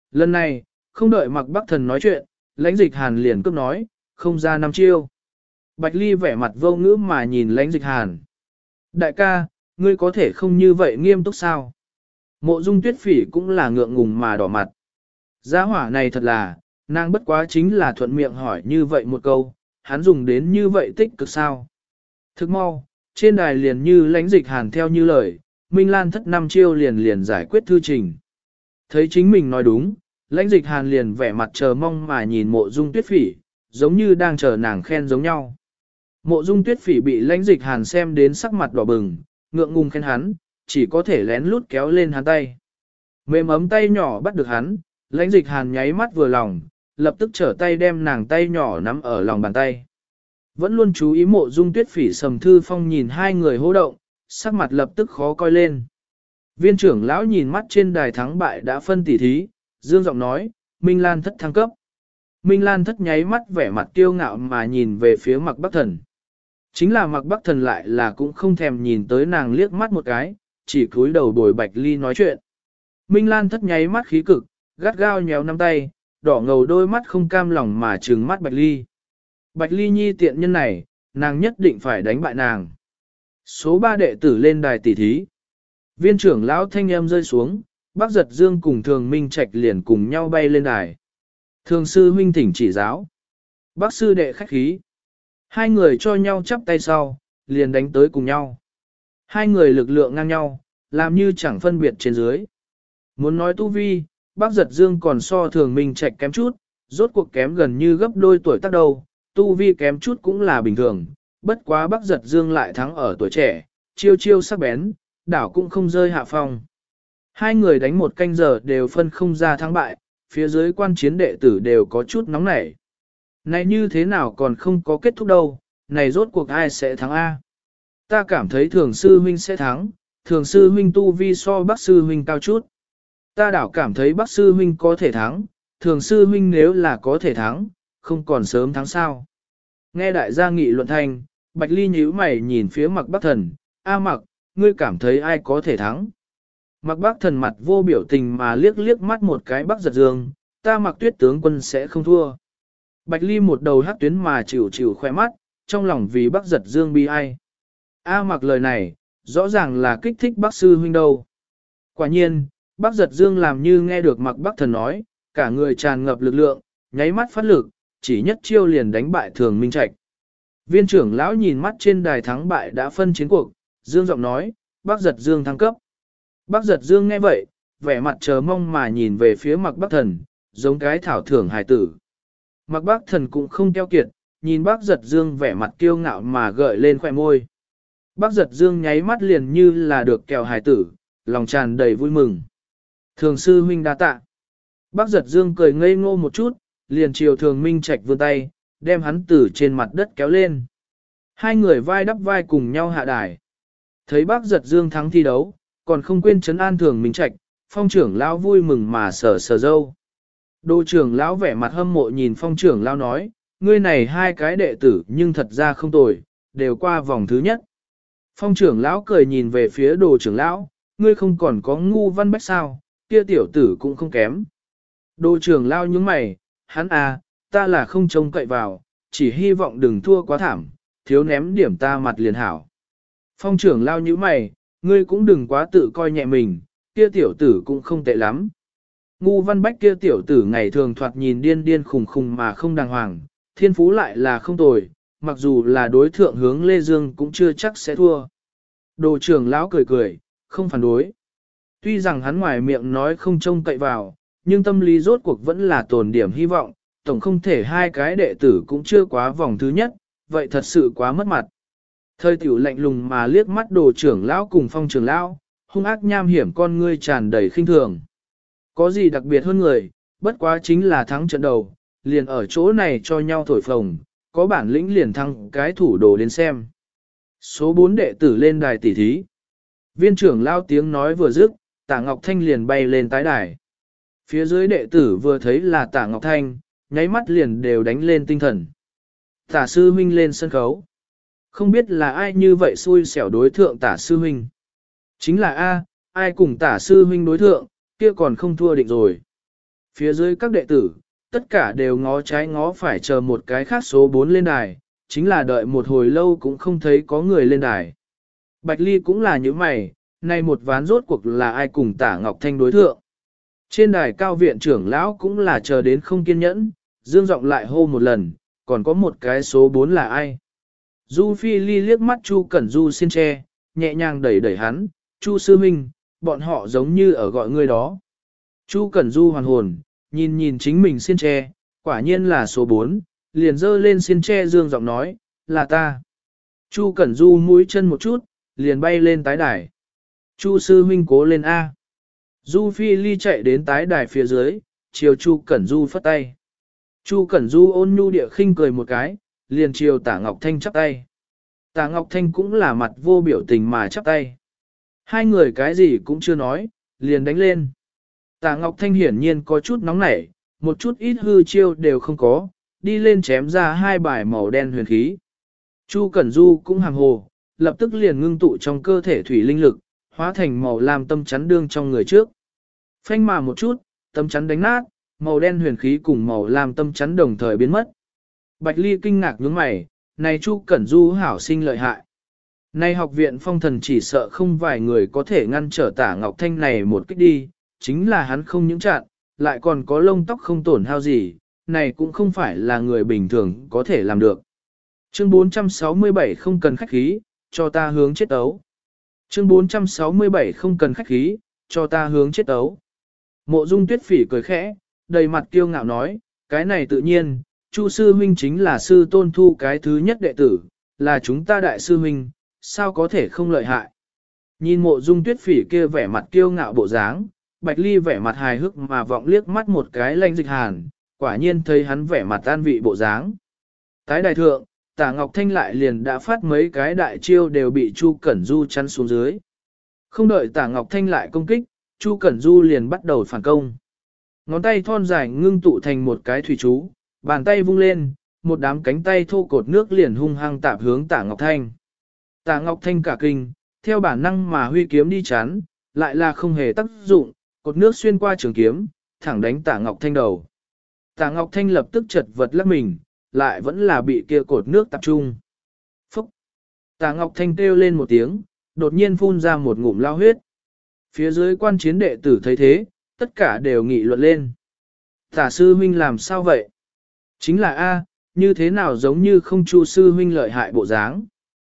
Lần này, không đợi Mạc Bắc Thần nói chuyện, Lãnh Dịch Hàn liền cướp nói, không ra 5 chiêu. Bạch Ly vẻ mặt vô ngữ mà nhìn Lãnh Dịch Hàn. Đại ca, ngươi có thể không như vậy nghiêm túc sao? Mộ Dung Tuyết Phỉ cũng là ngượng ngùng mà đỏ mặt. Gia hỏa này thật là, nàng bất quá chính là thuận miệng hỏi như vậy một câu, hắn dùng đến như vậy tích cực sao? Thức mau, trên đài liền như Lãnh Dịch Hàn theo như lời, Minh Lan thất 5 chiêu liền giải quyết thư trình. Thấy chính mình nói đúng, Lãnh Dịch Hàn liền vẻ mặt chờ mong mà nhìn Mộ Dung Tuyết Phỉ, giống như đang chờ nàng khen giống nhau. Mộ Dung Tuyết Phỉ bị Lãnh Dịch Hàn xem đến sắc mặt đỏ bừng, ngượng ngùng khen hắn, chỉ có thể lén lút kéo lên hắn tay. Mềm ấm tay nhỏ bắt được hắn, Lãnh Dịch Hàn nháy mắt vừa lòng, lập tức trở tay đem nàng tay nhỏ nắm ở lòng bàn tay. Vẫn luôn chú ý Mộ Dung Tuyết Phỉ Sầm Thư Phong nhìn hai người hô động, sắc mặt lập tức khó coi lên. Viên trưởng lão nhìn mắt trên đài thắng bại đã phân tỉ thí, dương giọng nói, Minh Lan thất thăng cấp. Minh Lan thất nháy mắt vẻ mặt kiêu ngạo mà nhìn về phía Mạc Bắc Thần. Chính là Mạc Bắc Thần lại là cũng không thèm nhìn tới nàng liếc mắt một cái, chỉ cúi đầu bồi Bạch Ly nói chuyện. Minh Lan thất nháy mắt khí cực, gắt gao nhéo nắm tay, đỏ ngầu đôi mắt không cam lòng mà trừng mắt Bạch Ly. Bạch Ly nhi tiện nhân này, nàng nhất định phải đánh bại nàng. Số 3 đệ tử lên đài tỉ thí. Viên trưởng lão thanh âm rơi xuống, Bác Giật Dương cùng Thường Minh Trạch liền cùng nhau bay lên đài. Thường sư huynh thỉnh chỉ giáo. Bác sư đệ khách khí. Hai người cho nhau chắp tay sau, liền đánh tới cùng nhau. Hai người lực lượng ngang nhau, làm như chẳng phân biệt trên dưới. Muốn nói tu vi, Bác Giật Dương còn so Thường Minh Trạch kém chút, rốt cuộc kém gần như gấp đôi tuổi tác đầu, tu vi kém chút cũng là bình thường, bất quá Bác Giật Dương lại thắng ở tuổi trẻ, chiêu chiêu sắc bén, đảo cũng không rơi hạ phong. Hai người đánh một canh giờ đều phân không ra thắng bại, phía dưới quan chiến đệ tử đều có chút nóng nảy. Này như thế nào còn không có kết thúc đâu, này rốt cuộc ai sẽ thắng A? Ta cảm thấy Thường sư huynh sẽ thắng, Thường sư huynh tu vi so Bác sư huynh cao chút. Ta đảo cảm thấy Bác sư huynh có thể thắng, Thường sư huynh nếu là có thể thắng, không còn sớm thắng sao. Nghe đại gia nghị luận thanh, Bạch Ly nhíu mày nhìn phía Mạc Bắc Thần, A Mạc, ngươi cảm thấy ai có thể thắng? Mạc Bắc Thần mặt vô biểu tình mà liếc liếc mắt một cái Bác Giật Dương, ta Mạc Tuyết tướng quân sẽ không thua. Bạch Ly một đầu hắc tuyến mà chịu khoe mắt, trong lòng vì Bác Giật Dương bi ai. A Mạc lời này, rõ ràng là kích thích Bác sư huynh đâu. Quả nhiên, Bác Giật Dương làm như nghe được Mạc Bắc Thần nói, cả người tràn ngập lực lượng, nháy mắt phát lực, chỉ nhất chiêu liền đánh bại Thường Minh Trạch. Viên trưởng lão nhìn mắt trên đài thắng bại đã phân chiến cuộc, Dương giọng nói, Bác Giật Dương thăng cấp. Bác Giật Dương nghe vậy, vẻ mặt chờ mong mà nhìn về phía Mạc Bắc Thần, giống cái thảo thưởng hài tử. Mạc Bắc Thần cũng không keo kiệt, nhìn Bác Giật Dương vẻ mặt kiêu ngạo mà gợi lên khóe môi. Bác Giật Dương nháy mắt liền như là được kẹo hài tử, lòng tràn đầy vui mừng. Thường sư huynh đa tạ. Bác Giật Dương cười ngây ngô một chút, liền chiều Thường Minh Trạch vươn tay, đem hắn từ trên mặt đất kéo lên. Hai người vai đắp vai cùng nhau hạ đài. Thấy Bác Giật Dương thắng thi đấu, còn không quên trấn an Thường Minh Trạch, Phong trưởng lão vui mừng mà sờ râu. Đô trưởng lão vẻ mặt hâm mộ nhìn Phong trưởng lão nói, ngươi này hai cái đệ tử nhưng thật ra không tồi, đều qua vòng thứ nhất. Phong trưởng lão cười nhìn về phía Đồ trưởng lão, ngươi không còn có ngu văn bách sao, kia tiểu tử cũng không kém. Đồ trưởng lão nhướng mày, hắn à, ta là không trông cậy vào, chỉ hy vọng đừng thua quá thảm, thiếu ném điểm ta mặt liền hảo. Phong trưởng lão nhướng mày, ngươi cũng đừng quá tự coi nhẹ mình, kia tiểu tử cũng không tệ lắm. Ngu văn bách kia tiểu tử ngày thường thoạt nhìn điên điên khùng khùng mà không đàng hoàng, thiên phú lại là không tồi, mặc dù là đối thượng hướng Lê Dương cũng chưa chắc sẽ thua. Đồ trưởng lão cười cười, không phản đối. Tuy rằng hắn ngoài miệng nói không trông cậy vào, nhưng tâm lý rốt cuộc vẫn là tồn điểm hy vọng, tổng không thể hai cái đệ tử cũng chưa quá vòng thứ nhất, vậy thật sự quá mất mặt. Thời tiểu lạnh lùng mà liếc mắt đồ trưởng lão cùng Phong trưởng lão, hung ác nham hiểm con ngươi tràn đầy khinh thường. Có gì đặc biệt hơn người, bất quá chính là thắng trận đầu, liền ở chỗ này cho nhau thổi phồng, có bản lĩnh liền thăng cái thủ đồ đến xem. Số 4 đệ tử lên đài tỉ thí. Viên trưởng lao tiếng nói vừa dứt, Tả Ngọc Thanh liền bay lên tái đài. Phía dưới đệ tử vừa thấy là Tả Ngọc Thanh, nháy mắt liền đều đánh lên tinh thần. Tả sư huynh lên sân khấu. Không biết là ai như vậy xui xẻo đối thượng Tả sư huynh. Chính là ai cùng Tả sư huynh đối thượng, kia còn không thua định rồi. Phía dưới các đệ tử, tất cả đều ngó trái ngó phải chờ một cái khác số 4 lên đài, chính là đợi một hồi lâu cũng không thấy có người lên đài. Bạch Ly cũng là như mày, nay một ván rốt cuộc là ai cùng Tả Ngọc Thanh đối thượng. Trên đài cao viện trưởng lão cũng là chờ đến không kiên nhẫn, dương giọng lại hô một lần, còn có một cái số 4 là ai. Du Phi Ly liếc mắt Chu Cẩn Du xin che, nhẹ nhàng đẩy đẩy hắn, Chu sư huynh, bọn họ giống như ở gọi người đó. Chu Cẩn Du hoàn hồn, nhìn nhìn chính mình xin che, quả nhiên là số 4, liền dơ lên xin che dương giọng nói, là ta. Chu Cẩn Du mũi chân một chút, liền bay lên tái đài. Chu sư huynh cố lên A. Du Phi Ly chạy đến tái đài phía dưới, chiều Chu Cẩn Du phất tay. Chu Cẩn Du ôn nhu địa khinh cười một cái, liền chiều Tả Ngọc Thanh chắp tay. Tả Ngọc Thanh cũng là mặt vô biểu tình mà chắp tay. Hai người cái gì cũng chưa nói, liền đánh lên. Tả Ngọc Thanh hiển nhiên có chút nóng nảy, một chút ít hư chiêu đều không có, đi lên chém ra hai bài màu đen huyền khí. Chu Cẩn Du cũng hàng hồ, lập tức liền ngưng tụ trong cơ thể thủy linh lực, hóa thành màu lam tâm chắn đương trong người trước. Phanh mà một chút, tâm chắn đánh nát, màu đen huyền khí cùng màu lam tâm chắn đồng thời biến mất. Bạch Ly kinh ngạc nhướng mày, này Chu Cẩn Du hảo sinh lợi hại. Này học viện phong thần chỉ sợ không vài người có thể ngăn trở Tả Ngọc Thanh này một kích đi, chính là hắn không những chặn, lại còn có lông tóc không tổn hao gì, này cũng không phải là người bình thường có thể làm được. Chương 467 không cần khách khí, cho ta hướng chết ấu. Chương 467 không cần khách khí, cho ta hướng chết ấu. Mộ Dung Tuyết Phỉ cười khẽ, đầy mặt kiêu ngạo nói, cái này tự nhiên, Chu sư huynh chính là sư tôn thu cái thứ nhất đệ tử, là chúng ta đại sư huynh, sao có thể không lợi hại. Nhìn Mộ Dung Tuyết Phỉ kia vẻ mặt kiêu ngạo bộ dáng, Bạch Ly vẻ mặt hài hước mà vọng liếc mắt một cái Lãnh Dịch Hàn, quả nhiên thấy hắn vẻ mặt an vị bộ dáng. Tái đại thượng, Tả Ngọc Thanh lại liền đã phát mấy cái đại chiêu đều bị Chu Cẩn Du chắn xuống dưới. Không đợi Tả Ngọc Thanh lại công kích, Chu Cẩn Du liền bắt đầu phản công. Ngón tay thon dài ngưng tụ thành một cái thủy chú, bàn tay vung lên, một đám cánh tay thô cột nước liền hung hăng tạp hướng Tả Ngọc Thanh. Tả Ngọc Thanh cả kinh, theo bản năng mà huy kiếm đi chắn, lại là không hề tác dụng, cột nước xuyên qua trường kiếm, thẳng đánh Tả Ngọc Thanh đầu. Tả Ngọc Thanh lập tức chật vật lắc mình, lại vẫn là bị kia cột nước tập trung. Phúc! Tả Ngọc Thanh kêu lên một tiếng, đột nhiên phun ra một ngụm lao huyết. Phía dưới quan chiến đệ tử thấy thế, tất cả đều nghị luận lên. Tả sư huynh làm sao vậy? Chính là A, như thế nào giống như không Chu sư huynh lợi hại bộ dáng.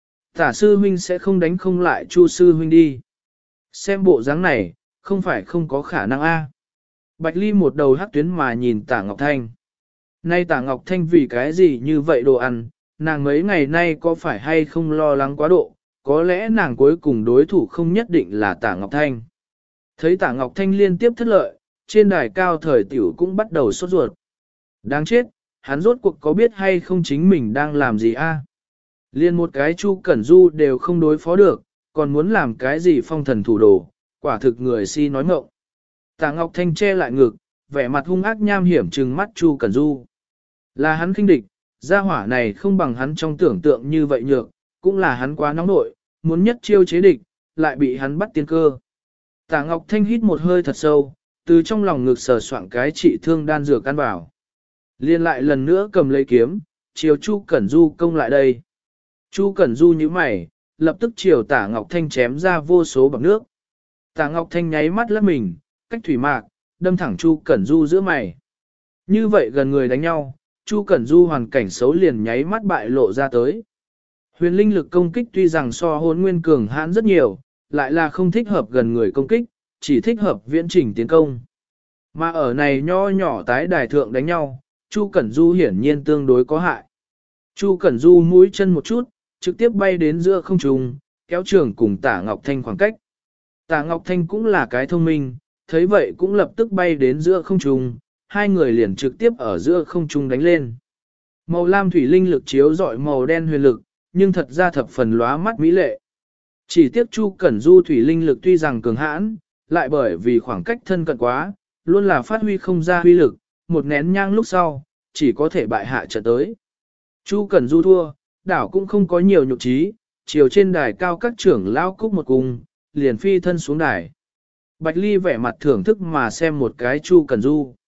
Tả sư huynh sẽ không đánh không lại Chu sư huynh đi. Xem bộ dáng này, không phải không có khả năng A. Bạch Ly một đầu hắc tuyến mà nhìn Tả Ngọc Thanh. Nay Tả Ngọc Thanh vì cái gì như vậy đồ ăn, nàng mấy ngày nay có phải hay không lo lắng quá độ, có lẽ nàng cuối cùng đối thủ không nhất định là Tả Ngọc Thanh. Thấy Tả Ngọc Thanh liên tiếp thất lợi, trên đài cao thời tiểu cũng bắt đầu sốt ruột. Đáng chết, hắn rốt cuộc có biết hay không chính mình đang làm gì a? Liên một cái Chu Cẩn Du đều không đối phó được, còn muốn làm cái gì phong thần thủ đồ, quả thực người si nói ngọng. Tả Ngọc Thanh che lại ngực, vẻ mặt hung ác nham hiểm trừng mắt Chu Cẩn Du. Là hắn khinh địch, gia hỏa này không bằng hắn trong tưởng tượng như vậy nhược, cũng là hắn quá nóng nội, muốn nhất chiêu chế địch, lại bị hắn bắt tiên cơ. Tả Ngọc Thanh hít một hơi thật sâu, từ trong lòng ngực sờ soạng cái trị thương đan dược ăn vào. Liên lại lần nữa cầm lấy kiếm, chiều Chu Cẩn Du công lại đây. Chu Cẩn Du nhíu mày, lập tức chiều Tả Ngọc Thanh chém ra vô số bọt nước. Tả Ngọc Thanh nháy mắt lấp mình, cách thủy mạc, đâm thẳng Chu Cẩn Du giữa mày. Như vậy gần người đánh nhau, Chu Cẩn Du hoàn cảnh xấu liền nháy mắt bại lộ ra tới. Huyền linh lực công kích tuy rằng so Hỗn Nguyên cường hãn rất nhiều, lại là không thích hợp gần người công kích, chỉ thích hợp viễn trình tiến công. Mà ở này nho nhỏ tái đài thượng đánh nhau, Chu Cẩn Du hiển nhiên tương đối có hại. Chu Cẩn Du mũi chân một chút, trực tiếp bay đến giữa không trung, kéo trường cùng Tả Ngọc Thanh khoảng cách. Tả Ngọc Thanh cũng là cái thông minh, thấy vậy cũng lập tức bay đến giữa không trung, hai người liền trực tiếp ở giữa không trung đánh lên. Màu lam thủy linh lực chiếu rọi màu đen huyền lực, nhưng thật ra thập phần lóa mắt mỹ lệ. Chỉ tiếc Chu Cẩn Du thủy linh lực tuy rằng cường hãn, lại bởi vì khoảng cách thân cận quá, luôn là phát huy không ra huy lực, một nén nhang lúc sau, chỉ có thể bại hạ trận tới. Chu Cẩn Du thua, đảo cũng không có nhiều nhục trí, chiều trên đài cao các trưởng lao cúc một cung, liền phi thân xuống đài. Bạch Ly vẻ mặt thưởng thức mà xem một cái Chu Cẩn Du.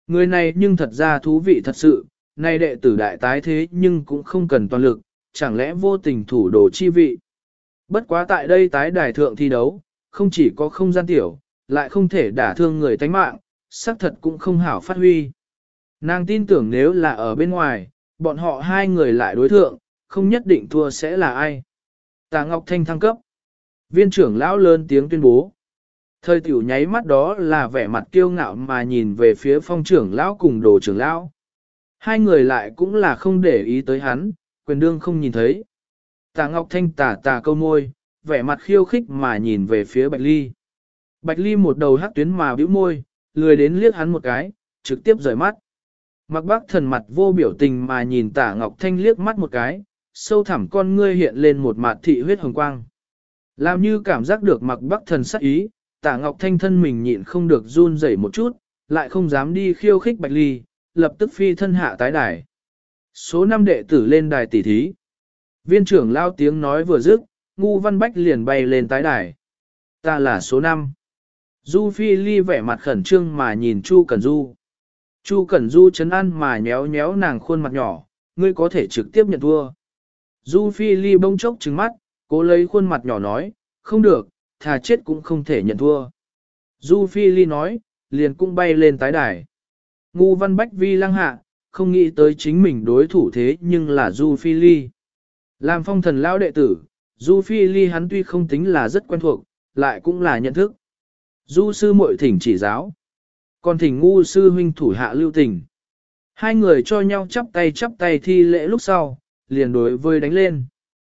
Người này nhưng thật ra thú vị thật sự, nay đệ tử đại tái thế nhưng cũng không cần toàn lực, chẳng lẽ vô tình thủ đồ chi vị. Bất quá tại đây tái đài thượng thi đấu, không chỉ có không gian tiểu, lại không thể đả thương người tánh mạng, xác thật cũng không hảo phát huy. Nàng tin tưởng nếu là ở bên ngoài, bọn họ hai người lại đối thượng, không nhất định thua sẽ là ai. Tà Ngọc Thanh thăng cấp. Viên trưởng lão lớn tiếng tuyên bố. Thời tiểu nháy mắt đó là vẻ mặt kiêu ngạo mà nhìn về phía phong trưởng lão cùng đồ trưởng lão. Hai người lại cũng là không để ý tới hắn, quyền đương không nhìn thấy. Tà Ngọc Thanh tà câu môi, vẻ mặt khiêu khích mà nhìn về phía Bạch Ly. Bạch Ly một đầu hắc tuyến mà bĩu môi, lười đến liếc hắn một cái, trực tiếp rời mắt. Mặc Bác Thần mặt vô biểu tình mà nhìn Tả Ngọc Thanh liếc mắt một cái, sâu thẳm con ngươi hiện lên một mặt thị huyết hồng quang. Làm như cảm giác được Mặc Bác Thần sắc ý, Tả Ngọc Thanh thân mình nhịn không được run rẩy một chút, lại không dám đi khiêu khích Bạch Ly, lập tức phi thân hạ tái đài. Số 5 đệ tử lên đài tỷ thí. Viên trưởng lao tiếng nói vừa dứt, Ngu Văn Bách liền bay lên tái đài. Ta là số 5. Du Phi Ly vẻ mặt khẩn trương mà nhìn Chu Cẩn Du. Chu Cẩn Du chấn an mà nhéo nhéo nàng khuôn mặt nhỏ, ngươi có thể trực tiếp nhận thua. Du Phi Ly bông chốc trừng mắt, cố lấy khuôn mặt nhỏ nói, không được, thà chết cũng không thể nhận thua. Du Phi Ly nói, liền cũng bay lên tái đài. Ngu Văn Bách vi lăng hạ, không nghĩ tới chính mình đối thủ thế nhưng là Du Phi Ly. Làm phong thần lão đệ tử, Du Phi Ly hắn tuy không tính là rất quen thuộc, lại cũng là nhận thức. Du sư muội thỉnh chỉ giáo, còn thỉnh Ngu sư huynh thủ hạ lưu tình. Hai người cho nhau chắp tay thi lễ lúc sau, liền đối với đánh lên.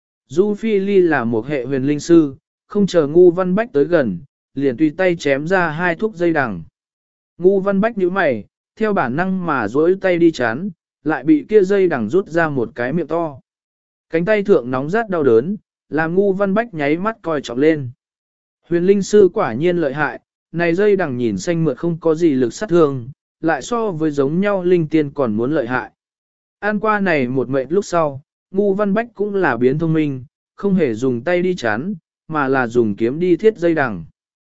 Du Phi Ly là một hệ huyền linh sư, không chờ Ngu Văn Bách tới gần, liền tùy tay chém ra hai thúc dây đằng. Ngu Văn Bách nhíu mày, theo bản năng mà duỗi tay đi chán, lại bị kia dây đằng rút ra một cái miệng to. Cánh tay thượng nóng rát đau đớn, làm Ngu Văn Bách nháy mắt coi trọng lên. Huyền linh sư quả nhiên lợi hại, này dây đằng nhìn xanh mượt không có gì lực sát thương, lại so với giống nhau linh tiên còn muốn lợi hại. An qua này một mệnh lúc sau, Ngu Văn Bách cũng là biến thông minh, không hề dùng tay đi chán, mà là dùng kiếm đi thiết dây đằng.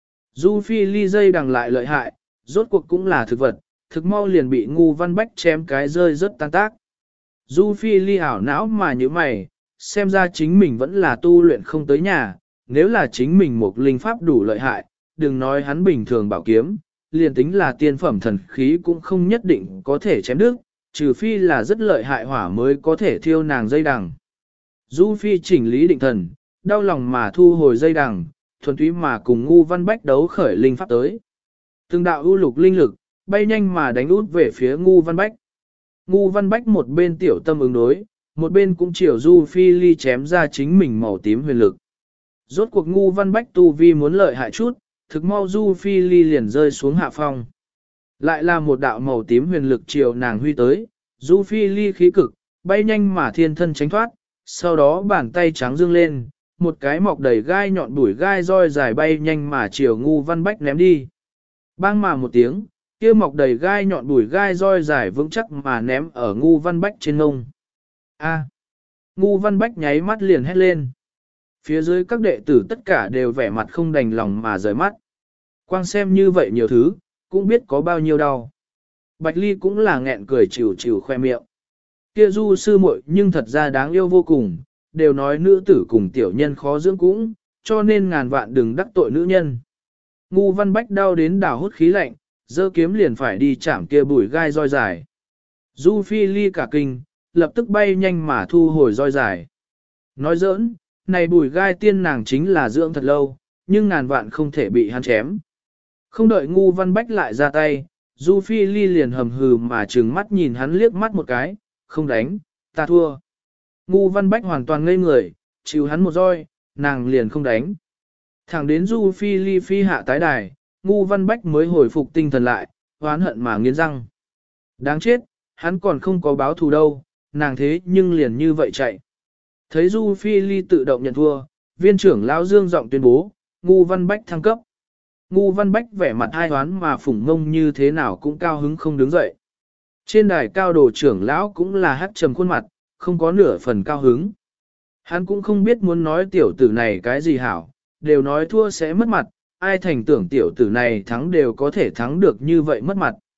Du Phi Ly dây đằng lại lợi hại, rốt cuộc cũng là thực vật, thực mau liền bị Ngu Văn Bách chém cái rơi rất tan tác. Du Phi Ly ảo não mà như mày, xem ra chính mình vẫn là tu luyện không tới nhà, nếu là chính mình một linh pháp đủ lợi hại, đừng nói hắn bình thường bảo kiếm, liền tính là tiên phẩm thần khí cũng không nhất định có thể chém đứt, trừ phi là rất lợi hại hỏa mới có thể thiêu nàng dây đằng. Du Phi chỉnh lý định thần, đau lòng mà thu hồi dây đằng, thuần túy mà cùng Ngu Văn Bách đấu khởi linh pháp tới. Từng đạo ưu lục linh lực, bay nhanh mà đánh út về phía Ngu Văn Bách. Ngu Văn Bách một bên tiểu tâm ứng đối, một bên cũng chiều Du Phi Ly chém ra chính mình màu tím huyền lực. Rốt cuộc Ngu Văn Bách tu vi muốn lợi hại chút, thực mau Du Phi Ly liền rơi xuống hạ phong. Lại là một đạo màu tím huyền lực chiều nàng huy tới, Du Phi Ly khí cực, bay nhanh mà thiên thân tránh thoát, sau đó bàn tay trắng dương lên, một cái mọc đầy gai nhọn bùi gai roi dài bay nhanh mà chiều Ngu Văn Bách ném đi. Bang mà một tiếng, kia mọc đầy gai nhọn bùi gai roi dài vững chắc mà ném ở Ngu Văn Bách trên ngông. A! Ngu Văn Bách nháy mắt liền hét lên. Phía dưới các đệ tử tất cả đều vẻ mặt không đành lòng mà rời mắt. Quang xem như vậy nhiều thứ, cũng biết có bao nhiêu đau. Bạch Ly cũng là nghẹn cười chịu chịu khoe miệng. Kia Du sư muội nhưng thật ra đáng yêu vô cùng, đều nói nữ tử cùng tiểu nhân khó dưỡng cũng, cho nên ngàn vạn đừng đắc tội nữ nhân. Ngu Văn Bách đau đến đảo hút khí lạnh, giơ kiếm liền phải đi chạm kia bùi gai roi dài. Du Phi Ly cả kinh, lập tức bay nhanh mà thu hồi roi dài. Nói giỡn, này bùi gai tiên nàng chính là dưỡng thật lâu, nhưng ngàn vạn không thể bị hắn chém. Không đợi Ngu Văn Bách lại ra tay, Du Phi Ly liền hầm hừ mà trừng mắt nhìn hắn liếc mắt một cái, không đánh, ta thua. Ngu Văn Bách hoàn toàn ngây người, chịu hắn một roi, nàng liền không đánh. Thẳng đến Du Phi Ly phi hạ tái đài, Ngu Văn Bách mới hồi phục tinh thần lại, hoán hận mà nghiến răng. Đáng chết, hắn còn không có báo thù đâu, nàng thế nhưng liền như vậy chạy. Thấy Du Phi Ly tự động nhận thua, viên trưởng lão Dương giọng tuyên bố, Ngu Văn Bách thăng cấp. Ngu Văn Bách vẻ mặt ai hoán mà phủng ngông như thế nào cũng cao hứng không đứng dậy. Trên đài cao đồ trưởng lão cũng là hắt trầm khuôn mặt, không có nửa phần cao hứng. Hắn cũng không biết muốn nói tiểu tử này cái gì hảo, đều nói thua sẽ mất mặt, ai thành tưởng tiểu tử này thắng đều có thể thắng được như vậy mất mặt.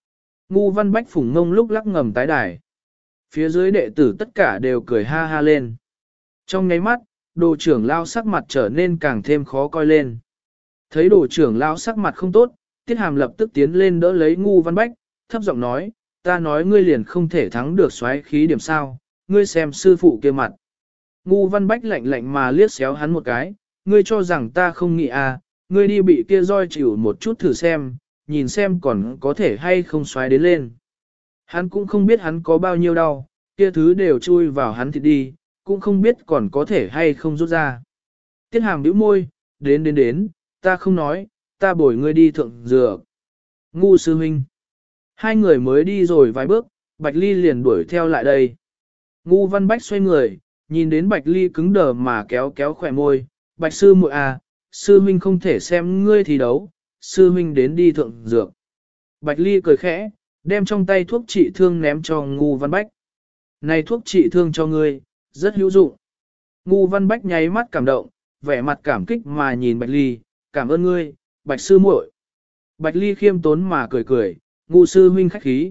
Ngu Văn Bách phủng ngông lúc lắc ngầm tái đài. Phía dưới đệ tử tất cả đều cười ha ha lên. Trong nháy mắt, đồ trưởng lao sắc mặt trở nên càng thêm khó coi lên. Thấy đồ trưởng lao sắc mặt không tốt, Tiết Hàm lập tức tiến lên đỡ lấy Ngu Văn Bách, thấp giọng nói, ta nói ngươi liền không thể thắng được xoáy khí điểm sao, ngươi xem sư phụ kia mặt. Ngu Văn Bách lạnh lạnh mà liếc xéo hắn một cái, ngươi cho rằng ta không nghĩ à, ngươi đi bị kia roi chịu một chút thử xem, nhìn xem còn có thể hay không xoáy đến lên. Hắn cũng không biết hắn có bao nhiêu đau, kia thứ đều chui vào hắn thịt đi, cũng không biết còn có thể hay không rút ra. Tiết Hàm bĩu môi, đến, ta không nói, ta bồi ngươi đi thượng dược. Ngu sư huynh. Hai người mới đi rồi vài bước, Bạch Ly liền đuổi theo lại đây. Ngu Văn Bách xoay người, nhìn đến Bạch Ly cứng đờ mà kéo kéo khỏe môi, Bạch sư muội à, sư huynh không thể xem ngươi thi đấu, sư huynh đến đi thượng dược. Bạch Ly cười khẽ, đem trong tay thuốc trị thương ném cho Ngu Văn Bách. Này thuốc trị thương cho ngươi, rất hữu dụng. Ngu Văn Bách nháy mắt cảm động, vẻ mặt cảm kích mà nhìn Bạch Ly, cảm ơn ngươi, Bạch sư muội. Bạch Ly khiêm tốn mà cười, Ngu sư huynh khách khí.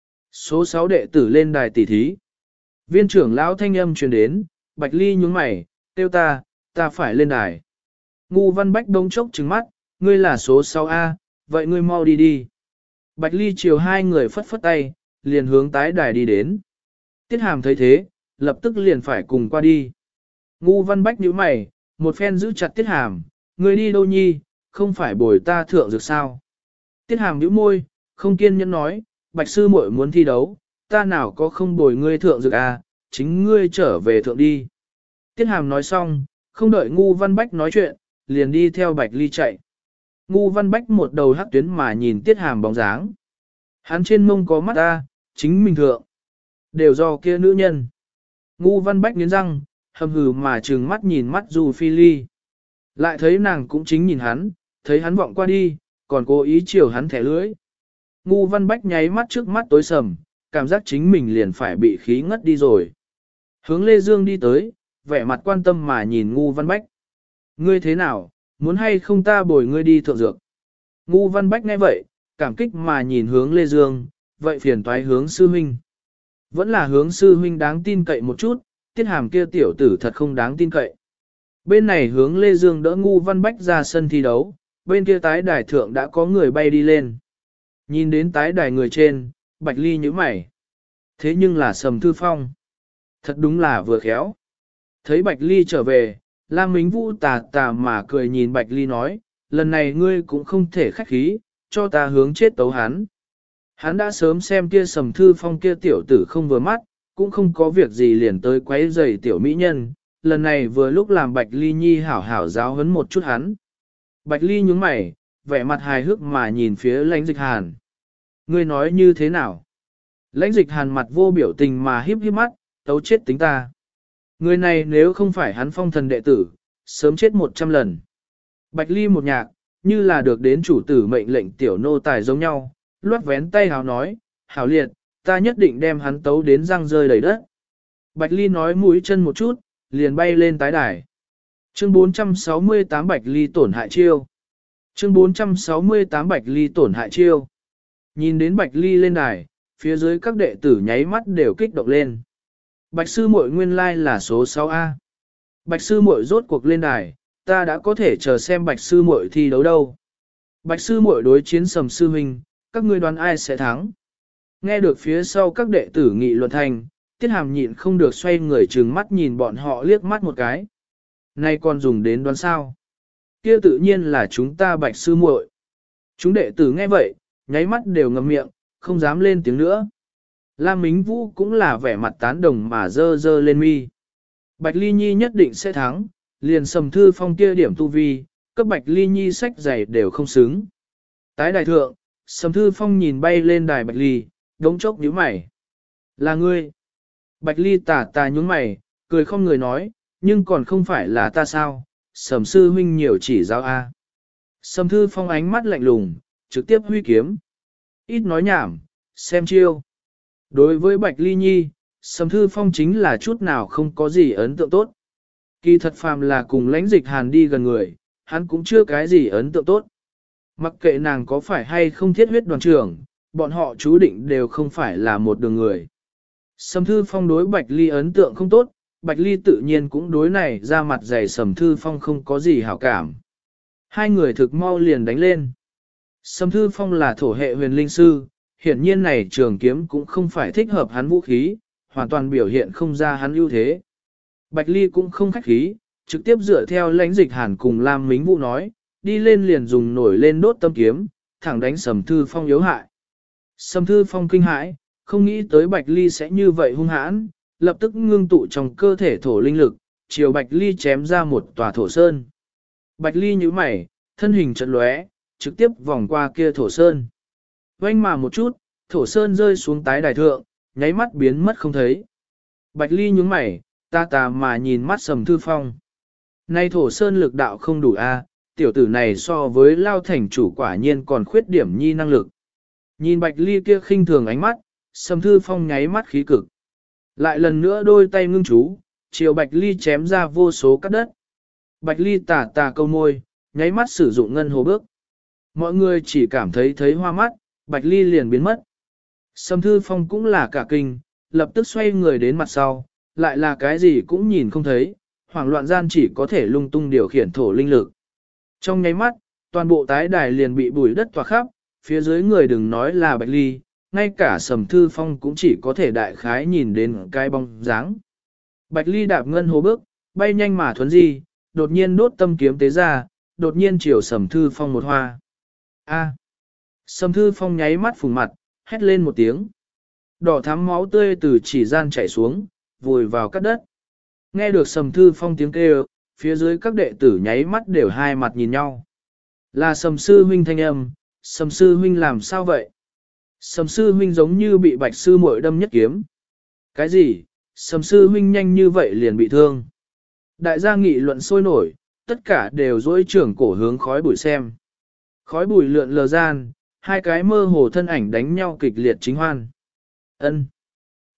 Số 6 đệ tử lên đài tỷ thí. Viên trưởng lão thanh âm truyền đến, Bạch Ly nhướng mày, tiêu ta phải lên đài. Ngu Văn Bách đông chốc trừng mắt, ngươi là số 6A, vậy ngươi mau đi đi. Bạch Ly chiều hai người phất phất tay, liền hướng tái đài đi đến. Tiết Hàm thấy thế, lập tức liền phải cùng qua đi. Ngu Văn Bách nhíu mày, một phen giữ chặt Tiết Hàm, ngươi đi đâu nhi, không phải bồi ta thượng dược sao. Tiết Hàm nhíu môi, không kiên nhẫn nói, Bạch sư muội muốn thi đấu, ta nào có không bồi ngươi thượng dược à, chính ngươi trở về thượng đi. Tiết Hàm nói xong, không đợi Ngu Văn Bách nói chuyện, liền đi theo Bạch Ly chạy. Ngu Văn Bách một đầu hắc tuyến mà nhìn Tiết Hàm bóng dáng. Hắn trên mông có mắt ta, chính mình thượng. Đều do kia nữ nhân. Ngu Văn Bách nghiến răng, hầm hừ mà trừng mắt nhìn mắt Du Phi Ly. Lại thấy nàng cũng chính nhìn hắn, thấy hắn vọng qua đi, còn cố ý chiều hắn thẻ lưỡi. Ngu Văn Bách nháy mắt trước mắt tối sầm, cảm giác chính mình liền phải bị khí ngất đi rồi. Hướng Lê Dương đi tới, vẻ mặt quan tâm mà nhìn Ngu Văn Bách. Ngươi thế nào, muốn hay không ta bồi ngươi đi thượng dược? Ngu Văn Bách nghe vậy, cảm kích mà nhìn hướng Lê Dương, vậy phiền toái hướng sư huynh. Vẫn là hướng sư huynh đáng tin cậy một chút, Tiết Hàm kia tiểu tử thật không đáng tin cậy. Bên này hướng Lê Dương đỡ Ngu Văn Bách ra sân thi đấu, bên kia tái đài thượng đã có người bay đi lên. Nhìn đến tái đài người trên, Bạch Ly nhíu mày. Thế nhưng là Sầm Thư Phong. Thật đúng là vừa khéo. Thấy Bạch Ly trở về, Lam Mính Vũ tà tà mà cười nhìn Bạch Ly nói, lần này ngươi cũng không thể khách khí, cho ta hướng chết tấu hắn. Hắn đã sớm xem kia Sầm Thư Phong kia tiểu tử không vừa mắt, cũng không có việc gì liền tới quấy rầy tiểu mỹ nhân, lần này vừa lúc làm Bạch Ly Nhi hảo hảo giáo huấn một chút hắn. Bạch Ly nhướng mày, vẻ mặt hài hước mà nhìn phía Lãnh Dịch Hàn. Ngươi nói như thế nào? Lãnh Dịch Hàn mặt vô biểu tình mà híp híp mắt, tấu chết tính ta. Người này nếu không phải hắn phong thần đệ tử, sớm chết 100 lần. Bạch Ly một nhạc, như là được đến chủ tử mệnh lệnh tiểu nô tài giống nhau, loát vén tay hào nói, hảo liệt, ta nhất định đem hắn tấu đến răng rơi đầy đất. Bạch Ly nói mũi chân một chút, liền bay lên tái đài. Chương 468 Bạch Ly tổn hại chiêu. Chương 468 Bạch Ly tổn hại chiêu. Nhìn đến Bạch Ly lên đài, phía dưới các đệ tử nháy mắt đều kích động lên. Bạch sư muội nguyên lai là số 6A. Bạch sư muội rốt cuộc lên đài, ta đã có thể chờ xem Bạch sư muội thi đấu đâu. Bạch sư muội đối chiến Sầm sư huynh, các ngươi đoán ai sẽ thắng? Nghe được phía sau các đệ tử nghị luận thành, Tiết Hàm nhịn không được xoay người trừng mắt nhìn bọn họ liếc mắt một cái. Nay còn dùng đến đoán sao? Kia tự nhiên là chúng ta Bạch sư muội. Chúng đệ tử nghe vậy, nháy mắt đều ngậm miệng, không dám lên tiếng nữa. Lam Mính Vũ cũng là vẻ mặt tán đồng mà dơ dơ lên mi. Bạch Ly Nhi nhất định sẽ thắng, liền Sầm Thư Phong kia điểm tu vi, cấp Bạch Ly Nhi sách giày đều không xứng. Tái đài thượng, Sầm Thư Phong nhìn bay lên đài Bạch Ly, đống chốc nhíu mày. Là ngươi. Bạch Ly tà tà nhướng mày, cười không người nói, nhưng còn không phải là ta sao, Sầm sư huynh nhiều chỉ giáo a. Sầm Thư Phong ánh mắt lạnh lùng, trực tiếp huy kiếm. Ít nói nhảm, xem chiêu. Đối với Bạch Ly Nhi, Sầm Thư Phong chính là chút nào không có gì ấn tượng tốt. Kỳ thật phàm là cùng Lãnh Dịch Hàn đi gần người, hắn cũng chưa cái gì ấn tượng tốt. Mặc kệ nàng có phải hay không thiết huyết đoàn trưởng, bọn họ chú định đều không phải là một đường người. Sầm Thư Phong đối Bạch Ly ấn tượng không tốt, Bạch Ly tự nhiên cũng đối này ra mặt dày Sầm Thư Phong không có gì hảo cảm. Hai người thực mau liền đánh lên. Sầm Thư Phong là thổ hệ huyền linh sư, hiển nhiên này trường kiếm cũng không phải thích hợp hắn vũ khí, hoàn toàn biểu hiện không ra hắn ưu thế. Bạch Ly cũng không khách khí, trực tiếp dựa theo lãnh dịch hàn cùng Lam Mính Vũ nói, đi lên liền dùng nổi lên đốt tâm kiếm, thẳng đánh Sầm Thư Phong yếu hại. Sầm Thư Phong kinh hãi, không nghĩ tới Bạch Ly sẽ như vậy hung hãn, lập tức ngưng tụ trong cơ thể thổ linh lực, chiều Bạch Ly chém ra một tòa thổ sơn. Bạch Ly nhíu mày, thân hình chợt lóe, trực tiếp vòng qua kia thổ sơn. Vanh mà một chút, thổ sơn rơi xuống tái đài thượng, nháy mắt biến mất không thấy. Bạch Ly nhướng mày, ta mà nhìn mắt Sầm Thư Phong. Nay thổ sơn lực đạo không đủ a, tiểu tử này so với Lao Thành chủ quả nhiên còn khuyết điểm nhi năng lực. Nhìn Bạch Ly kia khinh thường ánh mắt, Sầm Thư Phong nháy mắt khí cực. Lại lần nữa đôi tay ngưng chú, chiều Bạch Ly chém ra vô số cắt đất. Bạch Ly tà câu môi, nháy mắt sử dụng ngân hồ bước. Mọi người chỉ cảm thấy hoa mắt, Bạch Ly liền biến mất. Sầm Thư Phong cũng là cả kinh, lập tức xoay người đến mặt sau, lại là cái gì cũng nhìn không thấy, hoảng loạn gian chỉ có thể lung tung điều khiển thổ linh lực. Trong nháy mắt, toàn bộ tái đài liền bị bùi đất tỏa khắp, phía dưới người đừng nói là Bạch Ly, ngay cả Sầm Thư Phong cũng chỉ có thể đại khái nhìn đến cái bóng dáng. Bạch Ly đạp ngân hồ bước, bay nhanh mà thuấn di, đột nhiên đốt tâm kiếm tế ra, đột nhiên chiều Sầm Thư Phong một hoa. A. Sầm Thư Phong nháy mắt phùng mặt, hét lên một tiếng. Đỏ thắm máu tươi từ chỉ gian chảy xuống, vùi vào cát đất. Nghe được Sầm Thư Phong tiếng kêu, phía dưới các đệ tử nháy mắt đều hai mặt nhìn nhau. Là Sầm sư huynh thanh âm, Sầm sư huynh làm sao vậy? Sầm sư huynh giống như bị Bạch sư muội đâm nhất kiếm. Cái gì? Sầm sư huynh nhanh như vậy liền bị thương. Đại gia nghị luận sôi nổi, tất cả đều dỗi trưởng cổ hướng khói bụi xem. Khói bụi lượn lờ gian, hai cái mơ hồ thân ảnh đánh nhau kịch liệt chính hoan. Ân. T.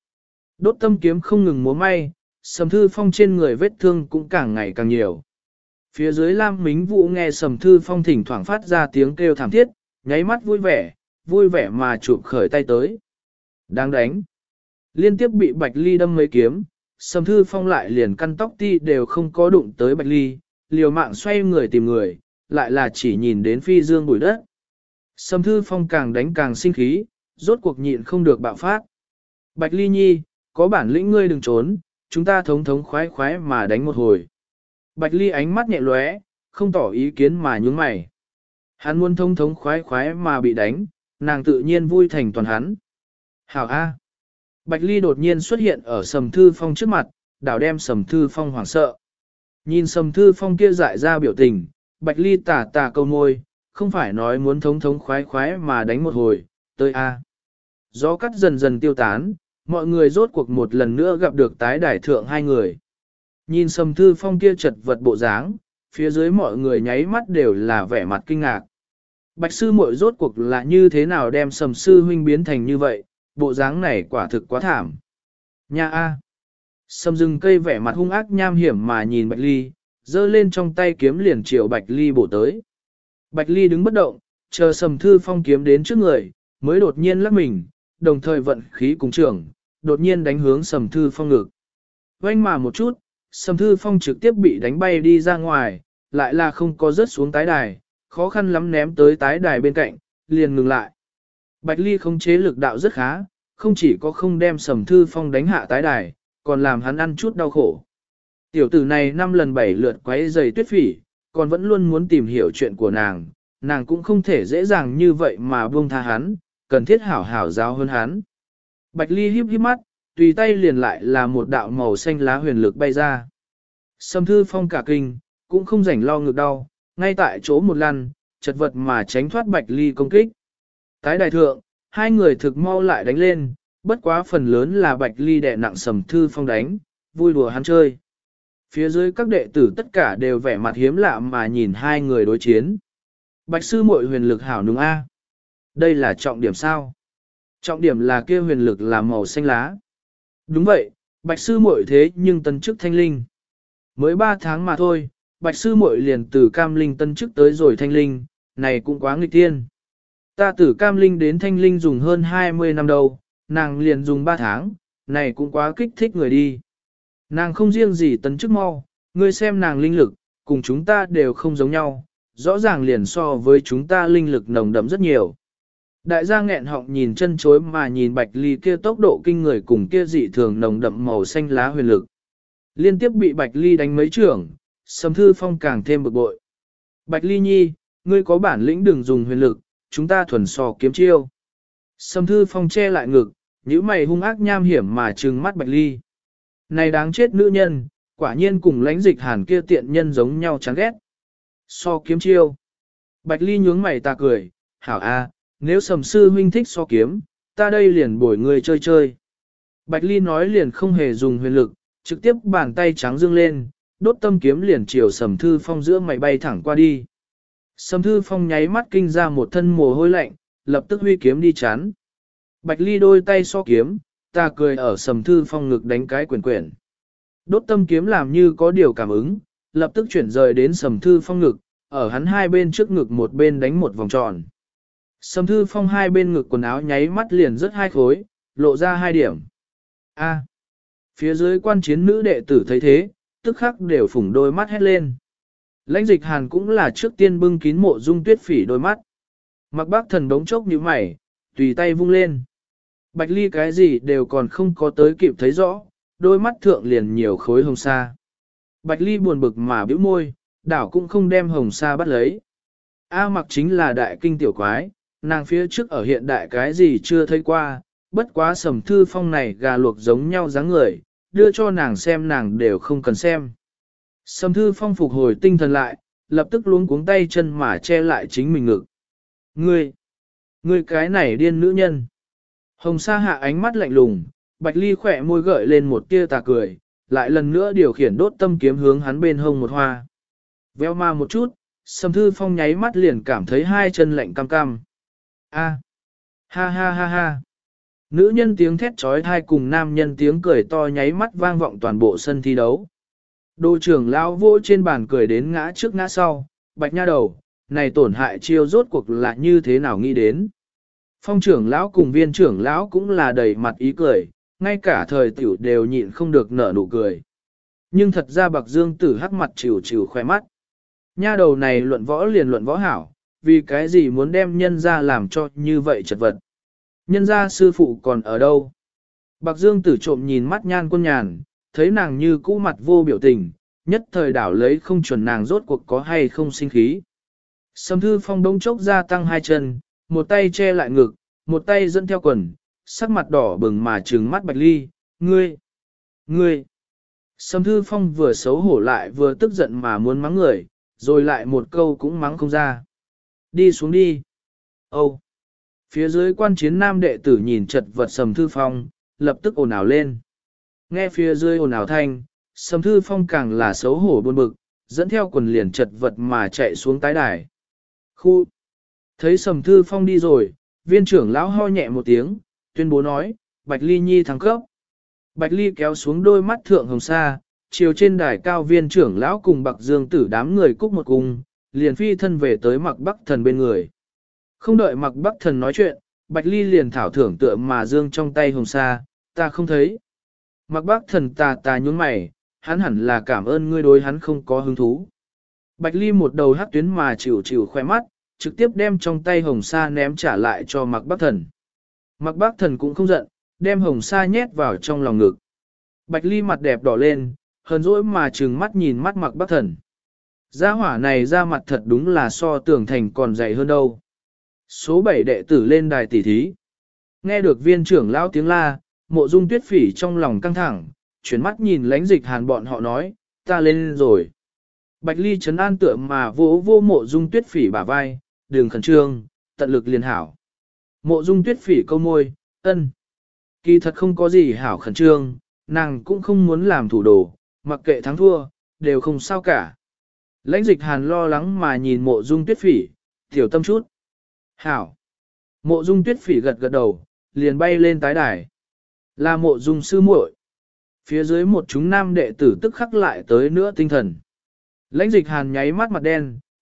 Đốt tâm kiếm không ngừng múa may, Sầm Thư Phong trên người vết thương cũng càng ngày càng nhiều. Phía dưới Lam Mính Vũ nghe Sầm Thư Phong thỉnh thoảng phát ra tiếng kêu thảm thiết, nháy mắt vui vẻ mà chụp khởi tay tới. Đang đánh. Liên tiếp bị Bạch Ly đâm mấy kiếm, Sầm Thư Phong lại liền căn tóc ti đều không có đụng tới Bạch Ly, liều mạng xoay người tìm người, lại là chỉ nhìn đến phi dương bụi đất. Sầm Thư Phong càng đánh càng sinh khí, rốt cuộc nhịn không được bạo phát. Bạch Ly nhi, có bản lĩnh ngươi đừng trốn, chúng ta thống khoái mà đánh một hồi. Bạch Ly ánh mắt nhẹ lóe, không tỏ ý kiến mà nhướng mày. Hắn muốn thống khoái mà bị đánh, nàng tự nhiên vui thành toàn hắn. Hảo A. Bạch Ly đột nhiên xuất hiện ở Sầm Thư Phong trước mặt, đảo đem Sầm Thư Phong hoảng sợ. Nhìn Sầm Thư Phong kia dại ra biểu tình, Bạch Ly tà câu môi, không phải nói muốn thống khoái mà đánh một hồi, tới A. Gió cắt dần dần tiêu tán, mọi người rốt cuộc một lần nữa gặp được tái đài thượng hai người. Nhìn Sầm Thư Phong kia chật vật bộ dáng, phía dưới mọi người nháy mắt đều là vẻ mặt kinh ngạc. Bạch sư muội rốt cuộc là như thế nào đem Sầm sư huynh biến thành như vậy, bộ dáng này quả thực quá thảm. Nha A. Sầm rừng cây vẻ mặt hung ác nham hiểm mà nhìn Bạch Ly, giơ lên trong tay kiếm liền chiều Bạch Ly bổ tới. Bạch Ly đứng bất động, chờ Sầm Thư Phong kiếm đến trước người, mới đột nhiên lắc mình, đồng thời vận khí cùng trưởng, đột nhiên đánh hướng Sầm Thư Phong ngực. Vanh mà một chút, Sầm Thư Phong trực tiếp bị đánh bay đi ra ngoài, lại là không có rớt xuống tái đài, khó khăn lắm ném tới tái đài bên cạnh, liền ngừng lại. Bạch Ly khống chế lực đạo rất khá, không chỉ có không đem Sầm Thư Phong đánh hạ tái đài, còn làm hắn ăn chút đau khổ. Tiểu tử này 5 lần 7 lượt quấy giày Tuyết Phỉ, còn vẫn luôn muốn tìm hiểu chuyện của nàng cũng không thể dễ dàng như vậy mà buông tha hắn, cần thiết hảo hảo giáo hơn hắn. Bạch Ly híp mắt, tùy tay liền lại là một đạo màu xanh lá huyền lực bay ra. Sầm Thư Phong cả kinh, cũng không rảnh lo ngực đau, ngay tại chỗ một lăn, chật vật mà tránh thoát Bạch Ly công kích. Tái đài thượng, hai người thực mau lại đánh lên, bất quá phần lớn là Bạch Ly đè nặng Sầm Thư Phong đánh, vui đùa hắn chơi. Phía dưới các đệ tử tất cả đều vẻ mặt hiếm lạ mà nhìn hai người đối chiến. Bạch sư muội huyền lực hảo đúng A. Đây là trọng điểm sao? Trọng điểm là kia huyền lực là màu xanh lá. Đúng vậy, Bạch sư muội thế nhưng tân chức thanh linh. Mới 3 tháng mà thôi, Bạch sư muội liền từ cam linh tân chức tới rồi thanh linh, này cũng quá nghịch thiên. Ta từ cam linh đến thanh linh dùng hơn 20 năm đâu, nàng liền dùng 3 tháng, này cũng quá kích thích người đi. Nàng không riêng gì tấn chức mau, ngươi xem nàng linh lực, cùng chúng ta đều không giống nhau, rõ ràng liền so với chúng ta linh lực nồng đậm rất nhiều. Đại gia nghẹn họng nhìn chân chối mà nhìn Bạch Ly kia tốc độ kinh người cùng kia dị thường nồng đậm màu xanh lá huyền lực. Liên tiếp bị Bạch Ly đánh mấy trưởng, Sầm Thư Phong càng thêm bực bội. Bạch Ly nhi, ngươi có bản lĩnh đừng dùng huyền lực, chúng ta thuần so kiếm chiêu. Sầm Thư Phong che lại ngực, nhíu mày hung ác nham hiểm mà trừng mắt Bạch Ly. Này đáng chết nữ nhân, quả nhiên cùng lãnh dịch hàn kia tiện nhân giống nhau chán ghét. So kiếm chiêu. Bạch Ly nhướng mày ta cười, hảo a, nếu Sầm sư huynh thích so kiếm, ta đây liền bồi người chơi chơi. Bạch Ly nói liền không hề dùng huyền lực, trực tiếp bàn tay trắng dương lên, đốt tâm kiếm liền chiều Sầm Thư Phong giữa mày bay thẳng qua đi. Sầm Thư Phong nháy mắt kinh ra một thân mồ hôi lạnh, lập tức huy kiếm đi chắn. Bạch Ly đôi tay so kiếm, ta cười ở Sầm Thư Phong ngực đánh cái quyển quyển. Đốt tâm kiếm làm như có điều cảm ứng, lập tức chuyển rời đến Sầm Thư Phong ngực, ở hắn hai bên trước ngực một bên đánh một vòng tròn. Sầm Thư Phong hai bên ngực quần áo nháy mắt liền rớt hai khối, lộ ra hai điểm. A. Phía dưới quan chiến nữ đệ tử thấy thế, tức khắc đều phủng đôi mắt hét lên. Lãnh dịch hàn cũng là trước tiên bưng kín Mộ Dung Tuyết Phỉ đôi mắt. Mặc Bác Thần đống chốc như mày, tùy tay vung lên. Bạch Ly cái gì đều còn không có tới kịp thấy rõ, đôi mắt thượng liền nhiều khối hồng sa. Bạch Ly buồn bực mà bĩu môi, đảo cũng không đem hồng sa bắt lấy. A Mặc chính là đại kinh tiểu quái, nàng phía trước ở hiện đại cái gì chưa thấy qua, bất quá Sầm Thư Phong này gà luộc giống nhau dáng người, đưa cho nàng xem nàng đều không cần xem. Sầm Thư Phong phục hồi tinh thần lại, lập tức luống cuống tay chân mà che lại chính mình ngực. Ngươi cái này điên nữ nhân. Hồng Sa hạ ánh mắt lạnh lùng, Bạch Ly khỏe môi gợi lên một tia tà cười, lại lần nữa điều khiển đốt tâm kiếm hướng hắn bên hông một hoa. Veo ma một chút, Sầm Thư Phong nháy mắt liền cảm thấy hai chân lạnh cam cam. A. Ha ha ha ha. Nữ nhân tiếng thét trói thai cùng nam nhân tiếng cười to nháy mắt vang vọng toàn bộ sân thi đấu. Đô trưởng lão vỗ trên bàn cười đến ngã trước ngã sau, Bạch nha đầu, này tổn hại chiêu rốt cuộc là như thế nào nghĩ đến. Phong trưởng lão cùng viên trưởng lão cũng là đầy mặt ý cười, ngay cả thời tiểu đều nhịn không được nở nụ cười. Nhưng thật ra Bạc Dương Tử hắc mặt chịu chịu khoe mắt. Nha đầu này luận võ liền luận võ hảo, vì cái gì muốn đem nhân ra làm cho như vậy chật vật. Nhân ra sư phụ còn ở đâu? Bạc Dương Tử trộm nhìn mắt Nhan Quân Nhàn, thấy nàng như cũ mặt vô biểu tình, nhất thời đảo lấy không chuẩn nàng rốt cuộc có hay không sinh khí. Sầm Thư Phong bỗng chốc ra tăng hai chân, một tay che lại ngực, một tay dẫn theo quần, sắc mặt đỏ bừng mà trừng mắt Bạch Ly, ngươi. Sầm Thư Phong vừa xấu hổ lại vừa tức giận mà muốn mắng người, rồi lại một câu cũng mắng không ra. Đi xuống đi. Âu. Phía dưới quan chiến nam đệ tử nhìn chật vật Sầm Thư Phong, lập tức ồn ào lên. Nghe phía dưới ồn ào thanh, Sầm Thư Phong càng là xấu hổ buồn bực, dẫn theo quần liền chật vật mà chạy xuống tái đài. Khu. Thấy Sầm Thư Phong đi rồi, viên trưởng lão ho nhẹ một tiếng, tuyên bố nói, Bạch Ly nhi thắng cấp. Bạch Ly kéo xuống đôi mắt thượng hồng sa, chiều trên đài cao viên trưởng lão cùng Bạc Dương Tử đám người cúc một cung, liền phi thân về tới Mặc Bắc Thần bên người. Không đợi Mặc Bắc Thần nói chuyện, Bạch Ly liền thảo thưởng tựa mà dương trong tay hồng sa, ta không thấy. Mặc Bắc Thần tà nhún mày, hắn hẳn là cảm ơn ngươi đối hắn không có hứng thú. Bạch Ly một đầu hắc tuyến mà chịu khoe mắt, trực tiếp đem trong tay hồng sa ném trả lại cho Mặc Bắc Thần. Mặc Bắc Thần cũng không giận, đem hồng sa nhét vào trong lòng ngực. Bạch Ly mặt đẹp đỏ lên, hờn dỗi mà trừng mắt nhìn mắt Mặc Bắc Thần. Gia hỏa này ra mặt thật đúng là so tường thành còn dày hơn đâu. Số 7 đệ tử lên đài tỉ thí. Nghe được viên trưởng lão tiếng la, Mộ Dung Tuyết Phỉ trong lòng căng thẳng, chuyển mắt nhìn Lãnh Dịch Hàn bọn họ nói, ta lên rồi. Bạch Ly trấn an tựa mà vô Mộ Dung Tuyết Phỉ bả vai, đừng khẩn trương, tận lực liền hảo. Mộ Dung Tuyết Phỉ câu môi, ân. Kỳ thật không có gì hảo khẩn trương, nàng cũng không muốn làm thủ đồ, mặc kệ thắng thua, đều không sao cả. Lãnh Dịch Hàn lo lắng mà nhìn Mộ Dung Tuyết Phỉ, tiểu tâm chút. Hảo. Mộ Dung Tuyết Phỉ gật gật đầu, liền bay lên tái đài. Là Mộ Dung sư muội. Phía dưới một chúng nam đệ tử tức khắc lại tới nữa tinh thần. Lãnh Dịch Hàn nháy mắt mặt đen,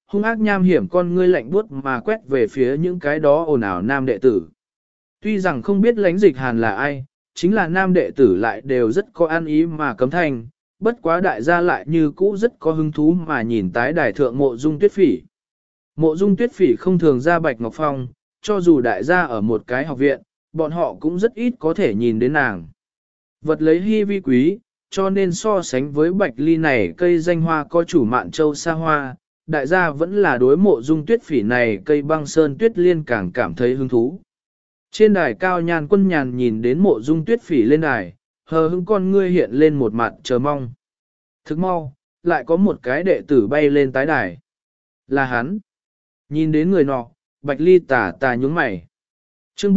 hung ác nham hiểm con ngươi lạnh buốt mà quét về phía những cái đó ồn ào nam đệ tử. Tuy rằng không biết lãnh dịch hàn là ai, chính là nam đệ tử lại đều rất có an ý mà cấm thanh, bất quá đại gia lại như cũ rất có hứng thú mà nhìn tái đài thượng mộ dung tuyết phỉ. Mộ dung tuyết phỉ không thường ra Bạch Ngọc Phong, cho dù đại gia ở một cái học viện, bọn họ cũng rất ít có thể nhìn đến nàng. Vật lấy hy vi quý, cho nên so sánh với bạch ly này cây danh hoa có chủ mạn châu xa hoa, đại gia vẫn là đối mộ dung tuyết phỉ này cây băng sơn tuyết liên càng cảm thấy hứng thú. Trên đài cao Nhan Quân Nhàn nhìn đến mộ dung tuyết phỉ lên đài, hờ hững con ngươi hiện lên một mặt chờ mong. Thức mau, lại có một cái đệ tử bay lên tái đài. Là hắn. Nhìn đến người nọ, bạch ly tà tà nhướng mày. Chương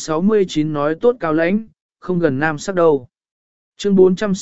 469 nói tốt cao lãnh, không gần nam sắc đâu. Chương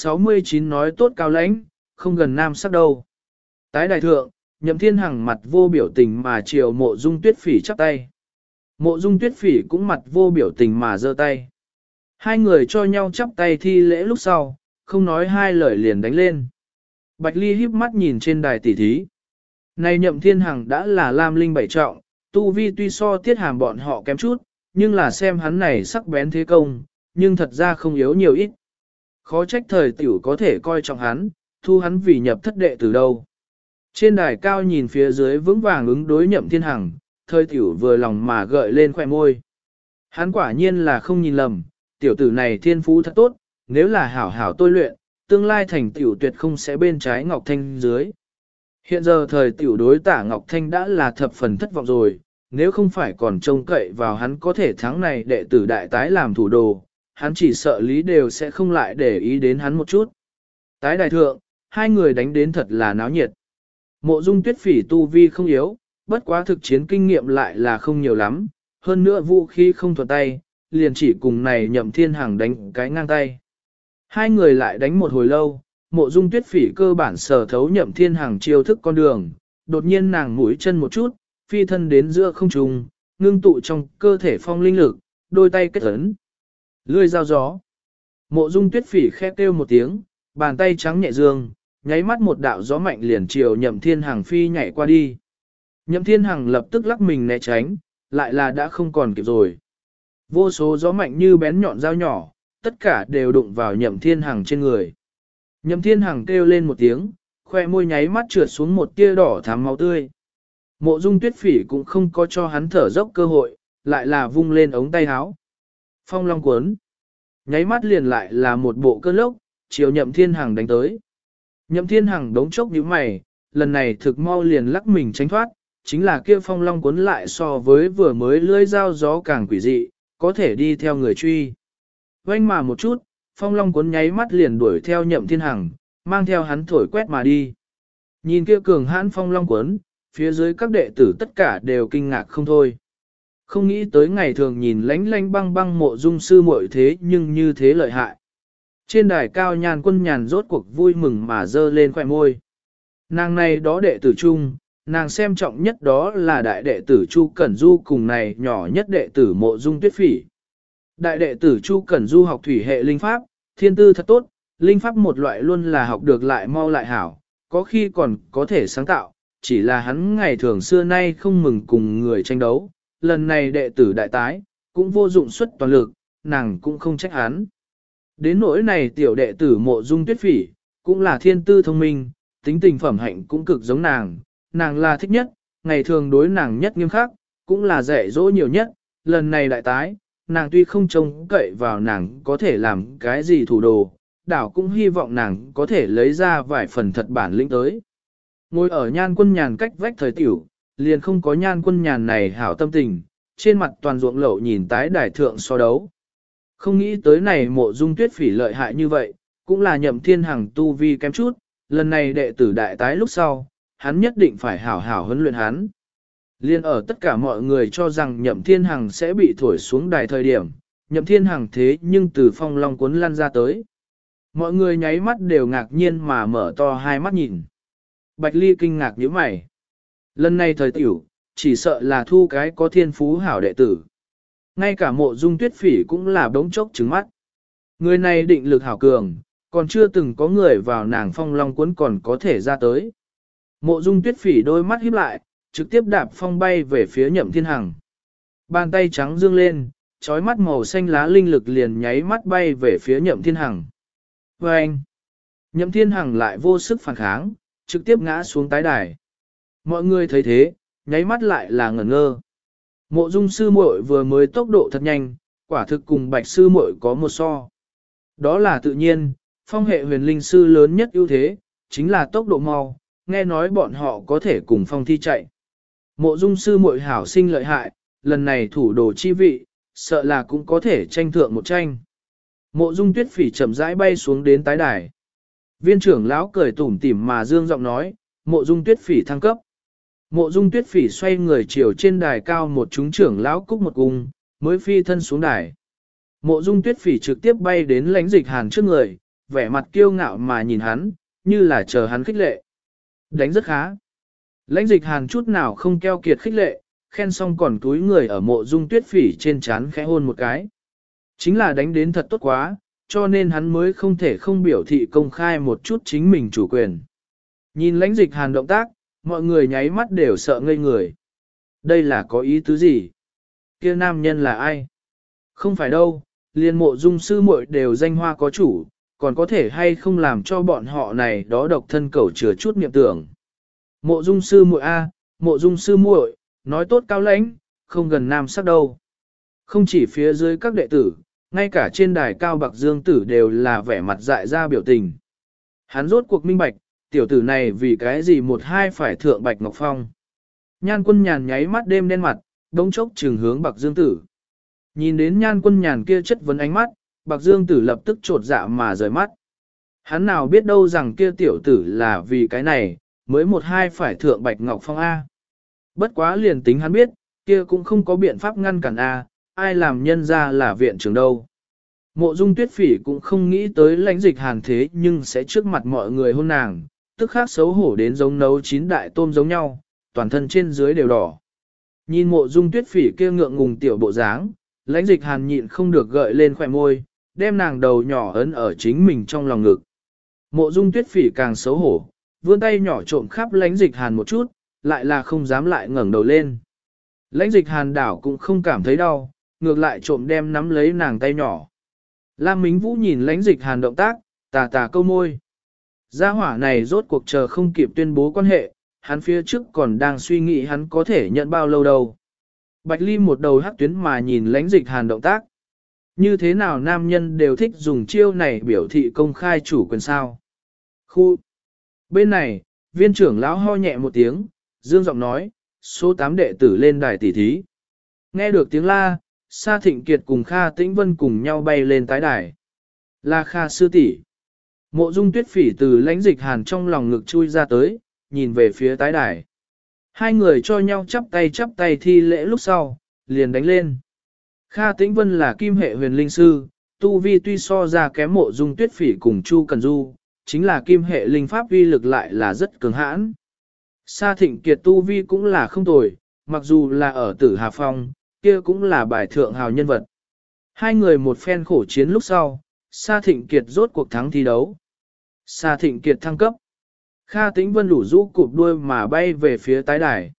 469 nói tốt cao lãnh, không gần nam sắc đâu. Tái đài thượng, Nhậm Thiên Hằng mặt vô biểu tình mà chiều mộ dung tuyết phỉ chắp tay. Mộ dung tuyết phỉ cũng mặt vô biểu tình mà giơ tay. Hai người cho nhau chắp tay thi lễ lúc sau, không nói hai lời liền đánh lên. Bạch Ly híp mắt nhìn trên đài tỷ thí. Này Nhậm Thiên Hằng đã là lam linh bảy trọng, tu vi tuy so tiết hàm bọn họ kém chút, nhưng là xem hắn này sắc bén thế công, nhưng thật ra không yếu nhiều ít. Khó trách thời tiểu có thể coi trọng hắn, thu hắn vì nhập thất đệ từ đâu. Trên đài cao nhìn phía dưới vững vàng ứng đối Nhậm Thiên Hằng, thời tiểu vừa lòng mà gợi lên khoẻ môi. Hắn quả nhiên là không nhìn lầm, tiểu tử này thiên phú thật tốt, nếu là hảo hảo tôi luyện, tương lai thành tiểu tuyệt không sẽ bên trái Ngọc Thanh dưới. Hiện giờ thời tiểu đối tả Ngọc Thanh đã là thập phần thất vọng rồi, nếu không phải còn trông cậy vào hắn có thể thắng này đệ tử đại tái làm thủ đồ, hắn chỉ sợ lý đều sẽ không lại để ý đến hắn một chút. Tái đài thượng, hai người đánh đến thật là náo nhiệt. Mộ dung tuyết phỉ tu vi không yếu, bất quá thực chiến kinh nghiệm lại là không nhiều lắm, hơn nữa vũ khí không thuận tay, liền chỉ cùng này Nhậm Thiên Hằng đánh cái ngang tay. Hai người lại đánh một hồi lâu, mộ dung tuyết phỉ cơ bản sở thấu Nhậm Thiên Hằng chiêu thức con đường, đột nhiên nàng mũi chân một chút, phi thân đến giữa không trung, ngưng tụ trong cơ thể phong linh lực, đôi tay kết ấn. Lươi dao gió. Mộ dung tuyết phỉ khẽ kêu một tiếng, bàn tay trắng nhẹ dương, nháy mắt một đạo gió mạnh liền chiều Nhậm Thiên Hằng phi nhảy qua đi. Nhậm Thiên Hằng lập tức lắc mình né tránh, lại là đã không còn kịp rồi. Vô số gió mạnh như bén nhọn dao nhỏ, tất cả đều đụng vào Nhậm Thiên Hằng trên người. Nhậm Thiên Hằng kêu lên một tiếng, khoe môi nháy mắt trượt xuống một tia đỏ thắm máu tươi. Mộ dung tuyết phỉ cũng không có cho hắn thở dốc cơ hội, lại là vung lên ống tay áo. Phong long cuốn. Nháy mắt liền lại là một bộ cơn lốc, chiều Nhậm Thiên Hằng đánh tới. Nhậm Thiên Hằng đống chốc nhíu mày, lần này thực mau liền lắc mình tránh thoát, chính là kia phong long cuốn lại so với vừa mới lưỡi dao gió càng quỷ dị, có thể đi theo người truy. Vanh mà một chút, phong long cuốn nháy mắt liền đuổi theo Nhậm Thiên Hằng, mang theo hắn thổi quét mà đi. Nhìn kia cường hãn phong long cuốn, phía dưới các đệ tử tất cả đều kinh ngạc không thôi. Không nghĩ tới ngày thường nhìn lánh lánh băng băng mộ dung sư muội thế nhưng như thế lợi hại. Trên đài cao Nhan Quân Nhàn rốt cuộc vui mừng mà dơ lên khỏe môi. Nàng này đó đệ tử chung, nàng xem trọng nhất đó là đại đệ tử Chu Cẩn Du cùng này nhỏ nhất đệ tử mộ dung tuyết phỉ. Đại đệ tử Chu Cẩn Du học thủy hệ linh pháp, thiên tư thật tốt, linh pháp một loại luôn là học được lại mau lại hảo, có khi còn có thể sáng tạo, chỉ là hắn ngày thường xưa nay không mừng cùng người tranh đấu, lần này đệ tử đại tái, cũng vô dụng xuất toàn lực, nàng cũng không trách hắn. Đến nỗi này tiểu đệ tử mộ dung tuyết phỉ, cũng là thiên tư thông minh, tính tình phẩm hạnh cũng cực giống nàng, nàng là thích nhất, ngày thường đối nàng nhất nghiêm khắc, cũng là dạy dỗ nhiều nhất, lần này đại tái, nàng tuy không trông cậy vào nàng có thể làm cái gì thủ đồ, đảo cũng hy vọng nàng có thể lấy ra vài phần thật bản lĩnh tới. Ngồi ở Nhan Quân Nhàn cách vách thời tiểu, liền không có Nhan Quân Nhàn này hảo tâm tình, trên mặt toàn ruộng lậu nhìn tái đài thượng so đấu. Không nghĩ tới này mộ dung tuyết phỉ lợi hại như vậy, cũng là Nhậm Thiên Hằng tu vi kém chút, lần này đệ tử đại tái lúc sau, hắn nhất định phải hảo hảo huấn luyện hắn. Liên ở tất cả mọi người cho rằng Nhậm Thiên Hằng sẽ bị thổi xuống đài thời điểm, Nhậm Thiên Hằng thế nhưng từ phong long cuốn lăn ra tới. Mọi người nháy mắt đều ngạc nhiên mà mở to hai mắt nhìn. Bạch Ly kinh ngạc nhíu mày. Lần này thời tiểu, chỉ sợ là thu cái có thiên phú hảo đệ tử. Ngay cả mộ dung tuyết phỉ cũng là đống chốc trứng mắt. Người này định lực hảo cường, còn chưa từng có người vào nàng phong long cuốn còn có thể ra tới. Mộ dung tuyết phỉ đôi mắt híp lại, trực tiếp đạp phong bay về phía Nhậm Thiên Hằng. Bàn tay trắng dương lên, trói mắt màu xanh lá linh lực liền nháy mắt bay về phía Nhậm Thiên Hằng. Và anh, Nhậm Thiên Hằng lại vô sức phản kháng, trực tiếp ngã xuống tái đài. Mọi người thấy thế, nháy mắt lại là ngẩn ngơ. Mộ Dung sư muội vừa mới tốc độ thật nhanh, quả thực cùng Bạch sư muội có một so. Đó là tự nhiên, phong hệ huyền linh sư lớn nhất ưu thế, chính là tốc độ mau, nghe nói bọn họ có thể cùng phong thi chạy. Mộ Dung sư muội hảo sinh lợi hại, lần này thủ đồ chi vị, sợ là cũng có thể tranh thượng một tranh. Mộ Dung Tuyết Phỉ chậm rãi bay xuống đến tái đài. Viên trưởng lão cười tủm tỉm mà dương giọng nói, Mộ Dung Tuyết Phỉ thăng cấp. Mộ Dung Tuyết Phỉ xoay người chiều trên đài cao một chúng trưởng lão cúc một cung, mới phi thân xuống đài. Mộ Dung Tuyết Phỉ trực tiếp bay đến Lãnh Dịch Hàn trước người, vẻ mặt kiêu ngạo mà nhìn hắn, như là chờ hắn khích lệ. Đánh rất khá. Lãnh Dịch Hàn chút nào không keo kiệt khích lệ, khen xong còn túi người ở Mộ Dung Tuyết Phỉ trên trán khẽ hôn một cái. Chính là đánh đến thật tốt quá, cho nên hắn mới không thể không biểu thị công khai một chút chính mình chủ quyền. Nhìn Lãnh Dịch Hàn động tác, mọi người nháy mắt đều sợ ngây người. Đây là có ý tứ gì? Kia nam nhân là ai? Không phải đâu, liền Mộ Dung sư muội đều danh hoa có chủ, còn có thể hay không làm cho bọn họ này đó độc thân cẩu chừa chút niệm tưởng. Mộ Dung sư muội a, Mộ Dung sư muội, nói tốt cao lãnh, không gần nam sắc đâu. Không chỉ phía dưới các đệ tử, ngay cả trên đài cao Bạc Dương tử đều là vẻ mặt dại ra biểu tình. Hắn rốt cuộc minh bạch, tiểu tử này vì cái gì một hai phải thượng Bạch Ngọc Phong. Nhan Quân Nhàn nháy mắt đêm đen mặt, đống chốc trừng hướng Bạc Dương tử. Nhìn đến Nhan Quân Nhàn kia chất vấn ánh mắt, Bạc Dương tử lập tức trột dạ mà rời mắt. Hắn nào biết đâu rằng kia tiểu tử là vì cái này, mới một hai phải thượng Bạch Ngọc Phong A. Bất quá liền tính hắn biết, kia cũng không có biện pháp ngăn cản A, ai làm nhân ra là viện trưởng đâu. Mộ Dung Tuyết Phỉ cũng không nghĩ tới Lãnh Dịch Hàn thế nhưng sẽ trước mặt mọi người hôn nàng, tức khắc xấu hổ đến giống nấu chín đại tôm giống nhau, toàn thân trên dưới đều đỏ. Nhìn Mộ Dung Tuyết Phỉ kia ngượng ngùng tiểu bộ dáng, Lãnh Dịch Hàn nhịn không được gợi lên khóe môi, đem nàng đầu nhỏ ấn ở chính mình trong lòng ngực. Mộ Dung Tuyết Phỉ càng xấu hổ, vươn tay nhỏ trộm khắp Lãnh Dịch Hàn một chút, lại là không dám lại ngẩng đầu lên. Lãnh Dịch Hàn đảo cũng không cảm thấy đau, ngược lại trộm đem nắm lấy nàng tay nhỏ. Lam Mính Vũ nhìn Lãnh Dịch Hàn động tác, tà tà câu môi. Gia hỏa này rốt cuộc chờ không kịp tuyên bố quan hệ, hắn phía trước còn đang suy nghĩ hắn có thể nhận bao lâu đâu. Bạch Ly một đầu hắc tuyến mà nhìn Lãnh Dịch Hàn động tác. Như thế nào nam nhân đều thích dùng chiêu này biểu thị công khai chủ quyền sao. Khu. Bên này, viên trưởng lão ho nhẹ một tiếng, dương giọng nói, số 8 đệ tử lên đài tỷ thí. Nghe được tiếng la, Sa Thịnh Kiệt cùng Kha Tĩnh Vân cùng nhau bay lên tái đài. Là Kha sư tỷ. Mộ Dung Tuyết Phỉ từ Lãnh Dịch Hàn trong lòng ngực chui ra tới, nhìn về phía tái đài. Hai người cho nhau chắp tay thi lễ lúc sau, liền đánh lên. Kha Tĩnh Vân là kim hệ huyền linh sư, tu vi tuy so ra kém Mộ Dung Tuyết Phỉ cùng Chu Cần Du, chính là kim hệ linh pháp uy lực lại là rất cường hãn. Sa Thịnh Kiệt tu vi cũng là không tồi, mặc dù là ở Tử Hà Phong, kia cũng là bài thượng hào nhân vật. Hai người một phen khổ chiến lúc sau, Sa Thịnh Kiệt rốt cuộc thắng thi đấu. Sa Thịnh Kiệt thăng cấp. Kha Tĩnh Vân đủ rũ cụp đuôi mà bay về phía tái đài.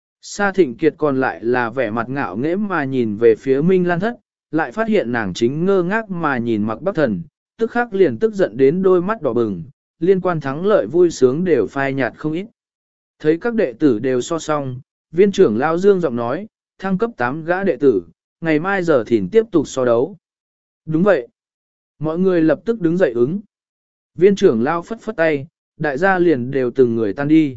Sa Thịnh Kiệt còn lại là vẻ mặt ngạo nghễ mà nhìn về phía Minh Lan Thất, lại phát hiện nàng chính ngơ ngác mà nhìn Mặc Bắc Thần, tức khắc liền tức giận đến đôi mắt đỏ bừng, liên quan thắng lợi vui sướng đều phai nhạt không ít. Thấy các đệ tử đều so xong, viên trưởng Lao Dương giọng nói, thăng cấp 8 gã đệ tử, ngày mai giờ thìn tiếp tục so đấu. Đúng vậy. Mọi người lập tức đứng dậy ứng. Viên trưởng Lao phất phất tay, đại gia liền đều từng người tan đi.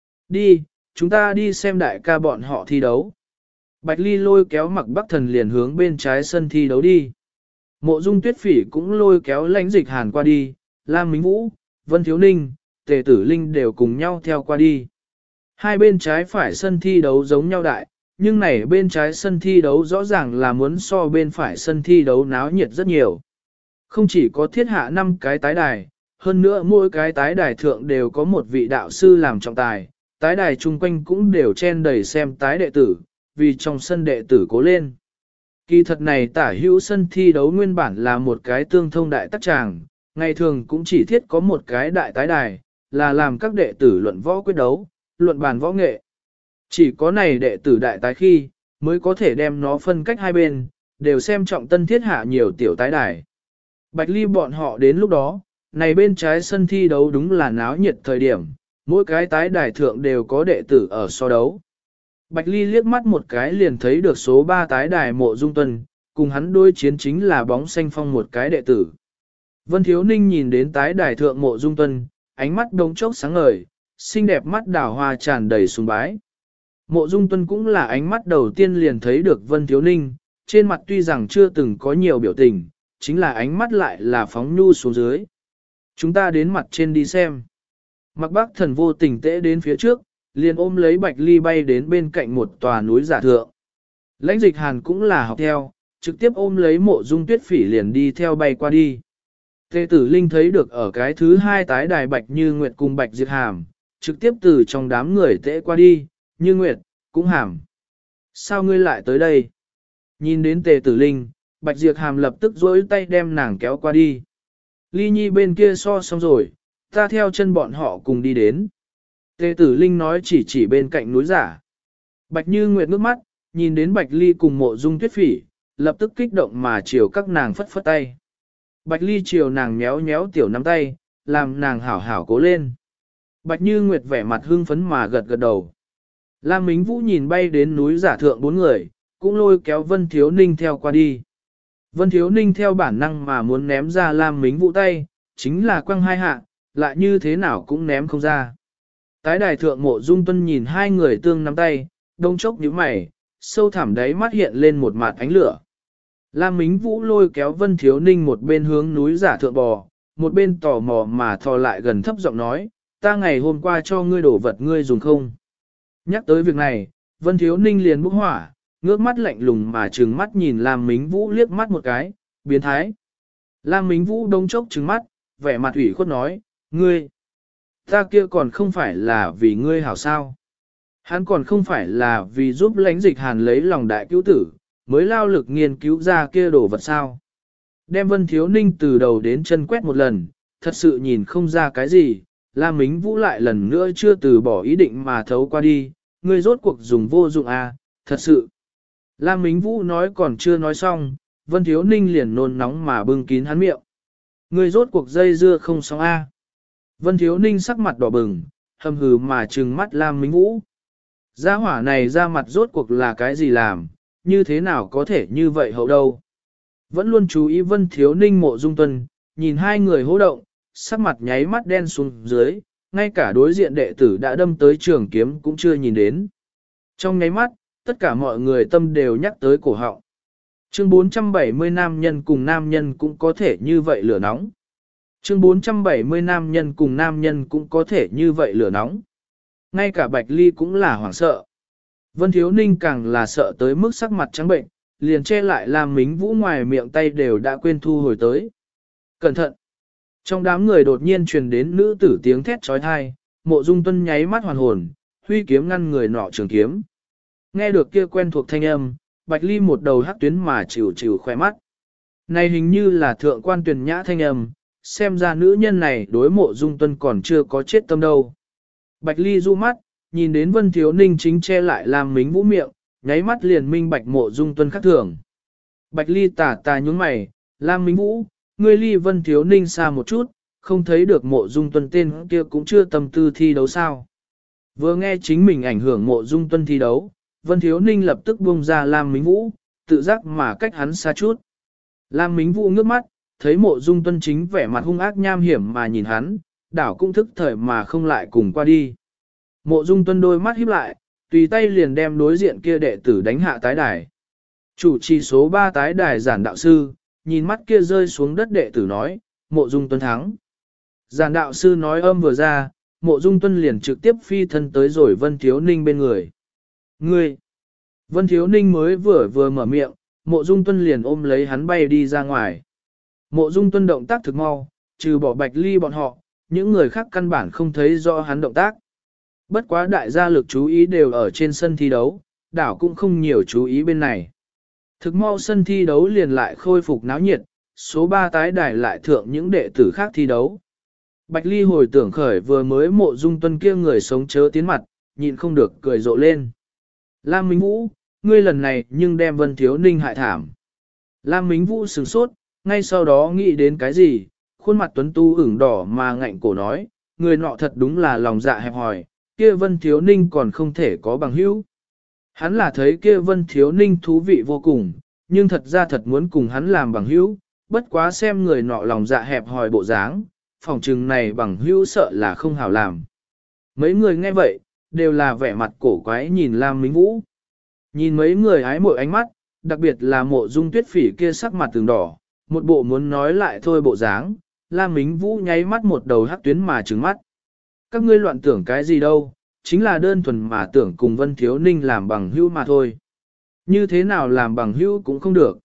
Đi, chúng ta đi xem đại ca bọn họ thi đấu. Bạch Ly lôi kéo Mặc Bắc Thần liền hướng bên trái sân thi đấu đi. Mộ Dung Tuyết Phỉ cũng lôi kéo Lãnh Dịch Hàn qua đi, Lam Mính Vũ, Vân Thiếu Ninh, Tề Tử Linh đều cùng nhau theo qua đi. Hai bên trái phải sân thi đấu giống nhau đại, nhưng này bên trái sân thi đấu rõ ràng là muốn so bên phải sân thi đấu náo nhiệt rất nhiều. Không chỉ có thiết hạ 5 cái tái đài, hơn nữa mỗi cái tái đài thượng đều có một vị đạo sư làm trọng tài, tái đài chung quanh cũng đều chen đầy xem tái đệ tử, vì trong sân đệ tử cố lên. Kỳ thật này tả hữu sân thi đấu nguyên bản là một cái tương thông đại tắc tràng, ngày thường cũng chỉ thiết có một cái đại tái đài, là làm các đệ tử luận võ quyết đấu, luận bàn võ nghệ. Chỉ có này đệ tử đại tái khi, mới có thể đem nó phân cách hai bên, đều xem trọng tân thiết hạ nhiều tiểu tái đài. Bạch Ly bọn họ đến lúc đó, này bên trái sân thi đấu đúng là náo nhiệt thời điểm, mỗi cái tái đài thượng đều có đệ tử ở so đấu. Bạch Ly liếc mắt một cái liền thấy được số 3 tái đài Mộ Dung Tuân, cùng hắn đối chiến chính là bóng xanh phong một cái đệ tử. Vân Thiếu Ninh nhìn đến tái đài thượng Mộ Dung Tuân, ánh mắt đông chốc sáng ngời, xinh đẹp mắt đào hoa tràn đầy sùng bái. Mộ Dung Tuân cũng là ánh mắt đầu tiên liền thấy được Vân Thiếu Ninh, trên mặt tuy rằng chưa từng có nhiều biểu tình, chính là ánh mắt lại là phóng nhu xuống dưới. Chúng ta đến mặt trên đi xem. Mạc Bắc Thần vô tình tễ đến phía trước, liền ôm lấy Bạch Ly bay đến bên cạnh một tòa núi giả thượng. Lãnh Dịch Hàn cũng là học theo, trực tiếp ôm lấy Mộ Dung Tuyết Phỉ liền đi theo bay qua đi. Tề Tử Linh thấy được ở cái thứ hai tái đài Bạch Như Nguyệt cùng Bạch Diệt Hàm, trực tiếp từ trong đám người tễ qua đi, Như Nguyệt, cũng Hàm. Sao ngươi lại tới đây? Nhìn đến Tề Tử Linh, Bạch Diệt Hàm lập tức duỗi tay đem nàng kéo qua đi. Ly Nhi bên kia so xong rồi, ta theo chân bọn họ cùng đi đến. Tề Tử Linh nói chỉ bên cạnh núi giả. Bạch Như Nguyệt ngước mắt, nhìn đến Bạch Ly cùng Mộ Dung Tuyết Phỉ, lập tức kích động mà chiều các nàng phất phất tay. Bạch Ly chiều nàng nhéo nhéo tiểu nắm tay, làm nàng hảo hảo cố lên. Bạch Như Nguyệt vẻ mặt hưng phấn mà gật gật đầu. Lam Mính Vũ nhìn bay đến núi giả thượng bốn người, cũng lôi kéo Vân Thiếu Ninh theo qua đi. Vân Thiếu Ninh theo bản năng mà muốn ném ra Lam Mính Vũ tay, chính là quăng hai hạ, lại như thế nào cũng ném không ra. Tái đài thượng Mộ Dung Tuân nhìn hai người tương nắm tay, đông chốc nhíu mày, sâu thẳm đáy mắt hiện lên một mạt ánh lửa. Lam Mính Vũ lôi kéo Vân Thiếu Ninh một bên hướng núi giả thượng bò, một bên tò mò mà thò lại gần thấp giọng nói, ta ngày hôm qua cho ngươi đổ vật ngươi dùng không? Nhắc tới việc này, Vân Thiếu Ninh liền bốc hỏa, ngước mắt lạnh lùng mà trừng mắt nhìn Lam Mính Vũ liếc mắt một cái, biến thái. Lam Mính Vũ đông chốc trừng mắt, vẻ mặt ủy khuất nói, ngươi, ta kia còn không phải là vì ngươi hảo sao. Hắn còn không phải là vì giúp Lãnh Dịch Hàn lấy lòng đại cứu tử, mới lao lực nghiên cứu ra kia đồ vật sao. Đem Vân Thiếu Ninh từ đầu đến chân quét một lần, thật sự nhìn không ra cái gì, Lam Mính Vũ lại lần nữa chưa từ bỏ ý định mà thấu qua đi, ngươi rốt cuộc dùng vô dụng à, thật sự. Lam Mính Vũ nói còn chưa nói xong, Vân Thiếu Ninh liền nôn nóng mà bưng kín hắn miệng. Ngươi rốt cuộc dây dưa không xong a. Vân Thiếu Ninh sắc mặt đỏ bừng, hầm hừ mà trừng mắt Lam Mính Vũ. Gia hỏa này ra mặt rốt cuộc là cái gì làm, như thế nào có thể như vậy hậu đâu. Vẫn luôn chú ý Vân Thiếu Ninh Mộ Dung Tuân, nhìn hai người hô động, sắc mặt nháy mắt đen xuống dưới, ngay cả đối diện đệ tử đã đâm tới trường kiếm cũng chưa nhìn đến. Trong nháy mắt, tất cả mọi người tâm đều nhắc tới cổ họng. Chương 470 nam nhân cùng nam nhân cũng có thể như vậy lửa nóng. Chương 470 nam nhân cùng nam nhân cũng có thể như vậy lửa nóng. Ngay cả Bạch Ly cũng là hoảng sợ. Vân Thiếu Ninh càng là sợ tới mức sắc mặt trắng bệnh, liền che lại Lam Mính Vũ ngoài miệng tay đều đã quên thu hồi tới. Cẩn thận! Trong đám người đột nhiên truyền đến nữ tử tiếng thét trói thai, Mộ Dung Tuân nháy mắt hoàn hồn, huy kiếm ngăn người nọ trường kiếm. Nghe được kia quen thuộc thanh âm, Bạch Ly một đầu hắc tuyến mà chịu chịu khoe mắt. Này hình như là thượng quan tuyển nhã thanh âm, xem ra nữ nhân này đối Mộ Dung Tuân còn chưa có chết tâm đâu. Bạch Ly du mắt, nhìn đến Vân Thiếu Ninh chính che lại Lam Mính Vũ miệng, nháy mắt liền minh bạch Mộ Dung Tuân khác thường. Bạch Ly tà tà nhúng mày, Lam Mính Vũ, ngươi ly Vân Thiếu Ninh xa một chút, không thấy được Mộ Dung Tuân tên kia cũng chưa tâm tư thi đấu sao. Vừa nghe chính mình ảnh hưởng Mộ Dung Tuân thi đấu, Vân Thiếu Ninh lập tức buông ra Lam Mính Vũ, tự giác mà cách hắn xa chút. Lam Mính Vũ ngước mắt, thấy Mộ Dung Tuân chính vẻ mặt hung ác nham hiểm mà nhìn hắn, đảo cũng thức thời mà không lại cùng qua đi. Mộ Dung Tuân đôi mắt híp lại, tùy tay liền đem đối diện kia đệ tử đánh hạ tái đài. Chủ trì số 3 tái đài Giản đạo sư, nhìn mắt kia rơi xuống đất đệ tử nói, Mộ Dung Tuân thắng. Giản đạo sư nói âm vừa ra, Mộ Dung Tuân liền trực tiếp phi thân tới rồi Vân Thiếu Ninh bên người. Ngươi! Vân Thiếu Ninh mới vừa mở miệng, Mộ Dung Tuân liền ôm lấy hắn bay đi ra ngoài. Mộ Dung Tuân động tác thực mau, trừ bỏ Bạch Ly bọn họ, những người khác căn bản không thấy rõ hắn động tác. Bất quá đại gia lực chú ý đều ở trên sân thi đấu, đảo cũng không nhiều chú ý bên này. Thực mau sân thi đấu liền lại khôi phục náo nhiệt, số 3 tái đài lại thượng những đệ tử khác thi đấu. Bạch Ly hồi tưởng khởi vừa mới Mộ Dung Tuân kia người sống chớ tiến mặt, nhịn không được cười rộ lên. Lam Mính Vũ, ngươi lần này nhưng đem Vân Thiếu Ninh hại thảm. Lam Mính Vũ sửng sốt, ngay sau đó nghĩ đến cái gì, khuôn mặt tuấn tu ửng đỏ mà ngạnh cổ nói, người nọ thật đúng là lòng dạ hẹp hòi, kia Vân Thiếu Ninh còn không thể có bằng hữu. Hắn là thấy kia Vân Thiếu Ninh thú vị vô cùng, nhưng thật ra thật muốn cùng hắn làm bằng hữu, bất quá xem người nọ lòng dạ hẹp hòi bộ dáng, phòng trừng này bằng hữu sợ là không hảo làm. Mấy người nghe vậy, đều là vẻ mặt cổ quái nhìn Lam Mính Vũ. Nhìn mấy người ái mộ ánh mắt, đặc biệt là Mộ Dung Tuyết Phỉ kia sắc mặt từng đỏ, một bộ muốn nói lại thôi bộ dáng, Lam Mính Vũ nháy mắt một đầu hắc tuyến mà trừng mắt. Các ngươi loạn tưởng cái gì đâu, chính là đơn thuần mà tưởng cùng Vân Thiếu Ninh làm bằng hữu mà thôi. Như thế nào làm bằng hữu cũng không được.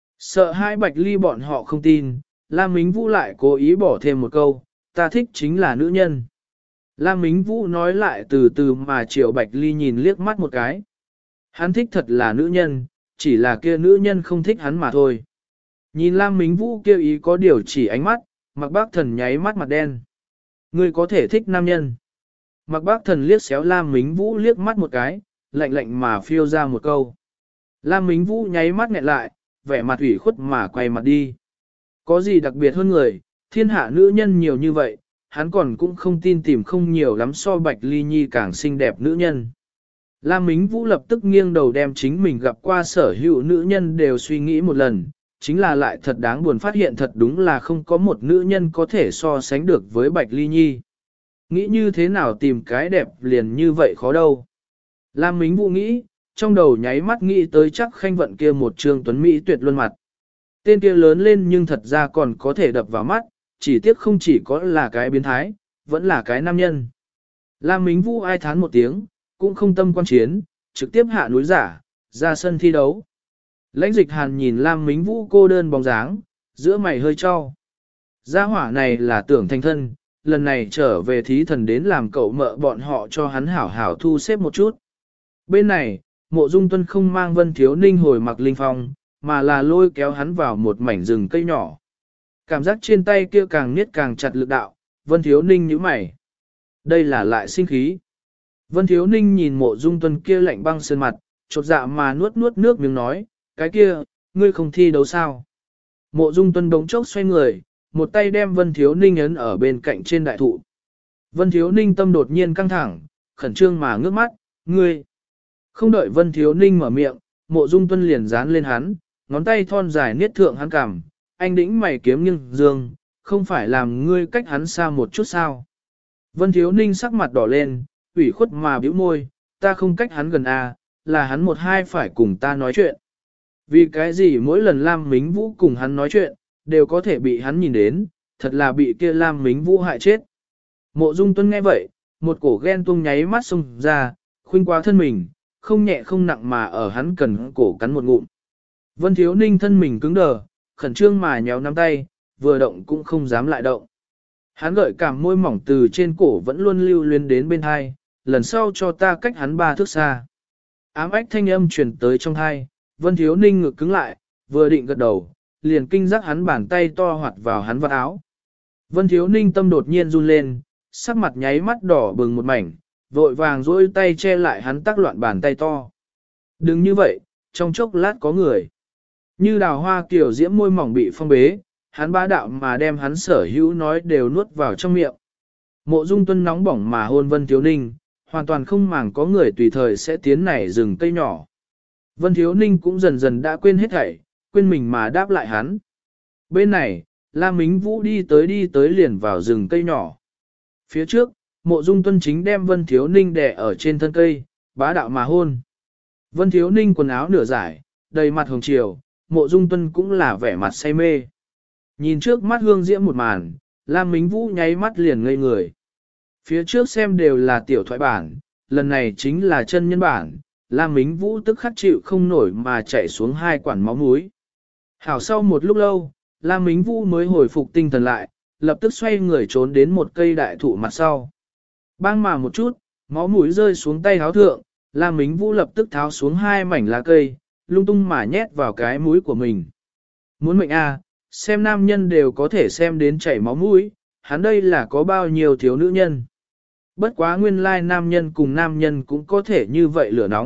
Sợ hai Bạch Ly bọn họ không tin, Lam Mính Vũ lại cố ý bỏ thêm một câu, ta thích chính là nữ nhân. Lam Mính Vũ nói lại từ từ mà Triệu Bạch Ly nhìn liếc mắt một cái. Hắn thích thật là nữ nhân, chỉ là kia nữ nhân không thích hắn mà thôi. Nhìn Lam Mính Vũ kêu ý có điều chỉ ánh mắt, Mạc Bác Thần nháy mắt mặt đen. Ngươi có thể thích nam nhân. Mạc Bác Thần liếc xéo Lam Mính Vũ liếc mắt một cái, lạnh lạnh mà phiêu ra một câu. Lam Mính Vũ nháy mắt nghẹn lại, vẻ mặt ủy khuất mà quay mặt đi. Có gì đặc biệt hơn người, thiên hạ nữ nhân nhiều như vậy, hắn còn cũng không tin tìm không nhiều lắm so Bạch Ly Nhi càng xinh đẹp nữ nhân. Lam Mính Vũ lập tức nghiêng đầu đem chính mình gặp qua sở hữu nữ nhân đều suy nghĩ một lần, chính là lại thật đáng buồn phát hiện thật đúng là không có một nữ nhân có thể so sánh được với Bạch Ly Nhi. Nghĩ như thế nào tìm cái đẹp liền như vậy khó đâu. Lam Mính Vũ nghĩ, trong đầu nháy mắt nghĩ tới chắc Khanh Vận kia một trương tuấn Mỹ tuyệt luân mặt. Tên kia lớn lên nhưng thật ra còn có thể đập vào mắt, chỉ tiếc không chỉ có là cái biến thái, vẫn là cái nam nhân. Lam Mính Vũ ai thán một tiếng, cũng không tâm quan chiến, trực tiếp hạ núi giả, ra sân thi đấu. Lãnh Dịch Hàn nhìn Lam Mính Vũ cô đơn bóng dáng, giữa mày hơi cho. Gia hỏa này là tưởng thành thân, lần này trở về thí thần đến làm cậu mợ bọn họ cho hắn hảo hảo thu xếp một chút. Bên này, Mộ Dung Tuân không mang Vân Thiếu Ninh hồi mặc linh phong, mà là lôi kéo hắn vào một mảnh rừng cây nhỏ. Cảm giác trên tay kia càng niết càng chặt lực đạo, Vân Thiếu Ninh nhíu mày. Đây là lại sinh khí. Vân Thiếu Ninh nhìn Mộ Dung Tuân kia lạnh băng sơn mặt, chột dạ mà nuốt nuốt nước miếng nói, cái kia, ngươi không thi đấu sao? Mộ Dung Tuân đống chốc xoay người, một tay đem Vân Thiếu Ninh ấn ở bên cạnh trên đại thụ. Vân Thiếu Ninh tâm đột nhiên căng thẳng, khẩn trương mà ngước mắt, ngươi. Không đợi Vân Thiếu Ninh mở miệng, Mộ Dung Tuân liền dán lên hắn, ngón tay thon dài niết thượng hắn cằm, anh đĩnh mày kiếm nghiêng dương, không phải làm ngươi cách hắn xa một chút sao? Vân Thiếu Ninh sắc mặt đỏ lên, ủy khuất mà bĩu môi, ta không cách hắn gần à, là hắn một hai phải cùng ta nói chuyện. Vì cái gì mỗi lần Lam Mính Vũ cùng hắn nói chuyện, đều có thể bị hắn nhìn đến, thật là bị kia Lam Mính Vũ hại chết. Mộ Dung Tuân nghe vậy, một cổ ghen tuông nháy mắt xông ra, khuynh qua thân mình, không nhẹ không nặng mà ở hắn cần cổ cắn một ngụm. Vân Thiếu Ninh thân mình cứng đờ, khẩn trương mà nhéo nắm tay, vừa động cũng không dám lại động. Hắn gợi cảm môi mỏng từ trên cổ vẫn luôn lưu luyến đến bên hai, lần sau cho ta cách hắn 3 thước xa. Ám ách thanh âm truyền tới trong thai, Vân Thiếu Ninh ngực cứng lại, vừa định gật đầu, liền kinh giác hắn bàn tay to hoạt vào hắn vạt áo. Vân Thiếu Ninh tâm đột nhiên run lên, sắc mặt nháy mắt đỏ bừng một mảnh, vội vàng dỗi tay che lại hắn tác loạn bàn tay to. Đừng như vậy, trong chốc lát có người. Như đào hoa kiểu diễm môi mỏng bị phong bế, hắn bá đạo mà đem hắn sở hữu nói đều nuốt vào trong miệng. Mộ Dung Tuân nóng bỏng mà hôn Vân Thiếu Ninh, hoàn toàn không màng có người tùy thời sẽ tiến nảy rừng cây nhỏ. Vân Thiếu Ninh cũng dần dần đã quên hết thảy, quên mình mà đáp lại hắn. Bên này, Lam Mính Vũ đi tới liền vào rừng cây nhỏ. Phía trước, Mộ Dung Tuân chính đem Vân Thiếu Ninh đè ở trên thân cây, bá đạo mà hôn. Vân Thiếu Ninh quần áo nửa giải, đầy mặt hồng chiều, Mộ Dung Tuân cũng là vẻ mặt say mê. Nhìn trước mắt hương diễm một màn, Lam Mính Vũ nháy mắt liền ngây người. Phía trước xem đều là tiểu thoại bản, lần này chính là chân nhân bản, Lam Mính Vũ tức khắc chịu không nổi mà chạy xuống 2 quản máu mũi. Hảo sau một lúc lâu, Lam Mính Vũ mới hồi phục tinh thần lại, lập tức xoay người trốn đến một cây đại thụ mặt sau. Bang mà một chút, máu mũi rơi xuống tay háo thượng, Lam Mính Vũ lập tức tháo xuống 2 mảnh lá cây, lung tung mà nhét vào cái mũi của mình. Muốn mệnh a, xem nam nhân đều có thể xem đến chảy máu mũi, hắn đây là có bao nhiêu thiếu nữ nhân. Bất quá nguyên lai nam nhân cùng nam nhân cũng có thể như vậy lửa nóng,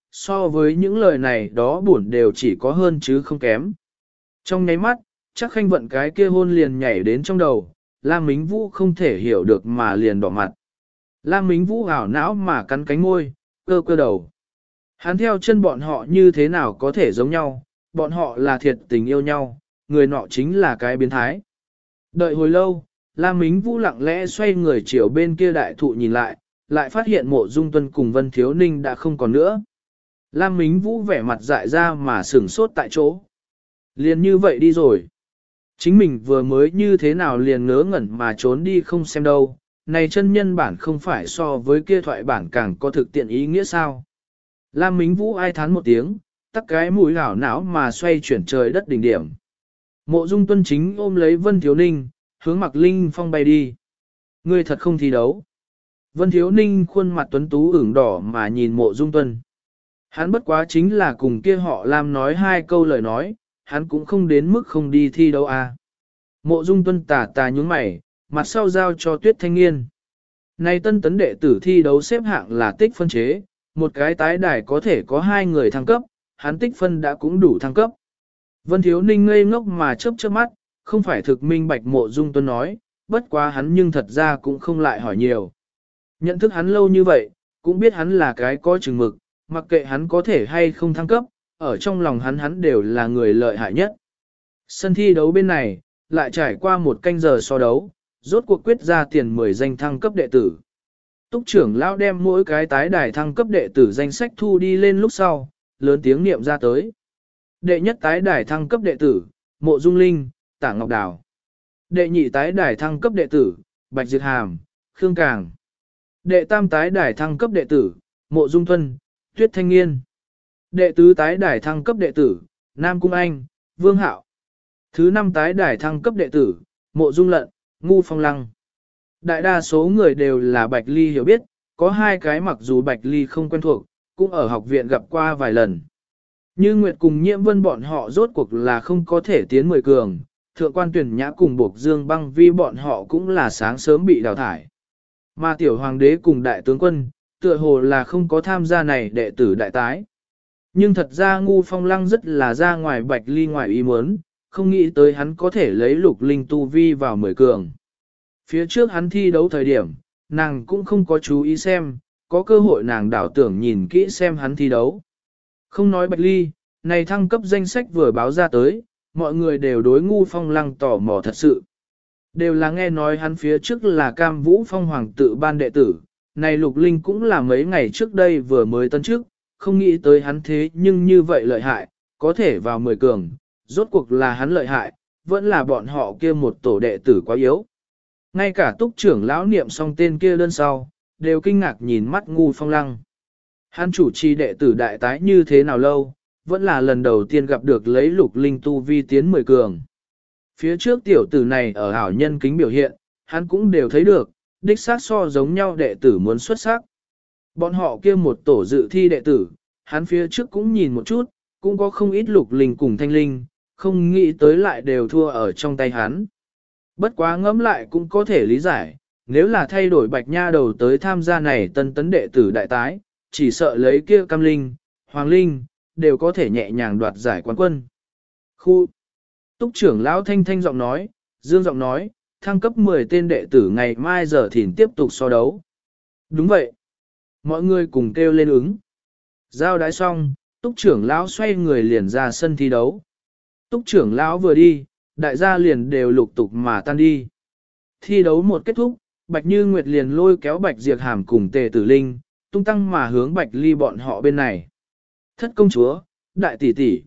so với những lời này đó buồn đều chỉ có hơn chứ không kém. Trong nháy mắt, chắc khanh vận cái kia hôn liền nhảy đến trong đầu, Lam Mính Vũ không thể hiểu được mà liền đỏ mặt. Lam Mính Vũ ảo não mà cắn cánh môi, cơ cơ đầu. Hắn theo chân bọn họ như thế nào có thể giống nhau, bọn họ là thiệt tình yêu nhau, người nọ chính là cái biến thái. Đợi hồi lâu, Lam Mính Vũ lặng lẽ xoay người chiều bên kia đại thụ nhìn lại phát hiện Mộ Dung Tuân cùng Vân Thiếu Ninh đã không còn nữa. Lam Mính Vũ vẻ mặt dại ra mà sửng sốt tại chỗ. Liền như vậy đi rồi. Chính mình vừa mới như thế nào liền ngớ ngẩn mà trốn đi không xem đâu, này chân nhân bản không phải so với kia thoại bản càng có thực tiện ý nghĩa sao. Lam Mính Vũ ai thán một tiếng, tắt cái mũi hảo não mà xoay chuyển trời đất đỉnh điểm. Mộ Dung Tuân chính ôm lấy Vân Thiếu Ninh, hướng Mạc Linh Phong bay đi. Ngươi thật không thi đấu. Vân Thiếu Ninh khuôn mặt tuấn tú ửng đỏ mà nhìn Mộ Dung Tuân. Hắn bất quá chính là cùng kia họ Lam nói hai câu lời nói, hắn cũng không đến mức không đi thi đấu à. Mộ Dung Tuân tà nhún mày, mặt sau giao cho Tuyết Thanh Nghiên. Này tân tấn đệ tử thi đấu xếp hạng là tích phân chế, một cái tái đài có thể có hai người thăng cấp, hắn tích phân đã cũng đủ thăng cấp. Vân Thiếu Ninh ngây ngốc mà chớp chớp mắt, không phải thực minh bạch Mộ Dung Tuân nói, bất quá hắn nhưng thật ra cũng không lại hỏi nhiều. Nhận thức hắn lâu như vậy, cũng biết hắn là cái có chừng mực, mặc kệ hắn có thể hay không thăng cấp, ở trong lòng hắn đều là người lợi hại nhất. Sân thi đấu bên này, lại trải qua một canh giờ so đấu, rốt cuộc quyết ra tiền 10 danh thăng cấp đệ tử. Túc trưởng lão đem mỗi cái tái đài thăng cấp đệ tử danh sách thu đi lên lúc sau, lớn tiếng niệm ra tới. Đệ nhất tái đài thăng cấp đệ tử, Mộ Dung Linh, Tả Ngọc Đào. Đệ nhị tái đài thăng cấp đệ tử, Bạch Diệt Hàm, Khương Càng. Đệ tam tái đài thăng cấp đệ tử, Mộ Dung Tuân, Tuyết Thanh Nghiên. Đệ tứ tái đài thăng cấp đệ tử, Nam Cung Anh, Vương Hạo. Thứ năm tái đài thăng cấp đệ tử, Mộ Dung Lận, Ngu Phong Lăng. Đại đa số người đều là Bạch Ly hiểu biết, có hai cái mặc dù Bạch Ly không quen thuộc, cũng ở học viện gặp qua vài lần. Như Nguyệt cùng Nhiễm Vân bọn họ rốt cuộc là không có thể tiến 10 cường, Thượng Quan Tuyển Nhã cùng Bộc Dương Băng Vi bọn họ cũng là sáng sớm bị đào thải. Mà Tiểu Hoàng đế cùng Đại tướng quân, tựa hồ là không có tham gia này đệ tử đại tái. Nhưng thật ra Ngu Phong Lăng rất là ra ngoài Bạch Ly ngoài ý muốn, không nghĩ tới hắn có thể lấy Lục Linh tu vi vào 10 cường. Phía trước hắn thi đấu thời điểm, nàng cũng không có chú ý xem, có cơ hội nàng đảo tưởng nhìn kỹ xem hắn thi đấu. Không nói Bạch Ly, này thăng cấp danh sách vừa báo ra tới, mọi người đều đối Ngu Phong Lăng tò mò thật sự. Đều là nghe nói hắn phía trước là Cam Vũ Phong Hoàng tự ban đệ tử, này Lục Linh cũng là mấy ngày trước đây vừa mới tân trước, không nghĩ tới hắn thế nhưng như vậy lợi hại, có thể vào 10 cường, rốt cuộc là hắn lợi hại, vẫn là bọn họ kia một tổ đệ tử quá yếu. Ngay cả Túc trưởng lão niệm xong tên kia đơn sau, đều kinh ngạc nhìn mắt Ngu Phong Lăng. Hắn chủ trì đệ tử đại tái như thế nào lâu, vẫn là lần đầu tiên gặp được lấy Lục Linh tu vi tiến 10 cường. Phía trước tiểu tử này ở ảo nhân kính biểu hiện, hắn cũng đều thấy được, đích xác so giống nhau đệ tử muốn xuất sắc. Bọn họ kia một tổ dự thi đệ tử, hắn phía trước cũng nhìn một chút, cũng có không ít Lục Linh cùng Thanh Linh, không nghĩ tới lại đều thua ở trong tay hắn. Bất quá ngẫm lại cũng có thể lý giải, nếu là thay đổi Bạch Nha đầu tới tham gia này tân tấn đệ tử đại tái, chỉ sợ lấy kia Cam Linh, Hoàng Linh, đều có thể nhẹ nhàng đoạt giải quán quân. Khu Túc trưởng lão Thanh Thanh giọng nói, Dương giọng nói, thăng cấp 10 tên đệ tử ngày mai giờ thìn tiếp tục so đấu. Đúng vậy. Mọi người cùng kêu lên ứng. Giao đái xong, Túc trưởng lão xoay người liền ra sân thi đấu. Túc trưởng lão vừa đi, đại gia liền đều lục tục mà tan đi. Thi đấu một kết thúc, Bạch Như Nguyệt liền lôi kéo Bạch Diệp Hàm cùng Tề Tử Linh, tung tăng mà hướng Bạch Ly bọn họ bên này. Thất công chúa, đại tỷ tỷ.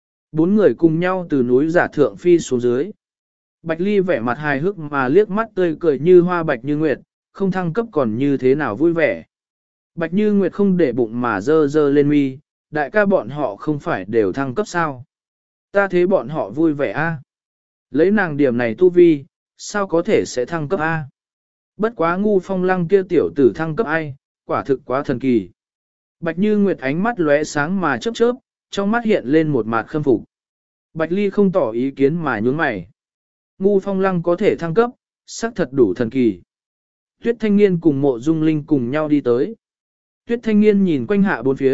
4 người cùng nhau từ núi giả thượng phi xuống dưới. Bạch Ly vẻ mặt hài hước mà liếc mắt tươi cười như hoa Bạch Như Nguyệt, không thăng cấp còn như thế nào vui vẻ. Bạch Như Nguyệt không để bụng mà dơ dơ lên mi, đại ca bọn họ không phải đều thăng cấp sao. Ta thấy bọn họ vui vẻ a. Lấy nàng điểm này tu vi, sao có thể sẽ thăng cấp A. Bất quá Ngu Phong Lăng kia tiểu tử thăng cấp ai, quả thực quá thần kỳ. Bạch Như Nguyệt ánh mắt lóe sáng mà chớp chớp, trong mắt hiện lên một mặt khâm phục. Bạch Ly không tỏ ý kiến mà nhướng mày. Ngu Phong Lăng có thể thăng cấp, xác thật đủ thần kỳ. Tuyết Thanh Nghiên cùng Mộ Dung Linh cùng nhau đi tới. Tuyết Thanh Nghiên nhìn quanh hạ bốn phía,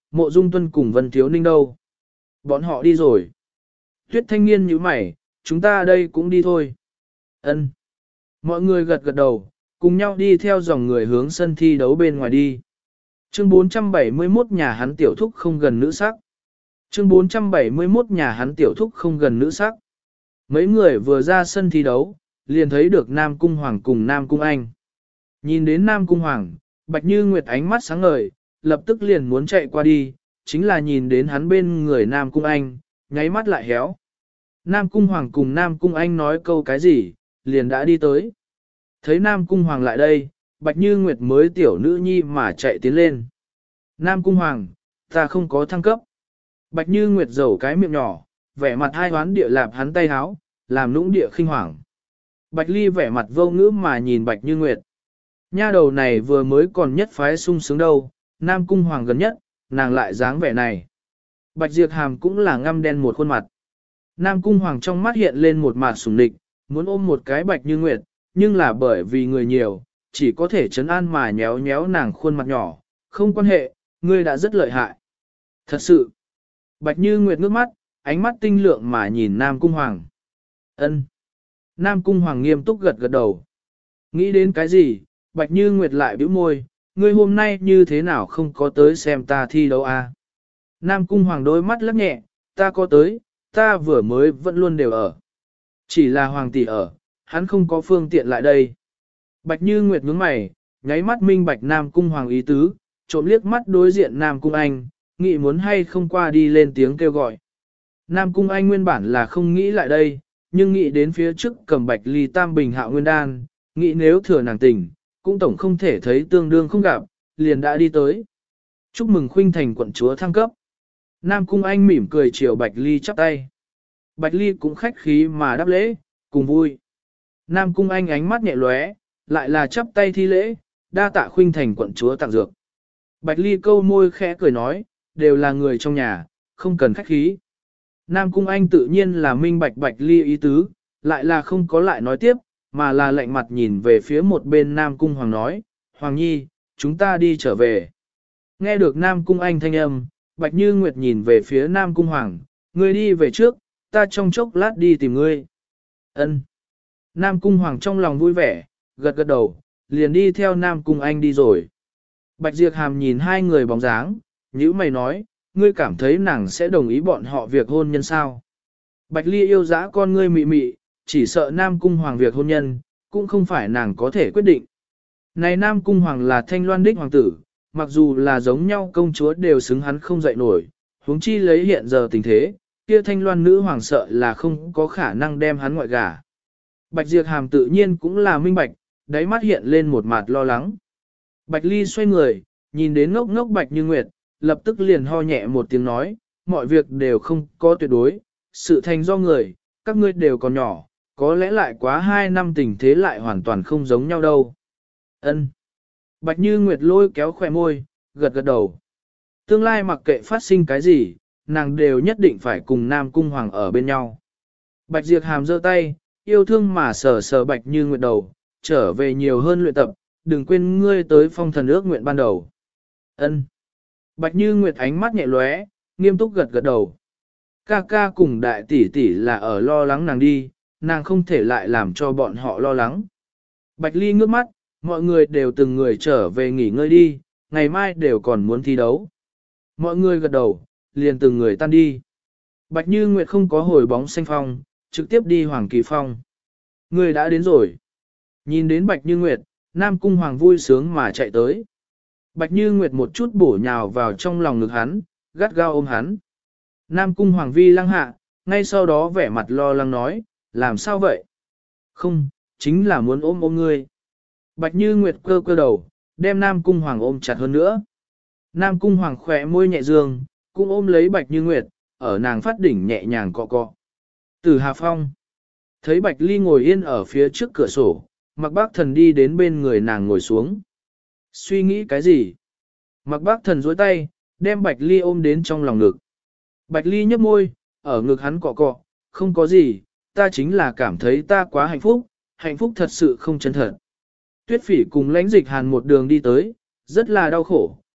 Mộ Dung Tuân cùng Vân Thiếu Ninh đâu? Bọn họ đi rồi. Tuyết Thanh Niên nhíu mày, chúng ta đây cũng đi thôi. Ân. Mọi người gật gật đầu, cùng nhau đi theo dòng người hướng sân thi đấu bên ngoài đi. Chương 471 nhà hắn tiểu thúc không gần nữ sắc. Chương 471 nhà hắn tiểu thúc không gần nữ sắc. Mấy người vừa ra sân thi đấu, liền thấy được Nam Cung Hoàng cùng Nam Cung Anh. Nhìn đến Nam Cung Hoàng, Bạch Như Nguyệt ánh mắt sáng ngời, lập tức liền muốn chạy qua đi, chính là nhìn đến hắn bên người Nam Cung Anh, nháy mắt lại héo. Nam Cung Hoàng cùng Nam Cung Anh nói câu cái gì, liền đã đi tới. Thấy Nam Cung Hoàng lại đây, Bạch Như Nguyệt mới tiểu nữ nhi mà chạy tiến lên. Nam Cung Hoàng, ta không có thăng cấp. Bạch Như Nguyệt rầu cái miệng nhỏ, vẻ mặt hai hoán địa lạp hắn tay háo, làm nũng địa khinh hoảng. Bạch Ly vẻ mặt vô ngữ mà nhìn Bạch Như Nguyệt. Nha đầu này vừa mới còn nhất phái sung sướng đâu, Nam Cung Hoàng gần nhất, nàng lại dáng vẻ này. Bạch Diệp Hàm cũng là ngăm đen một khuôn mặt. Nam Cung Hoàng trong mắt hiện lên một mặt sủng địch, muốn ôm một cái Bạch Như Nguyệt, nhưng là bởi vì người nhiều, chỉ có thể trấn an mà nhéo nhéo nàng khuôn mặt nhỏ, không quan hệ, ngươi đã rất lợi hại. Thật sự, Bạch Như Nguyệt ngước mắt, ánh mắt tinh lượng mà nhìn Nam Cung Hoàng. Ân. Nam Cung Hoàng nghiêm túc gật gật đầu. Nghĩ đến cái gì, Bạch Như Nguyệt lại bĩu môi, ngươi hôm nay như thế nào không có tới xem ta thi đấu à? Nam Cung Hoàng đôi mắt lắc nhẹ, ta có tới, ta vừa mới vẫn luôn đều ở. Chỉ là Hoàng tỷ ở, hắn không có phương tiện lại đây. Bạch Như Nguyệt nhướng mày, nháy mắt minh bạch Nam Cung Hoàng ý tứ, trộm liếc mắt đối diện Nam Cung Anh, nghĩ muốn hay không qua đi lên tiếng kêu gọi. Nam Cung Anh nguyên bản là không nghĩ lại đây, nhưng nghĩ đến phía trước cầm Bạch Ly tam bình hạo nguyên đan, nghĩ nếu thừa nàng tình, cũng tổng không thể thấy tương đương không gặp, liền đã đi tới. Chúc mừng Khuynh Thành quận chúa thăng cấp. Nam Cung Anh mỉm cười chiều Bạch Ly chắp tay. Bạch Ly cũng khách khí mà đáp lễ, cùng vui. Nam Cung Anh ánh mắt nhẹ lóe, lại là chắp tay thi lễ, đa tạ Khuynh Thành quận chúa tặng dược. Bạch Ly câu môi khẽ cười nói, đều là người trong nhà, không cần khách khí. Nam Cung Anh tự nhiên là minh bạch Bạch Ly ý tứ, lại là không có lại nói tiếp, mà là lạnh mặt nhìn về phía một bên Nam Cung Hoàng nói, Hoàng Nhi, chúng ta đi trở về. Nghe được Nam Cung Anh thanh âm, Bạch Như Nguyệt nhìn về phía Nam Cung Hoàng, ngươi đi về trước, ta trong chốc lát đi tìm ngươi. Ân. Nam Cung Hoàng trong lòng vui vẻ, gật gật đầu, liền đi theo Nam Cung Anh đi rồi. Bạch Diệp Hàm nhìn hai người bóng dáng, nhữ mày nói, ngươi cảm thấy nàng sẽ đồng ý bọn họ việc hôn nhân sao? Bạch Ly yêu dã con ngươi mị mị, chỉ sợ Nam Cung Hoàng việc hôn nhân, cũng không phải nàng có thể quyết định. Này Nam Cung Hoàng là Thanh Loan đích hoàng tử, mặc dù là giống nhau công chúa đều xứng hắn không dậy nổi, huống chi lấy hiện giờ tình thế, kia Thanh Loan nữ hoàng sợ là không có khả năng đem hắn ngoại gả. Bạch Diệp Hàm tự nhiên cũng là minh bạch, đáy mắt hiện lên một mặt lo lắng. Bạch Ly xoay người, nhìn đến ngốc ngốc Bạch Như Nguyệt, lập tức liền ho nhẹ một tiếng nói, mọi việc đều không có tuyệt đối, sự thành do người, các ngươi đều còn nhỏ, có lẽ lại quá 2 năm tình thế lại hoàn toàn không giống nhau đâu. Ân. Bạch Như Nguyệt lôi kéo khỏe môi, gật gật đầu. Tương lai mặc kệ phát sinh cái gì, nàng đều nhất định phải cùng Nam Cung Hoàng ở bên nhau. Bạch Diệp Hàm giơ tay, yêu thương mà sờ sờ Bạch Như Nguyệt đầu, trở về nhiều hơn luyện tập, đừng quên ngươi tới phong thần ước nguyện ban đầu. Ân. Bạch Như Nguyệt ánh mắt nhẹ lóe, nghiêm túc gật gật đầu. Ca ca cùng đại tỷ tỷ là ở lo lắng nàng đi, nàng không thể lại làm cho bọn họ lo lắng. Bạch Ly ngước mắt, mọi người đều từng người trở về nghỉ ngơi đi, ngày mai đều còn muốn thi đấu. Mọi người gật đầu, liền từng người tan đi. Bạch Như Nguyệt không có hồi bóng xanh phong, trực tiếp đi Hoàng Kỳ Phong. Người đã đến rồi. Nhìn đến Bạch Như Nguyệt, Nam Cung Hoàng vui sướng mà chạy tới. Bạch Như Nguyệt một chút bổ nhào vào trong lòng ngực hắn, gắt gao ôm hắn. Nam Cung Hoàng vi lăng hạ, ngay sau đó vẻ mặt lo lắng nói, làm sao vậy? Không, chính là muốn ôm ngươi. Bạch Như Nguyệt cơ cơ đầu, đem Nam Cung Hoàng ôm chặt hơn nữa. Nam Cung Hoàng khỏe môi nhẹ dương, cũng ôm lấy Bạch Như Nguyệt, ở nàng phát đỉnh nhẹ nhàng cọ cọ. Từ Hà Phong, thấy Bạch Ly ngồi yên ở phía trước cửa sổ, Mạc Bác Thần đi đến bên người nàng ngồi xuống. Suy nghĩ cái gì? Mạc Bác Thần duỗi tay, đem Bạch Ly ôm đến trong lòng ngực. Bạch Ly nhấp môi, ở ngực hắn cọ cọ, không có gì, ta chính là cảm thấy ta quá hạnh phúc thật sự không chân thật. Tuyết Phỉ cùng Lãnh Dịch Hàn một đường đi tới, rất là đau khổ,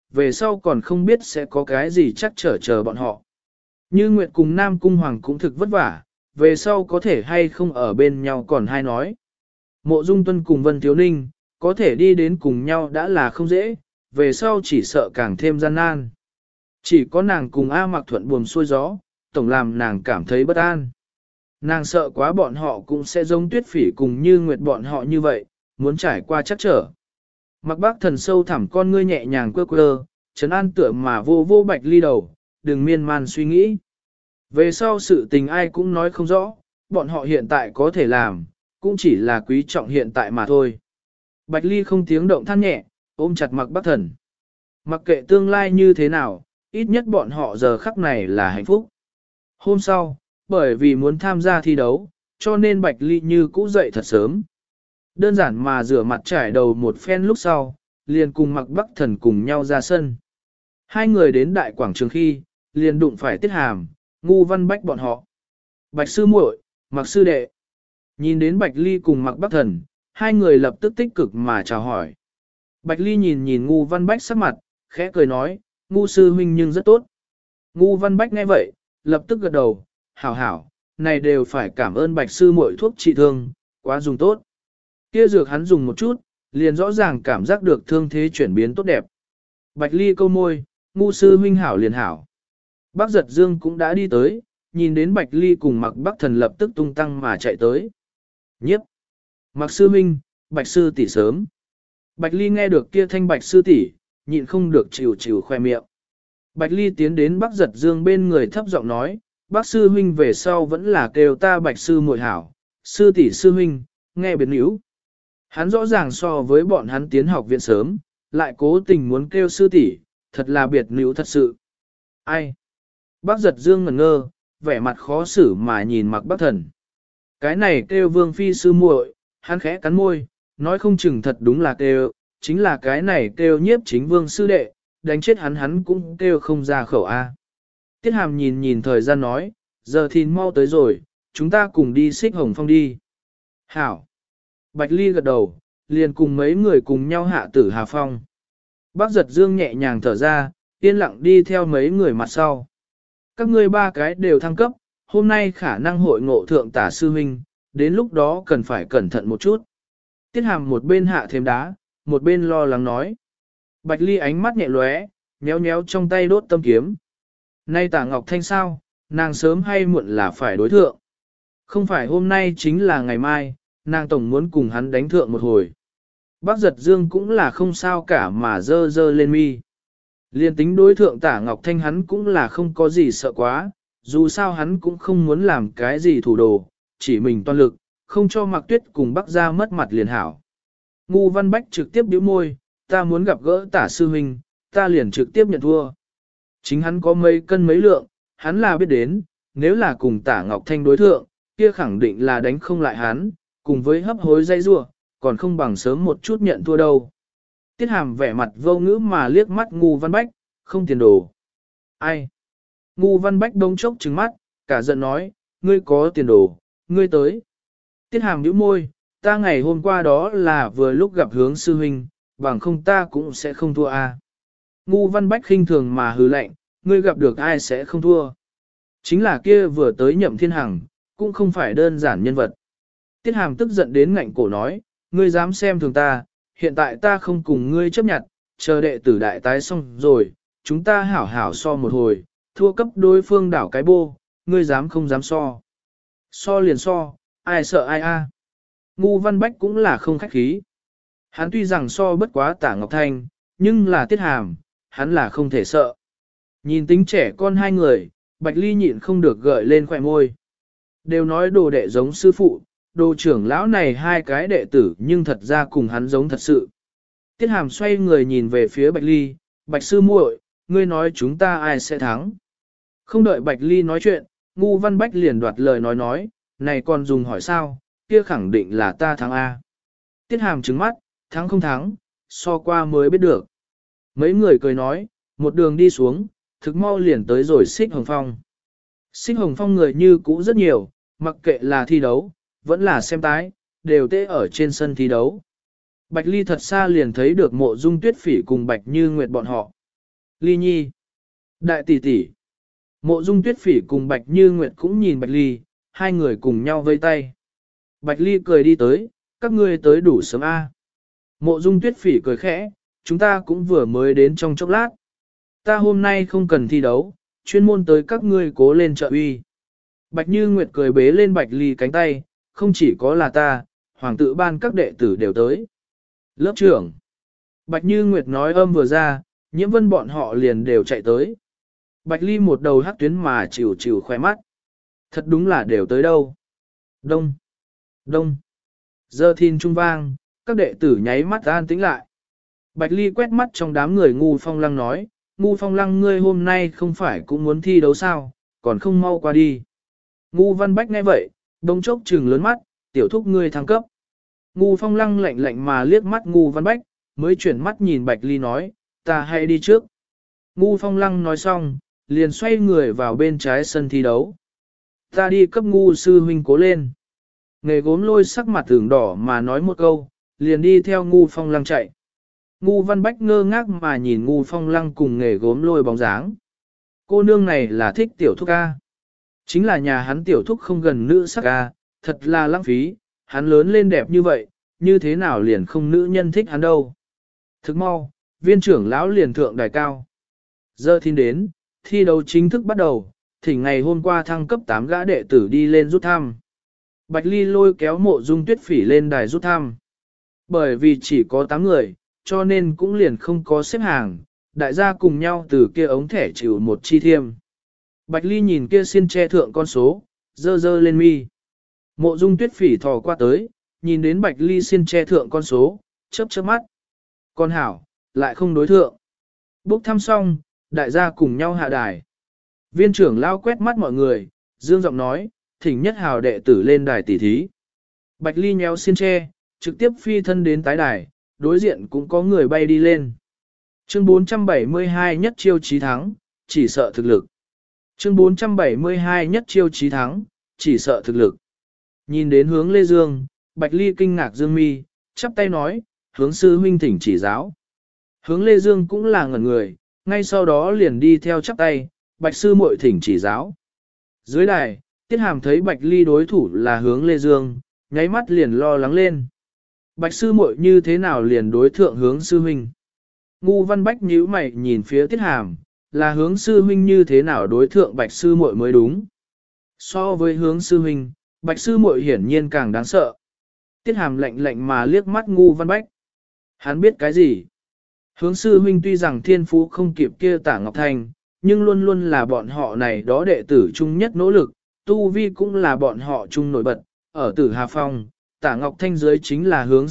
về sau còn không biết sẽ có cái gì chắc chờ bọn họ. Như Nguyệt cùng Nam Cung Hoàng cũng thực vất vả, về sau có thể hay không ở bên nhau còn hay nói. Mộ Dung Tuân cùng Vân Thiếu Ninh, có thể đi đến cùng nhau đã là không dễ, về sau chỉ sợ càng thêm gian nan. Chỉ có nàng cùng A Mặc thuận buồm xuôi gió, tổng làm nàng cảm thấy bất an. Nàng sợ quá bọn họ cũng sẽ giống Tuyết Phỉ cùng Như Nguyệt bọn họ như vậy, muốn trải qua chắc trở. Mặc Bác Thần sâu thẳm con ngươi nhẹ nhàng quơ quơ, trấn an tựa mà vô vô Bạch Ly đầu, đừng miên man suy nghĩ. Về sau sự tình ai cũng nói không rõ, bọn họ hiện tại có thể làm, cũng chỉ là quý trọng hiện tại mà thôi. Bạch Ly không tiếng động than nhẹ, ôm chặt Mặc Bác Thần. Mặc kệ tương lai như thế nào, ít nhất bọn họ giờ khắc này là hạnh phúc. Hôm sau, bởi vì muốn tham gia thi đấu, cho nên Bạch Ly như cũ dậy thật sớm. Đơn giản mà rửa mặt trải đầu một phen lúc sau, liền cùng Mặc Bắc Thần cùng nhau ra sân. Hai người đến đại quảng trường khi, liền đụng phải Tiết Hàm, Ngu Văn Bách bọn họ. Bạch sư muội, Mặc sư đệ. Nhìn đến Bạch Ly cùng Mặc Bắc Thần, hai người lập tức tích cực mà chào hỏi. Bạch Ly nhìn nhìn Ngu Văn Bách sắc mặt, khẽ cười nói, Ngu sư huynh nhưng rất tốt. Ngu Văn Bách nghe vậy, lập tức gật đầu, hảo hảo, này đều phải cảm ơn Bạch sư muội thuốc trị thương, quá dùng tốt. Kia dược hắn dùng một chút, liền rõ ràng cảm giác được thương thế chuyển biến tốt đẹp. Bạch Ly câu môi, Ngu sư huynh hảo liền hảo. Bác Giật Dương cũng đã đi tới, nhìn đến Bạch Ly cùng Mặc Bắc Thần lập tức tung tăng mà chạy tới. Nhiếp! Mặc sư huynh, Bạch sư tỷ sớm. Bạch Ly nghe được kia thanh Bạch sư tỷ, nhịn không được chịu chịu khoe miệng. Bạch Ly tiến đến Bác Giật Dương bên người thấp giọng nói, bác sư huynh về sau vẫn là kêu ta Bạch sư muội hảo, sư tỷ sư huynh, nghe biệt níu. Hắn rõ ràng so với bọn hắn tiến học viện sớm, lại cố tình muốn kêu sư tỷ, thật là biệt níu thật sự. Ai? Bác Giật Dương ngẩn ngơ, vẻ mặt khó xử mà nhìn Mặc Bắc Thần. Cái này kêu Vương phi sư muội, hắn khẽ cắn môi, nói không chừng thật đúng là kêu, chính là cái này kêu Nhiếp Chính Vương sư đệ, đánh chết hắn cũng kêu không ra khẩu a. Tiết Hàm nhìn nhìn thời gian nói, giờ thì mau tới rồi, chúng ta cùng đi Xích Hồng Phong đi. Hảo. Bạch Ly gật đầu, liền cùng mấy người cùng nhau hạ tử Hà Phong. Bác Giật Dương nhẹ nhàng thở ra, yên lặng đi theo mấy người mặt sau. Các ngươi ba cái đều thăng cấp, hôm nay khả năng hội ngộ thượng tả sư huynh, đến lúc đó cần phải cẩn thận một chút. Tiết Hàm một bên hạ thêm đá, một bên lo lắng nói. Bạch Ly ánh mắt nhẹ lóe, nhéo nhéo trong tay đốt tâm kiếm. Nay tả Ngọc Thanh sao, nàng sớm hay muộn là phải đối thượng. Không phải hôm nay chính là ngày mai, nàng tổng muốn cùng hắn đánh thượng một hồi. Bác Giật Dương cũng là không sao cả mà dơ dơ lên mi. Liên tính đối thượng tả Ngọc Thanh hắn cũng là không có gì sợ quá, dù sao hắn cũng không muốn làm cái gì thủ đồ, chỉ mình toàn lực, không cho Mạc Tuyết cùng Bắc gia mất mặt liền hảo. Ngu Văn Bách trực tiếp bĩu môi, ta muốn gặp gỡ tả sư huynh, ta liền trực tiếp nhận thua. Chính hắn có mấy cân mấy lượng, hắn là biết đến, nếu là cùng tả Ngọc Thanh đối thượng, kia khẳng định là đánh không lại hắn, cùng với hấp hối dây rua, còn không bằng sớm một chút nhận thua đâu. Tiết Hàm vẻ mặt vô ngữ mà liếc mắt Ngu Văn Bách, không tiền đồ. Ai? Ngu Văn Bách đông chốc trừng mắt, cả giận nói, ngươi có tiền đồ, ngươi tới. Tiết Hàm nhíu môi, ta ngày hôm qua đó là vừa lúc gặp Hướng sư huynh, bằng không ta cũng sẽ không thua a. Ngu Văn Bách khinh thường mà hừ lạnh, ngươi gặp được ai sẽ không thua. Chính là kia vừa tới Nhậm Thiên Hằng, cũng không phải đơn giản nhân vật. Tiết Hàm tức giận đến ngạnh cổ nói, ngươi dám xem thường ta, hiện tại ta không cùng ngươi chấp nhận, chờ đệ tử đại tái xong rồi, chúng ta hảo hảo so một hồi, thua cấp đối phương đảo cái bô, ngươi dám không dám so. So liền so, ai sợ ai a. Ngu Văn Bách cũng là không khách khí. Hắn tuy rằng so bất quá tả Ngọc Thanh, nhưng là Tiết Hàm, hắn là không thể sợ. Nhìn tính trẻ con hai người, Bạch Ly nhịn không được gợi lên khỏe môi. Đều nói đồ đệ giống sư phụ, đồ trưởng lão này hai cái đệ tử nhưng thật ra cùng hắn giống thật sự. Tiết Hàm xoay người nhìn về phía Bạch Ly, Bạch sư muội, ngươi nói chúng ta ai sẽ thắng. Không đợi Bạch Ly nói chuyện, Ngu Văn Bách liền đoạt lời nói, này còn dùng hỏi sao, kia khẳng định là ta thắng A. Tiết Hàm trừng mắt, thắng không thắng, so qua mới biết được. Mấy người cười nói, một đường đi xuống, thực mau liền tới rồi Xích Hồng Phong. Xích Hồng Phong người như cũ rất nhiều, mặc kệ là thi đấu, vẫn là xem tái, đều tê ở trên sân thi đấu. Bạch Ly thật xa liền thấy được Mộ Dung Tuyết Phỉ cùng Bạch Như Nguyệt bọn họ. Ly Nhi, đại tỷ tỷ. Mộ Dung Tuyết Phỉ cùng Bạch Như Nguyệt cũng nhìn Bạch Ly, hai người cùng nhau vây tay. Bạch Ly cười đi tới, các ngươi tới đủ sớm a. Mộ Dung Tuyết Phỉ cười khẽ, chúng ta cũng vừa mới đến trong chốc lát. Ta hôm nay không cần thi đấu, chuyên môn tới các ngươi cố lên trợ uy. Bạch Như Nguyệt cười bế lên Bạch Ly cánh tay, không chỉ có là ta, hoàng tự ban các đệ tử đều tới. Lớp trưởng. Bạch Như Nguyệt nói âm vừa ra, Nhiễm Vân bọn họ liền đều chạy tới. Bạch Ly một đầu hắc tuyến mà chịu chịu khoe mắt. Thật đúng là đều tới đâu. Đông. Đông. Giờ thiên trung vang, các đệ tử nháy mắt an tĩnh lại. Bạch Ly quét mắt trong đám người Ngu Phong Lăng nói, Ngu Phong Lăng ngươi hôm nay không phải cũng muốn thi đấu sao, còn không mau qua đi. Ngu Văn Bách nghe vậy, đông chốc trừng lớn mắt, tiểu thúc ngươi thăng cấp. Ngu Phong Lăng lạnh lạnh mà liếc mắt Ngu Văn Bách, mới chuyển mắt nhìn Bạch Ly nói, ta hãy đi trước. Ngu Phong Lăng nói xong, liền xoay người vào bên trái sân thi đấu. Ta đi cấp Ngu sư huynh cố lên. Nghề gốm lôi sắc mặt tưởng đỏ mà nói một câu, liền đi theo Ngu Phong Lăng chạy. Ngu Văn Bách ngơ ngác mà nhìn Ngu Phong Lăng cùng nghề gốm lôi bóng dáng. Cô nương này là thích tiểu thúc ca. Chính là nhà hắn tiểu thúc không gần nữ sắc ca, thật là lãng phí, hắn lớn lên đẹp như vậy, như thế nào liền không nữ nhân thích hắn đâu. Thức mau, viên trưởng lão liền thượng đài cao. Giờ thiên đến, thi đấu chính thức bắt đầu, thỉnh ngày hôm qua thăng cấp 8 gã đệ tử đi lên rút thăm. Bạch Ly lôi kéo Mộ Dung Tuyết Phỉ lên đài rút thăm. Bởi vì chỉ có 8 người, cho nên cũng liền không có xếp hàng, đại gia cùng nhau từ kia ống thẻ chịu một chi thiêm. Bạch Ly nhìn kia xiên che thượng con số, dơ dơ lên mi. Mộ Dung Tuyết Phỉ thò qua tới, nhìn đến Bạch Ly xiên che thượng con số, chớp chớp mắt. Con hảo, lại không đối thượng. Bốc thăm xong, đại gia cùng nhau hạ đài. Viên trưởng lao quét mắt mọi người, dương giọng nói, thỉnh nhất hào đệ tử lên đài tỷ thí. Bạch Ly nhéo xiên tre, trực tiếp phi thân đến tái đài, đối diện cũng có người bay đi lên. Chương 472 nhất chiêu chí thắng, chỉ sợ thực lực. Chương 472 nhất chiêu chí thắng, chỉ sợ thực lực. Nhìn đến hướng Lê Dương, Bạch Ly kinh ngạc dương mi, chắp tay nói, hướng sư huynh thỉnh chỉ giáo. Hướng Lê Dương cũng là ngẩn người, ngay sau đó liền đi theo chắp tay, Bạch sư muội thỉnh chỉ giáo. Dưới đài, Tiết Hàm thấy Bạch Ly đối thủ là hướng Lê Dương, nháy mắt liền lo lắng lên. Bạch sư muội như thế nào liền đối thượng hướng sư huynh? Ngu Văn Bách nhíu mày nhìn phía Tiết Hàm, là hướng sư huynh như thế nào đối thượng Bạch sư muội mới đúng. So với hướng sư huynh, Bạch sư muội hiển nhiên càng đáng sợ. Tiết Hàm lạnh lạnh mà liếc mắt Ngu Văn Bách. Hắn biết cái gì? Hướng sư huynh tuy rằng thiên phú không kịp kia Tả Ngọc Thành, nhưng luôn luôn là bọn họ này đó đệ tử chung nhất nỗ lực, tu vi cũng là bọn họ chung nổi bật, ở Tử Hà Phong, Tả Ngọc Thanh dưới chính là hướng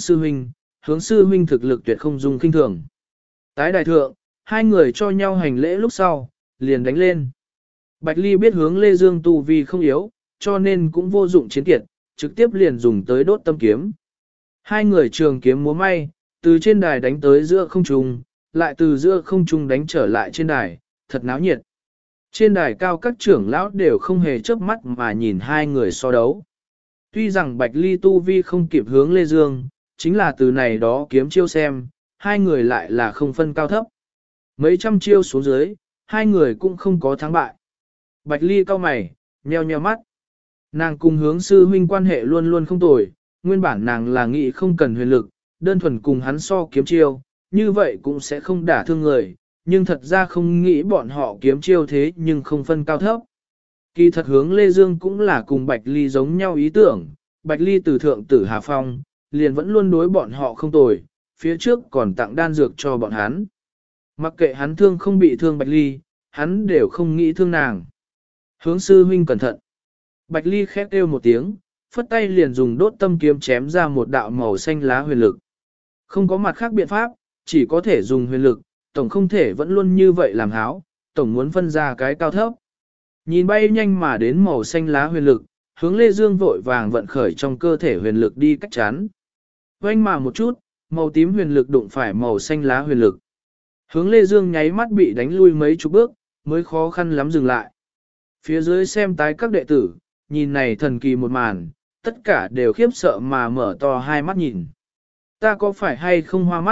sư huynh thực lực tuyệt không dung kinh thường. Tái đại thượng, hai người cho nhau hành lễ lúc sau, liền đánh lên. Bạch Ly biết hướng Lê Dương tu vi không yếu, cho nên cũng vô dụng chiến kiệt, trực tiếp liền dùng tới đốt tâm kiếm. Hai người trường kiếm múa may, từ trên đài đánh tới giữa không trung, lại từ giữa không trung đánh trở lại trên đài, thật náo nhiệt. Trên đài cao các trưởng lão đều không hề chớp mắt mà nhìn hai người so đấu. Tuy rằng Bạch Ly tu vi không kịp hướng Lê Dương, chính là từ này đó kiếm chiêu xem, hai người lại là không phân cao thấp. Mấy trăm chiêu xuống dưới, hai người cũng không có thắng bại. Bạch Ly cau mày, nheo nheo mắt. Nàng cùng hướng sư huynh quan hệ luôn luôn không tồi, nguyên bản nàng là nghĩ không cần huyền lực, đơn thuần cùng hắn so kiếm chiêu, như vậy cũng sẽ không đả thương người, nhưng thật ra không nghĩ bọn họ kiếm chiêu thế nhưng không phân cao thấp. Kỳ thật hướng Lê Dương cũng là cùng Bạch Ly giống nhau ý tưởng, Bạch Ly từ thượng Tử Hà Phong, liền vẫn luôn đối bọn họ không tồi, phía trước còn tặng đan dược cho bọn hắn. Mặc kệ hắn thương không bị thương Bạch Ly, hắn đều không nghĩ thương nàng. Hướng sư huynh cẩn thận. Bạch Ly khép kêu một tiếng, phất tay liền dùng đốt tâm kiếm chém ra một đạo màu xanh lá huyền lực. Không có mặt khác biện pháp, chỉ có thể dùng huyền lực, tổng không thể vẫn luôn như vậy làm háo, tổng muốn phân ra cái cao thấp. Nhìn bay nhanh mà đến màu xanh lá huyền lực, hướng Lê Dương vội vàng vận khởi trong cơ thể huyền lực đi cách chắn. Oanh mà một chút, màu tím huyền lực đụng phải màu xanh lá huyền lực. Hướng Lê Dương nháy mắt bị đánh lui mấy chục bước, mới khó khăn lắm dừng lại. Phía dưới xem tái các đệ tử, nhìn này thần kỳ một màn, tất cả đều khiếp sợ mà mở to hai mắt nhìn. Ta có phải hay không hoa mắt,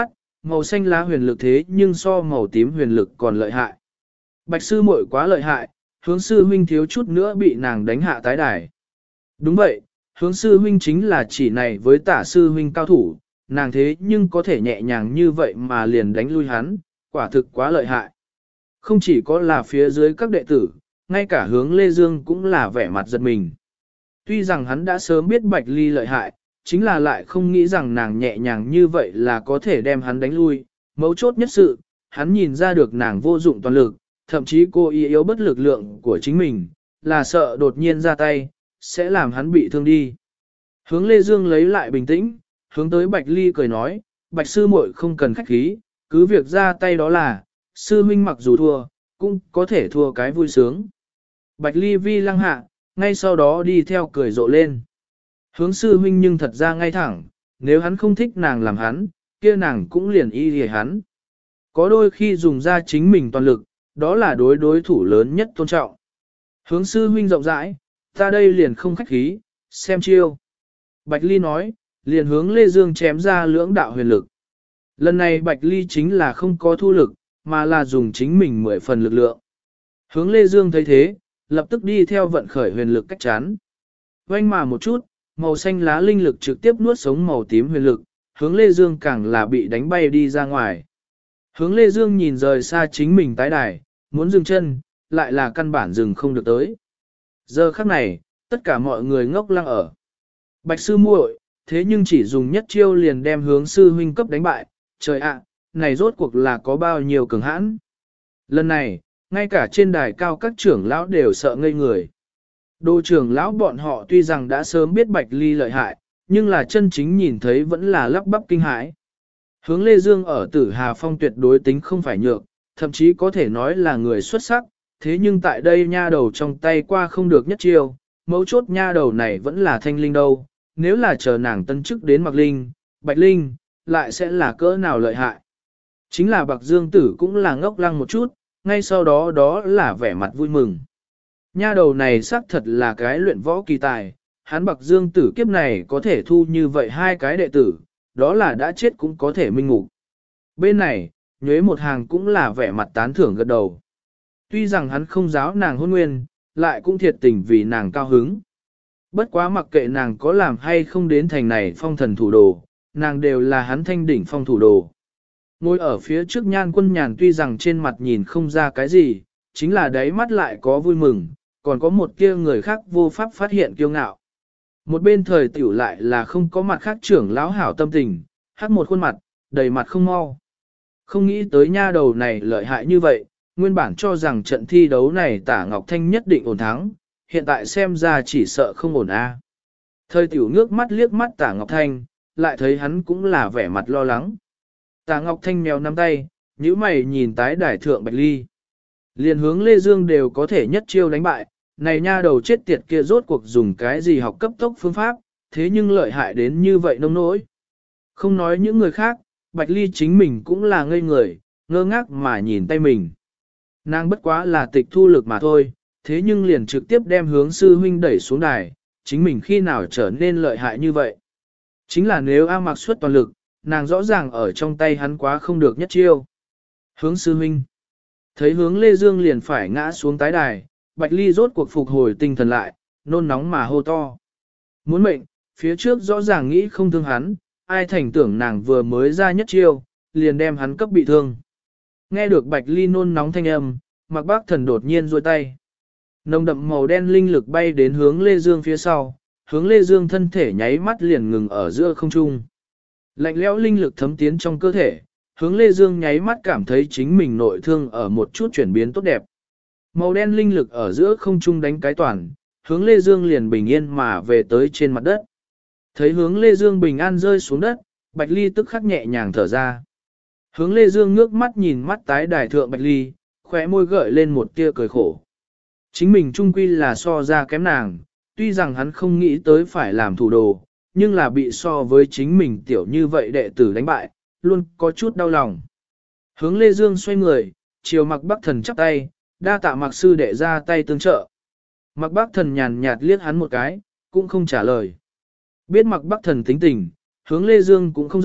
màu xanh lá huyền lực thế nhưng so màu tím huyền lực còn lợi hại. Bạch sư muội quá lợi hại, hướng sư huynh thiếu chút nữa bị nàng đánh hạ tái đài. Đúng vậy, hướng sư huynh chính là chỉ này với tả sư huynh cao thủ, nàng thế nhưng có thể nhẹ nhàng như vậy mà liền đánh lui hắn, quả thực quá lợi hại. Không chỉ có là phía dưới các đệ tử, ngay cả hướng Lê Dương cũng là vẻ mặt giật mình. Tuy rằng hắn đã sớm biết Bạch Ly lợi hại, chính là lại không nghĩ rằng nàng nhẹ nhàng như vậy là có thể đem hắn đánh lui. Mấu chốt nhất sự, hắn nhìn ra được nàng vô dụng toàn lực, thậm chí cô ý yếu bất lực lượng của chính mình, là sợ đột nhiên ra tay, sẽ làm hắn bị thương đi. Hướng Lê Dương lấy lại bình tĩnh, hướng tới Bạch Ly cười nói, Bạch sư muội không cần khách khí, cứ việc ra tay đó là, sư huynh mặc dù thua, cũng có thể thua cái vui sướng. Bạch Ly vi lăng hạ, ngay sau đó đi theo cười rộ lên. Hướng sư huynh nhưng thật ra ngay thẳng, nếu hắn không thích nàng làm hắn, kia nàng cũng liền y lìa hắn. Có đôi khi dùng ra chính mình toàn lực, đó là đối thủ lớn nhất tôn trọng. Hướng sư huynh rộng rãi, ta đây liền không khách khí, xem chiêu. Bạch Ly nói, liền hướng Lê Dương chém ra lưỡng đạo huyền lực. Lần này Bạch Ly chính là không có thu lực, mà là dùng chính mình 10 phần lực lượng. Hướng Lê Dương thấy thế, lập tức đi theo vận khởi huyền lực cách chắn. Vanh mà một chút, màu xanh lá linh lực trực tiếp nuốt sống màu tím huyền lực, hướng Lê Dương càng là bị đánh bay đi ra ngoài. Hướng Lê Dương nhìn rời xa chính mình tái đài, muốn dừng chân, lại là căn bản dừng không được tới. Giờ khắc này, tất cả mọi người ngốc lăng ở. Bạch sư muội, thế nhưng chỉ dùng nhất chiêu liền đem hướng sư huynh cấp đánh bại, trời ạ, này rốt cuộc là có bao nhiêu cường hãn. Lần này, ngay cả trên đài cao các trưởng lão đều sợ ngây người. Đô trưởng lão bọn họ tuy rằng đã sớm biết Bạch Ly lợi hại, nhưng là chân chính nhìn thấy vẫn là lắp bắp kinh hãi. Hướng Lê Dương ở Tử Hà Phong tuyệt đối tính không phải nhược, thậm chí có thể nói là người xuất sắc, thế nhưng tại đây nha đầu trong tay qua không được nhất chiêu, mấu chốt nha đầu này vẫn là thanh linh đâu, nếu là chờ nàng tân chức đến Mạc Linh, Bạch Linh, lại sẽ là cỡ nào lợi hại. Chính là Bạc Dương Tử cũng là ngốc lăng một chút, ngay sau đó đó là vẻ mặt vui mừng. Nha đầu này xác thật là cái luyện võ kỳ tài, hắn Bạc Dương Tử kiếp này có thể thu như vậy hai cái đệ tử, đó là đã chết cũng có thể minh ngục. Bên này, nhuế một hàng cũng là vẻ mặt tán thưởng gật đầu. Tuy rằng hắn không giáo nàng hôn nguyên, lại cũng thiệt tình vì nàng cao hứng. Bất quá mặc kệ nàng có làm hay không đến thành này phong thần thủ đồ, nàng đều là hắn thanh đỉnh phong thủ đồ. Ngồi ở phía trước Nhan Quân Nhàn tuy rằng trên mặt nhìn không ra cái gì, chính là đáy mắt lại có vui mừng, còn có một kia người khác vô pháp phát hiện kiêu ngạo. Một bên thời tiểu lại là không có mặt khác trưởng lão hảo tâm tình, hắc một khuôn mặt, đầy mặt không mau. Không nghĩ tới nha đầu này lợi hại như vậy, nguyên bản cho rằng trận thi đấu này Tả Ngọc Thanh nhất định ổn thắng, hiện tại xem ra chỉ sợ không ổn a. Thời tiểu ngước mắt liếc mắt Tả Ngọc Thanh, lại thấy hắn cũng là vẻ mặt lo lắng. Tả Ngọc Thanh mèo nắm tay, nhíu mày nhìn tái đài thượng Bạch Ly. Liền hướng Lê Dương đều có thể nhất chiêu đánh bại, này nha đầu chết tiệt kia rốt cuộc dùng cái gì học cấp tốc phương pháp, thế nhưng lợi hại đến như vậy nông nỗi. Không nói những người khác, Bạch Ly chính mình cũng là ngây người, ngơ ngác mà nhìn tay mình. Nàng bất quá là tịch thu lực mà thôi, thế nhưng liền trực tiếp đem hướng sư huynh đẩy xuống đài, chính mình khi nào trở nên lợi hại như vậy. Chính là nếu A Mạc xuất toàn lực, nàng rõ ràng ở trong tay hắn quá không được nhất chiêu. Hướng sư huynh. Thấy hướng Lê Dương liền phải ngã xuống tái đài, Bạch Ly rốt cuộc phục hồi tinh thần lại, nôn nóng mà hô to. Muốn mệnh, phía trước rõ ràng nghĩ không thương hắn, ai thành tưởng nàng vừa mới ra nhất chiêu, liền đem hắn cấp bị thương. Nghe được Bạch Ly nôn nóng thanh âm, Mạc Bác Thần đột nhiên duỗi tay. Nồng đậm màu đen linh lực bay đến hướng Lê Dương phía sau, hướng Lê Dương thân thể nháy mắt liền ngừng ở giữa không trung. Lạnh lẽo linh lực thấm tiến trong cơ thể, hướng Lê Dương nháy mắt cảm thấy chính mình nội thương ở một chút chuyển biến tốt đẹp. Màu đen linh lực ở giữa không trung đánh cái toàn, hướng Lê Dương liền bình yên mà về tới trên mặt đất. Thấy hướng Lê Dương bình an rơi xuống đất, Bạch Ly tức khắc nhẹ nhàng thở ra. Hướng Lê Dương ngước mắt nhìn mắt tái đài thượng Bạch Ly, khóe môi gợi lên một tia cười khổ. Chính mình trung quy là so ra kém nàng, tuy rằng hắn không nghĩ tới phải làm thủ đồ, nhưng là bị so với chính mình tiểu như vậy đệ tử đánh bại, luôn có chút đau lòng. Hướng Lê Dương xoay người, chiều Mạc Bắc Thần chắp tay, đa tạ Mạc sư đệ ra tay tương trợ. Mạc Bắc Thần nhàn nhạt liếc hắn một cái, cũng không trả lời. Biết Mạc Bắc Thần tính tình, hướng Lê Dương cũng không giận,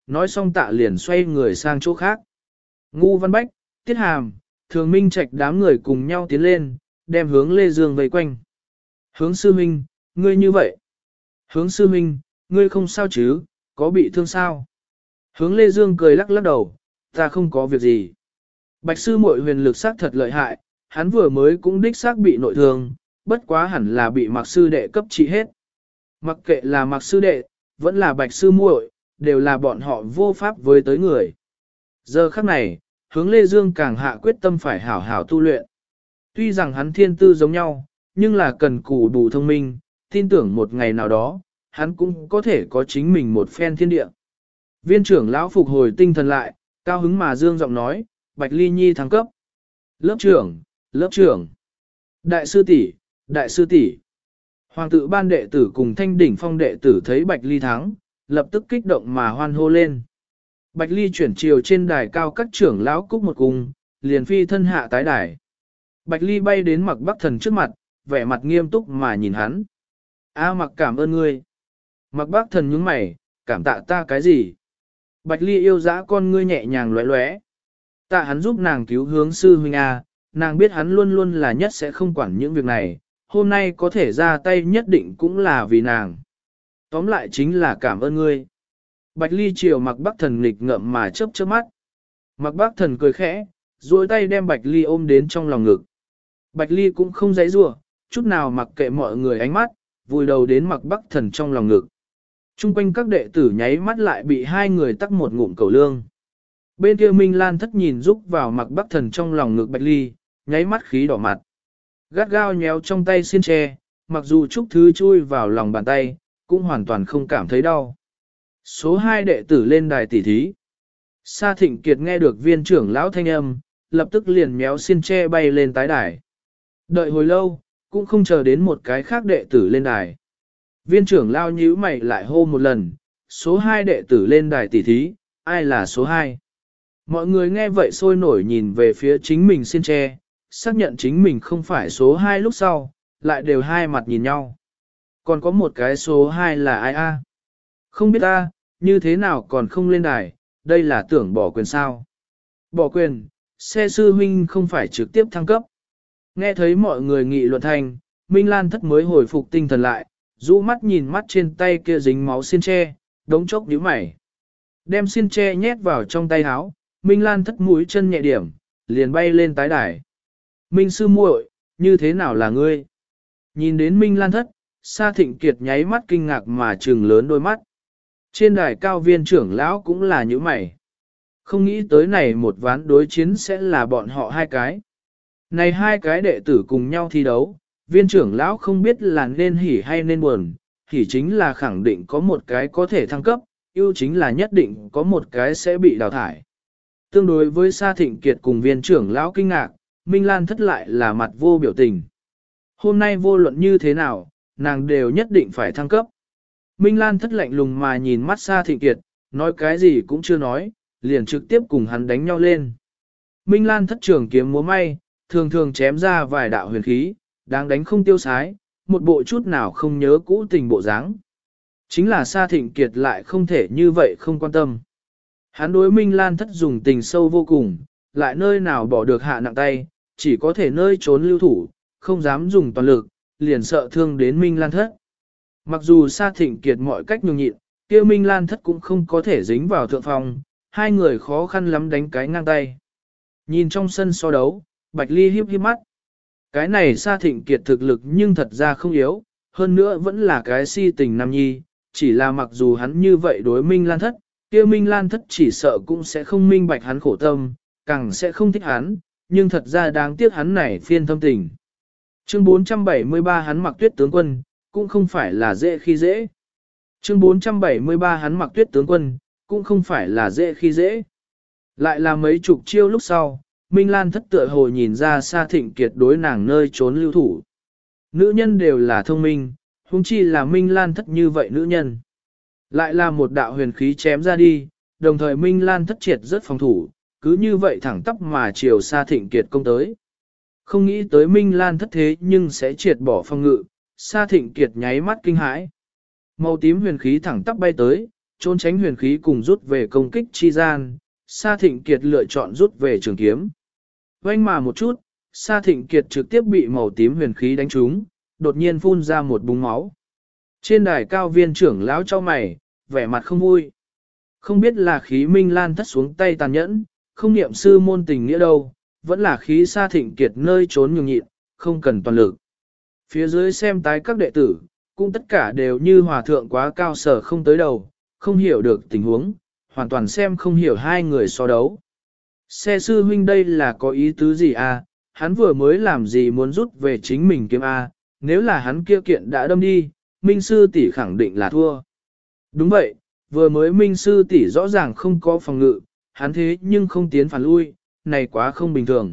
nói xong tạ liền xoay người sang chỗ khác. Ngu Văn Bách, Tiết Hàm, Thường Minh Trạch đám người cùng nhau tiến lên, đem Hướng Lê Dương vây quanh. Hướng sư huynh, ngươi như vậy. Hướng sư huynh, ngươi không sao chứ, có bị thương sao? Hướng Lê Dương cười lắc lắc đầu, ta không có việc gì. Bạch sư muội huyền lực sắc thật lợi hại, hắn vừa mới cũng đích xác bị nội thương, bất quá hẳn là bị Mạc sư đệ cấp trị hết. Mặc kệ là Mạc sư đệ, vẫn là Bạch sư muội, đều là bọn họ vô pháp với tới người. Giờ khắc này, Hướng Lê Dương càng hạ quyết tâm phải hảo hảo tu luyện. Tuy rằng hắn thiên tư giống nhau, nhưng là cần cù bù thông minh, tin tưởng một ngày nào đó, hắn cũng có thể có chính mình một phen thiên địa. Viên trưởng lão phục hồi tinh thần lại, cao hứng mà dương giọng nói, Bạch Ly Nhi thăng cấp. Lớp trưởng. Đại sư tỷ. Hoàng tự ban đệ tử cùng thanh đỉnh phong đệ tử thấy Bạch Ly thắng, lập tức kích động mà hoan hô lên. Bạch Ly chuyển chiều trên đài cao các trưởng lão cúc một cung, liền phi thân hạ tái đài. Bạch Ly bay đến Mặc Bắc Thần trước mặt, vẻ mặt nghiêm túc mà nhìn hắn. A Mặc cảm ơn ngươi. Mặc Bắc Thần nhướng mày, cảm tạ ta cái gì? Bạch Ly yêu dã con ngươi nhẹ nhàng lóe lóe. Tạ hắn giúp nàng cứu Hướng sư huynh A, nàng biết hắn luôn luôn là nhất sẽ không quản những việc này, hôm nay có thể ra tay nhất định cũng là vì nàng. Tóm lại chính là cảm ơn ngươi. Bạch Ly chiều Mặc Bắc Thần nghịch ngợm mà chớp chớp mắt. Mặc Bắc Thần cười khẽ, duỗi tay đem Bạch Ly ôm đến trong lòng ngực. Bạch Ly cũng không giãy giụa, chút nào mặc kệ mọi người ánh mắt, vùi đầu đến Mặc Bắc Thần trong lòng ngực. Trung quanh các đệ tử nháy mắt lại bị hai người tắc một ngụm cầu lương. Bên kia Minh Lan Thất nhìn rúc vào Mặc Bắc Thần trong lòng ngực Bạch Ly, nháy mắt khí đỏ mặt. Gắt gao nhéo trong tay xiên tre, mặc dù Trúc Thứ chui vào lòng bàn tay, cũng hoàn toàn không cảm thấy đau. Số 2 đệ tử lên đài tỉ thí. Sa Thịnh Kiệt nghe được viên trưởng lão thanh âm, lập tức liền méo xiên tre bay lên tái đài. Đợi hồi lâu, cũng không chờ đến một cái khác đệ tử lên đài. Viên trưởng lao nhíu mày lại hô một lần, số 2 đệ tử lên đài tỉ thí, ai là số 2? Mọi người nghe vậy sôi nổi nhìn về phía chính mình xiên tre, xác nhận chính mình không phải số 2 lúc sau, lại đều hai mặt nhìn nhau. Còn có một cái số 2 là ai a? Không biết ta, như thế nào còn không lên đài, đây là tưởng bỏ quyền sao? Bỏ quyền, xe sư huynh không phải trực tiếp thăng cấp. Nghe thấy mọi người nghị luận thành, Minh Lan Thất mới hồi phục tinh thần lại, rũ mắt nhìn mắt trên tay kia dính máu xiên tre, đống chốc nhíu mày. Đem xiên tre nhét vào trong tay áo, Minh Lan Thất mũi chân nhẹ điểm, liền bay lên tái đài. Minh sư muội, như thế nào là ngươi? Nhìn đến Minh Lan Thất, Sa Thịnh Kiệt nháy mắt kinh ngạc mà trừng lớn đôi mắt. Trên đài cao viên trưởng lão cũng là như mày. Không nghĩ tới này một ván đối chiến sẽ là bọn họ hai cái. Này hai cái đệ tử cùng nhau thi đấu, viên trưởng lão không biết là nên hỉ hay nên buồn, hỉ chính là khẳng định có một cái có thể thăng cấp, ưu chính là nhất định có một cái sẽ bị đào thải. Tương đối với Sa Thịnh Kiệt cùng viên trưởng lão kinh ngạc, Minh Lan Thất lại là mặt vô biểu tình. Hôm nay vô luận như thế nào, nàng đều nhất định phải thăng cấp. Minh Lan Thất lạnh lùng mà nhìn mắt Sa Thịnh Kiệt, nói cái gì cũng chưa nói, liền trực tiếp cùng hắn đánh nhau lên. Minh Lan Thất trường kiếm múa may, thường thường chém ra vài đạo huyền khí, đáng đánh không tiêu sái, một bộ chút nào không nhớ cũ tình bộ dáng. Chính là Sa Thịnh Kiệt lại không thể như vậy không quan tâm. Hắn đối Minh Lan Thất dùng tình sâu vô cùng, lại nơi nào bỏ được hạ nặng tay, chỉ có thể nơi trốn lưu thủ, không dám dùng toàn lực, liền sợ thương đến Minh Lan Thất. Mặc dù Sa Thịnh Kiệt mọi cách nhường nhịn, kia Minh Lan Thất cũng không có thể dính vào thượng phòng, hai người khó khăn lắm đánh cái ngang tay. Nhìn trong sân so đấu, Bạch Ly hiếp hiếp mắt. Cái này Sa Thịnh Kiệt thực lực nhưng thật ra không yếu, hơn nữa vẫn là cái si tình nam nhi, chỉ là mặc dù hắn như vậy đối Minh Lan Thất, kia Minh Lan Thất chỉ sợ cũng sẽ không minh bạch hắn khổ tâm, càng sẽ không thích hắn, nhưng thật ra đáng tiếc hắn này phiên thâm tình. Chương 473 hắn Mặc Tuyết tướng quân, cũng không phải là dễ khi dễ. Chương 473 hắn Mặc Tuyết tướng quân, cũng không phải là dễ khi dễ. Lại là mấy chục chiêu lúc sau, Minh Lan Thất tựa hồ nhìn ra Sa Thịnh Kiệt đối nàng nơi trốn lưu thủ. Nữ nhân đều là thông minh, huống chi là Minh Lan Thất như vậy nữ nhân. Lại là một đạo huyền khí chém ra đi, đồng thời Minh Lan Thất triệt rất phòng thủ, cứ như vậy thẳng tắp mà chiều Sa Thịnh Kiệt công tới. Không nghĩ tới Minh Lan Thất thế nhưng sẽ triệt bỏ phòng ngự, Sa Thịnh Kiệt nháy mắt kinh hãi. Màu tím huyền khí thẳng tắp bay tới, trốn tránh huyền khí cùng rút về công kích chi gian, Sa Thịnh Kiệt lựa chọn rút về trường kiếm. Vanh mà một chút, Sa Thịnh Kiệt trực tiếp bị màu tím huyền khí đánh trúng, đột nhiên phun ra một búng máu. Trên đài cao viên trưởng lão cho mày, vẻ mặt không vui. Không biết là khí Minh Lan thất xuống tay tàn nhẫn, không niệm sư môn tình nghĩa đâu, vẫn là khí Sa Thịnh Kiệt nơi trốn nhường nhịn, không cần toàn lực. Phía dưới xem tái các đệ tử, cũng tất cả đều như hòa thượng quá cao sở không tới đầu, không hiểu được tình huống, hoàn toàn xem không hiểu hai người so đấu. Xe sư huynh đây là có ý tứ gì à, hắn vừa mới làm gì muốn rút về chính mình kiếm à, nếu là hắn kia kiện đã đâm đi, Minh sư tỷ khẳng định là thua. Đúng vậy, vừa mới Minh sư tỷ rõ ràng không có phòng ngự, hắn thế nhưng không tiến phản lui, này quá không bình thường.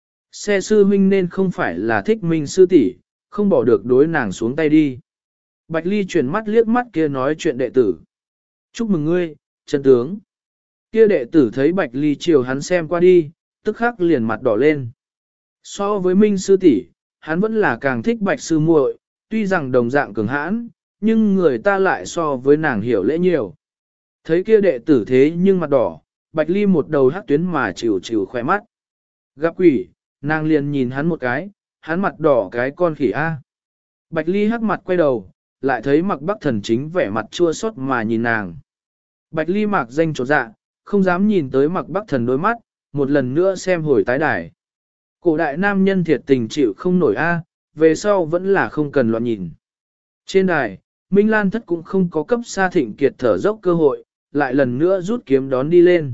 Xe sư huynh nên không phải là thích Minh sư tỷ, không bỏ được đối nàng xuống tay đi. Bạch Ly chuyển mắt liếc mắt kia nói chuyện đệ tử. Chúc mừng ngươi, chân tướng. Kia đệ tử thấy Bạch Ly chiều hắn xem qua đi, tức khắc liền mặt đỏ lên. So với Minh sư tỷ, hắn vẫn là càng thích Bạch sư muội, tuy rằng đồng dạng cường hãn, nhưng người ta lại so với nàng hiểu lễ nhiều. Thấy kia đệ tử thế nhưng mặt đỏ, Bạch Ly một đầu hắc tuyến mà chịu chịu khỏe mắt. Gặp quỷ, nàng liền nhìn hắn một cái, hắn mặt đỏ cái con khỉ A. Bạch Ly hắc mặt quay đầu, lại thấy Mặc Bắc Thần chính vẻ mặt chua xót mà nhìn nàng. Bạch Ly mạc danh trột dạ, không dám nhìn tới Mặc Bắc Thần đôi mắt, một lần nữa xem hồi tái đài. Cổ đại nam nhân thiệt tình chịu không nổi A, về sau vẫn là không cần loạn nhìn. Trên đài, Minh Lan Thất cũng không có cấp Sa Thịnh Kiệt thở dốc cơ hội, lại lần nữa rút kiếm đón đi lên.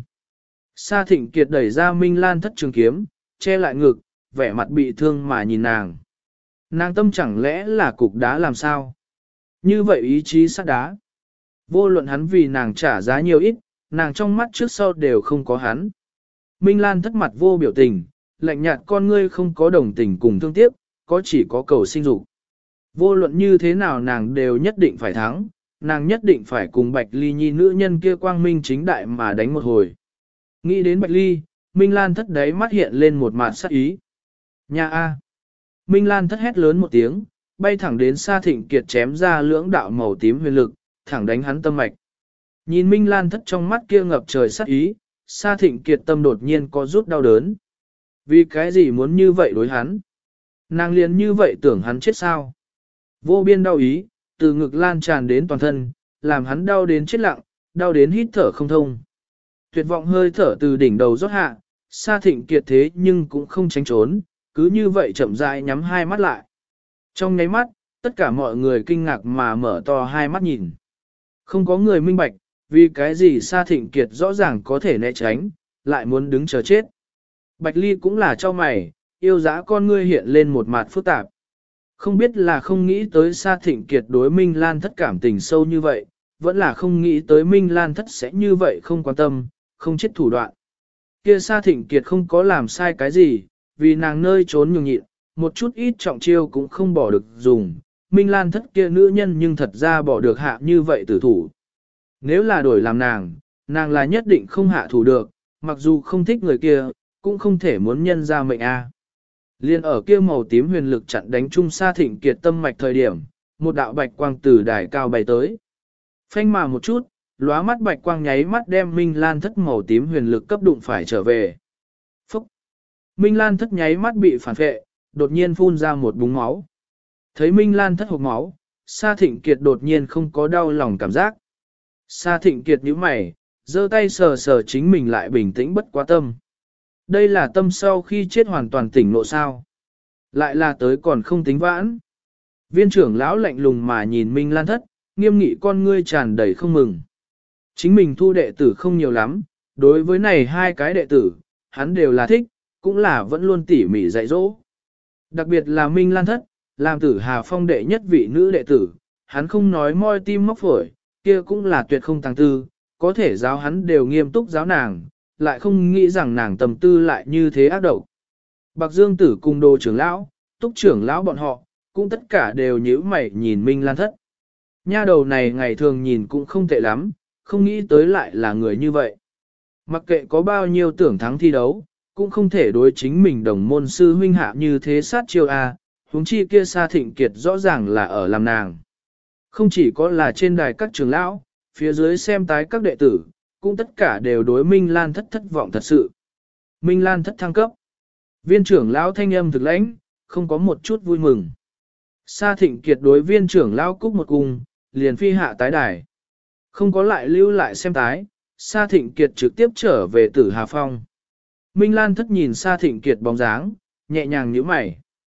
Sa Thịnh Kiệt đẩy ra Minh Lan Thất trường kiếm, che lại ngực, vẻ mặt bị thương mà nhìn nàng. Nàng tâm chẳng lẽ là cục đá làm sao? Như vậy ý chí sắt đá. Vô luận hắn vì nàng trả giá nhiều ít, nàng trong mắt trước sau đều không có hắn. Minh Lan Thất mặt vô biểu tình, lạnh nhạt con ngươi không có đồng tình cùng thương tiếc, có chỉ có cầu sinh dục. Vô luận như thế nào nàng đều nhất định phải thắng, nàng nhất định phải cùng Bạch Ly nhi nữ nhân kia quang minh chính đại mà đánh một hồi. Nghĩ đến Bạch Ly, Minh Lan Thất đấy mắt hiện lên một mạt sắc ý. Nha A. Minh Lan Thất hét lớn một tiếng, bay thẳng đến Sa Thịnh Kiệt chém ra lưỡng đạo màu tím huyền lực, thẳng đánh hắn tâm mạch. Nhìn Minh Lan Thất trong mắt kia ngập trời sắc ý, Sa Thịnh Kiệt tâm đột nhiên có rút đau đớn. Vì cái gì muốn như vậy đối hắn? Nàng liền như vậy tưởng hắn chết sao? Vô biên đau ý, từ ngực lan tràn đến toàn thân, làm hắn đau đến chết lặng, đau đến hít thở không thông. Tuyệt vọng hơi thở từ đỉnh đầu rót hạ, Sa Thịnh Kiệt thế nhưng cũng không tránh trốn, cứ như vậy chậm rãi nhắm hai mắt lại. Trong nháy mắt, tất cả mọi người kinh ngạc mà mở to hai mắt nhìn. Không có người minh bạch, vì cái gì Sa Thịnh Kiệt rõ ràng có thể né tránh, lại muốn đứng chờ chết. Bạch Ly cũng là cho mày, yêu dã con ngươi hiện lên một mặt phức tạp. Không biết là không nghĩ tới Sa Thịnh Kiệt đối Minh Lan Thất cảm tình sâu như vậy, vẫn là không nghĩ tới Minh Lan Thất sẽ như vậy không quan tâm, không chết thủ đoạn. Kia Sa Thịnh Kiệt không có làm sai cái gì, vì nàng nơi trốn nhường nhịn, một chút ít trọng chiêu cũng không bỏ được dùng. Minh Lan Thất kia nữ nhân nhưng thật ra bỏ được hạ như vậy tử thủ. Nếu là đổi làm nàng là nhất định không hạ thủ được, mặc dù không thích người kia, cũng không thể muốn nhân ra mệnh a. Liên ở kia màu tím huyền lực chặn đánh trung Sa Thịnh Kiệt tâm mạch thời điểm, một đạo bạch quang từ đài cao bay tới. Phanh mà một chút, lóa mắt bạch quang nháy mắt đem Minh Lan Thất màu tím huyền lực cấp đụng phải trở về. Phúc! Minh Lan Thất nháy mắt bị phản phệ, đột nhiên phun ra một búng máu. Thấy Minh Lan Thất hộc máu, Sa Thịnh Kiệt đột nhiên không có đau lòng cảm giác. Sa Thịnh Kiệt nhíu mày, giơ tay sờ sờ chính mình lại bình tĩnh bất quá tâm. Đây là tâm sau khi chết hoàn toàn tỉnh ngộ sao. Lại là tới còn không tính vãn. Viên trưởng lão lạnh lùng mà nhìn Minh Lan Thất, nghiêm nghị con ngươi tràn đầy không mừng. Chính mình thu đệ tử không nhiều lắm, đối với này hai cái đệ tử, hắn đều là thích, cũng là vẫn luôn tỉ mỉ dạy dỗ. Đặc biệt là Minh Lan Thất, làm Tử Hà Phong đệ nhất vị nữ đệ tử, hắn không nói moi tim móc phổi, kia cũng là tuyệt không tàng tư, có thể giáo hắn đều nghiêm túc giáo nàng, lại không nghĩ rằng nàng tầm tư lại như thế ác độc. Bạc Dương Tử cùng Đồ trưởng lão, Túc trưởng lão bọn họ, cũng tất cả đều nhíu mày nhìn Minh Lan Thất. Nha đầu này ngày thường nhìn cũng không tệ lắm, không nghĩ tới lại là người như vậy. Mặc kệ có bao nhiêu tưởng thắng thi đấu, cũng không thể đối chính mình đồng môn sư huynh hạ như thế sát chiêu a, huống chi kia Sa Thịnh Kiệt rõ ràng là ở làm nàng. Không chỉ có là trên đài các trưởng lão, Phía dưới xem tái các đệ tử, cũng tất cả đều đối Minh Lan thất thất vọng thật sự. Minh Lan thất thăng cấp. Viên trưởng lão thanh âm thực lãnh, không có một chút vui mừng. Sa Thịnh Kiệt đối viên trưởng lão cúc một cung, liền phi hạ tái đài. Không có lại lưu lại xem tái, Sa Thịnh Kiệt trực tiếp trở về Tử Hà Phong. Minh Lan thất nhìn Sa Thịnh Kiệt bóng dáng, nhẹ nhàng nhíu mày.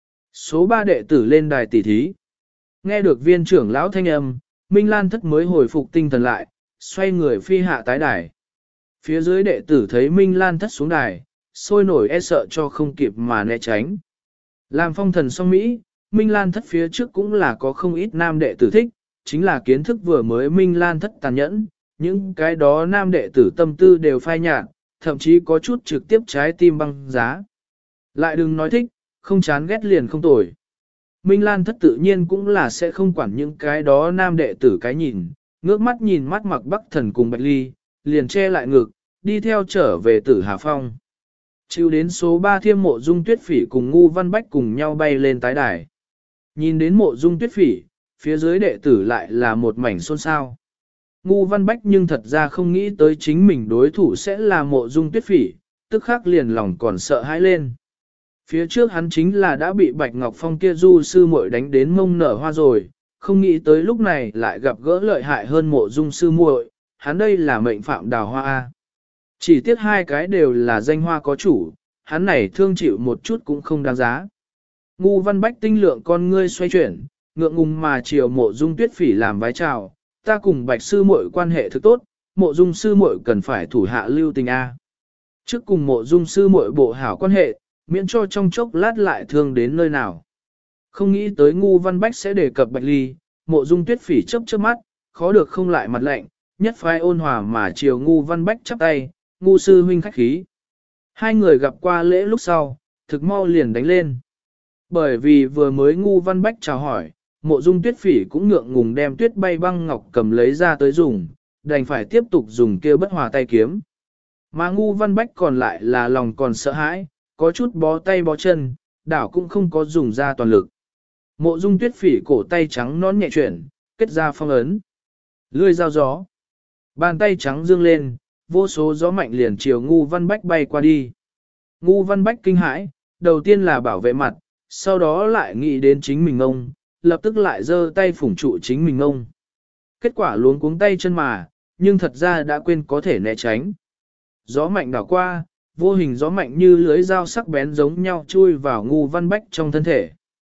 Số 3 đệ tử lên đài tỉ thí. Nghe được viên trưởng lão thanh âm, Minh Lan thất mới hồi phục tinh thần lại, xoay người phi hạ tái đài. Phía dưới đệ tử thấy Minh Lan thất xuống đài, sôi nổi e sợ cho không kịp mà né tránh. Làm phong thần song Mỹ, Minh Lan thất phía trước cũng là có không ít nam đệ tử thích, chính là kiến thức vừa mới Minh Lan thất tàn nhẫn, những cái đó nam đệ tử tâm tư đều phai nhạt, thậm chí có chút trực tiếp trái tim băng giá. Lại đừng nói thích, không chán ghét liền không tồi. Minh Lan thất tự nhiên cũng là sẽ không quản những cái đó nam đệ tử cái nhìn, ngước mắt nhìn mắt Mặc Bắc Thần cùng Bạch Ly, liền che lại ngực, đi theo trở về Tử Hà Phong. Chịu đến số 3 Thiêm Mộ Dung Tuyết Phỉ cùng Ngu Văn Bách cùng nhau bay lên tái đài. Nhìn đến Mộ Dung Tuyết Phỉ, phía dưới đệ tử lại là một mảnh xôn xao. Ngu Văn Bách nhưng thật ra không nghĩ tới chính mình đối thủ sẽ là Mộ Dung Tuyết Phỉ, tức khắc liền lòng còn sợ hãi lên. Phía trước hắn chính là đã bị Bạch Ngọc Phong kia du sư muội đánh đến mông nở hoa rồi, không nghĩ tới lúc này lại gặp gỡ lợi hại hơn Mộ Dung sư muội, hắn đây là mệnh phạm đào hoa A. Chỉ tiếc hai cái đều là danh hoa có chủ, hắn này thương chịu một chút cũng không đáng giá. Ngu Văn Bách tinh lượng con ngươi xoay chuyển, ngượng ngùng mà chiều Mộ Dung Tuyết Phỉ làm vái chào, ta cùng Bạch sư muội quan hệ thực tốt, Mộ Dung sư muội cần phải thủ hạ lưu tình A. Trước cùng Mộ Dung sư muội bộ hảo quan hệ, miễn cho trong chốc lát lại thương đến nơi nào. Không nghĩ tới Ngu Văn Bách sẽ đề cập Bạch Ly, Mộ Dung Tuyết Phỉ chớp chớp mắt, khó được không lại mặt lạnh, nhất phái ôn hòa mà chiều Ngu Văn Bách chắp tay, Ngu sư huynh khách khí. Hai người gặp qua lễ lúc sau, thực mau liền đánh lên. Bởi vì vừa mới Ngu Văn Bách chào hỏi, Mộ Dung Tuyết Phỉ cũng ngượng ngùng đem tuyết bay băng ngọc cầm lấy ra tới dùng, đành phải tiếp tục dùng kêu bất hòa tay kiếm. Mà Ngu Văn Bách còn lại là lòng còn sợ hãi, có chút bó tay bó chân, đảo cũng không có dùng ra toàn lực. Mộ Dung Tuyết Phỉ cổ tay trắng nón nhẹ chuyển, kết ra phong ấn. Lươi dao gió. Bàn tay trắng dương lên, vô số gió mạnh liền chiều Ngu Văn Bách bay qua đi. Ngu Văn Bách kinh hãi, đầu tiên là bảo vệ mặt, sau đó lại nghĩ đến chính mình ông, lập tức lại giơ tay phủng trụ chính mình ông. Kết quả luống cuống tay chân mà, nhưng thật ra đã quên có thể né tránh. Gió mạnh đảo qua, vô hình gió mạnh như lưới dao sắc bén giống nhau chui vào Ngu Văn Bách trong thân thể.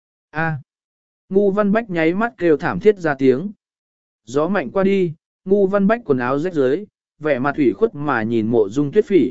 A. Ngu Văn Bách nháy mắt kêu thảm thiết ra tiếng. Gió mạnh qua đi, Ngu Văn Bách quần áo rách rưới, vẻ mặt ủy khuất mà nhìn Mộ Dung Tuyết Phỉ.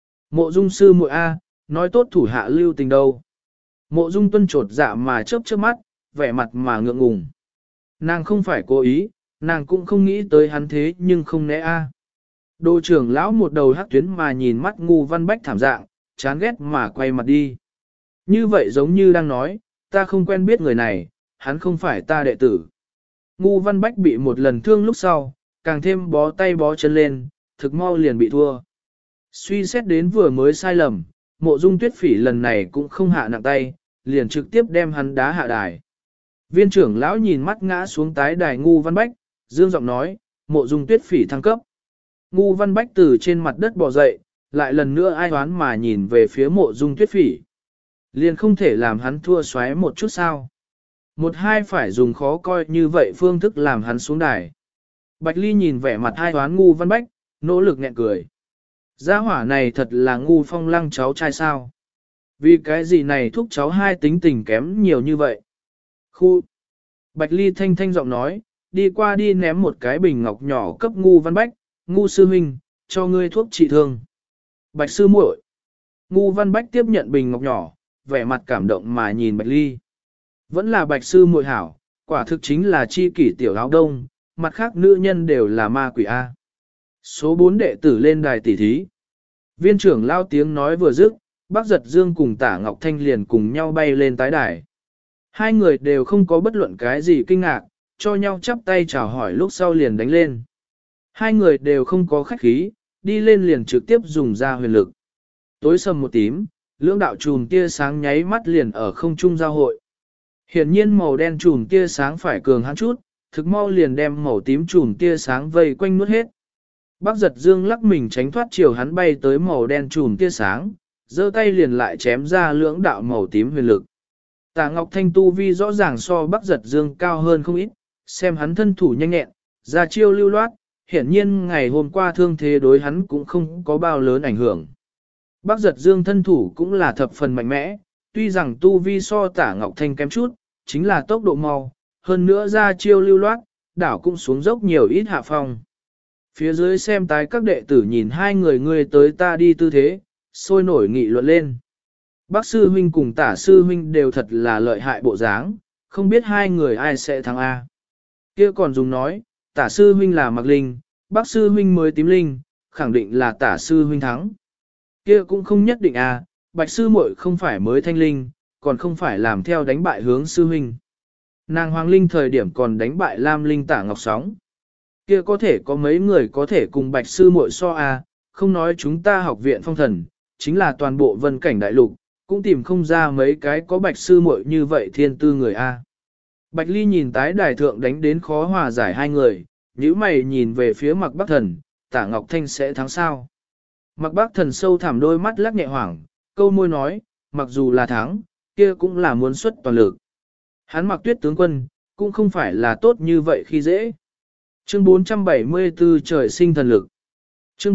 Mộ Dung sư muội A, nói tốt thủ hạ lưu tình đâu. Mộ Dung Tuân trột dạ mà chớp chớp mắt, vẻ mặt mà ngượng ngùng. Nàng không phải cố ý, nàng cũng không nghĩ tới hắn thế nhưng không né A. Đô trưởng lão một đầu hắc tuyến mà nhìn mắt Ngu Văn Bách thảm dạng, chán ghét mà quay mặt đi. Như vậy giống như đang nói, ta không quen biết người này, hắn không phải ta đệ tử. Ngu Văn Bách bị một lần thương lúc sau, càng thêm bó tay bó chân lên, thực mau liền bị thua. Suy xét đến vừa mới sai lầm, Mộ Dung Tuyết Phỉ lần này cũng không hạ nặng tay, liền trực tiếp đem hắn đá hạ đài. Viên trưởng lão nhìn mắt ngã xuống tái đài Ngu Văn Bách, dương giọng nói, Mộ Dung Tuyết Phỉ thăng cấp. Ngu Văn Bách từ trên mặt đất bò dậy, lại lần nữa ai oán mà nhìn về phía Mộ Dung Tuyết Phỉ. Liền không thể làm hắn thua xoáy một chút sao. Một hai phải dùng khó coi như vậy phương thức làm hắn xuống đài. Bạch Ly nhìn vẻ mặt ai oán Ngu Văn Bách, nỗ lực nghẹn cười. Gia hỏa này thật là Ngu Phong Lăng cháu trai sao. Vì cái gì này thúc cháu hai tính tình kém nhiều như vậy. Khu. Bạch Ly thanh thanh giọng nói, đi qua đi ném một cái bình ngọc nhỏ cấp Ngu Văn Bách, Ngu sư huynh, cho ngươi thuốc trị thương. Bạch sư muội. Ngu Văn Bách tiếp nhận bình ngọc nhỏ, vẻ mặt cảm động mà nhìn Bạch Ly. Vẫn là Bạch sư muội hảo, quả thực chính là chi kỷ tiểu áo đông, mặt khác nữ nhân đều là ma quỷ A. Số 4 đệ tử lên đài tỷ thí. Viên trưởng lao tiếng nói vừa dứt, Bác Giật Dương cùng Tả Ngọc Thanh liền cùng nhau bay lên tái đài. Hai người đều không có bất luận cái gì kinh ngạc, cho nhau chắp tay chào hỏi lúc sau liền đánh lên. Hai người đều không có khách khí, đi lên liền trực tiếp dùng ra huyền lực. Tối sầm một tím, lưỡng đạo chùm tia sáng nháy mắt liền ở không trung giao hội. Hiển nhiên màu đen chùm tia sáng phải cường hắn chút, thực mau liền đem màu tím chùm tia sáng vây quanh nuốt hết. Bác giật dương lắc mình tránh thoát chiều hắn bay tới màu đen chùm tia sáng, giơ tay liền lại chém ra lưỡng đạo màu tím huyền lực. Tả Ngọc Thanh tu vi rõ ràng so Bác giật dương cao hơn không ít, xem hắn thân thủ nhanh nhẹn, ra chiêu lưu loát, hiển nhiên ngày hôm qua thương thế đối hắn cũng không có bao lớn ảnh hưởng. Bác giật dương thân thủ cũng là thập phần mạnh mẽ, tuy rằng tu vi so Tả Ngọc Thanh kém chút, chính là tốc độ mau, hơn nữa ra chiêu lưu loát, đảo cũng xuống dốc nhiều ít hạ phong. Phía dưới xem tái các đệ tử nhìn hai người ngươi tới ta đi tư thế, sôi nổi nghị luận lên. Bác sư huynh cùng Tả sư huynh đều thật là lợi hại bộ dáng, không biết hai người ai sẽ thắng A. Kia còn dùng nói, Tả sư huynh là Mạc Linh, bác sư huynh mới tím linh, khẳng định là Tả sư huynh thắng. Kia cũng không nhất định A, Bạch sư muội không phải mới thanh linh, còn không phải làm theo đánh bại hướng sư huynh. Nàng Hoàng Linh thời điểm còn đánh bại Lam Linh Tả Ngọc Sóng. Kia có thể có mấy người có thể cùng Bạch sư muội so A, không nói chúng ta học viện phong thần, chính là toàn bộ vân cảnh đại lục, cũng tìm không ra mấy cái có Bạch sư muội như vậy thiên tư người A. Bạch Ly nhìn tái đài thượng đánh đến khó hòa giải hai người, nhíu mày nhìn về phía Mạc Bắc Thần, Tả Ngọc Thanh sẽ thắng sao. Mạc Bắc Thần sâu thẳm đôi mắt lắc nhẹ hoảng, câu môi nói, mặc dù là thắng, kia cũng là muốn xuất toàn lực. Hắn Mạc Tuyết tướng quân, cũng không phải là tốt như vậy khi dễ. Chương 474 trời sinh thần lực. Chương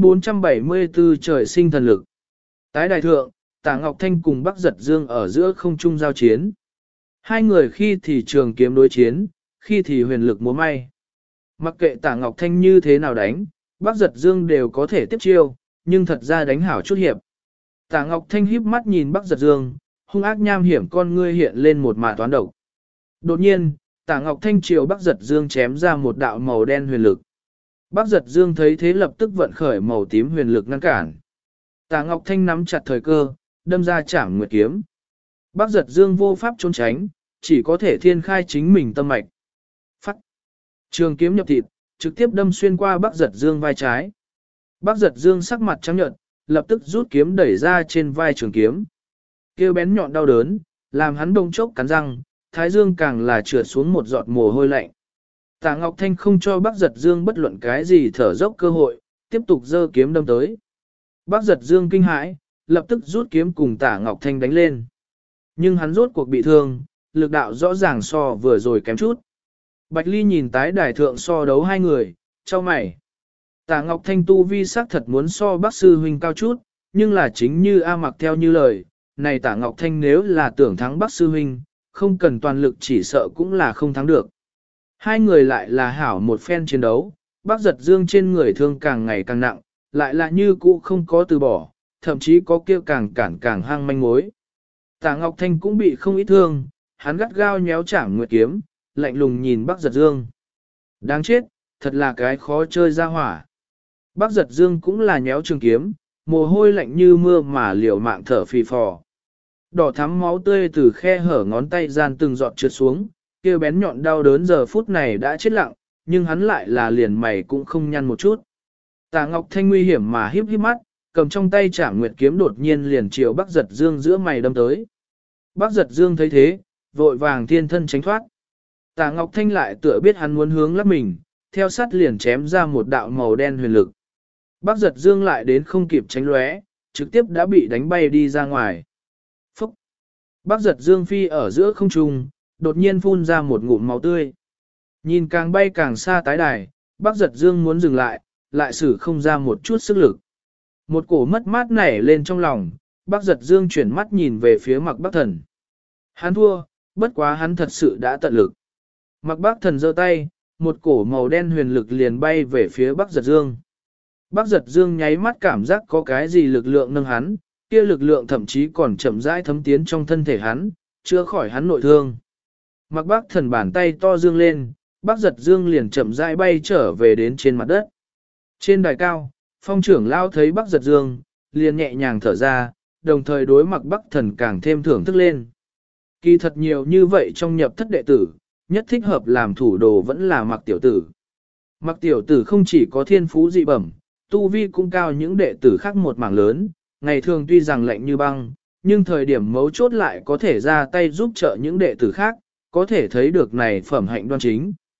474 trời sinh thần lực. Tái đài thượng, Tả Ngọc Thanh cùng Bắc Giật Dương ở giữa không trung giao chiến. Hai người khi thì trường kiếm đối chiến, khi thì huyền lực múa may. Mặc kệ Tả Ngọc Thanh như thế nào đánh, Bắc Giật Dương đều có thể tiếp chiêu, nhưng thật ra đánh hảo chút hiệp. Tả Ngọc Thanh híp mắt nhìn Bắc Giật Dương, hung ác nham hiểm con ngươi hiện lên một mạ toán độc. Đột nhiên, Tả Ngọc Thanh chiều Bắc Giật Dương chém ra một đạo màu đen huyền lực. Bắc Giật Dương thấy thế lập tức vận khởi màu tím huyền lực ngăn cản. Tả Ngọc Thanh nắm chặt thời cơ, đâm ra chảm nguyệt kiếm. Bắc Giật Dương vô pháp trốn tránh, chỉ có thể thiên khai chính mình tâm mạch. Phắt. Trường kiếm nhập thịt, trực tiếp đâm xuyên qua Bắc Giật Dương vai trái. Bắc Giật Dương sắc mặt trắng nhợt, lập tức rút kiếm đẩy ra trên vai trường kiếm. Kêu bén nhọn đau đớn, làm hắn đông chốc cắn răng, thái dương càng là trượt xuống một giọt mồ hôi lạnh. Tả Ngọc Thanh không cho Bắc Giật Dương bất luận cái gì thở dốc cơ hội, tiếp tục giơ kiếm đâm tới. Bắc Giật Dương kinh hãi, lập tức rút kiếm cùng Tả Ngọc Thanh đánh lên. Nhưng hắn rốt cuộc bị thương, lực đạo rõ ràng so vừa rồi kém chút. Bạch Ly nhìn tái đài thượng so đấu hai người, chau mày. Tả Ngọc Thanh tu vi sắc thật muốn so Bắc sư huynh cao chút, nhưng là chính như A Mặc theo như lời, này Tả Ngọc Thanh nếu là tưởng thắng Bắc sư huynh, không cần toàn lực chỉ sợ cũng là không thắng được. Hai người lại là hảo một phen chiến đấu, Bắc Giật Dương trên người thương càng ngày càng nặng, lại là như cũ không có từ bỏ, thậm chí có kêu càng hang manh mối. Tả Ngọc Thanh cũng bị không ít thương, hắn gắt gao nhéo chảm nguyệt kiếm, lạnh lùng nhìn Bắc Giật Dương. Đáng chết, thật là cái khó chơi ra hỏa. Bắc Giật Dương cũng là nhéo trường kiếm, mồ hôi lạnh như mưa mà liều mạng thở phì phò. Đỏ thắm máu tươi từ khe hở ngón tay gian từng giọt trượt xuống, kêu bén nhọn đau đớn giờ phút này đã chết lặng, nhưng hắn lại là liền mày cũng không nhăn một chút. Tả Ngọc Thanh nguy hiểm mà híp mắt, cầm trong tay Trảm Nguyệt kiếm đột nhiên liền chiều Bắc Giật Dương giữa mày đâm tới. Bắc Giật Dương thấy thế, vội vàng thiên thân tránh thoát. Tả Ngọc Thanh lại tựa biết hắn muốn hướng lắp mình, theo sát liền chém ra một đạo màu đen huyền lực. Bắc Giật Dương lại đến không kịp tránh lóe, trực tiếp đã bị đánh bay đi ra ngoài. Phúc! Bắc Giật Dương phi ở giữa không trung, đột nhiên phun ra một ngụm máu tươi. Nhìn càng bay càng xa tái đài, Bắc Giật Dương muốn dừng lại sử không ra một chút sức lực. Một cổ mất mát nảy lên trong lòng, Bắc Giật Dương chuyển mắt nhìn về phía Mạc Bắc Thần. Hắn thua, bất quá hắn thật sự đã tận lực. Mạc Bắc Thần giơ tay, một cổ màu đen huyền lực liền bay về phía Bắc Giật Dương. Bắc Giật Dương nháy mắt cảm giác có cái gì lực lượng nâng hắn, kia lực lượng thậm chí còn chậm rãi thấm tiến trong thân thể hắn, chữa khỏi hắn nội thương. Mạc Bắc Thần bàn tay to dương lên, Bắc Giật Dương liền chậm rãi bay trở về đến trên mặt đất. Trên đài cao, Phong trưởng lao thấy Bắc Giật Dương, liền nhẹ nhàng thở ra, đồng thời đối Mạc Bắc Thần càng thêm thưởng thức lên. Kỳ thật nhiều như vậy trong nhập thất đệ tử, nhất thích hợp làm thủ đồ vẫn là Mạc tiểu tử. Mạc tiểu tử không chỉ có thiên phú dị bẩm, tu vi cũng cao những đệ tử khác một mảng lớn, ngày thường tuy rằng lạnh như băng, nhưng thời điểm mấu chốt lại có thể ra tay giúp trợ những đệ tử khác, có thể thấy được này phẩm hạnh đoan chính.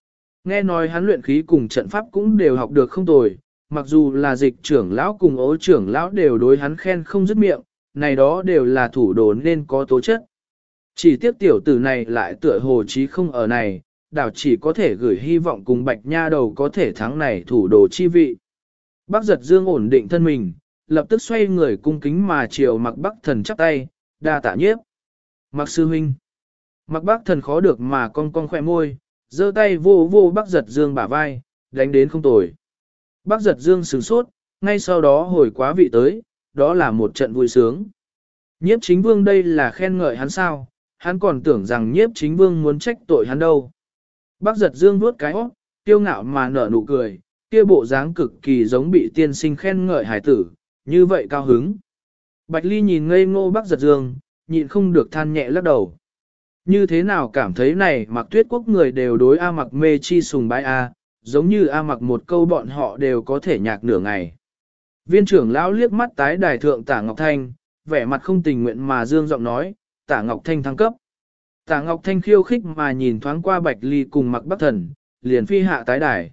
Nghe nói hắn luyện khí cùng trận pháp cũng đều học được không tồi, mặc dù là dịch trưởng lão cùng ố trưởng lão đều đối hắn khen không dứt miệng, này đó đều là thủ đồ nên có tố chất. Chỉ tiếc tiểu tử này lại tựa hồ chí không ở này, đảo chỉ có thể gửi hy vọng cùng bạch nha đầu có thể thắng này thủ đồ chi vị. Bác giật dương ổn định thân mình, lập tức xoay người cung kính mà chiều mặc bắc thần chắp tay, đa tạ nhiếp. Mặc sư huynh. Mặc bắc thần khó được mà cong cong khỏe môi, giơ tay vô vô bác giật dương bả vai, đánh đến không tồi. Bác giật dương sửng sốt, ngay sau đó hồi quá vị tới, đó là một trận vui sướng. Nhiếp chính vương đây là khen ngợi hắn sao, hắn còn tưởng rằng nhiếp chính vương muốn trách tội hắn đâu. Bác giật dương vuốt cái óc, tiêu ngạo mà nở nụ cười, kia bộ dáng cực kỳ giống bị tiên sinh khen ngợi hải tử, như vậy cao hứng. Bạch Ly nhìn ngây ngô bác giật dương, nhịn không được than nhẹ lắc đầu. Như thế nào cảm thấy này Mặc Tuyết Quốc người đều đối A Mặc mê chi sùng bái A, giống như A Mặc một câu bọn họ đều có thể nhạc nửa ngày. Viên trưởng lão liếc mắt tái đài thượng Tả Ngọc Thanh, vẻ mặt không tình nguyện mà dương giọng nói, Tả Ngọc Thanh thăng cấp. Tả Ngọc Thanh khiêu khích mà nhìn thoáng qua Bạch Ly cùng Mặc Bắc Thần, liền phi hạ tái đài.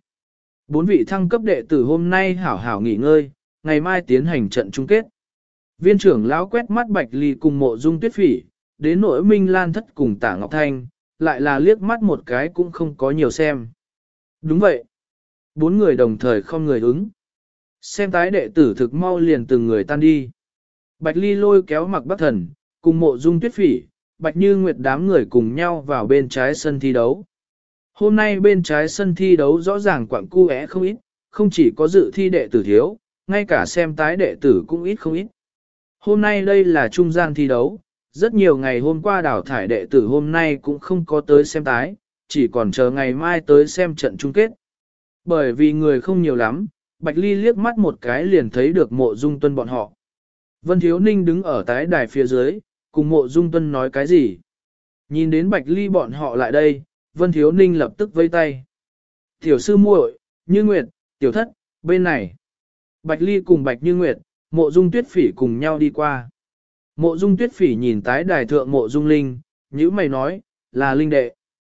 4 vị thăng cấp đệ tử hôm nay hảo hảo nghỉ ngơi, ngày mai tiến hành trận chung kết. Viên trưởng lão quét mắt Bạch Ly cùng Mộ Dung Tuyết Phỉ, đến nỗi Minh Lan Thất cùng Tả Ngọc Thanh, lại là liếc mắt một cái cũng không có nhiều xem. Đúng vậy. 4 người đồng thời không người ứng. Xem tái đệ tử thực mau liền từng người tan đi. Bạch Ly lôi kéo Mặc Bắc Thần, cùng Mộ Dung Tuyết Phỉ, Bạch Như Nguyệt đám người cùng nhau vào bên trái sân thi đấu. Hôm nay bên trái sân thi đấu rõ ràng quặng cu é không ít, không chỉ có dự thi đệ tử thiếu, ngay cả xem tái đệ tử cũng ít không ít. Hôm nay đây là trung gian thi đấu, rất nhiều ngày hôm qua đào thải đệ tử hôm nay cũng không có tới xem tái, chỉ còn chờ ngày mai tới xem trận chung kết. Bởi vì người không nhiều lắm, Bạch Ly liếc mắt một cái liền thấy được Mộ Dung Tuân bọn họ. Vân Thiếu Ninh đứng ở tái đài phía dưới, cùng Mộ Dung Tuân nói cái gì. Nhìn đến Bạch Ly bọn họ lại đây, Vân Thiếu Ninh lập tức vây tay. Tiểu sư muội, Như Nguyệt, Tiểu Thất, bên này. Bạch Ly cùng Bạch Như Nguyệt, Mộ Dung Tuyết Phỉ cùng nhau đi qua. Mộ Dung Tuyết Phỉ nhìn tái đài thượng Mộ Dung Linh, nhữ mày nói, là Linh đệ.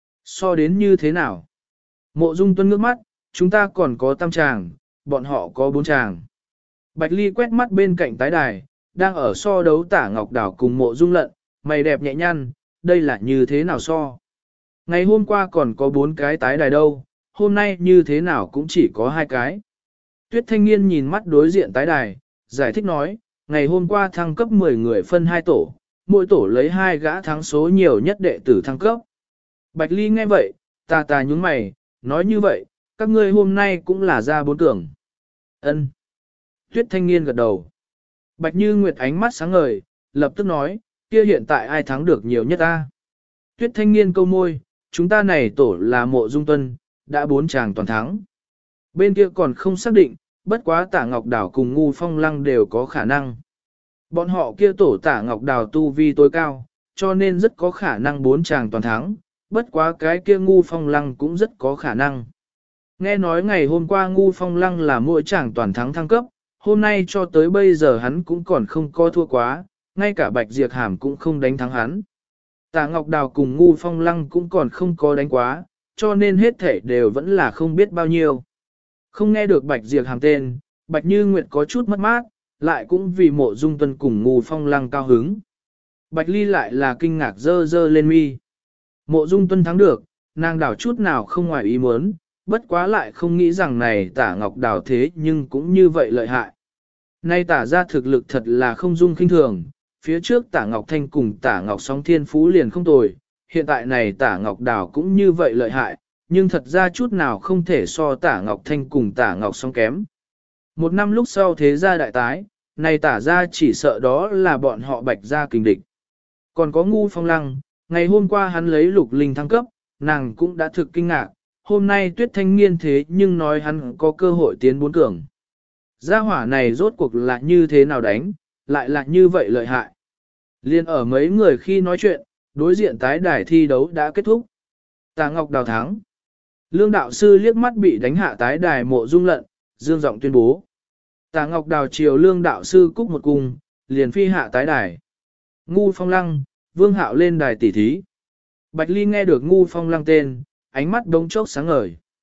So đến như thế nào? Mộ Dung Tuân ngước mắt, chúng ta còn có 5 chàng, bọn họ có 4 chàng. Bạch Ly quét mắt bên cạnh tái đài, đang ở so đấu Tả Ngọc Đảo cùng Mộ Dung Lận, mày đẹp nhẹ nhăn, đây là như thế nào so? Ngày hôm qua còn có 4 cái tái đài đâu, hôm nay như thế nào cũng chỉ có 2 cái. Tuyết Thanh Nghiên nhìn mắt đối diện tái đài, giải thích nói, ngày hôm qua thăng cấp 10 người phân 2 tổ, mỗi tổ lấy 2 gã thắng số nhiều nhất đệ tử thăng cấp. Bạch Ly nghe vậy, tà nhúng mày, nói như vậy, các ngươi hôm nay cũng là ra 4 cường. Ân. Tuyết Thanh Nghiên gật đầu. Bạch Như Nguyệt ánh mắt sáng ngời, lập tức nói, kia hiện tại ai thắng được nhiều nhất ta? Tuyết Thanh Nghiên câu môi, chúng ta này tổ là Mộ Dung Tuân, đã 4 chàng toàn thắng. Bên kia còn không xác định, bất quá Tả Ngọc Đảo cùng Ngu Phong Lăng đều có khả năng. Bọn họ kia tổ Tả Ngọc Đảo tu vi tối cao, cho nên rất có khả năng 4 chàng toàn thắng, bất quá cái kia Ngu Phong Lăng cũng rất có khả năng. Nghe nói ngày hôm qua Ngu Phong Lăng là mỗi chàng toàn thắng thăng cấp, hôm nay cho tới bây giờ hắn cũng còn không có thua quá, ngay cả Bạch Diệp Hàm cũng không đánh thắng hắn. Tả Ngọc Đào cùng Ngu Phong Lăng cũng còn không có đánh quá, cho nên hết thể đều vẫn là không biết bao nhiêu. Không nghe được Bạch Diệp Hàm tên, Bạch Như Nguyệt có chút mất mát, lại cũng vì Mộ Dung Tuân cùng Ngu Phong Lăng cao hứng. Bạch Ly lại là kinh ngạc dơ dơ lên mi. Mộ Dung Tuân thắng được, nàng đảo chút nào không ngoài ý muốn, bất quá lại không nghĩ rằng này Tả Ngọc Đào thế nhưng cũng như vậy lợi hại. Nay Tả ra thực lực thật là không dung khinh thường, phía trước Tả Ngọc Thanh cùng Tả Ngọc Sóng Thiên Phú liền không tồi, hiện tại này Tả Ngọc Đào cũng như vậy lợi hại, nhưng thật ra chút nào không thể so Tả Ngọc Thanh cùng Tả Ngọc Sóng kém. Một năm lúc sau thế gia đại tái, này Tả ra chỉ sợ đó là bọn họ Bạch gia kình địch. Còn có Ngu Phong Lăng, ngày hôm qua hắn lấy Lục Linh thăng cấp, nàng cũng đã thực kinh ngạc, hôm nay Tuyết Thanh Nghiên thế nhưng nói hắn có cơ hội tiến 4 cường. Gia hỏa này rốt cuộc là như thế nào đánh, lại là như vậy lợi hại. Liên ở mấy người khi nói chuyện, đối diện tái đài thi đấu đã kết thúc. Tả Ngọc Đào thắng. Lương đạo sư liếc mắt bị đánh hạ tái đài Mộ Dung Lận, dương giọng tuyên bố. Tả Ngọc Đào chiều Lương đạo sư cúc một cung, liền phi hạ tái đài. Ngu Phong Lăng, Vương Hạo lên đài tỉ thí. Bạch Ly nghe được Ngu Phong Lăng tên, ánh mắt đống chốc sáng ngời.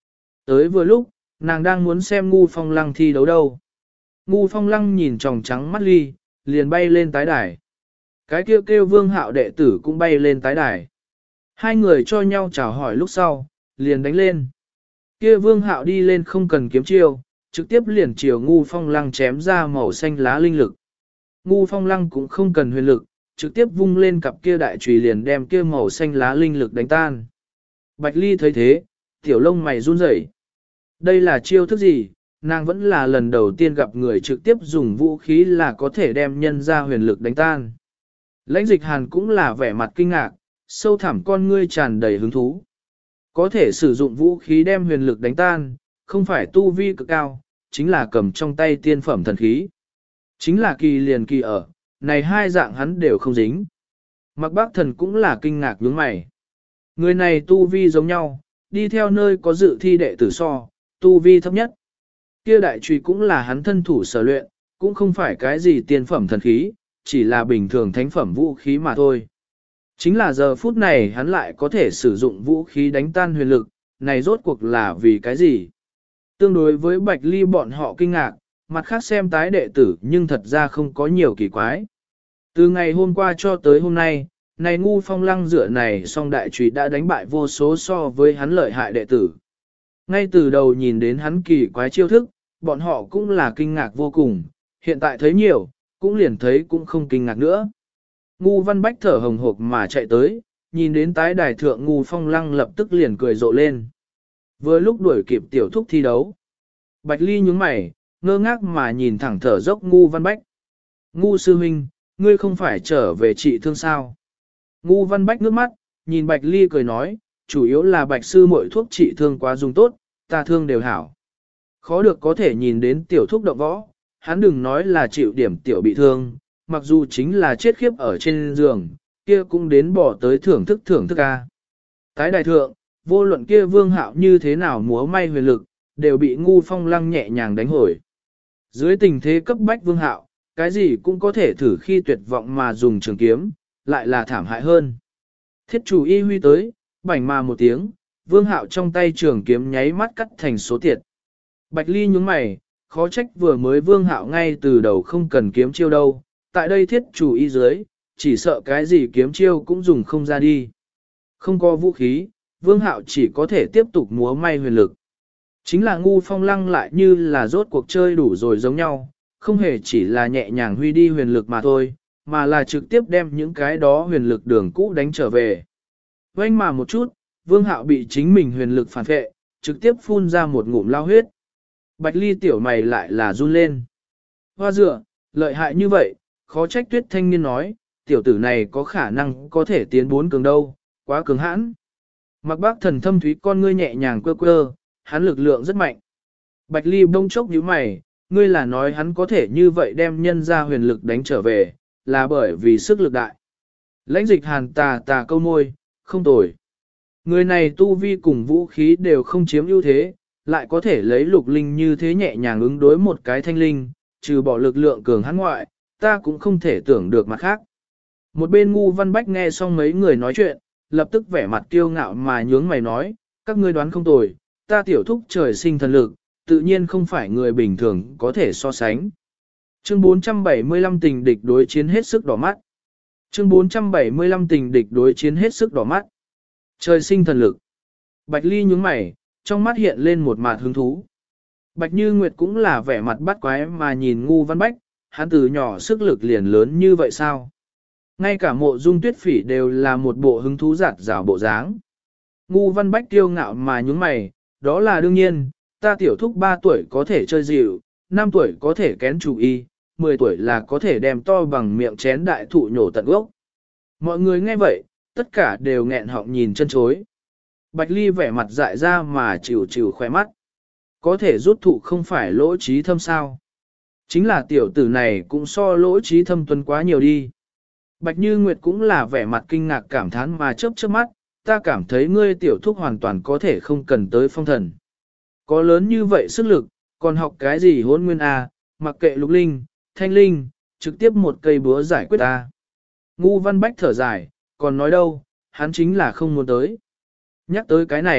Tới vừa lúc, nàng đang muốn xem Ngu Phong Lăng thi đấu đâu. Ngu Phong Lăng nhìn tròng trắng mắt ly, liền bay lên tái đài. Cái kêu Vương Hạo đệ tử cũng bay lên tái đài. Hai người cho nhau chào hỏi lúc sau, liền đánh lên. Kia Vương Hạo đi lên không cần kiếm chiêu, trực tiếp liền chiều Ngu Phong Lăng chém ra màu xanh lá linh lực. Ngu Phong Lăng cũng không cần huyền lực, trực tiếp vung lên cặp kia đại chùy liền đem kia màu xanh lá linh lực đánh tan. Bạch Ly thấy thế, tiểu lông mày run rẩy. Đây là chiêu thức gì? Nàng vẫn là lần đầu tiên gặp người trực tiếp dùng vũ khí là có thể đem nhân ra huyền lực đánh tan. Lãnh Dịch Hàn cũng là vẻ mặt kinh ngạc, sâu thẳm con ngươi tràn đầy hứng thú. Có thể sử dụng vũ khí đem huyền lực đánh tan, không phải tu vi cực cao, chính là cầm trong tay tiên phẩm thần khí. Chính là kỳ liền kỳ ở, này hai dạng hắn đều không dính. Mặc Bác Thần cũng là kinh ngạc nhướng mày. Người này tu vi giống nhau, đi theo nơi có dự thi đệ tử so, tu vi thấp nhất. Kia đại trùy cũng là hắn thân thủ sở luyện, cũng không phải cái gì tiên phẩm thần khí, chỉ là bình thường thánh phẩm vũ khí mà thôi. Chính là giờ phút này hắn lại có thể sử dụng vũ khí đánh tan huyền lực, này rốt cuộc là vì cái gì? Tương đối với Bạch Ly bọn họ kinh ngạc, mặt khác xem tái đệ tử nhưng thật ra không có nhiều kỳ quái. Từ ngày hôm qua cho tới hôm nay, này Ngu Phong Lăng dựa này song đại trùy đã đánh bại vô số so với hắn lợi hại đệ tử. Ngay từ đầu nhìn đến hắn kỳ quái chiêu thức, bọn họ cũng là kinh ngạc vô cùng, hiện tại thấy nhiều, cũng liền thấy cũng không kinh ngạc nữa. Ngu Văn Bách thở hồng hộc mà chạy tới, nhìn đến tái đài thượng Ngu Phong Lăng lập tức liền cười rộ lên. Vừa lúc đuổi kịp tiểu thúc thi đấu. Bạch Ly nhướng mày, ngơ ngác mà nhìn thẳng thở dốc Ngu Văn Bách. Ngu sư huynh, ngươi không phải trở về trị thương sao? Ngu Văn Bách ngước mắt, nhìn Bạch Ly cười nói, chủ yếu là Bạch sư muội thuốc trị thương quá dùng tốt, ta thương đều hảo. Khó được có thể nhìn đến tiểu thúc động võ, hắn đừng nói là chịu điểm tiểu bị thương, mặc dù chính là chết khiếp ở trên giường, kia cũng đến bỏ tới thưởng thức a. Tái đại thượng, vô luận kia Vương Hạo như thế nào múa may huyền lực, đều bị Ngu Phong Lăng nhẹ nhàng đánh hồi. Dưới tình thế cấp bách Vương Hạo, cái gì cũng có thể thử khi tuyệt vọng mà dùng trường kiếm, lại là thảm hại hơn. Thiết chủ y huy tới, bảnh mà một tiếng, Vương Hạo trong tay trường kiếm nháy mắt cắt thành số tiệt. Bạch Ly nhúng mày, khó trách vừa mới Vương Hạo ngay từ đầu không cần kiếm chiêu đâu, tại đây thiết chủ y dưới, chỉ sợ cái gì kiếm chiêu cũng dùng không ra đi. Không có vũ khí, Vương Hạo chỉ có thể tiếp tục múa may huyền lực. Chính là Ngu Phong Lăng lại như là rốt cuộc chơi đủ rồi giống nhau, không hề chỉ là nhẹ nhàng huy đi huyền lực mà thôi, mà là trực tiếp đem những cái đó huyền lực đường cũ đánh trở về. Vênh mà một chút, Vương Hạo bị chính mình huyền lực phản vệ, trực tiếp phun ra một ngụm lao huyết. Bạch Ly tiểu mày lại là run lên. Hoa dựa, lợi hại như vậy, khó trách Tuyết thanh niên nói, tiểu tử này có khả năng có thể tiến 4 cường đâu, quá cường hãn. Mặc Bác Thần thâm thúy con ngươi nhẹ nhàng quơ quơ, hắn lực lượng rất mạnh. Bạch Ly bông chốc nhíu mày, ngươi là nói hắn có thể như vậy đem nhân ra huyền lực đánh trở về, là bởi vì sức lực đại. Lãnh Dịch Hàn tà câu môi, không tồi. Người này tu vi cùng vũ khí đều không chiếm ưu thế, lại có thể lấy lục linh như thế nhẹ nhàng ứng đối một cái thanh linh, trừ bỏ lực lượng cường hắn ngoại, ta cũng không thể tưởng được mặt khác. Một bên Ngu Văn Bách nghe xong mấy người nói chuyện, lập tức vẻ mặt kiêu ngạo mà nhướng mày nói, các ngươi đoán không tồi, ta tiểu thúc trời sinh thần lực, tự nhiên không phải người bình thường có thể so sánh. Chương 475 tình địch đối chiến hết sức đỏ mắt. Chương 475 tình địch đối chiến hết sức đỏ mắt. Trời sinh thần lực. Bạch Ly nhướng mày, trong mắt hiện lên một mạt hứng thú. Bạch Như Nguyệt cũng là vẻ mặt bắt quái mà nhìn Ngu Văn Bách, hắn từ nhỏ sức lực liền lớn như vậy sao? Ngay cả Mộ Dung Tuyết Phỉ đều là một bộ hứng thú giạt rào bộ dáng. Ngu Văn Bách kiêu ngạo mà nhướng mày, đó là đương nhiên, ta tiểu thúc 3 tuổi có thể chơi dịu, 5 tuổi có thể kén chủ y, 10 tuổi là có thể đem to bằng miệng chén đại thụ nhổ tận gốc. Mọi người nghe vậy, tất cả đều nghẹn họng nhìn chân chối. Bạch Ly vẻ mặt dại ra mà chịu khoe mắt. Có thể rút thụ không phải lỗ trí thâm sao. Chính là tiểu tử này cũng so lỗ trí thâm tuân quá nhiều đi. Bạch Như Nguyệt cũng là vẻ mặt kinh ngạc cảm thán mà chớp mắt, ta cảm thấy ngươi tiểu thúc hoàn toàn có thể không cần tới phong thần. Có lớn như vậy sức lực, còn học cái gì hôn nguyên A, mặc kệ lục linh, thanh linh, trực tiếp một cây búa giải quyết A. Ngu Văn Bách thở dài, còn nói đâu, hắn chính là không muốn tới. Nhắc tới cái này,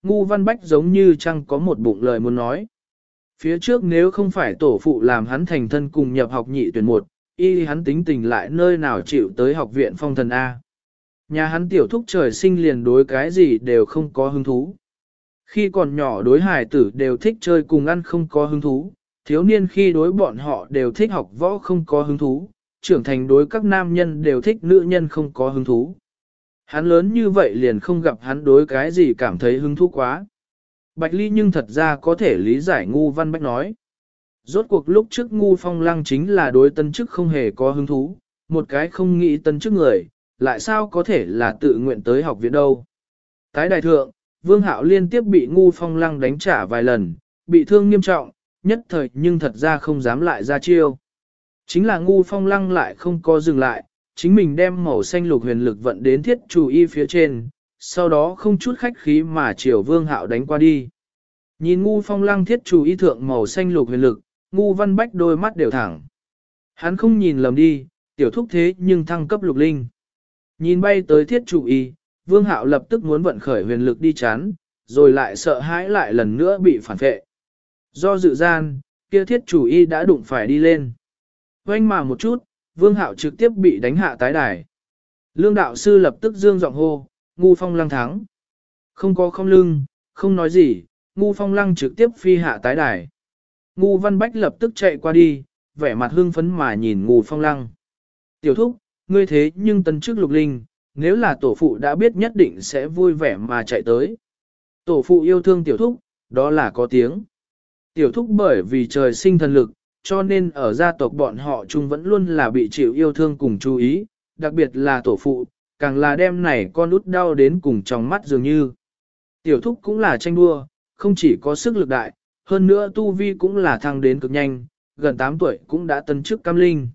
Ngu Văn Bách giống như chẳng có một bụng lời muốn nói. Phía trước nếu không phải tổ phụ làm hắn thành thân cùng nhập học nhị tuyển một, y hắn tính tình lại nơi nào chịu tới học viện phong thần A. Nhà hắn tiểu thúc trời sinh liền đối cái gì đều không có hứng thú. Khi còn nhỏ đối hài tử đều thích chơi cùng ăn không có hứng thú, thiếu niên khi đối bọn họ đều thích học võ không có hứng thú, trưởng thành đối các nam nhân đều thích nữ nhân không có hứng thú. Hắn lớn như vậy liền không gặp hắn đối cái gì cảm thấy hứng thú quá. Bạch Ly nhưng thật ra có thể lý giải Ngu Văn Bách nói. Rốt cuộc lúc trước Ngu Phong Lăng chính là đối tân chức không hề có hứng thú, một cái không nghĩ tân chức người, lại sao có thể là tự nguyện tới học viện đâu. Tái đại thượng, Vương Hạo liên tiếp bị Ngu Phong Lăng đánh trả vài lần, bị thương nghiêm trọng, nhất thời nhưng thật ra không dám lại ra chiêu. Chính là Ngu Phong Lăng lại không có dừng lại, chính mình đem màu xanh lục huyền lực vận đến thiết chủ y phía trên, sau đó không chút khách khí mà chiều Vương Hạo đánh qua đi. Nhìn Ngu Phong Lăng thiết chủ y thượng màu xanh lục huyền lực, Ngu Văn Bách đôi mắt đều thẳng. Hắn không nhìn lầm đi, tiểu thúc thế nhưng thăng cấp lục linh. Nhìn bay tới thiết chủ y, Vương Hạo lập tức muốn vận khởi huyền lực đi chán, rồi lại sợ hãi lại lần nữa bị phản vệ. Do dự gian, kia thiết chủ y đã đụng phải đi lên. Oanh mà một chút, Vương Hạo trực tiếp bị đánh hạ tái đài. Lương đạo sư lập tức dương giọng hô, Ngu Phong Lăng thắng. Không có không lưng, không nói gì, Ngu Phong Lăng trực tiếp phi hạ tái đài. Ngu Văn Bách lập tức chạy qua đi, vẻ mặt hưng phấn mà nhìn Ngu Phong Lăng. Tiểu thúc, ngươi thế nhưng tân chức lục linh, nếu là tổ phụ đã biết nhất định sẽ vui vẻ mà chạy tới. Tổ phụ yêu thương tiểu thúc, đó là có tiếng. Tiểu thúc bởi vì trời sinh thần lực, cho nên ở gia tộc bọn họ chung vẫn luôn là bị chịu yêu thương cùng chú ý, đặc biệt là tổ phụ, càng là đem này con út đau đến cùng trong mắt dường như. Tiểu thúc cũng là tranh đua, không chỉ có sức lực đại, hơn nữa tu vi cũng là thăng đến cực nhanh, gần 8 tuổi cũng đã tấn chức cam linh.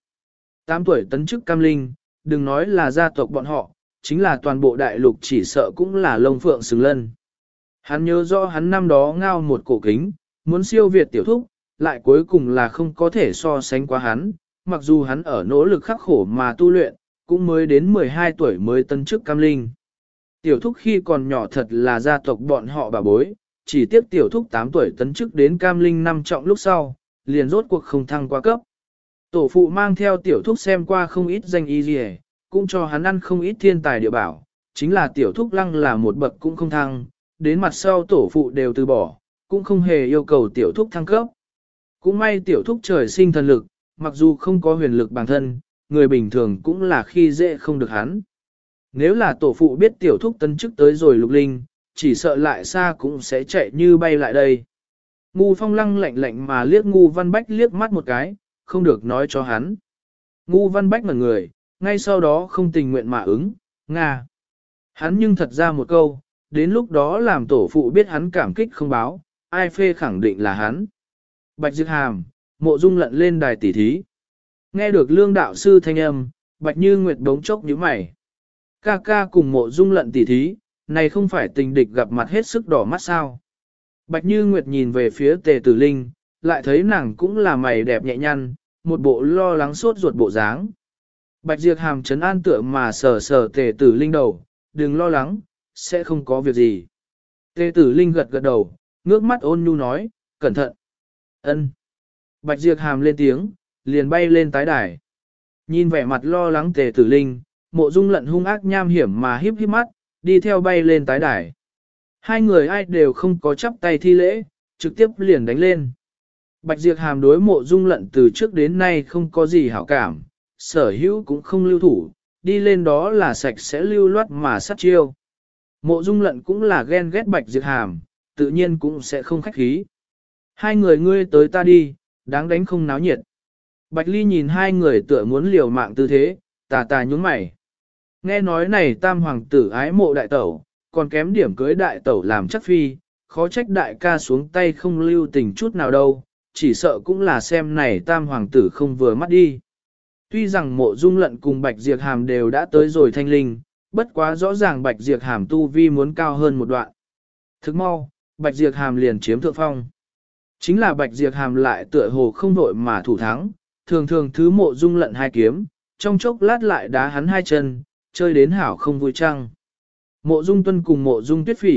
8 tuổi tấn chức cam linh, đừng nói là gia tộc bọn họ, chính là toàn bộ đại lục chỉ sợ cũng là lông phượng xứng lân. Hắn nhớ rõ hắn năm đó ngao một cổ kính, muốn siêu việt tiểu thúc, lại cuối cùng là không có thể so sánh quá hắn, mặc dù hắn ở nỗ lực khắc khổ mà tu luyện, cũng mới đến 12 tuổi mới tấn chức cam linh. Tiểu thúc khi còn nhỏ thật là gia tộc bọn họ bà bối, chỉ tiếc tiểu thúc 8 tuổi tấn chức đến cam linh năm trọng lúc sau, liền rốt cuộc không thăng qua cấp. Tổ phụ mang theo tiểu thúc xem qua không ít danh y gì, cũng cho hắn ăn không ít thiên tài địa bảo, chính là tiểu thúc lăng là một bậc cũng không thăng, đến mặt sau tổ phụ đều từ bỏ, cũng không hề yêu cầu tiểu thúc thăng cấp. Cũng may tiểu thúc trời sinh thần lực, mặc dù không có huyền lực bản thân, người bình thường cũng là khi dễ không được hắn. Nếu là tổ phụ biết tiểu thúc tân chức tới rồi lục linh, chỉ sợ lại xa cũng sẽ chạy như bay lại đây. Ngu Phong Lăng lạnh lạnh mà liếc Ngu Văn Bách liếc mắt một cái, không được nói cho hắn. Ngu Văn Bách ngẩn người, ngay sau đó không tình nguyện mà ứng, Nga. Hắn nhưng thật ra một câu, đến lúc đó làm tổ phụ biết hắn cảm kích không báo, ai phê khẳng định là hắn. Bạch Diệp Hàm, Mộ Dung Lận lên đài tỉ thí. Nghe được lương đạo sư thanh âm, Bạch Như Nguyệt đống chốc nhíu mày. Ca ca cùng Mộ Dung Lận tỉ thí, này không phải tình địch gặp mặt hết sức đỏ mắt sao. Bạch Như Nguyệt nhìn về phía Tề Tử Linh, lại thấy nàng cũng là mày đẹp nhẹ nhăn, một bộ lo lắng sốt ruột bộ dáng. Bạch Diệp Hàm trấn an tựa mà sờ sờ Tề Tử Linh đầu, đừng lo lắng, sẽ không có việc gì. Tề Tử Linh gật gật đầu, ngước mắt ôn nhu nói, cẩn thận. Ân. Bạch Diệp Hàm lên tiếng, liền bay lên tái đài. Nhìn vẻ mặt lo lắng Tề Tử Linh, Mộ Dung Lận hung ác nham hiểm mà híp híp mắt, đi theo bay lên tái đài. Hai người ai đều không có chắp tay thi lễ, trực tiếp liền đánh lên. Bạch Diệp Hàm đối Mộ Dung Lận từ trước đến nay không có gì hảo cảm, sở hữu cũng không lưu thủ, đi lên đó là sạch sẽ lưu loát mà sát chiêu. Mộ Dung Lận cũng là ghen ghét Bạch Diệp Hàm, tự nhiên cũng sẽ không khách khí. Hai người ngươi tới ta đi, đáng đánh không náo nhiệt. Bạch Ly nhìn hai người tựa muốn liều mạng tư thế, tà tà nhúng mày. Nghe nói này tam hoàng tử ái mộ đại tẩu, còn kém điểm cưới đại tẩu làm chắc phi, khó trách đại ca xuống tay không lưu tình chút nào đâu, chỉ sợ cũng là xem này tam hoàng tử không vừa mắt đi. Tuy rằng Mộ Dung Lận cùng Bạch Diệp Hàm đều đã tới rồi thanh linh, bất quá rõ ràng Bạch Diệp Hàm tu vi muốn cao hơn một đoạn. Thức mau, Bạch Diệp Hàm liền chiếm thượng phong. Chính là Bạch Diệp Hàm lại tựa hồ không vội mà thủ thắng, thường thường thứ Mộ Dung Lận hai kiếm, trong chốc lát lại đá hắn hai chân, chơi đến hảo không vui trăng. Mộ Dung Tuân cùng Mộ Dung Tuyết Phỉ,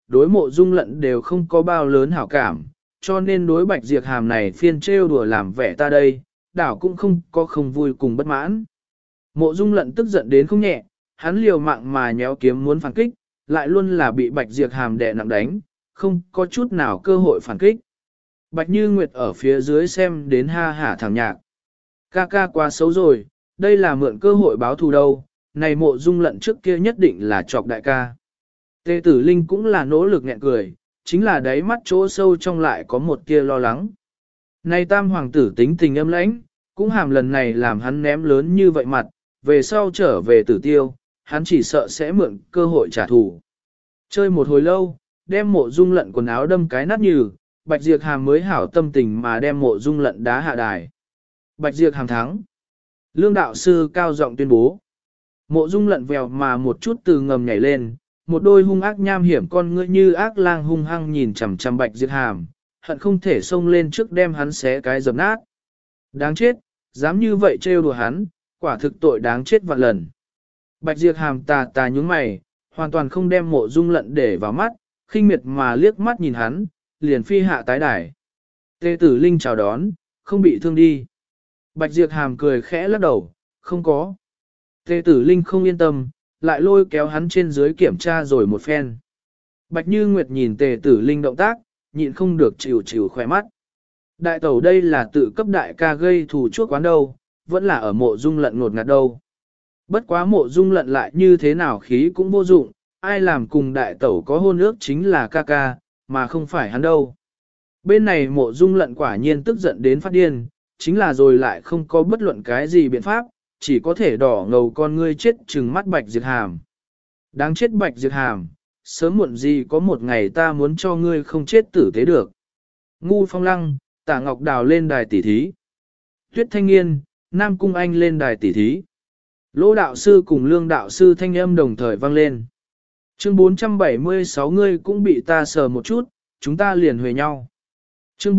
đối Mộ Dung Lận đều không có bao lớn hảo cảm, cho nên đối Bạch Diệp Hàm này phiên trêu đùa làm vẻ ta đây, đảo cũng không có không vui cùng bất mãn. Mộ Dung Lận tức giận đến không nhẹ, hắn liều mạng mà nhéo kiếm muốn phản kích, lại luôn là bị Bạch Diệp Hàm đè nặng đánh, không có chút nào cơ hội phản kích. Bạch Như Nguyệt ở phía dưới xem đến ha hả thẳng nhạc. Ca ca quá xấu rồi, đây là mượn cơ hội báo thù đâu, này Mộ Dung Lận trước kia nhất định là chọc đại ca. Tề Tử Linh cũng là nỗ lực nghẹn cười, chính là đáy mắt chỗ sâu trong lại có một tia lo lắng. Này tam hoàng tử tính tình âm lãnh, cũng hàm lần này làm hắn ném lớn như vậy mặt, về sau trở về Tử Tiêu, hắn chỉ sợ sẽ mượn cơ hội trả thù. Chơi một hồi lâu, đem Mộ Dung Lận quần áo đâm cái nát nhừ, Bạch Diệp Hàm mới hảo tâm tình mà đem Mộ Dung Lận đá hạ đài. Bạch Diệp Hàm thắng. Lương đạo sư cao giọng tuyên bố. Mộ Dung Lận vèo mà một chút từ ngầm nhảy lên, một đôi hung ác nham hiểm con ngươi như ác lang hung hăng nhìn chằm chằm Bạch Diệp Hàm, hận không thể xông lên trước đem hắn xé cái dập nát. Đáng chết, dám như vậy trêu đùa hắn, quả thực tội đáng chết vạn lần. Bạch Diệp Hàm tà tà nhướng mày, hoàn toàn không đem Mộ Dung Lận để vào mắt, khinh miệt mà liếc mắt nhìn hắn, liền phi hạ tái đài. Tề Tử Linh chào đón, không bị thương đi. Bạch Diệp Hàm cười khẽ lắc đầu, không có. Tề Tử Linh không yên tâm, lại lôi kéo hắn trên dưới kiểm tra rồi một phen. Bạch Như Nguyệt nhìn Tề Tử Linh động tác, nhịn không được chịu chịu khỏe mắt. Đại tẩu đây là tự cấp đại ca gây thù chuốc quán đâu, vẫn là ở Mộ Dung Lận ngột ngạt đâu. Bất quá Mộ Dung Lận lại như thế nào khí cũng vô dụng, ai làm cùng đại tẩu có hôn ước chính là ca ca, mà không phải hắn đâu. Bên này Mộ Dung Lận quả nhiên tức giận đến phát điên, chính là rồi lại không có bất luận cái gì biện pháp, chỉ có thể đỏ ngầu con ngươi chết trừng mắt Bạch Diệp Hàm. Đáng chết Bạch Diệp Hàm, sớm muộn gì có một ngày ta muốn cho ngươi không chết tử tế được. Ngu Phong Lăng, Tả Ngọc Đào lên đài tỷ thí. Tuyết Thanh Nghiên, Nam Cung Anh lên đài tỷ thí. Lỗ đạo sư cùng Lương đạo sư thanh âm đồng thời vang lên. Chương 476 ngươi cũng bị ta sờ một chút, chúng ta liền huề nhau. Chương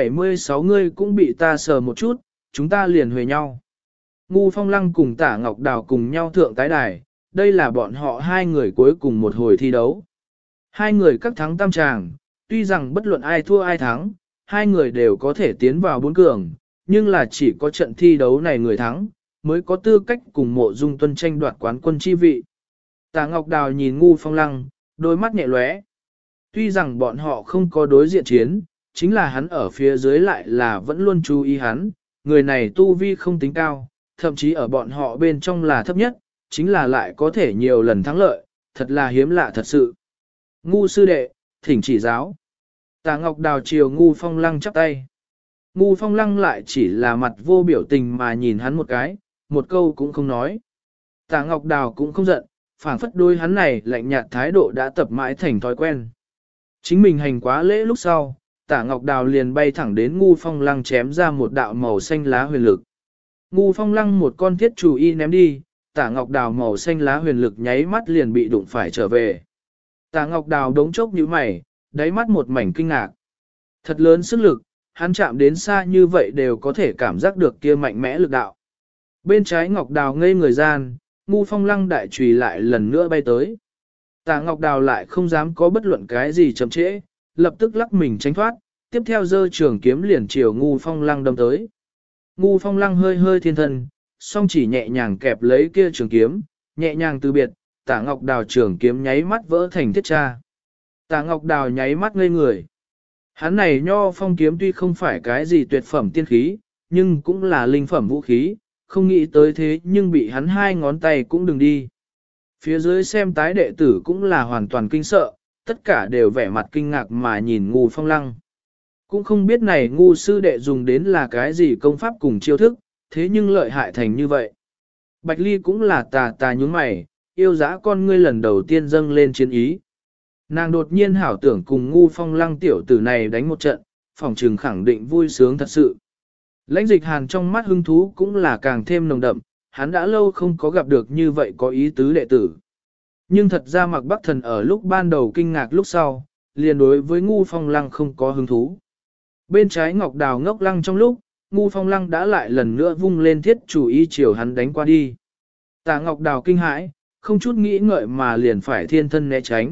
476 ngươi cũng bị ta sờ một chút, chúng ta liền huề nhau. Ngu Phong Lăng cùng Tả Ngọc Đào cùng nhau thượng tái đài, đây là bọn họ hai người cuối cùng một hồi thi đấu. Hai người các thắng tam tràng, tuy rằng bất luận ai thua ai thắng, hai người đều có thể tiến vào bốn cường, nhưng là chỉ có trận thi đấu này người thắng, mới có tư cách cùng Mộ Dung Tuân tranh đoạt quán quân chi vị. Tả Ngọc Đào nhìn Ngu Phong Lăng, đôi mắt nhẹ lóe. Tuy rằng bọn họ không có đối diện chiến, chính là hắn ở phía dưới lại là vẫn luôn chú ý hắn, người này tu vi không tính cao, thậm chí ở bọn họ bên trong là thấp nhất, chính là lại có thể nhiều lần thắng lợi, thật là hiếm lạ thật sự. Ngu sư đệ, thỉnh chỉ giáo. Tả Ngọc Đào chiều Ngu Phong Lăng chắp tay. Ngu Phong Lăng lại chỉ là mặt vô biểu tình mà nhìn hắn một cái, một câu cũng không nói. Tả Ngọc Đào cũng không giận, phảng phất đôi hắn này lạnh nhạt thái độ đã tập mãi thành thói quen. Chính mình hành quá lễ lúc sau, Tả Ngọc Đào liền bay thẳng đến Ngu Phong Lăng chém ra một đạo màu xanh lá huyền lực. Ngu Phong Lăng một con thiết chủ y ném đi, Tả Ngọc Đào màu xanh lá huyền lực nháy mắt liền bị đụng phải trở về. Tả Ngọc Đào đống chốc như mày, đáy mắt một mảnh kinh ngạc. Thật lớn sức lực, hắn chạm đến xa như vậy đều có thể cảm giác được kia mạnh mẽ lực đạo. Bên trái Ngọc Đào ngây người gian, Ngu Phong Lăng đại chùy lại lần nữa bay tới. Tả Ngọc Đào lại không dám có bất luận cái gì chậm trễ, lập tức lắc mình tránh thoát, tiếp theo giơ trường kiếm liền chiều Ngu Phong Lăng đâm tới. Ngu Phong Lăng hơi hơi thiên thân, song chỉ nhẹ nhàng kẹp lấy kia trường kiếm, nhẹ nhàng từ biệt, Tả Ngọc Đào trường kiếm nháy mắt vỡ thành thiết tra. Tả Ngọc Đào nháy mắt ngây người. Hắn này nho phong kiếm tuy không phải cái gì tuyệt phẩm tiên khí, nhưng cũng là linh phẩm vũ khí, không nghĩ tới thế nhưng bị hắn hai ngón tay cũng đừng đi. Phía dưới xem tái đệ tử cũng là hoàn toàn kinh sợ, tất cả đều vẻ mặt kinh ngạc mà nhìn Ngu Phong Lăng. Cũng không biết này Ngu sư đệ dùng đến là cái gì công pháp cùng chiêu thức, thế nhưng lợi hại thành như vậy. Bạch Ly cũng là tà tà nhúng mày, yêu dã con ngươi lần đầu tiên dâng lên chiến ý. Nàng đột nhiên hảo tưởng cùng Ngu Phong Lăng tiểu tử này đánh một trận, phòng trừng khẳng định vui sướng thật sự. Lãnh Dịch Hàn trong mắt hứng thú cũng là càng thêm nồng đậm, hắn đã lâu không có gặp được như vậy có ý tứ đệ tử. Nhưng thật ra Mạc Bắc Thần ở lúc ban đầu kinh ngạc lúc sau, liền đối với Ngu Phong Lăng không có hứng thú. Bên trái Ngọc Đào ngốc lăng trong lúc, Ngu Phong Lăng đã lại lần nữa vung lên thiết chủ ý chiều hắn đánh qua đi. Tả Ngọc Đào kinh hãi, không chút nghĩ ngợi mà liền phải thiên thân né tránh,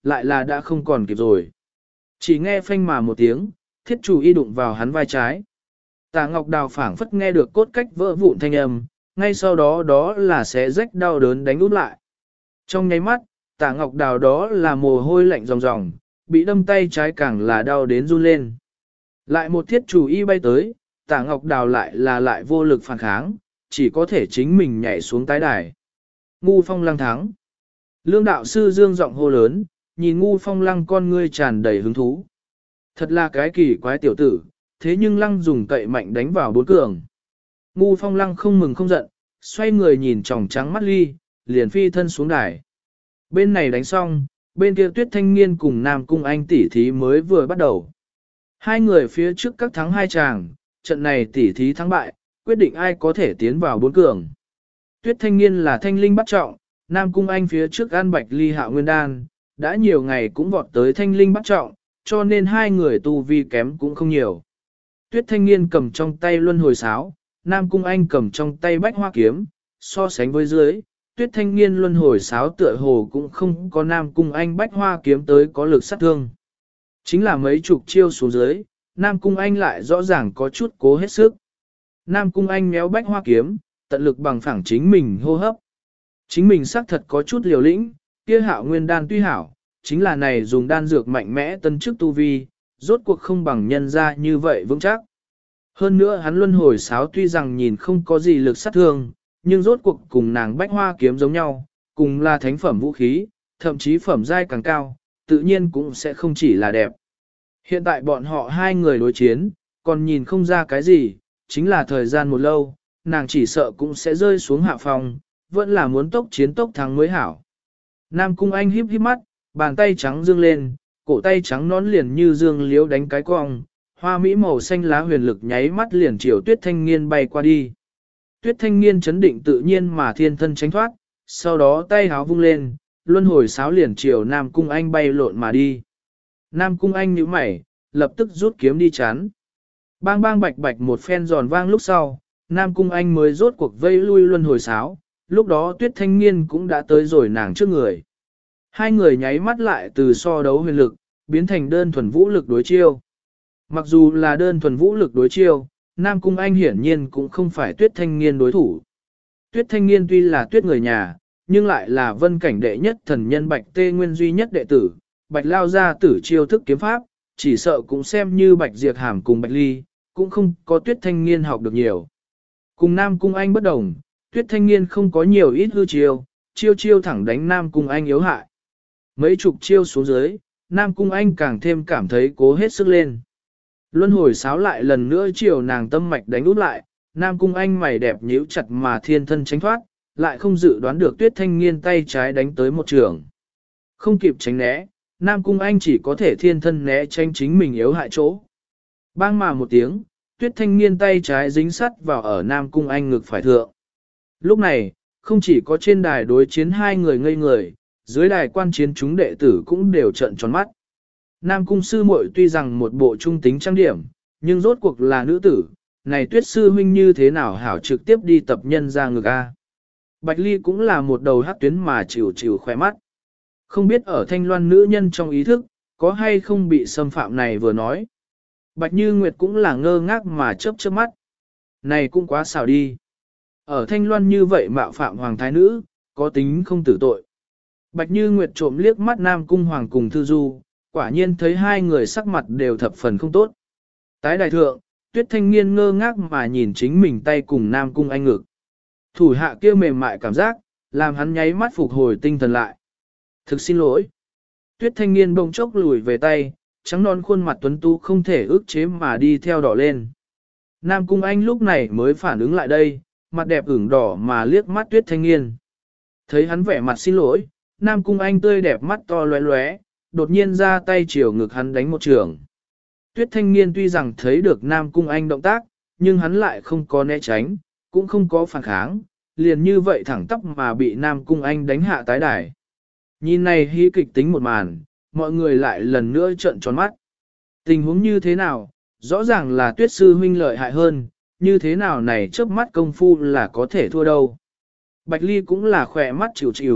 lại là đã không còn kịp rồi. Chỉ nghe phanh mà một tiếng, thiết chủ y đụng vào hắn vai trái. Tạ Ngọc Đào phảng phất nghe được cốt cách vỡ vụn thanh âm, ngay sau đó đó là xé rách đau đớn đánh úp lại. Trong nháy mắt, Tạ Ngọc Đào đó là mồ hôi lạnh ròng ròng, bị đâm tay trái càng là đau đến run lên. Lại một thiết chủ y bay tới, Tạ Ngọc Đào lại vô lực phản kháng, chỉ có thể chính mình nhảy xuống tái đài. Ngu Phong Lăng thắng. Lương đạo sư dương giọng hô lớn, nhìn Ngu Phong Lăng con ngươi tràn đầy hứng thú. Thật là cái kỳ quái tiểu tử, thế nhưng Lăng dùng cậy mạnh đánh vào bốn cường. Ngu Phong Lăng không mừng không giận, xoay người nhìn tròng trắng mắt ly, liền phi thân xuống đài. Bên này đánh xong, bên kia Tuyết Thanh Niên cùng Nam Cung Anh tỷ thí mới vừa bắt đầu. Hai người phía trước các thắng hai chàng, trận này tỷ thí thắng bại, quyết định ai có thể tiến vào bốn cường. Tuyết Thanh Niên là thanh linh bắt trọng, Nam Cung Anh phía trước ăn bạch ly hạ nguyên đan, đã nhiều ngày cũng vọt tới thanh linh bắt trọng, cho nên hai người tu vi kém cũng không nhiều. Tuyết Thanh Niên cầm trong tay luân hồi sáo, Nam Cung Anh cầm trong tay bách hoa kiếm, so sánh với dưới, Tuyết Thanh Niên luân hồi sáo tựa hồ cũng không có Nam Cung Anh bách hoa kiếm tới có lực sát thương. Chính là mấy chục chiêu xuống dưới, Nam Cung Anh lại rõ ràng có chút cố hết sức. Nam Cung Anh méo bách hoa kiếm, tận lực bằng phẳng chính mình hô hấp. Chính mình xác thật có chút liều lĩnh, kia hạo nguyên đan tuy hảo, chính là này dùng đan dược mạnh mẽ tân chức tu vi, rốt cuộc không bằng nhân ra như vậy vững chắc. Hơn nữa hắn luân hồi sáo tuy rằng nhìn không có gì lực sát thương, nhưng rốt cuộc cùng nàng bách hoa kiếm giống nhau, cùng là thánh phẩm vũ khí, thậm chí phẩm giai càng cao, tự nhiên cũng sẽ không chỉ là đẹp. Hiện tại bọn họ hai người đối chiến, còn nhìn không ra cái gì, chính là thời gian một lâu, nàng chỉ sợ cũng sẽ rơi xuống hạ phòng, vẫn là muốn tốc chiến tốc thắng mới hảo. Nam Cung Anh híp híp mắt, bàn tay trắng dương lên, cổ tay trắng nón liền như dương liếu đánh cái cong, hoa mỹ màu xanh lá huyền lực nháy mắt liền chiều Tuyết Thanh Niên bay qua đi. Tuyết Thanh Niên chấn định tự nhiên mà thiên thân tránh thoát, sau đó tay háo vung lên, luân hồi sáo liền chiều Nam Cung Anh bay lộn mà đi. Nam Cung Anh nhíu mày, lập tức rút kiếm đi chắn. Bang bang bạch bạch một phen giòn vang lúc sau, Nam Cung Anh mới rốt cuộc vây lui luân hồi sáo, lúc đó Tuyết Thanh Niên cũng đã tới rồi nàng trước người. Hai người nháy mắt lại từ so đấu huyền lực, biến thành đơn thuần vũ lực đối chiêu. Mặc dù là đơn thuần vũ lực đối chiêu, Nam Cung Anh hiển nhiên cũng không phải Tuyết Thanh Niên đối thủ. Tuyết Thanh Niên tuy là Tuyết người nhà, nhưng lại là vân cảnh đệ nhất thần nhân Bạch Tê Nguyên duy nhất đệ tử, Bạch Lao gia tử chiêu thức kiếm pháp, chỉ sợ cũng xem như Bạch Diệt Hàm cùng Bạch Ly, cũng không có Tuyết Thanh Niên học được nhiều. Cùng Nam Cung Anh bất đồng, Tuyết Thanh Niên không có nhiều ít hư chiêu, chiêu thẳng đánh Nam Cung Anh yếu hại. Mấy chục chiêu xuống dưới, Nam Cung Anh càng thêm cảm thấy cố hết sức lên. Luân hồi sáo lại lần nữa chiều nàng tâm mạch đánh út lại, Nam Cung Anh mày đẹp nhíu chặt mà thiên thân tránh thoát, lại không dự đoán được Tuyết Thanh Niên tay trái đánh tới một trường. Không kịp tránh né, Nam Cung Anh chỉ có thể thiên thân né tránh chính mình yếu hại chỗ. Bang mà một tiếng, Tuyết Thanh Niên tay trái dính sắt vào ở Nam Cung Anh ngực phải thượng. Lúc này, không chỉ có trên đài đối chiến hai người ngây người, dưới đài quan chiến chúng đệ tử cũng đều trợn tròn mắt. Nam Cung sư muội tuy rằng một bộ trung tính trang điểm, nhưng rốt cuộc là nữ tử, này Tuyết sư huynh như thế nào hảo trực tiếp đi tập nhân ra ngực a. Bạch Ly cũng là một đầu hắc tuyến mà chịu khỏe mắt. Không biết ở Thanh Loan nữ nhân trong ý thức, có hay không bị xâm phạm này vừa nói. Bạch Như Nguyệt cũng là ngơ ngác mà chớp mắt. Này cũng quá xảo đi. Ở Thanh Loan như vậy mạo phạm hoàng thái nữ, có tính không tử tội. Bạch Như Nguyệt trộm liếc mắt Nam Cung Hoàng cùng Thư Du, quả nhiên thấy hai người sắc mặt đều thập phần không tốt. Tái đại thượng, Tuyết Thanh Niên ngơ ngác mà nhìn chính mình tay cùng Nam Cung Anh ngực. Thủ hạ kia mềm mại cảm giác, làm hắn nháy mắt phục hồi tinh thần lại. Thực xin lỗi. Tuyết Thanh Niên bỗng chốc lùi về tay, trắng non khuôn mặt tuấn tú không thể ức chế mà đi theo đỏ lên. Nam Cung Anh lúc này mới phản ứng lại đây, mặt đẹp ửng đỏ mà liếc mắt Tuyết Thanh Niên. Thấy hắn vẻ mặt xin lỗi, Nam Cung Anh tươi đẹp mắt to lóe lóe, đột nhiên ra tay chiều ngực hắn đánh một trường. Tuyết Thanh Niên tuy rằng thấy được Nam Cung Anh động tác, nhưng hắn lại không có né tránh, cũng không có phản kháng, liền như vậy thẳng tắp mà bị Nam Cung Anh đánh hạ tái đài. Nhìn này hí kịch tính một màn, mọi người lại lần nữa trợn tròn mắt. Tình huống như thế nào, rõ ràng là Tuyết sư huynh lợi hại hơn, như thế nào này chớp mắt công phu là có thể thua đâu. Bạch Ly cũng là khỏe mắt chịu,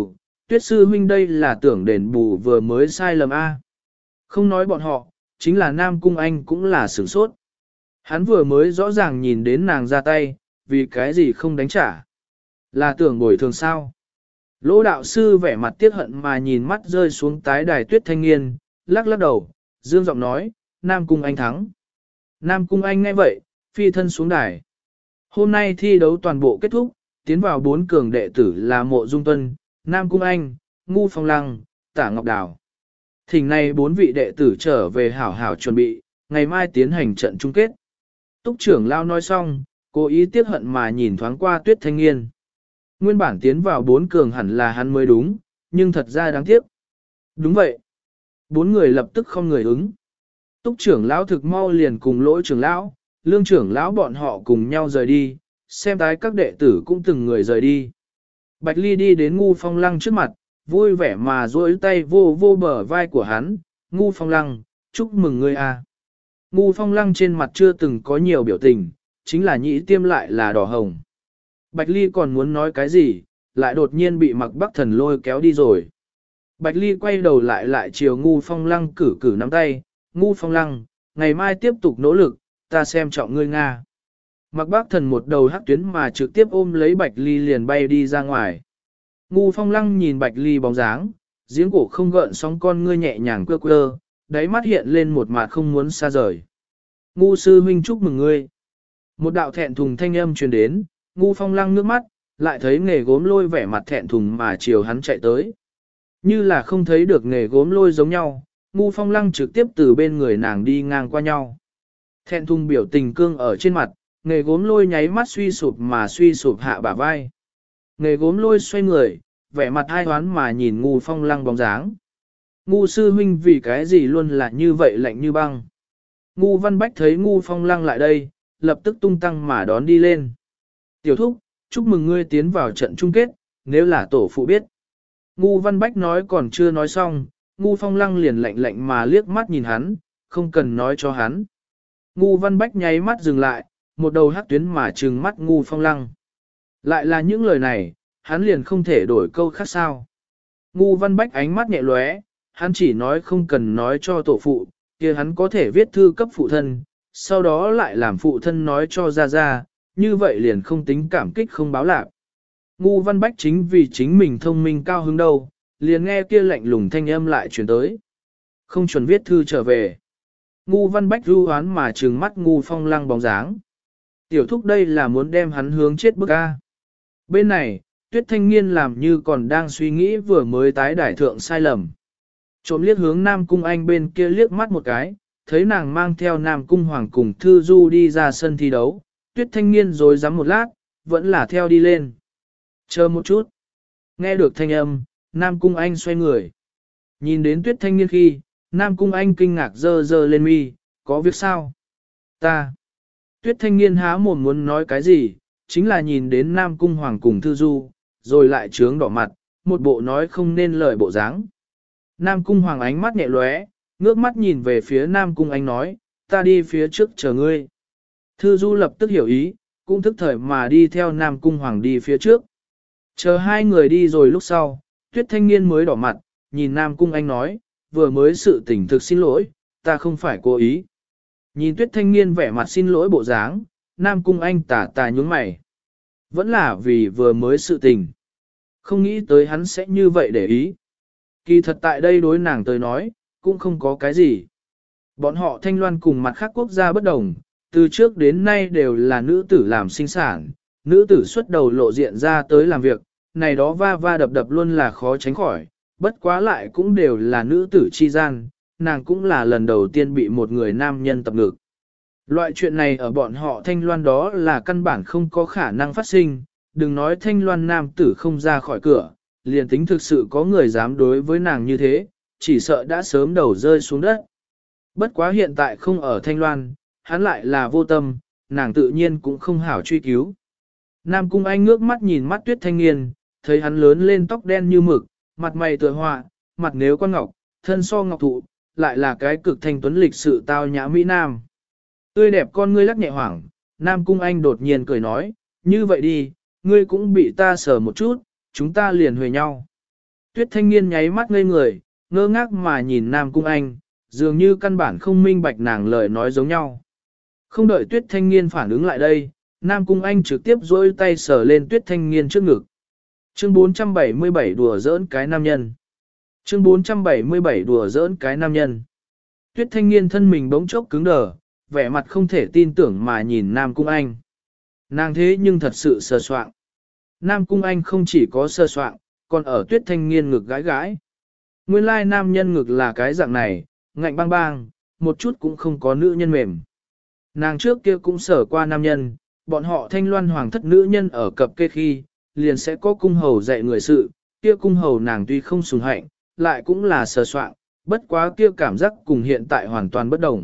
Tuyết sư huynh đây là tưởng đền bù vừa mới sai lầm A. Không nói bọn họ, chính là Nam Cung Anh cũng là sửng sốt. Hắn vừa mới rõ ràng nhìn đến nàng ra tay, vì cái gì không đánh trả. Là tưởng bồi thường sao. Lỗ đạo sư vẻ mặt tiếc hận mà nhìn mắt rơi xuống tái đài Tuyết thanh niên, lắc lắc đầu, dương giọng nói, Nam Cung Anh thắng. Nam Cung Anh nghe vậy, phi thân xuống đài. Hôm nay thi đấu toàn bộ kết thúc, tiến vào 4 cường đệ tử là Mộ Dung Tuân, Nam Cung Anh, Ngu Phong Lăng, Tả Ngọc Đào. Thỉnh này 4 vị đệ tử trở về hảo hảo chuẩn bị, ngày mai tiến hành trận chung kết. Túc trưởng lao nói xong, cố ý tiếc hận mà nhìn thoáng qua Tuyết thanh niên. Nguyên bản tiến vào 4 cường hẳn là hắn mới đúng, nhưng thật ra đáng tiếc. Đúng vậy. 4 người lập tức không người ứng. Túc trưởng lão thực mau liền cùng Lỗ trưởng lão, Lương trưởng lão bọn họ cùng nhau rời đi, xem tái các đệ tử cũng từng người rời đi. Bạch Ly đi đến Ngu Phong Lăng trước mặt, vui vẻ mà duỗi tay vô vô bờ vai của hắn, Ngu Phong Lăng, chúc mừng ngươi a. Ngu Phong Lăng trên mặt chưa từng có nhiều biểu tình, chính là nhĩ tiêm lại là đỏ hồng. Bạch Ly còn muốn nói cái gì, lại đột nhiên bị Mặc Bắc Thần lôi kéo đi rồi. Bạch Ly quay đầu lại chiều Ngu Phong Lăng cử nắm tay, Ngu Phong Lăng, ngày mai tiếp tục nỗ lực, ta xem trọng ngươi Nga. Mặc Bắc Thần một đầu hắc tuyến mà trực tiếp ôm lấy Bạch Ly liền bay đi ra ngoài. Ngu Phong Lăng nhìn Bạch Ly bóng dáng, giếng cổ không gợn sóng con ngươi nhẹ nhàng quơ quơ, đáy mắt hiện lên một mặt không muốn xa rời. Ngu sư huynh chúc mừng ngươi. Một đạo thẹn thùng thanh âm truyền đến, Ngu Phong Lăng nước mắt, lại thấy Nghề Gốm Lôi vẻ mặt thẹn thùng mà chiều hắn chạy tới. Như là không thấy được Nghề Gốm Lôi giống nhau, Ngu Phong Lăng trực tiếp từ bên người nàng đi ngang qua nhau. Thẹn thùng biểu tình cương ở trên mặt, Nghề Gốm Lôi nháy mắt suy sụp hạ bả vai. Nghề Gốm Lôi xoay người, vẻ mặt ai hoán mà nhìn Ngu Phong Lăng bóng dáng. Ngu sư huynh vì cái gì luôn là như vậy lạnh như băng. Ngu Văn Bách thấy Ngu Phong Lăng lại đây, lập tức tung tăng mà đón đi lên. Tiểu thúc, chúc mừng ngươi tiến vào trận chung kết, nếu là tổ phụ biết. Ngu Văn Bách nói còn chưa nói xong, Ngu Phong Lăng liền lạnh mà liếc mắt nhìn hắn, không cần nói cho hắn. Ngu Văn Bách nháy mắt dừng lại, một đầu hắc tuyến mà trừng mắt Ngu Phong Lăng. Lại là những lời này, hắn liền không thể đổi câu khác sao. Ngu Văn Bách ánh mắt nhẹ lóe, hắn chỉ nói không cần nói cho tổ phụ, kia hắn có thể viết thư cấp phụ thân, sau đó lại làm phụ thân nói cho ra, như vậy liền không tính cảm kích không báo lạc. Ngu Văn Bách chính vì chính mình thông minh cao hứng đâu, liền nghe kia lạnh lùng thanh âm lại truyền tới. Không chuẩn viết thư trở về. Ngu Văn Bách ru hoán mà trừng mắt Ngu Phong Lăng bóng dáng. Tiểu thúc đây là muốn đem hắn hướng chết bức a. Bên này, Tuyết thanh niên làm như còn đang suy nghĩ vừa mới tái đải thượng sai lầm. Trộm liếc hướng Nam Cung Anh bên kia liếc mắt một cái, thấy nàng mang theo Nam Cung Hoàng cùng Thư Du đi ra sân thi đấu. Tuyết thanh niên rồi dám một lát, vẫn là theo đi lên. Chờ một chút. Nghe được thanh âm, Nam Cung Anh xoay người. Nhìn đến Tuyết thanh niên khi, Nam Cung Anh kinh ngạc dơ lên mi, có việc sao? Ta. Tuyết thanh niên há mồm muốn nói cái gì, chính là nhìn đến Nam Cung Hoàng cùng Thư Du, rồi lại trướng đỏ mặt, một bộ nói không nên lời bộ dáng. Nam Cung Hoàng ánh mắt nhẹ lóe, ngước mắt nhìn về phía Nam Cung Anh nói, ta đi phía trước chờ ngươi. Thư Du lập tức hiểu ý, cũng thức thời mà đi theo Nam Cung Hoàng đi phía trước. Chờ hai người đi rồi lúc sau, Tuyết thanh niên mới đỏ mặt, nhìn Nam Cung Anh nói, vừa mới sự tình thực xin lỗi, ta không phải cố ý. Nhìn Tuyết thanh niên vẻ mặt xin lỗi bộ dáng, Nam Cung Anh tà nhướng mày. Vẫn là vì vừa mới sự tình. Không nghĩ tới hắn sẽ như vậy để ý. Kỳ thật tại đây đối nàng tới nói, cũng không có cái gì. Bọn họ Thanh Loan cùng mặt khác quốc gia bất đồng, từ trước đến nay đều là nữ tử làm sinh sản, nữ tử xuất đầu lộ diện ra tới làm việc, này đó va đập luôn là khó tránh khỏi, bất quá lại cũng đều là nữ tử chi gian, nàng cũng là lần đầu tiên bị một người nam nhân tập ngực. Loại chuyện này ở bọn họ Thanh Loan đó là căn bản không có khả năng phát sinh, đừng nói Thanh Loan nam tử không ra khỏi cửa, liền tính thực sự có người dám đối với nàng như thế, chỉ sợ đã sớm đầu rơi xuống đất. Bất quá hiện tại không ở Thanh Loan, hắn lại là vô tâm, nàng tự nhiên cũng không hảo truy cứu. Nam Cung Anh ngước mắt nhìn mắt Tuyết thanh niên, thấy hắn lớn lên tóc đen như mực, mặt mày tựa họa, mặt nếu con ngọc, thân so ngọc thụ, lại là cái cực thanh tuấn lịch sự tao nhã Mỹ Nam. Tươi đẹp con ngươi lắc nhẹ hoảng, Nam Cung Anh đột nhiên cười nói, như vậy đi, ngươi cũng bị ta sờ một chút, chúng ta liền huề nhau. Tuyết thanh niên nháy mắt ngây người, ngơ ngác mà nhìn Nam Cung Anh, dường như căn bản không minh bạch nàng lời nói giống nhau. Không đợi Tuyết thanh niên phản ứng lại đây, Nam Cung Anh trực tiếp duỗi tay sờ lên Tuyết thanh niên trước ngực. Chương 477 đùa giỡn cái nam nhân. Chương 477 đùa giỡn cái nam nhân. Tuyết thanh niên thân mình bỗng chốc cứng đờ, vẻ mặt không thể tin tưởng mà nhìn Nam Cung Anh. Nàng thế nhưng thật sự sờ soạng. Nam Cung Anh không chỉ có sờ soạng, còn ở Tuyết thanh niên ngực gãi gãi. Nguyên lai nam nhân ngực là cái dạng này, ngạnh bang bang, một chút cũng không có nữ nhân mềm. Nàng trước kia cũng sờ qua nam nhân, bọn họ thanh loan hoàng thất nữ nhân ở cập kê khi, liền sẽ có cung hầu dạy người sự, kia cung hầu nàng tuy không sùng hạnh, lại cũng là sờ soạng, bất quá kia cảm giác cùng hiện tại hoàn toàn bất đồng.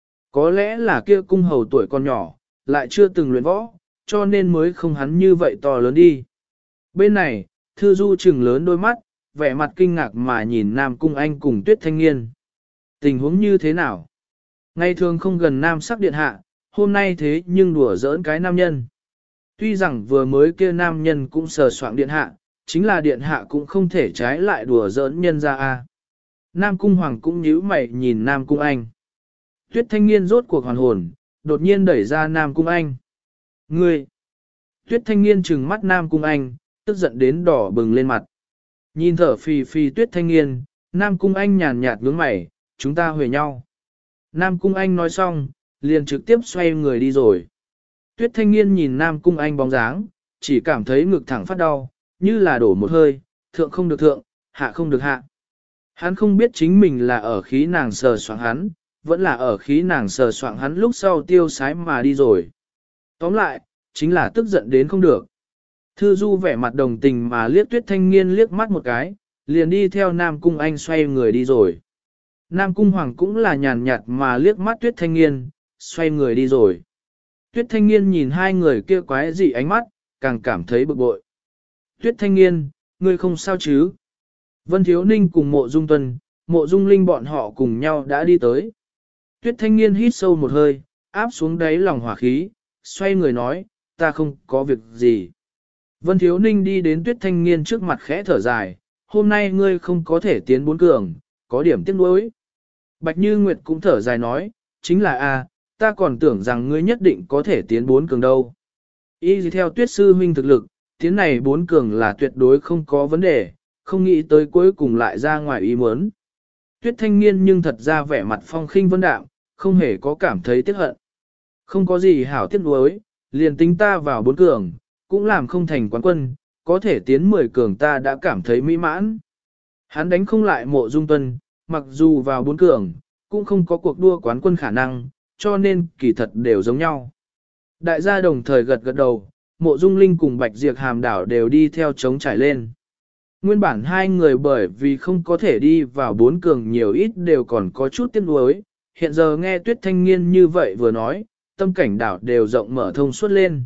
Có lẽ là kia cung hầu tuổi còn nhỏ, lại chưa từng luyện võ, cho nên mới không hắn như vậy to lớn đi. Bên này, Thư Du trừng lớn đôi mắt, vẻ mặt kinh ngạc mà nhìn Nam Cung Anh cùng Tuyết thanh niên. Tình huống như thế nào? Ngày thường không gần nam sắc điện hạ, hôm nay thế nhưng đùa giỡn cái nam nhân. Tuy rằng vừa mới kia nam nhân cũng sờ soạng điện hạ, chính là điện hạ cũng không thể trái lại đùa giỡn nhân ra a. Nam Cung Hoàng cũng nhíu mày nhìn Nam Cung Anh. Tuyết thanh niên rốt cuộc hoàn hồn, đột nhiên đẩy ra Nam Cung Anh. Ngươi! Tuyết thanh niên trừng mắt Nam Cung Anh, tức giận đến đỏ bừng lên mặt. Nhìn thở phì phì Tuyết thanh niên, Nam Cung Anh nhàn nhạt nhướng mày, chúng ta huề nhau. Nam Cung Anh nói xong, liền trực tiếp xoay người đi rồi. Tuyết thanh niên nhìn Nam Cung Anh bóng dáng, chỉ cảm thấy ngực thẳng phát đau, như là đổ một hơi, thượng không được thượng, hạ không được hạ. Hắn không biết chính mình là ở khí nàng sờ soạng hắn, vẫn là ở khí nàng sờ soạng hắn lúc sau tiêu sái mà đi rồi. Tóm lại, chính là tức giận đến không được. Thư Du vẻ mặt đồng tình mà liếc Tuyết thanh niên liếc mắt một cái, liền đi theo Nam Cung Anh xoay người đi rồi. Nam Cung Hoàng cũng là nhàn nhạt mà liếc mắt Tuyết thanh niên, xoay người đi rồi. Tuyết thanh niên nhìn hai người kia quái dị ánh mắt, càng cảm thấy bực bội. Tuyết thanh niên, ngươi không sao chứ? Vân Thiếu Ninh cùng Mộ Dung Tuân, Mộ Dung Linh bọn họ cùng nhau đã đi tới. Tuyết thanh niên hít sâu một hơi, áp xuống đáy lòng hỏa khí, xoay người nói, ta không có việc gì. Vân Thiếu Ninh đi đến Tuyết thanh niên trước mặt khẽ thở dài, hôm nay ngươi không có thể tiến bốn cường, có điểm tiếc nuối. Bạch Như Nguyệt cũng thở dài nói, chính là ta còn tưởng rằng ngươi nhất định có thể tiến bốn cường đâu. Y theo Tuyết sư huynh thực lực, tiến này bốn cường là tuyệt đối không có vấn đề, không nghĩ tới cuối cùng lại ra ngoài ý muốn. Tuyết thanh niên nhưng thật ra vẻ mặt phong khinh vân đạm, không hề có cảm thấy tiếc hận. Không có gì hảo tiếc nuối, liền tính ta vào bốn cường, cũng làm không thành quán quân, có thể tiến 10 cường ta đã cảm thấy mỹ mãn. Hắn đánh không lại Mộ Dung Tuân, mặc dù vào bốn cường, cũng không có cuộc đua quán quân khả năng, cho nên kỳ thật đều giống nhau. Đại gia đồng thời gật gật đầu, Mộ Dung Linh cùng Bạch Diệp Hàm đảo đều đi theo chống trải lên. Nguyên bản hai người bởi vì không có thể đi vào bốn cường nhiều ít đều còn có chút tiếc nuối, hiện giờ nghe Tuyết thanh niên như vậy vừa nói, tâm cảnh đảo đều rộng mở thông suốt lên.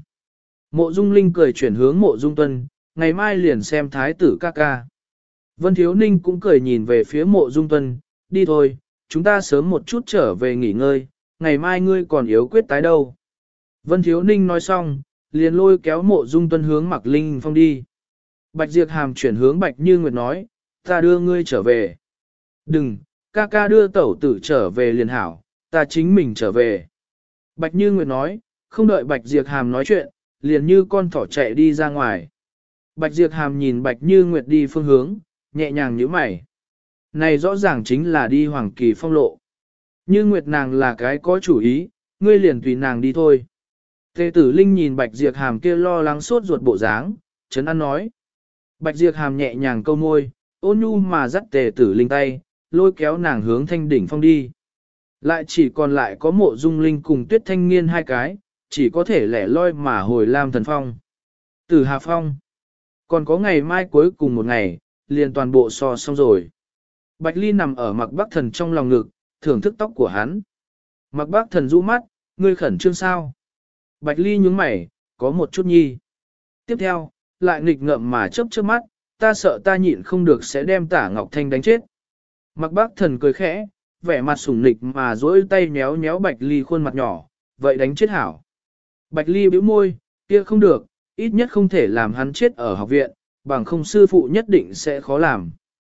Mộ Dung Linh cười chuyển hướng Mộ Dung Tuân, ngày mai liền xem thái tử ca ca. Vân Thiếu Ninh cũng cười nhìn về phía Mộ Dung Tuân, đi thôi, chúng ta sớm một chút trở về nghỉ ngơi, ngày mai ngươi còn yếu quyết tái đâu. Vân Thiếu Ninh nói xong, liền lôi kéo Mộ Dung Tuân hướng Mạc Linh Phong đi. Bạch Diệp Hàm chuyển hướng Bạch Như Nguyệt nói, ta đưa ngươi trở về. Đừng, ca ca đưa tẩu tử trở về liền hảo, ta chính mình trở về. Bạch Như Nguyệt nói, không đợi Bạch Diệp Hàm nói chuyện, liền như con thỏ chạy đi ra ngoài. Bạch Diệp Hàm nhìn Bạch Như Nguyệt đi phương hướng, nhẹ nhàng nhíu mày. Này rõ ràng chính là đi Hoàng Kỳ Phong lộ. Như Nguyệt nàng là cái có chủ ý, ngươi liền tùy nàng đi thôi. Tề Tử Linh nhìn Bạch Diệp Hàm kia lo lắng sốt ruột bộ dáng, trấn an nói. Bạch Diệp Hàm nhẹ nhàng câu môi, ôn nhu mà dắt Tề Tử Linh tay, lôi kéo nàng hướng Thanh Đỉnh Phong đi. Lại chỉ còn lại có Mộ Dung Linh cùng Tuyết thanh niên hai cái, chỉ có thể lẻ loi mà hồi Lam Thần Phong. Tử Hà Phong. Còn có ngày mai cuối cùng một ngày, liền toàn bộ so xong rồi. Bạch Ly nằm ở Mạc Bắc Thần trong lòng ngực, thưởng thức tóc của hắn. Mạc Bắc Thần rũ mắt, ngươi khẩn trương sao? Bạch Ly nhướng mày, có một chút nhi. Tiếp theo, lại nghịch ngợm mà chớp chớp mắt, ta sợ ta nhịn không được sẽ đem Tả Ngọc Thanh đánh chết. Mạc Bắc Thần cười khẽ, vẻ mặt sủng nịch mà duỗi tay nhéo nhéo Bạch Ly khuôn mặt nhỏ, vậy đánh chết hảo. Bạch Ly bĩu môi, kia không được, ít nhất không thể làm hắn chết ở học viện, bằng không sư phụ nhất định sẽ khó làm.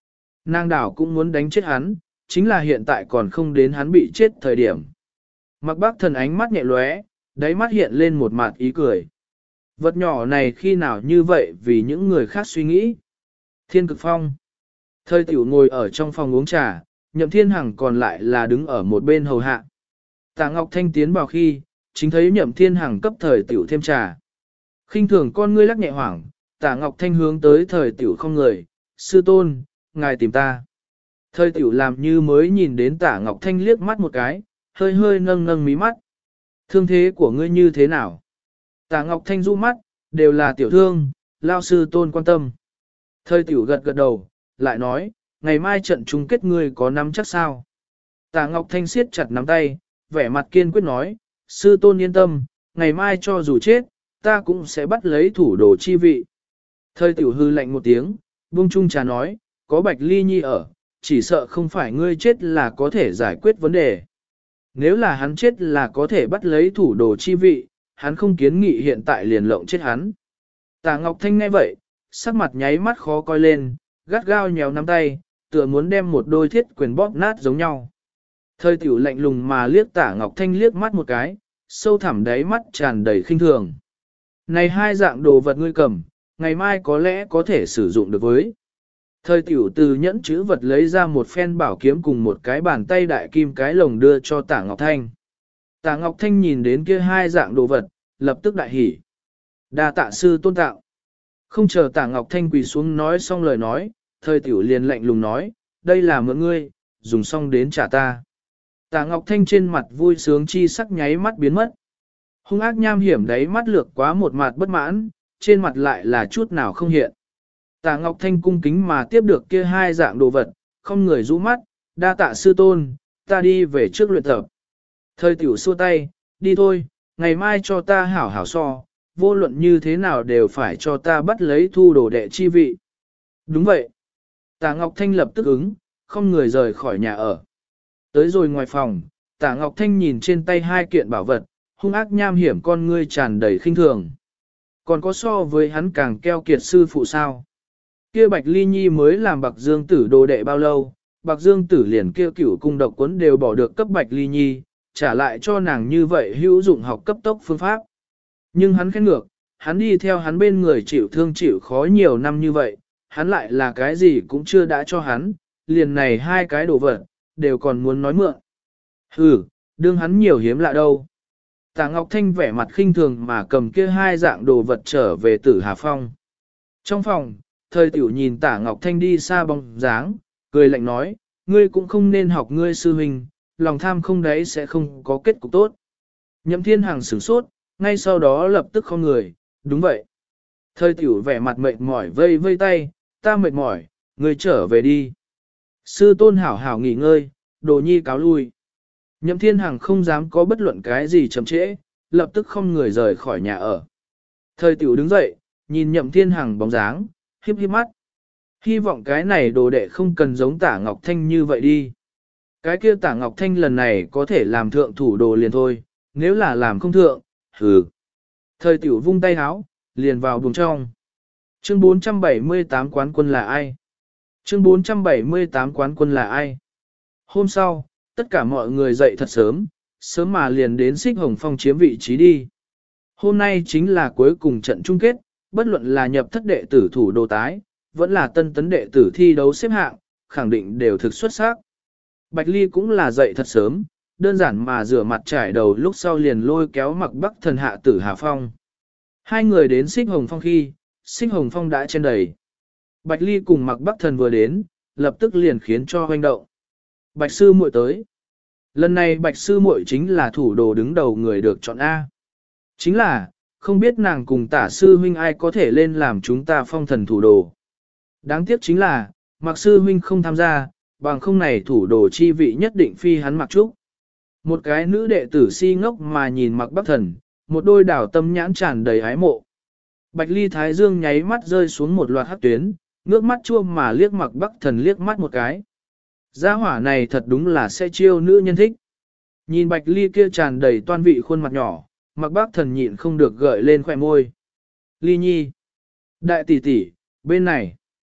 Nàng đảo cũng muốn đánh chết hắn, chính là hiện tại còn không đến hắn bị chết thời điểm. Mặc bác thần ánh mắt nhẹ lóe, đáy mắt hiện lên một mặt ý cười. Vật nhỏ này khi nào như vậy vì những người khác suy nghĩ. Thiên cực phong. Thời tiểu ngồi ở trong phòng uống trà, Nhậm Thiên Hằng còn lại là đứng ở một bên hầu hạ. Tạ Ngọc Thanh tiến vào khi, chính thấy Nhậm Thiên Hằng cấp thời tiểu thêm trà. Khinh thường con ngươi lắc nhẹ hoảng, Tạ Ngọc Thanh hướng tới thời tiểu không người, sư tôn, ngài tìm ta. Thời tiểu làm như mới nhìn đến Tạ Ngọc Thanh liếc mắt một cái, hơi hơi nâng nâng mí mắt. Thương thế của ngươi như thế nào? Tạ Ngọc Thanh du mắt, đều là tiểu thương, lao sư tôn quan tâm. Thời tiểu gật gật đầu, lại nói, ngày mai trận chung kết ngươi có nắm chắc sao? Tạ Ngọc Thanh siết chặt nắm tay, vẻ mặt kiên quyết nói, sư tôn yên tâm, ngày mai cho dù chết, ta cũng sẽ bắt lấy thủ đồ chi vị. Thời tiểu hư lạnh một tiếng, buông chung trà nói, có Bạch Ly Nhi ở, chỉ sợ không phải ngươi chết là có thể giải quyết vấn đề. Nếu là hắn chết là có thể bắt lấy thủ đồ chi vị, hắn không kiến nghị hiện tại liền lộng chết hắn. Tạ Ngọc Thanh nghe vậy, sắc mặt nháy mắt khó coi lên, gắt gao nhéo nắm tay, tựa muốn đem một đôi thiết quyền bóp nát giống nhau. Thời tiểu lạnh lùng mà liếc Tạ Ngọc Thanh liếc mắt một cái, sâu thẳm đáy mắt tràn đầy khinh thường. Này hai dạng đồ vật ngươi cầm, ngày mai có lẽ có thể sử dụng được với. Thời tiểu từ nhẫn chữ vật lấy ra một phen bảo kiếm cùng một cái bàn tay đại kim cái lồng đưa cho Tạ Ngọc Thanh. Tạ Ngọc Thanh nhìn đến kia hai dạng đồ vật, lập tức đại hỉ. Đa tạ sư tôn tạo. Không chờ Tạ Ngọc Thanh quỳ xuống nói xong lời nói, thời tiểu liền lạnh lùng nói, đây là mượn ngươi, dùng xong đến trả ta. Tạ Ngọc Thanh trên mặt vui sướng chi sắc nháy mắt biến mất. Hung ác nham hiểm đấy mắt lược quá một mặt bất mãn, trên mặt lại là chút nào không hiện. Tạ Ngọc Thanh cung kính mà tiếp được kia hai dạng đồ vật, không người rũ mắt, đa tạ sư tôn, ta đi về trước luyện tập. Thời tiểu xua tay, đi thôi, ngày mai cho ta hảo hảo so, vô luận như thế nào đều phải cho ta bắt lấy thu đồ đệ chi vị. Đúng vậy. Tạ Ngọc Thanh lập tức ứng, không người rời khỏi nhà ở. Tới rồi ngoài phòng, Tạ Ngọc Thanh nhìn trên tay hai kiện bảo vật, hung ác nham hiểm con ngươi tràn đầy khinh thường. Còn có so với hắn càng keo kiệt sư phụ sao? Kia Bạch Ly Nhi mới làm Bạc Dương Tử đồ đệ bao lâu, Bạc Dương Tử liền kia cửu cung độc cuốn đều bỏ được cấp Bạch Ly Nhi, trả lại cho nàng như vậy hữu dụng học cấp tốc phương pháp. Nhưng hắn khen ngược, hắn đi theo hắn bên người chịu thương chịu khó nhiều năm như vậy, hắn lại là cái gì cũng chưa đã cho hắn, liền này hai cái đồ vật, đều còn muốn nói mượn. Hừ, đương hắn nhiều hiếm lạ đâu. Tạ Ngọc Thanh vẻ mặt khinh thường mà cầm kia hai dạng đồ vật trở về Tử Hà Phong. Trong phòng, thời tiểu nhìn Tạ Ngọc Thanh đi xa bóng dáng, cười lạnh nói, ngươi cũng không nên học ngươi sư huynh, lòng tham không đấy sẽ không có kết cục tốt. Nhậm Thiên Hằng sửng sốt, ngay sau đó lập tức không người, đúng vậy. Thời tiểu vẻ mặt mệt mỏi vây vây tay, ta mệt mỏi, ngươi trở về đi. Sư tôn hảo hảo nghỉ ngơi, đồ nhi cáo lui. Nhậm Thiên Hằng không dám có bất luận cái gì chậm trễ, lập tức không người rời khỏi nhà ở. Thời tiểu đứng dậy, nhìn Nhậm Thiên Hằng bóng dáng, hiếp hiếp mắt. Hy vọng cái này đồ đệ không cần giống Tả Ngọc Thanh như vậy đi. Cái kia Tả Ngọc Thanh lần này có thể làm thượng thủ đồ liền thôi, nếu là làm không thượng, hừ. Thời tiểu vung tay háo, liền vào buồng trong. Chương 478 quán quân là ai? Chương 478 quán quân là ai? Hôm sau, tất cả mọi người dậy thật sớm, sớm mà liền đến Xích Hồng Phong chiếm vị trí đi. Hôm nay chính là cuối cùng trận chung kết, bất luận là nhập thất đệ tử thủ đồ tái, vẫn là tân tấn đệ tử thi đấu xếp hạng, khẳng định đều thực xuất sắc. Bạch Ly cũng là dậy thật sớm, đơn giản mà rửa mặt trải đầu lúc sau liền lôi kéo Mặc Bắc Thần hạ Tử Hà Phong. Hai người đến Xích Hồng Phong khi, Xích Hồng Phong đã chen đầy. Bạch Ly cùng Mặc Bắc Thần vừa đến, lập tức liền khiến cho hoành động. Bạch sư muội tới. Lần này Bạch sư muội chính là thủ đồ đứng đầu người được chọn A. Chính là, không biết nàng cùng Tả sư huynh ai có thể lên làm chúng ta phong thần thủ đồ. Đáng tiếc chính là, Mặc sư huynh không tham gia, bằng không này thủ đồ chi vị nhất định phi hắn Mặc Trúc. Một cái nữ đệ tử si ngốc mà nhìn Mặc Bắc Thần, một đôi đảo tâm nhãn tràn đầy ái mộ. Bạch Ly Thái Dương nháy mắt rơi xuống một loạt hắc tuyến, ngước mắt chua mà liếc Mặc Bắc Thần liếc mắt một cái. Gia hỏa này thật đúng là sẽ chiêu nữ nhân thích. Nhìn Bạch Ly kia tràn đầy toan vị khuôn mặt nhỏ, Mặc Bắc Thần nhịn không được gợi lên khỏe môi. Ly Nhi. Đại tỷ tỷ, bên này.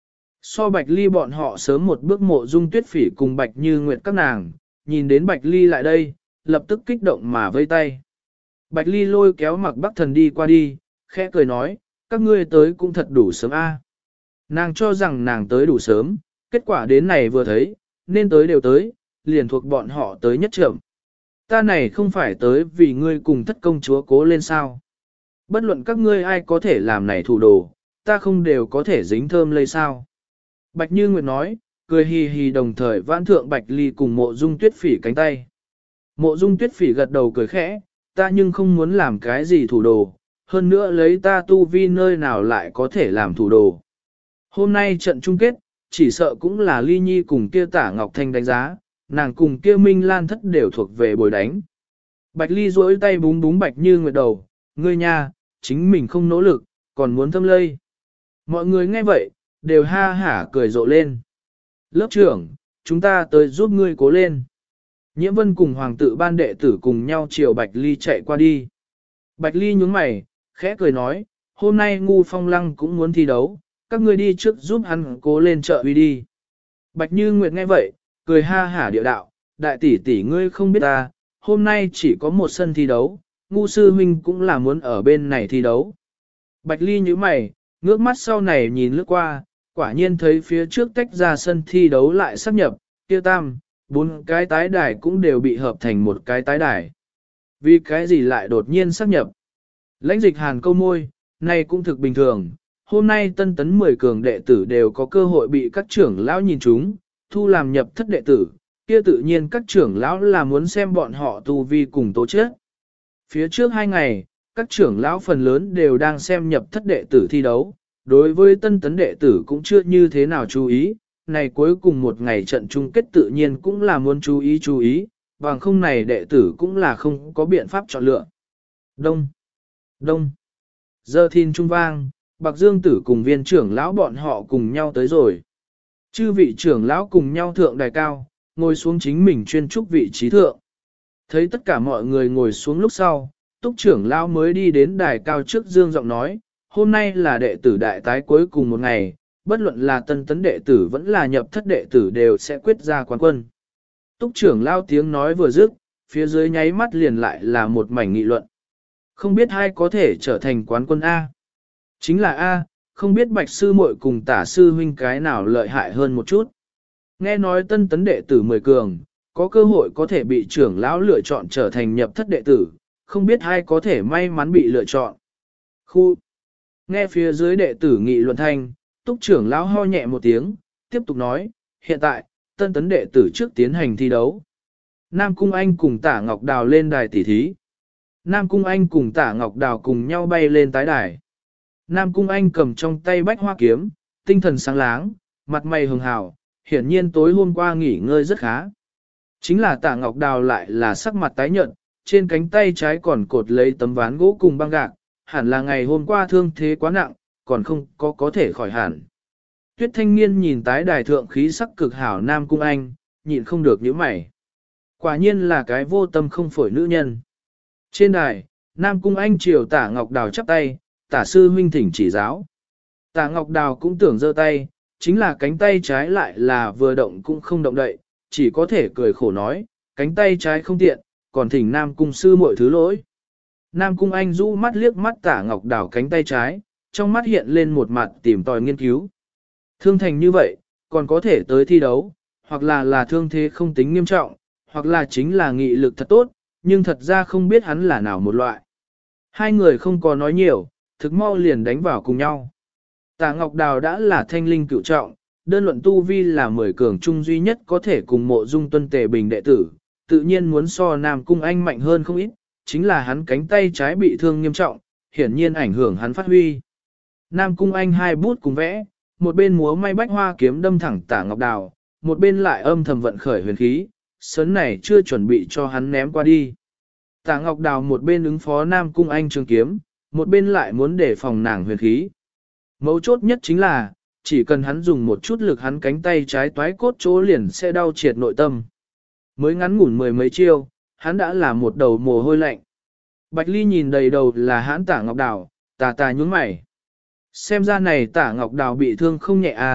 So Bạch Ly bọn họ sớm một bước Mộ Dung Tuyết Phỉ cùng Bạch Như Nguyệt các nàng, nhìn đến Bạch Ly lại đây, lập tức kích động mà vây tay. Bạch Ly lôi kéo Mạc Bắc Thần đi qua đi, khẽ cười nói, các ngươi tới cũng thật đủ sớm a. Nàng cho rằng nàng tới đủ sớm, kết quả đến này vừa thấy, nên tới đều tới, liền thuộc bọn họ tới nhất trưởng. Ta này không phải tới vì ngươi cùng thất công chúa cố lên sao. Bất luận các ngươi ai có thể làm này thủ đồ, ta không đều có thể dính thơm lây sao. Bạch Như Nguyệt nói, cười hì hì đồng thời vãn thượng Bạch Ly cùng Mộ Dung Tuyết Phỉ cánh tay. Mộ Dung Tuyết Phỉ gật đầu cười khẽ, ta nhưng không muốn làm cái gì thủ đồ, hơn nữa lấy ta tu vi nơi nào lại có thể làm thủ đồ. Hôm nay trận chung kết, chỉ sợ cũng là Ly Nhi cùng kia Tả Ngọc Thanh đánh giá, nàng cùng kia Minh Lan Thất đều thuộc về bồi đánh. Bạch Ly duỗi tay búng búng Bạch Như Nguyệt đầu, ngươi nha, chính mình không nỗ lực, còn muốn thâm lây. Mọi người nghe vậy, đều ha hả cười rộ lên. Lớp trưởng, chúng ta tới giúp ngươi cố lên. Nhiễm Vân cùng hoàng tự ban đệ tử cùng nhau chiều Bạch Ly chạy qua đi. Bạch Ly nhướng mày, khẽ cười nói, hôm nay Ngu Phong Lăng cũng muốn thi đấu, các ngươi đi trước giúp hắn cố lên trợ uy đi. Bạch Như Nguyệt nghe vậy, cười ha hả điệu đạo, đại tỷ tỷ ngươi không biết ta, hôm nay chỉ có một sân thi đấu, Ngu sư huynh cũng là muốn ở bên này thi đấu. Bạch Ly nhíu mày, ngước mắt sau này nhìn lướt qua, quả nhiên thấy phía trước tách ra sân thi đấu lại sắp nhập, kia tam, 4 cái tái đài cũng đều bị hợp thành một cái tái đài. Vì cái gì lại đột nhiên sắp nhập? Lãnh Dịch Hàn câu môi, này cũng thực bình thường, hôm nay tân tấn 10 cường đệ tử đều có cơ hội bị các trưởng lão nhìn chúng, thu làm nhập thất đệ tử, kia tự nhiên các trưởng lão là muốn xem bọn họ tu vi cùng tố chất. Phía trước 2 ngày, các trưởng lão phần lớn đều đang xem nhập thất đệ tử thi đấu, đối với tân tấn đệ tử cũng chưa như thế nào chú ý, này cuối cùng một ngày trận chung kết tự nhiên cũng là muốn chú ý, bằng không này đệ tử cũng là không có biện pháp chọn lựa. Đông, đông, giờ thiên trung vang, Bạc Dương Tử cùng viên trưởng lão bọn họ cùng nhau tới rồi. Chư vị trưởng lão cùng nhau thượng đài cao, ngồi xuống chính mình chuyên trúc vị trí thượng. Thấy tất cả mọi người ngồi xuống lúc sau, Túc trưởng lão mới đi đến đài cao trước dương giọng nói, hôm nay là đệ tử đại tái cuối cùng một ngày, bất luận là tân tấn đệ tử vẫn là nhập thất đệ tử đều sẽ quyết ra quán quân. Túc trưởng lão tiếng nói vừa dứt, phía dưới nháy mắt liền lại là một mảnh nghị luận. Không biết ai có thể trở thành quán quân A. Chính là A, không biết Bạch sư muội cùng Tả sư huynh cái nào lợi hại hơn một chút. Nghe nói tân tấn đệ tử 10 cường, có cơ hội có thể bị trưởng lão lựa chọn trở thành nhập thất đệ tử, không biết ai có thể may mắn bị lựa chọn. Khu. Nghe phía dưới đệ tử nghị luận thanh, Túc trưởng lão ho nhẹ một tiếng, tiếp tục nói, hiện tại, tân tấn đệ tử trước tiến hành thi đấu. Nam Cung Anh cùng Tả Ngọc Đào lên đài tỉ thí. Nam Cung Anh cùng Tả Ngọc Đào cùng nhau bay lên tái đài. Nam Cung Anh cầm trong tay bách hoa kiếm, tinh thần sáng láng, mặt mày hường hào, hiển nhiên tối hôm qua nghỉ ngơi rất khá. Chính là Tả Ngọc Đào lại là sắc mặt tái nhợt, trên cánh tay trái còn cột lấy tấm ván gỗ cùng băng gạc, hẳn là ngày hôm qua thương thế quá nặng, còn không có thể khỏi hẳn. Tuyết Thanh Niên nhìn tái đài thượng khí sắc cực hảo Nam Cung Anh, nhịn không được nhíu mày. Quả nhiên là cái vô tâm không phổi nữ nhân. Trên đài, Nam Cung Anh chiều Tả Ngọc Đào chắp tay, Tả sư huynh thỉnh chỉ giáo. Tả Ngọc Đào cũng tưởng giơ tay, chính là cánh tay trái lại là vừa động cũng không động đậy, chỉ có thể cười khổ nói, cánh tay trái không tiện, còn thỉnh Nam Cung sư muội thứ lỗi. Nam Cung Anh rũ mắt liếc mắt Tả Ngọc Đào cánh tay trái, trong mắt hiện lên một mặt tìm tòi nghiên cứu. Thương thành như vậy, còn có thể tới thi đấu, hoặc là thương thế không tính nghiêm trọng, hoặc là chính là nghị lực thật tốt, nhưng thật ra không biết hắn là nào một loại. Hai người không có nói nhiều, thực mau liền đánh vào cùng nhau. Tả Ngọc Đào đã là thanh linh cựu trọng, đơn luận tu vi là 10 cường trung duy nhất có thể cùng Mộ Dung Tuân Tề bình đệ tử, tự nhiên muốn so Nam Cung Anh mạnh hơn không ít, chính là hắn cánh tay trái bị thương nghiêm trọng, hiển nhiên ảnh hưởng hắn phát huy. Nam Cung Anh hai bút cùng vẽ, một bên múa may bách hoa kiếm đâm thẳng Tả Ngọc Đào, một bên lại âm thầm vận khởi huyền khí, sớn này chưa chuẩn bị cho hắn ném qua đi. Tả Ngọc Đào một bên ứng phó Nam Cung Anh trường kiếm, một bên lại muốn đề phòng nàng huyền khí. Mấu chốt nhất chính là, chỉ cần hắn dùng một chút lực hắn cánh tay trái toái cốt chỗ liền sẽ đau triệt nội tâm. Mới ngắn ngủn 10 mấy chiêu, hắn đã là một đầu mồ hôi lạnh. Bạch Ly nhìn đầy đầu là hãn Tả Ngọc Đào, tà nhún mày. Xem ra này Tả Ngọc Đào bị thương không nhẹ à,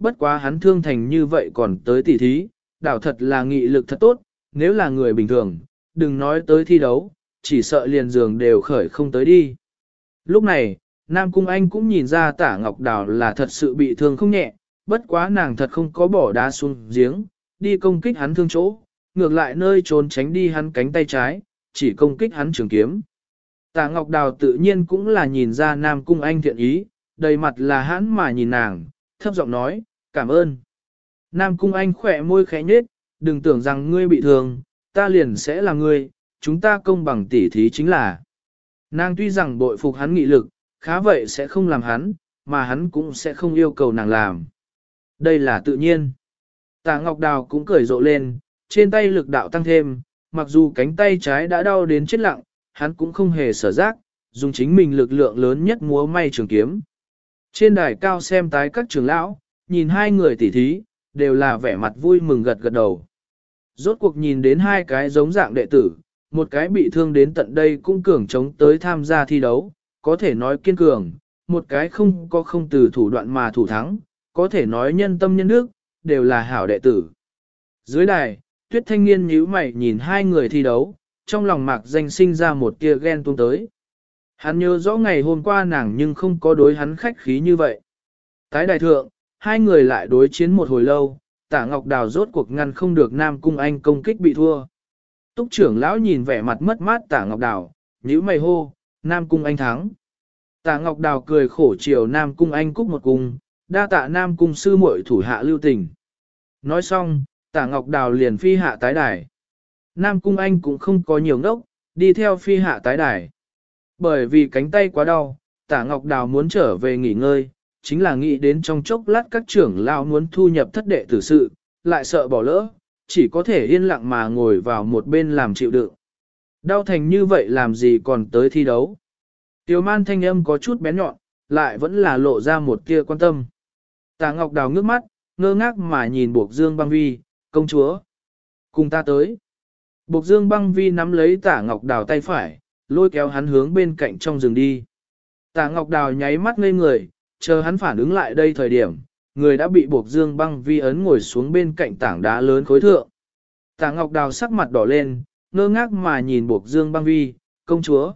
bất quá hắn thương thành như vậy còn tới tỉ thí, đảo thật là nghị lực thật tốt, nếu là người bình thường, đừng nói tới thi đấu, chỉ sợ liền giường đều khởi không tới đi. Lúc này, Nam Cung Anh cũng nhìn ra Tả Ngọc Đào là thật sự bị thương không nhẹ, bất quá nàng thật không có bỏ đá xuống giếng, đi công kích hắn thương chỗ, ngược lại nơi trốn tránh đi hắn cánh tay trái, chỉ công kích hắn trường kiếm. Tả Ngọc Đào tự nhiên cũng là nhìn ra Nam Cung Anh thiện ý, đầy mặt là hãn mà nhìn nàng, thấp giọng nói, cảm ơn. Nam Cung Anh khỏe môi khẽ nhếch, đừng tưởng rằng ngươi bị thương, ta liền sẽ là ngươi, chúng ta công bằng tỉ thí chính là. Nàng tuy rằng bội phục hắn nghị lực, khá vậy sẽ không làm hắn, mà hắn cũng sẽ không yêu cầu nàng làm. Đây là tự nhiên. Tả Ngọc Đào cũng cười rộ lên, trên tay lực đạo tăng thêm, mặc dù cánh tay trái đã đau đến chết lặng, hắn cũng không hề sở giác, dùng chính mình lực lượng lớn nhất múa may trường kiếm. Trên đài cao xem tái các trưởng lão, nhìn hai người tỉ thí, đều là vẻ mặt vui mừng gật gật đầu. Rốt cuộc nhìn đến hai cái giống dạng đệ tử, một cái bị thương đến tận đây cũng cường chống tới tham gia thi đấu, có thể nói kiên cường, một cái không từ thủ đoạn mà thủ thắng, có thể nói nhân tâm nhân đức, đều là hảo đệ tử. Dưới đài, Tuyết Thanh Niên nhíu mày nhìn hai người thi đấu, trong lòng Mạc Danh sinh ra một tia ghen tuông tới. Hắn nhớ rõ ngày hôm qua nàng nhưng không có đối hắn khách khí như vậy. Tái đài thượng, hai người lại đối chiến một hồi lâu, Tả Ngọc Đào rốt cuộc ngăn không được Nam Cung Anh công kích bị thua. Túc trưởng lão nhìn vẻ mặt mất mát Tả Ngọc Đào, nhíu mày hô, Nam Cung Anh thắng. Tả Ngọc Đào cười khổ chiều Nam Cung Anh cúc một cung, đa tạ Nam Cung sư muội thủ hạ lưu tình. Nói xong, Tả Ngọc Đào liền phi hạ tái đài. Nam Cung Anh cũng không có nhiều ngốc, đi theo phi hạ tái đài. Bởi vì cánh tay quá đau, Tả Ngọc Đào muốn trở về nghỉ ngơi, chính là nghĩ đến trong chốc lát các trưởng lão muốn thu nhập thất đệ tử sự, lại sợ bỏ lỡ, chỉ có thể yên lặng mà ngồi vào một bên làm chịu đựng. Đau thành như vậy làm gì còn tới thi đấu. Tiểu man thanh âm có chút bén nhọn, lại vẫn là lộ ra một tia quan tâm. Tả Ngọc Đào ngước mắt, ngơ ngác mà nhìn Bộc Dương Băng Vi, công chúa. Cùng ta tới. Bộc Dương Băng Vi nắm lấy Tả Ngọc Đào tay phải, lôi kéo hắn hướng bên cạnh trong rừng đi. Tả Ngọc Đào nháy mắt ngây người, chờ hắn phản ứng lại đây thời điểm, người đã bị Bộc Dương Băng Vi ấn ngồi xuống bên cạnh tảng đá lớn khối thượng. Tả Ngọc Đào sắc mặt đỏ lên, ngơ ngác mà nhìn Bộc Dương Băng Vi, công chúa,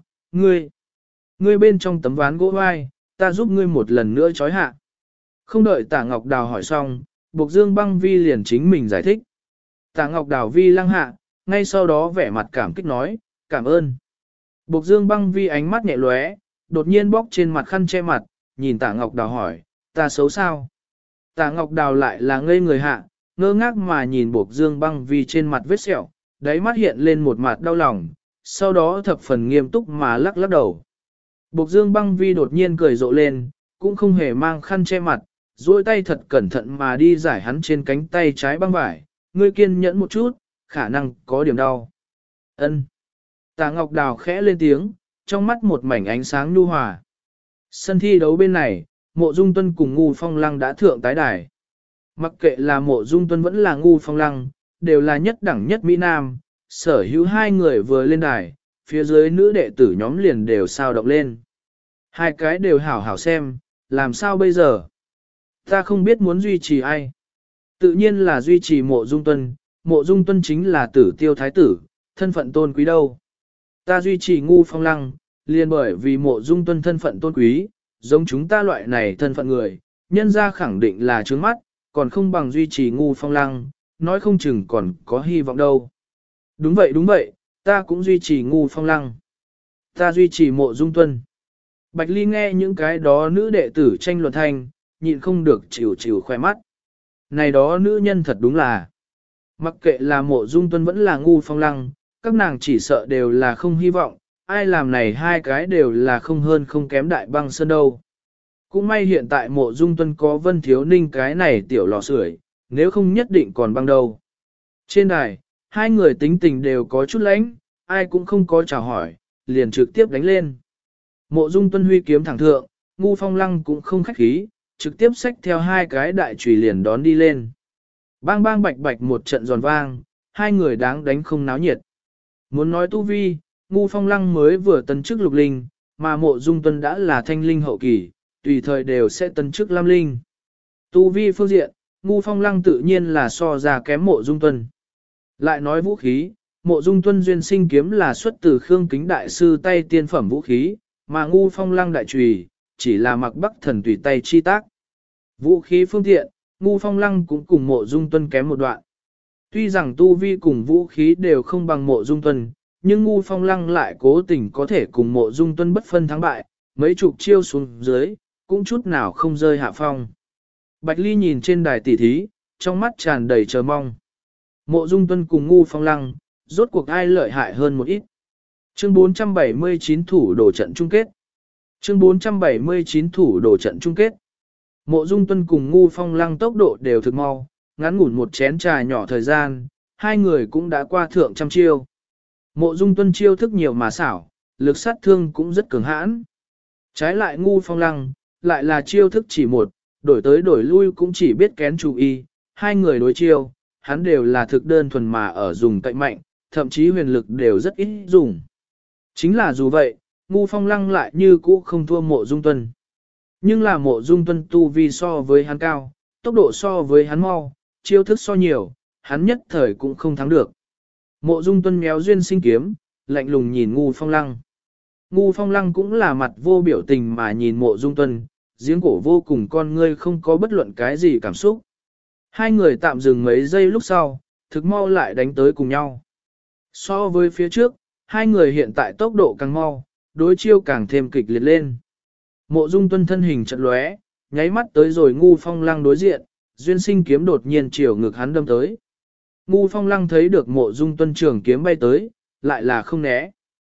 ngươi bên trong tấm ván gỗ vai, ta giúp ngươi một lần nữa trói hạ. Không đợi Tả Ngọc Đào hỏi xong, Bộc Dương Băng Vi liền chính mình giải thích. Tả Ngọc Đào Vi lăng hạ, ngay sau đó vẻ mặt cảm kích nói, cảm ơn. Bộc Dương Băng Vi ánh mắt nhẹ lóe, đột nhiên bóc trên mặt khăn che mặt, nhìn Tả Ngọc Đào hỏi, ta xấu sao? Tả Ngọc Đào lại là ngây người hạ, ngơ ngác mà nhìn Bộc Dương Băng Vi trên mặt vết sẹo, đáy mắt hiện lên một mặt đau lòng, sau đó thập phần nghiêm túc mà lắc lắc đầu. Bộc Dương Băng Vi đột nhiên cười rộ lên, cũng không hề mang khăn che mặt, duỗi tay thật cẩn thận mà đi giải hắn trên cánh tay trái băng vải, ngươi kiên nhẫn một chút, khả năng có điểm đau. Ân. Tả Ngọc Đào khẽ lên tiếng, trong mắt một mảnh ánh sáng nhu hòa. Sân thi đấu bên này, Mộ Dung Tuân cùng Ngu Phong Lăng đã thượng tái đài. Mặc kệ là Mộ Dung Tuân vẫn là Ngu Phong Lăng, đều là nhất đẳng nhất Mỹ Nam, sở hữu hai người vừa lên đài, phía dưới nữ đệ tử nhóm liền đều sao động lên. Hai cái đều hảo hảo xem, làm sao bây giờ? Ta không biết muốn duy trì ai. Tự nhiên là duy trì Mộ Dung Tuân chính là Tử Tiêu Thái tử, thân phận tôn quý đâu. Ta duy trì Ngu Phong Lăng, liền bởi vì Mộ Dung Tuân thân phận tôn quý, giống chúng ta loại này thân phận người, nhân ra khẳng định là trướng mắt, còn không bằng duy trì Ngu Phong Lăng, nói không chừng còn có hy vọng đâu. Đúng vậy, ta cũng duy trì Ngu Phong Lăng. Ta duy trì Mộ Dung Tuân. Bạch Ly nghe những cái đó nữ đệ tử tranh luận thanh, nhịn không được chịu khoe mắt. Này đó nữ nhân thật đúng là, mặc kệ là Mộ Dung Tuân vẫn là Ngu Phong Lăng, các nàng chỉ sợ đều là không hy vọng, ai làm này hai cái đều là không hơn không kém Đại Băng Sơn đâu. Cũng may hiện tại Mộ Dung Tuân có Vân Thiếu Ninh cái này tiểu lò sưởi, nếu không nhất định còn băng đâu. Trên đài, hai người tính tình đều có chút lãnh, ai cũng không có chào hỏi, liền trực tiếp đánh lên. Mộ Dung Tuân huy kiếm thẳng thượng, Ngu Phong Lăng cũng không khách khí, trực tiếp xách theo hai cái đại chùy liền đón đi lên. Bang bang bạch bạch một trận giòn vang, hai người đáng đánh không náo nhiệt. Muốn nói tu vi, Ngu Phong Lăng mới vừa tấn chức lục linh, mà Mộ Dung Tuân đã là thanh linh hậu kỳ, tùy thời đều sẽ tấn chức lam linh. Tu vi phương diện, Ngu Phong Lăng tự nhiên là so ra kém Mộ Dung Tuân. Lại nói vũ khí, Mộ Dung Tuân duyên sinh kiếm là xuất từ Khương Kính đại sư tay tiên phẩm vũ khí, mà Ngu Phong Lăng đại chùy chỉ là mặc Bắc thần tùy tay chi tác. Vũ khí phương tiện, Ngu Phong Lăng cũng cùng Mộ Dung Tuân kém một đoạn. Tuy rằng tu vi cùng vũ khí đều không bằng Mộ Dung Tuân, nhưng Ngu Phong Lăng lại cố tình có thể cùng Mộ Dung Tuân bất phân thắng bại, mấy chục chiêu xuống dưới, cũng chút nào không rơi hạ phong. Bạch Ly nhìn trên đài tỷ thí, trong mắt tràn đầy chờ mong. Mộ Dung Tuân cùng Ngu Phong Lăng, rốt cuộc ai lợi hại hơn một ít. Chương 479 thủ đổ trận chung kết. Chương 479 thủ đổ trận chung kết. Mộ Dung Tuân cùng Ngu Phong Lăng tốc độ đều thực mau, ngắn ngủn một chén trà nhỏ thời gian, hai người cũng đã qua thượng trăm chiêu. Mộ Dung Tuân chiêu thức nhiều mà xảo, lực sát thương cũng rất cường hãn. Trái lại Ngu Phong Lăng, lại là chiêu thức chỉ một, đổi tới đổi lui cũng chỉ biết kén chú ý, hai người đối chiêu, hắn đều là thực đơn thuần mà ở dùng cạnh mạnh, thậm chí huyền lực đều rất ít dùng. Chính là dù vậy, Ngu Phong Lăng lại như cũ không thua Mộ Dung Tuân. Nhưng là Mộ Dung Tuân tu vi so với hắn cao, tốc độ so với hắn mau, chiêu thức so nhiều, hắn nhất thời cũng không thắng được. Mộ Dung Tuân méo duyên sinh kiếm, lạnh lùng nhìn Ngu Phong Lăng. Ngu Phong Lăng cũng là mặt vô biểu tình mà nhìn Mộ Dung Tuân, giếng cổ vô cùng con ngươi không có bất luận cái gì cảm xúc. Hai người tạm dừng mấy giây lúc sau, thực mau lại đánh tới cùng nhau. So với phía trước, hai người hiện tại tốc độ càng mau, đối chiêu càng thêm kịch liệt lên. Mộ Dung Tuân thân hình chợt lóe, nháy mắt tới rồi Ngu Phong Lăng đối diện, duyên sinh kiếm đột nhiên chiều ngực hắn đâm tới. Ngu Phong Lăng thấy được Mộ Dung Tuân trường kiếm bay tới, lại là không né.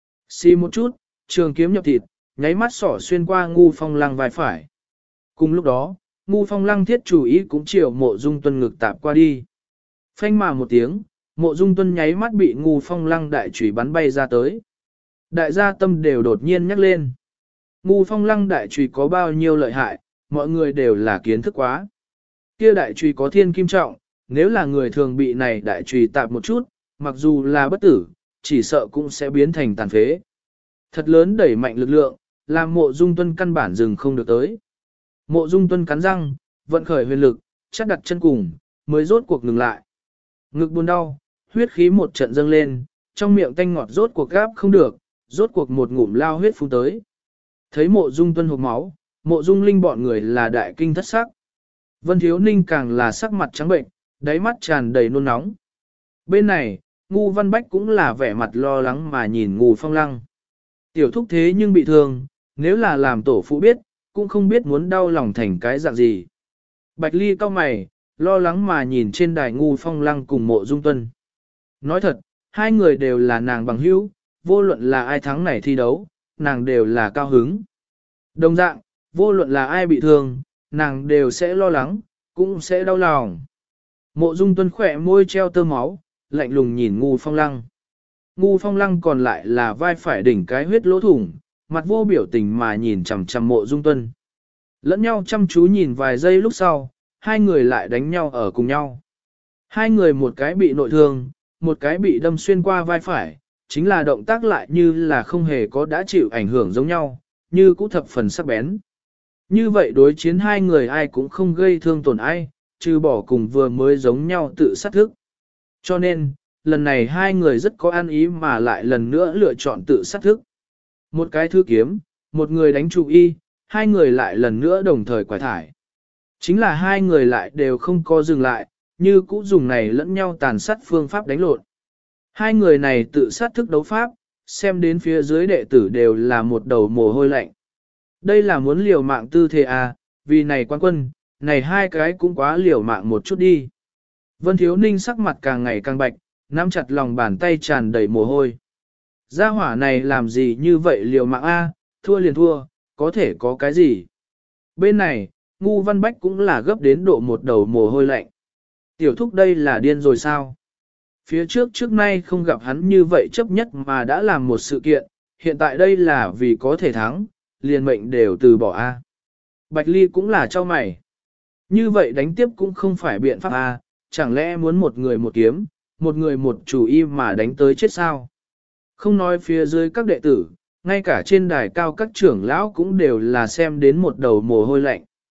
Xì một chút, trường kiếm nhập thịt, nháy mắt xỏ xuyên qua Ngu Phong Lăng vai phải. Cùng lúc đó, Ngu Phong Lăng thiết chủ ý cũng chiều Mộ Dung Tuân ngực tạp qua đi. Phanh mà một tiếng, Mộ Dung Tuân nháy mắt bị Ngu Phong Lăng đại chủy bắn bay ra tới. Đại gia tâm đều đột nhiên nhắc lên. Ngu Phong Lăng đại chùy có bao nhiêu lợi hại, mọi người đều là kiến thức quá. Kia đại chùy có thiên kim trọng, nếu là người thường bị này đại chùy tạp một chút, mặc dù là bất tử, chỉ sợ cũng sẽ biến thành tàn phế. Thật lớn đẩy mạnh lực lượng, làm Mộ Dung Tuân căn bản dừng không được tới. Mộ Dung Tuân cắn răng, vận khởi huyền lực, chắc đặt chân cùng, mới rốt cuộc ngừng lại. Ngực buồn đau, huyết khí một trận dâng lên, trong miệng tanh ngọt rốt cuộc gáp không được, rốt cuộc một ngụm lao huyết phun tới. Thấy Mộ Dung Tuân hộc máu, Mộ Dung Linh bọn người là đại kinh thất sắc. Vân Thiếu Ninh càng là sắc mặt trắng bệnh, đáy mắt tràn đầy nôn nóng. Bên này, Ngu Văn Bách cũng là vẻ mặt lo lắng mà nhìn Ngu Phong Lăng. Tiểu thúc thế nhưng bị thương, nếu là làm tổ phụ biết, cũng không biết muốn đau lòng thành cái dạng gì. Bạch Ly cau mày, lo lắng mà nhìn trên đài Ngu Phong Lăng cùng Mộ Dung Tuân. Nói thật, hai người đều là nàng bằng hữu, vô luận là ai thắng này thi đấu, nàng đều là cao hứng. Đồng dạng, vô luận là ai bị thương, nàng đều sẽ lo lắng, cũng sẽ đau lòng. Mộ Dung Tuân khỏe môi treo tơ máu, lạnh lùng nhìn Ngu Phong Lăng. Ngu Phong Lăng còn lại là vai phải đỉnh cái huyết lỗ thủng, mặt vô biểu tình mà nhìn chằm chằm Mộ Dung Tuân. Lẫn nhau chăm chú nhìn vài giây lúc sau, hai người lại đánh nhau ở cùng nhau. Hai người một cái bị nội thương, một cái bị đâm xuyên qua vai phải, chính là động tác lại như là không hề có đã chịu ảnh hưởng giống nhau, như cũ thập phần sắc bén. Như vậy đối chiến hai người ai cũng không gây thương tổn ai, trừ bỏ cùng vừa mới giống nhau tự sát thức. Cho nên, lần này hai người rất có an ý mà lại lần nữa lựa chọn tự sát thức. Một cái thư kiếm, một người đánh trụ y, hai người lại lần nữa đồng thời quải thải. Chính là hai người lại đều không có dừng lại, như cũ dùng này lẫn nhau tàn sát phương pháp đánh lộn. Hai người này tự sát thức đấu pháp, xem đến phía dưới đệ tử đều là một đầu mồ hôi lạnh. Đây là muốn liều mạng tư thế à, vì này quan quân, này hai cái cũng quá liều mạng một chút đi. Vân Thiếu Ninh sắc mặt càng ngày càng bạch, nắm chặt lòng bàn tay tràn đầy mồ hôi. Gia hỏa này làm gì như vậy liều mạng a, thua liền thua, có thể có cái gì. Bên này, Ngu Văn Bách cũng là gấp đến độ một đầu mồ hôi lạnh. Tiểu thúc đây là điên rồi sao? Phía trước nay không gặp hắn như vậy chấp nhất mà đã làm một sự kiện, hiện tại đây là vì có thể thắng, liền mệnh đều từ bỏ a. Bạch Ly cũng là cho mày. Như vậy đánh tiếp cũng không phải biện pháp a, chẳng lẽ muốn một người một kiếm, một người một chủ y mà đánh tới chết sao? Không nói phía dưới các đệ tử, ngay cả trên đài cao các trưởng lão cũng đều là xem đến một đầu mồ hôi lạnh.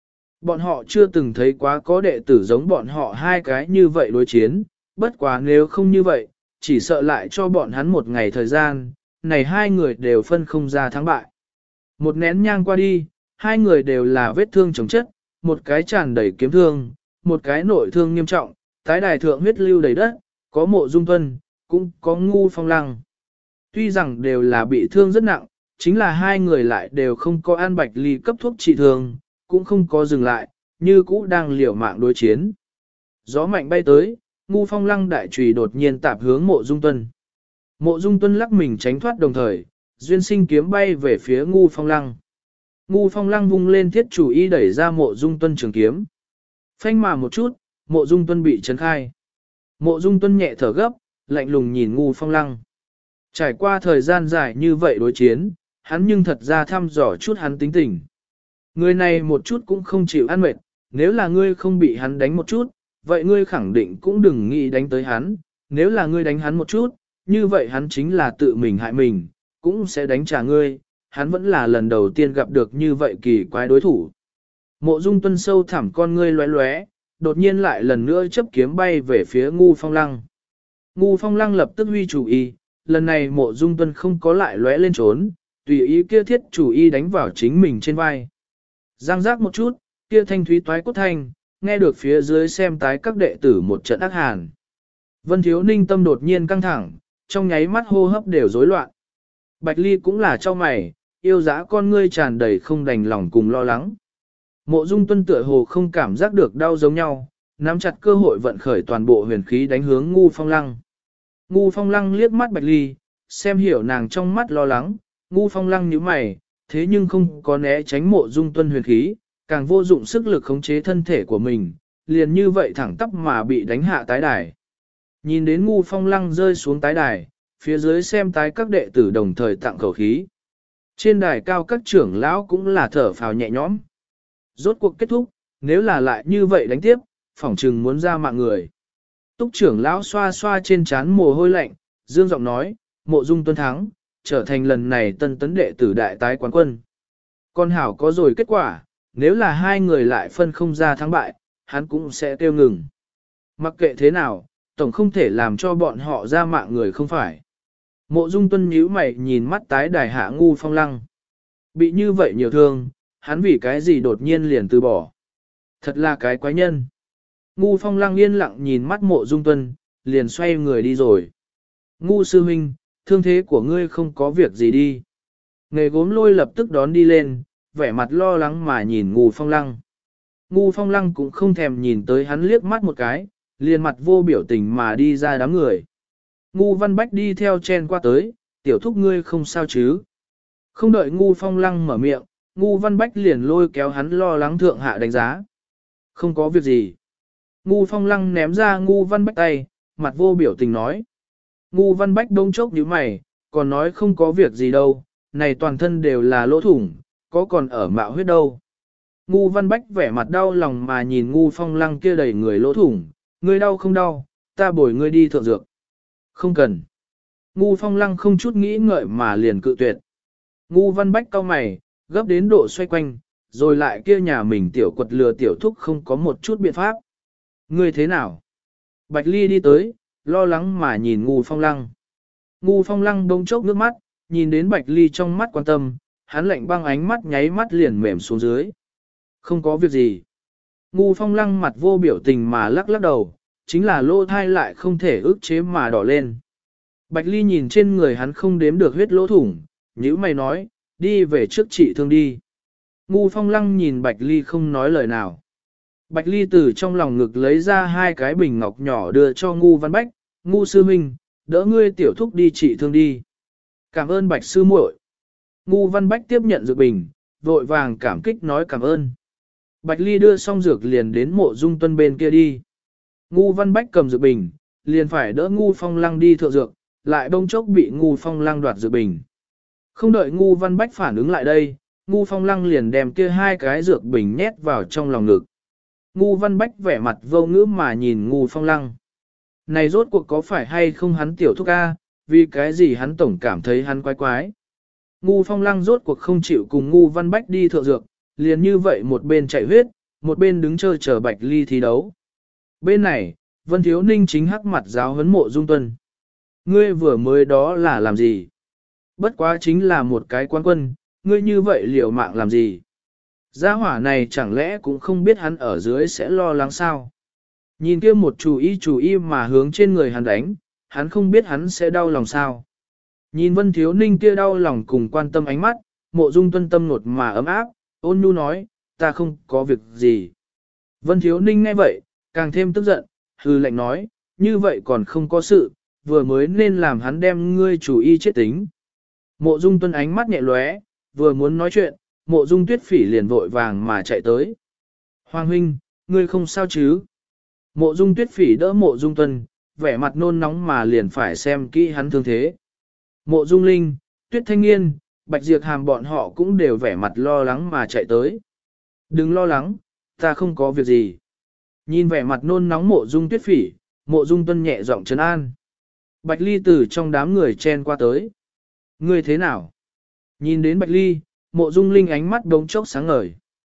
Bọn họ chưa từng thấy quá có đệ tử giống bọn họ hai cái như vậy đối chiến, bất quá nếu không như vậy, chỉ sợ lại cho bọn hắn một ngày thời gian, này hai người đều phân không ra thắng bại. Một nén nhang qua đi, hai người đều là vết thương chồng chất, một cái tràn đầy kiếm thương, một cái nội thương nghiêm trọng, tái đài thượng huyết lưu đầy đất, có Mộ Dung Tuân, cũng có Ngu Phong Lăng. Tuy rằng đều là bị thương rất nặng, chính là hai người lại đều không có an Bạch Ly cấp thuốc trị thương, cũng không có dừng lại, như cũ đang liều mạng đối chiến. Gió mạnh bay tới, Ngu Phong Lăng đại chùy đột nhiên tạp hướng Mộ Dung Tuân. Mộ Dung Tuân lắc mình tránh thoát đồng thời, duyên sinh kiếm bay về phía Ngu Phong Lăng. Ngu Phong Lăng vung lên thiết chủ y đẩy ra Mộ Dung Tuân trường kiếm. Phanh mà một chút, Mộ Dung Tuân bị chấn khai. Mộ Dung Tuân nhẹ thở gấp, lạnh lùng nhìn Ngu Phong Lăng. Trải qua thời gian dài như vậy đối chiến, hắn nhưng thật ra thăm dò chút hắn tính tình. Người này một chút cũng không chịu ăn mệt, nếu là ngươi không bị hắn đánh một chút, vậy ngươi khẳng định cũng đừng nghĩ đánh tới hắn, nếu là ngươi đánh hắn một chút, như vậy hắn chính là tự mình hại mình, cũng sẽ đánh trả ngươi, hắn vẫn là lần đầu tiên gặp được như vậy kỳ quái đối thủ. Mộ Dung Tuân sâu thẳm con ngươi lóe lóe, đột nhiên lại lần nữa chấp kiếm bay về phía Ngu Phong Lăng. Ngu Phong Lăng lập tức huy chủ y, lần này Mộ Dung Tuân không có lại lóe lên trốn, tùy ý kia thiết chủ y đánh vào chính mình trên vai. Giang giác một chút, kia thanh thúy toái cốt thanh, nghe được phía dưới xem tái các đệ tử một trận ác hàn. Vân Thiếu Ninh tâm đột nhiên căng thẳng, trong nháy mắt hô hấp đều rối loạn. Bạch Ly cũng là cho mày, yêu dã con ngươi tràn đầy không đành lòng cùng lo lắng. Mộ Dung Tuân tựa hồ không cảm giác được đau giống nhau, nắm chặt cơ hội vận khởi toàn bộ huyền khí đánh hướng Ngu Phong Lăng. Ngu Phong Lăng liếc mắt Bạch Ly, xem hiểu nàng trong mắt lo lắng, Ngu Phong Lăng nhíu mày, thế nhưng không có né tránh Mộ Dung Tuân huyền khí, càng vô dụng sức lực khống chế thân thể của mình, liền như vậy thẳng tắp mà bị đánh hạ tái đài. Nhìn đến Ngu Phong Lăng rơi xuống tái đài, phía dưới xem tái các đệ tử đồng thời tặng khẩu khí. Trên đài cao các trưởng lão cũng là thở phào nhẹ nhõm. Rốt cuộc kết thúc, nếu là lại như vậy đánh tiếp, phỏng chừng muốn ra mạng người. Túc trưởng lão xoa xoa trên trán mồ hôi lạnh, dương giọng nói, Mộ Dung Tuân thắng, trở thành lần này tân tấn đệ tử đại tái quán quân. Con hảo có rồi kết quả, nếu là hai người lại phân không ra thắng bại, hắn cũng sẽ kêu ngừng. Mặc kệ thế nào, tổng không thể làm cho bọn họ ra mạng người không phải. Mộ Dung Tuân nhíu mày nhìn mắt tái đài hạ Ngu Phong Lăng. Bị như vậy nhiều thương, hắn vì cái gì đột nhiên liền từ bỏ. Thật là cái quái nhân. Ngu Phong Lăng yên lặng nhìn mắt Mộ Dung Tuân, liền xoay người đi rồi. Ngu sư huynh, thương thế của ngươi không có việc gì đi. Nghề gốm lôi lập tức đón đi lên, vẻ mặt lo lắng mà nhìn Ngu Phong Lăng. Ngu Phong Lăng cũng không thèm nhìn tới hắn liếc mắt một cái, liền mặt vô biểu tình mà đi ra đám người. Ngu Văn Bách đi theo chen qua tới, tiểu thúc ngươi không sao chứ. Không đợi Ngu Phong Lăng mở miệng, Ngu Văn Bách liền lôi kéo hắn lo lắng thượng hạ đánh giá. Không có việc gì. Ngu Phong Lăng ném ra Ngu Văn Bách tay, mặt vô biểu tình nói. Ngu Văn Bách đông chốc nhíu mày, còn nói không có việc gì đâu, này toàn thân đều là lỗ thủng, có còn ở mạo huyết đâu. Ngu Văn Bách vẻ mặt đau lòng mà nhìn Ngu Phong Lăng kia đầy người lỗ thủng, ngươi đau không đau, ta bồi ngươi đi thượng dược. Không cần. Ngu Phong Lăng không chút nghĩ ngợi mà liền cự tuyệt. Ngu Văn Bách cau mày, gấp đến độ xoay quanh, rồi lại kia nhà mình tiểu quật lừa tiểu thúc không có một chút biện pháp. Ngươi thế nào? Bạch Ly đi tới, lo lắng mà nhìn Ngu Phong Lăng. Ngu Phong Lăng đông chốc nước mắt, nhìn đến Bạch Ly trong mắt quan tâm, hắn lạnh băng ánh mắt nháy mắt liền mềm xuống dưới. Không có việc gì. Ngu Phong Lăng mặt vô biểu tình mà lắc lắc đầu, chính là lỗ thai lại không thể ức chế mà đỏ lên. Bạch Ly nhìn trên người hắn không đếm được huyết lỗ thủng, nhíu mày nói, đi về trước trị thương đi. Ngu Phong Lăng nhìn Bạch Ly không nói lời nào. Bạch Ly từ trong lòng ngực lấy ra hai cái bình ngọc nhỏ đưa cho Ngu Văn Bách, Ngu sư huynh, đỡ ngươi tiểu thúc đi trị thương đi. Cảm ơn Bạch sư muội. Ngu Văn Bách tiếp nhận dược bình, vội vàng cảm kích nói cảm ơn. Bạch Ly đưa xong dược liền đến Mộ Dung Tuân bên kia đi. Ngu Văn Bách cầm dược bình, liền phải đỡ Ngu Phong Lăng đi thượng dược, lại bỗng chốc bị Ngu Phong Lăng đoạt dược bình. Không đợi Ngu Văn Bách phản ứng lại đây, Ngu Phong Lăng liền đem kia hai cái dược bình nhét vào trong lòng ngực. Ngu Văn Bách vẻ mặt vô ngữ mà nhìn Ngu Phong Lăng. Này rốt cuộc có phải hay không hắn tiểu thúc A, vì cái gì hắn tổng cảm thấy hắn quái quái. Ngu Phong Lăng rốt cuộc không chịu cùng Ngu Văn Bách đi thượng dược, liền như vậy một bên chạy huyết, một bên đứng chờ Bạch Ly thi đấu. Bên này, Vân Thiếu Ninh chính hắc mặt giáo huấn Mộ Dung Tuân. Ngươi vừa mới đó là làm gì? Bất quá chính là một cái quan quân, ngươi như vậy liều mạng làm gì? Gia hỏa này chẳng lẽ cũng không biết hắn ở dưới sẽ lo lắng sao? Nhìn kia một chú ý mà hướng trên người hắn đánh, hắn không biết hắn sẽ đau lòng sao? Nhìn Vân Thiếu Ninh kia đau lòng cùng quan tâm ánh mắt, Mộ Dung Tuân tâm nột mà ấm áp, ôn nhu nói, ta không có việc gì. Vân Thiếu Ninh nghe vậy, càng thêm tức giận, hư lệnh nói, như vậy còn không có sự, vừa mới nên làm hắn đem ngươi chủ y chết tính. Mộ Dung Tuân ánh mắt nhẹ lóe, vừa muốn nói chuyện, Mộ Dung Tuyết Phỉ liền vội vàng mà chạy tới. Hoàng huynh, ngươi không sao chứ? Mộ Dung Tuyết Phỉ đỡ Mộ Dung Tuân, vẻ mặt nôn nóng mà liền phải xem kỹ hắn thương thế. Mộ Dung Linh, Tuyết Thanh Nghiên, Bạch Diệp Hàm bọn họ cũng đều vẻ mặt lo lắng mà chạy tới. Đừng lo lắng, ta không có việc gì. Nhìn vẻ mặt nôn nóng Mộ Dung Tuyết Phỉ, Mộ Dung Tuân nhẹ giọng trấn an. Bạch Ly từ trong đám người chen qua tới. Ngươi thế nào? Nhìn đến Bạch Ly, Mộ Dung Linh ánh mắt đống chốc sáng ngời.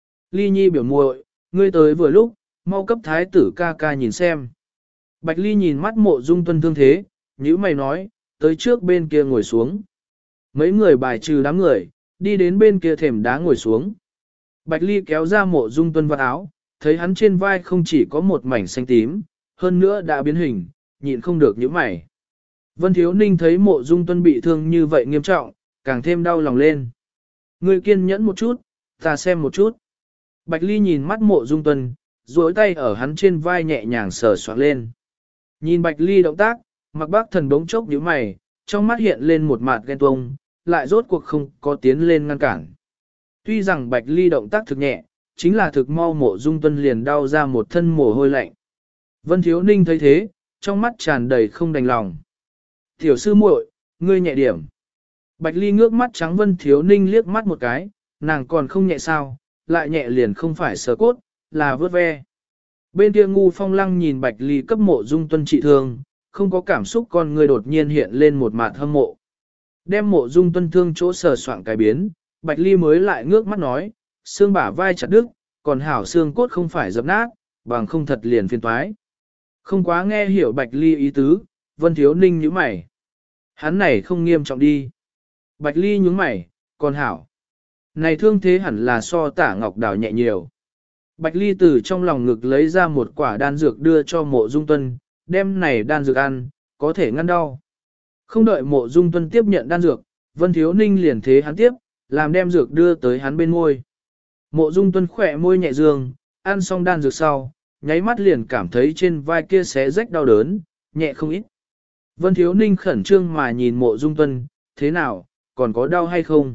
Ly Nhi biểu muội, ngươi tới vừa lúc, mau cấp thái tử ca ca nhìn xem. Bạch Ly nhìn mắt Mộ Dung Tuân thương thế, nhíu mày nói, tới trước bên kia ngồi xuống. Mấy người bài trừ đám người, đi đến bên kia thềm đá ngồi xuống. Bạch Ly kéo ra Mộ Dung Tuân vào áo, thấy hắn trên vai không chỉ có một mảnh xanh tím, hơn nữa đã biến hình, nhịn không được nhíu mày. Vân Thiếu Ninh thấy Mộ Dung Tuân bị thương như vậy nghiêm trọng, càng thêm đau lòng lên. Ngươi kiên nhẫn một chút, ta xem một chút. Bạch Ly nhìn mắt Mộ Dung Tuân, duỗi tay ở hắn trên vai nhẹ nhàng sờ soạn lên. Nhìn Bạch Ly động tác, Mạc Bác Thần bỗng chốc nhíu mày, trong mắt hiện lên một mạt ghen tuông, lại rốt cuộc không có tiến lên ngăn cản. Tuy rằng Bạch Ly động tác thực nhẹ, chính là thực mau Mộ Dung Tuân liền đau ra một thân mồ hôi lạnh. Vân Thiếu Ninh thấy thế, trong mắt tràn đầy không đành lòng. Tiểu sư muội, ngươi nhẹ điểm. Bạch Ly ngước mắt trắng Vân Thiếu Ninh liếc mắt một cái, nàng còn không nhẹ sao, lại nhẹ liền không phải sờ cốt, là vớt ve. Bên kia Ngu Phong Lăng nhìn Bạch Ly cấp Mộ Dung Tuân trị thương, không có cảm xúc con người đột nhiên hiện lên một mặt hâm mộ. Đem Mộ Dung Tuân thương chỗ sờ soạng cái biến, Bạch Ly mới lại ngước mắt nói, xương bả vai chặt đứt, còn hảo xương cốt không phải dập nát, bằng không thật liền phiền toái. Không quá nghe hiểu Bạch Ly ý tứ, Vân Thiếu Ninh nhíu mày. Hắn này không nghiêm trọng đi. Bạch Ly nhướng mày, còn hảo. Này thương thế hẳn là so Tả Ngọc Đào nhẹ nhiều. Bạch Ly từ trong lòng ngực lấy ra một quả đan dược đưa cho Mộ Dung Tuân, đem này đan dược ăn, có thể ngăn đau. Không đợi Mộ Dung Tuân tiếp nhận đan dược, Vân Thiếu Ninh liền thế hắn tiếp, làm đem dược đưa tới hắn bên môi. Mộ Dung Tuân khỏe môi nhẹ dương, ăn xong đan dược sau, nháy mắt liền cảm thấy trên vai kia xé rách đau đớn, nhẹ không ít. Vân Thiếu Ninh khẩn trương mà nhìn Mộ Dung Tuân, thế nào, còn có đau hay không?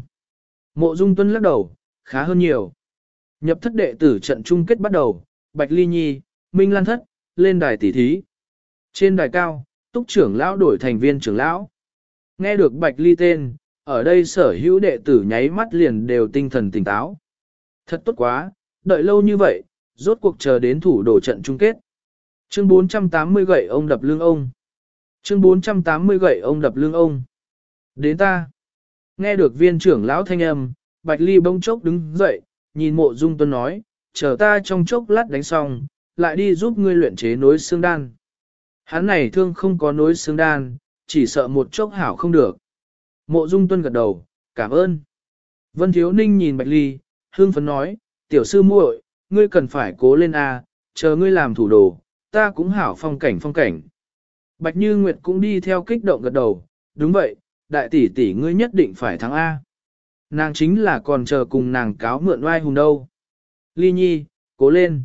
Mộ Dung Tuân lắc đầu, khá hơn nhiều. Nhập thất đệ tử trận chung kết bắt đầu, Bạch Ly Nhi, Minh Lan Thất, lên đài tỷ thí. Trên đài cao, Túc trưởng lão đổi thành Viên trưởng lão. Nghe được Bạch Ly tên, ở đây sở hữu đệ tử nháy mắt liền đều tinh thần tỉnh táo. Thật tốt quá, đợi lâu như vậy, rốt cuộc chờ đến thủ đổ trận chung kết. Chương 480 gậy ông đập lưng ông. Chương 480 gậy ông đập lưng ông. Đến ta. Nghe được Viên trưởng lão thanh âm, Bạch Ly bỗng chốc đứng dậy, nhìn Mộ Dung Tuân nói, chờ ta trong chốc lát đánh xong, lại đi giúp ngươi luyện chế nối xương đan. Hắn này thương không có nối xương đan, chỉ sợ một chốc hảo không được. Mộ Dung Tuân gật đầu, cảm ơn. Vân Thiếu Ninh nhìn Bạch Ly, hương phấn nói, tiểu sư muội, ngươi cần phải cố lên a, chờ ngươi làm thủ đồ, ta cũng hảo phong cảnh. Bạch Như Nguyệt cũng đi theo kích động gật đầu, đúng vậy, đại tỷ tỷ ngươi nhất định phải thắng A. Nàng chính là còn chờ cùng nàng cáo mượn oai hùng đâu. Ly Nhi, cố lên.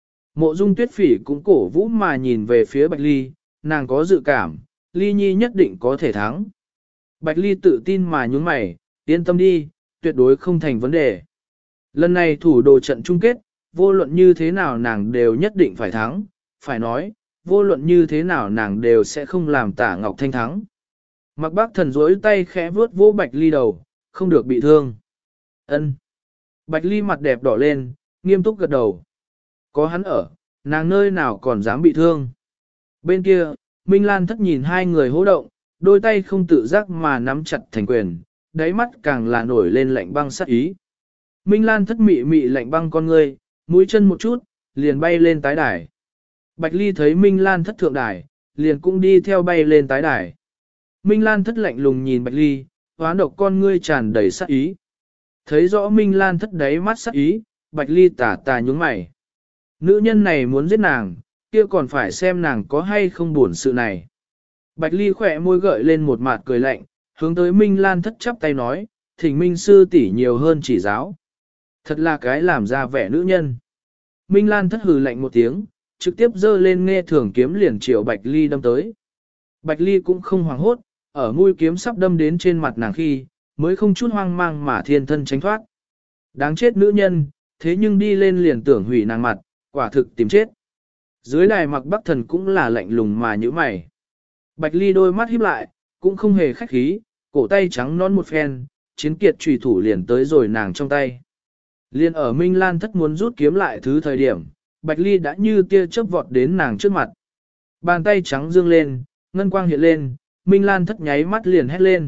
Mộ Dung Tuyết Phỉ cũng cổ vũ mà nhìn về phía Bạch Ly, nàng có dự cảm, Ly Nhi nhất định có thể thắng. Bạch Ly tự tin mà nhún mày, yên tâm đi, tuyệt đối không thành vấn đề. Lần này thủ đồ trận chung kết, vô luận như thế nào nàng đều nhất định phải thắng, phải nói, vô luận như thế nào nàng đều sẽ không làm Tả Ngọc Thanh thắng. Mạc Bác Thần duỗi tay khẽ vuốt vỗ Bạch Ly đầu, không được bị thương. Ân. Bạch Ly mặt đẹp đỏ lên, nghiêm túc gật đầu. Có hắn ở, nàng nơi nào còn dám bị thương. Bên kia, Minh Lan Thất nhìn hai người hô động, đôi tay không tự giác mà nắm chặt thành quyền, đáy mắt càng là nổi lên lạnh băng sát ý. Minh Lan Thất mị mị lạnh băng con ngươi, mũi chân một chút, liền bay lên tái đài. Bạch Ly thấy Minh Lan thất thượng đài, liền cũng đi theo bay lên tái đài. Minh Lan thất lạnh lùng nhìn Bạch Ly, hoán độc con ngươi tràn đầy sát ý. Thấy rõ Minh Lan thất đáy mắt sát ý, Bạch Ly tà tà nhướng mày. Nữ nhân này muốn giết nàng, kia còn phải xem nàng có hay không buồn sự này. Bạch Ly khỏe môi gợi lên một mặt cười lạnh, hướng tới Minh Lan thất chắp tay nói, thỉnh Minh sư tỷ nhiều hơn chỉ giáo. Thật là cái làm ra vẻ nữ nhân. Minh Lan thất hừ lạnh một tiếng, trực tiếp giơ lên nghe thường kiếm liền chiều Bạch Ly đâm tới. Bạch Ly cũng không hoảng hốt, ở mũi kiếm sắp đâm đến trên mặt nàng khi, mới không chút hoang mang mà thiên thân tránh thoát. Đáng chết nữ nhân, thế nhưng đi lên liền tưởng hủy nàng mặt, quả thực tìm chết. Dưới đài Mặc Bắc Thần cũng là lạnh lùng mà như mày. Bạch Ly đôi mắt híp lại, cũng không hề khách khí, cổ tay trắng non một phen, chiến kiệt trùy thủ liền tới rồi nàng trong tay. Liên ở Minh Lan thất muốn rút kiếm lại thứ thời điểm, Bạch Ly đã như tia chớp vọt đến nàng trước mặt. Bàn tay trắng dương lên, ngân quang hiện lên, Minh Lan thất nháy mắt liền hét lên.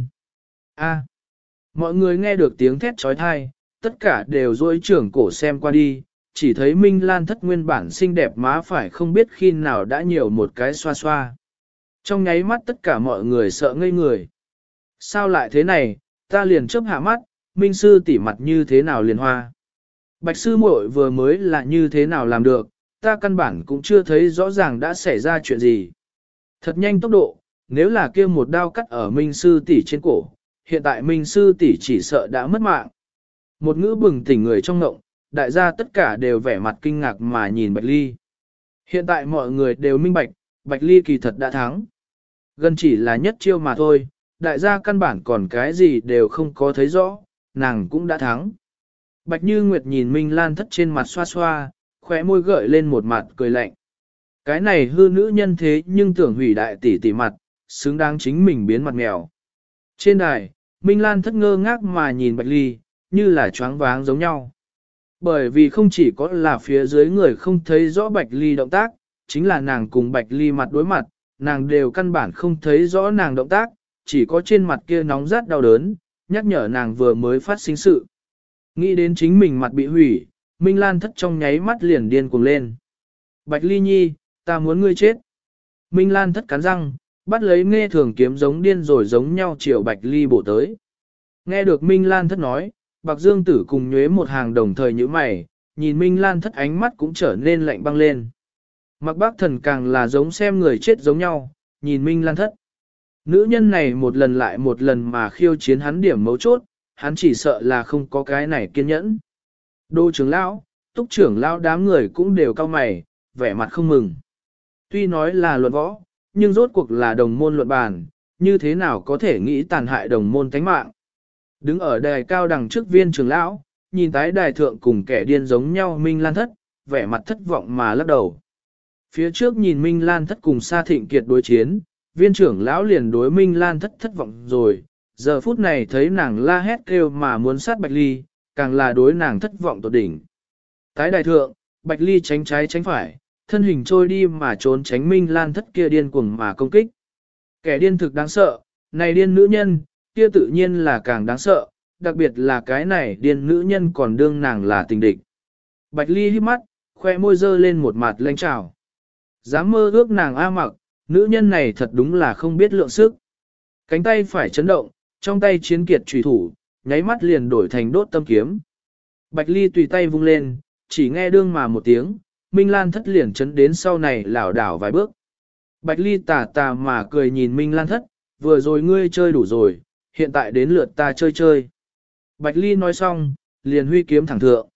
A! Mọi người nghe được tiếng thét trói thai, tất cả đều dối trưởng cổ xem qua đi, chỉ thấy Minh Lan thất nguyên bản xinh đẹp má phải không biết khi nào đã nhiều một cái xoa xoa. Trong nháy mắt tất cả mọi người sợ ngây người. Sao lại thế này, ta liền chớp hạ mắt, Minh sư tỉ mặt như thế nào liền hoa. Bạch sư muội vừa mới là như thế nào làm được, ta căn bản cũng chưa thấy rõ ràng đã xảy ra chuyện gì. Thật nhanh tốc độ, nếu là kia một đao cắt ở Minh sư tỷ trên cổ, hiện tại Minh sư tỷ chỉ sợ đã mất mạng. Một ngữ bừng tỉnh người trong ngộng, đại gia tất cả đều vẻ mặt kinh ngạc mà nhìn Bạch Ly. Hiện tại mọi người đều minh bạch, Bạch Ly kỳ thật đã thắng. Gần chỉ là nhất chiêu mà thôi, đại gia căn bản còn cái gì đều không có thấy rõ, nàng cũng đã thắng. Bạch Như Nguyệt nhìn Minh Lan thất trên mặt xoa xoa, khóe môi gợi lên một mặt cười lạnh. Cái này hư nữ nhân thế nhưng tưởng hủy đại tỷ tỷ mặt, xứng đáng chính mình biến mặt mèo. Trên đài, Minh Lan thất ngơ ngác mà nhìn Bạch Ly, như là choáng váng giống nhau. Bởi vì không chỉ có là phía dưới người không thấy rõ Bạch Ly động tác, chính là nàng cùng Bạch Ly mặt đối mặt, nàng đều căn bản không thấy rõ nàng động tác, chỉ có trên mặt kia nóng rát đau đớn, nhắc nhở nàng vừa mới phát sinh sự. Nghĩ đến chính mình mặt bị hủy, Minh Lan thất trong nháy mắt liền điên cuồng lên. Bạch Ly nhi, ta muốn ngươi chết. Minh Lan thất cắn răng, bắt lấy nghe thường kiếm giống điên rồi giống nhau chiều Bạch Ly bổ tới. Nghe được Minh Lan thất nói, Bạc Dương Tử cùng nhuế một hàng đồng thời như mày, nhìn Minh Lan thất ánh mắt cũng trở nên lạnh băng lên. Mặc Bác Thần càng là giống xem người chết giống nhau, nhìn Minh Lan thất. Nữ nhân này một lần lại một lần mà khiêu chiến hắn điểm mấu chốt, hắn chỉ sợ là không có cái này kiên nhẫn. Đô trưởng lão, túc trưởng lão đám người cũng đều cao mày, vẻ mặt không mừng. Tuy nói là luận võ, nhưng rốt cuộc là đồng môn luận bàn, như thế nào có thể nghĩ tàn hại đồng môn tánh mạng. Đứng ở đài cao đằng trước viên trưởng lão, nhìn tái đài thượng cùng kẻ điên giống nhau Minh Lan thất, vẻ mặt thất vọng mà lắc đầu. Phía trước nhìn Minh Lan thất cùng Sa Thịnh Kiệt đối chiến, viên trưởng lão liền đối Minh Lan thất thất vọng rồi, giờ phút này thấy nàng la hét kêu mà muốn sát Bạch Ly, càng là đối nàng thất vọng tột đỉnh. Tái đài thượng, Bạch Ly tránh trái tránh phải, thân hình trôi đi mà trốn tránh Minh Lan thất kia điên cuồng mà công kích. Kẻ điên thực đáng sợ, này điên nữ nhân, kia tự nhiên là càng đáng sợ, đặc biệt là cái này điên nữ nhân còn đương nàng là tình địch. Bạch Ly hít mắt, khoe môi dơ lên một mặt lanh trào. Dám mơ ước nàng A Mặc, nữ nhân này thật đúng là không biết lượng sức. Cánh tay phải chấn động, trong tay chiến kiệt trùy thủ, nháy mắt liền đổi thành đốt tâm kiếm. Bạch Ly tùy tay vung lên, chỉ nghe đương mà một tiếng, Minh Lan thất liền chấn đến sau này lảo đảo vài bước. Bạch Ly tà tà mà cười nhìn Minh Lan thất, vừa rồi ngươi chơi đủ rồi, hiện tại đến lượt ta chơi chơi. Bạch Ly nói xong, liền huy kiếm thẳng thượng.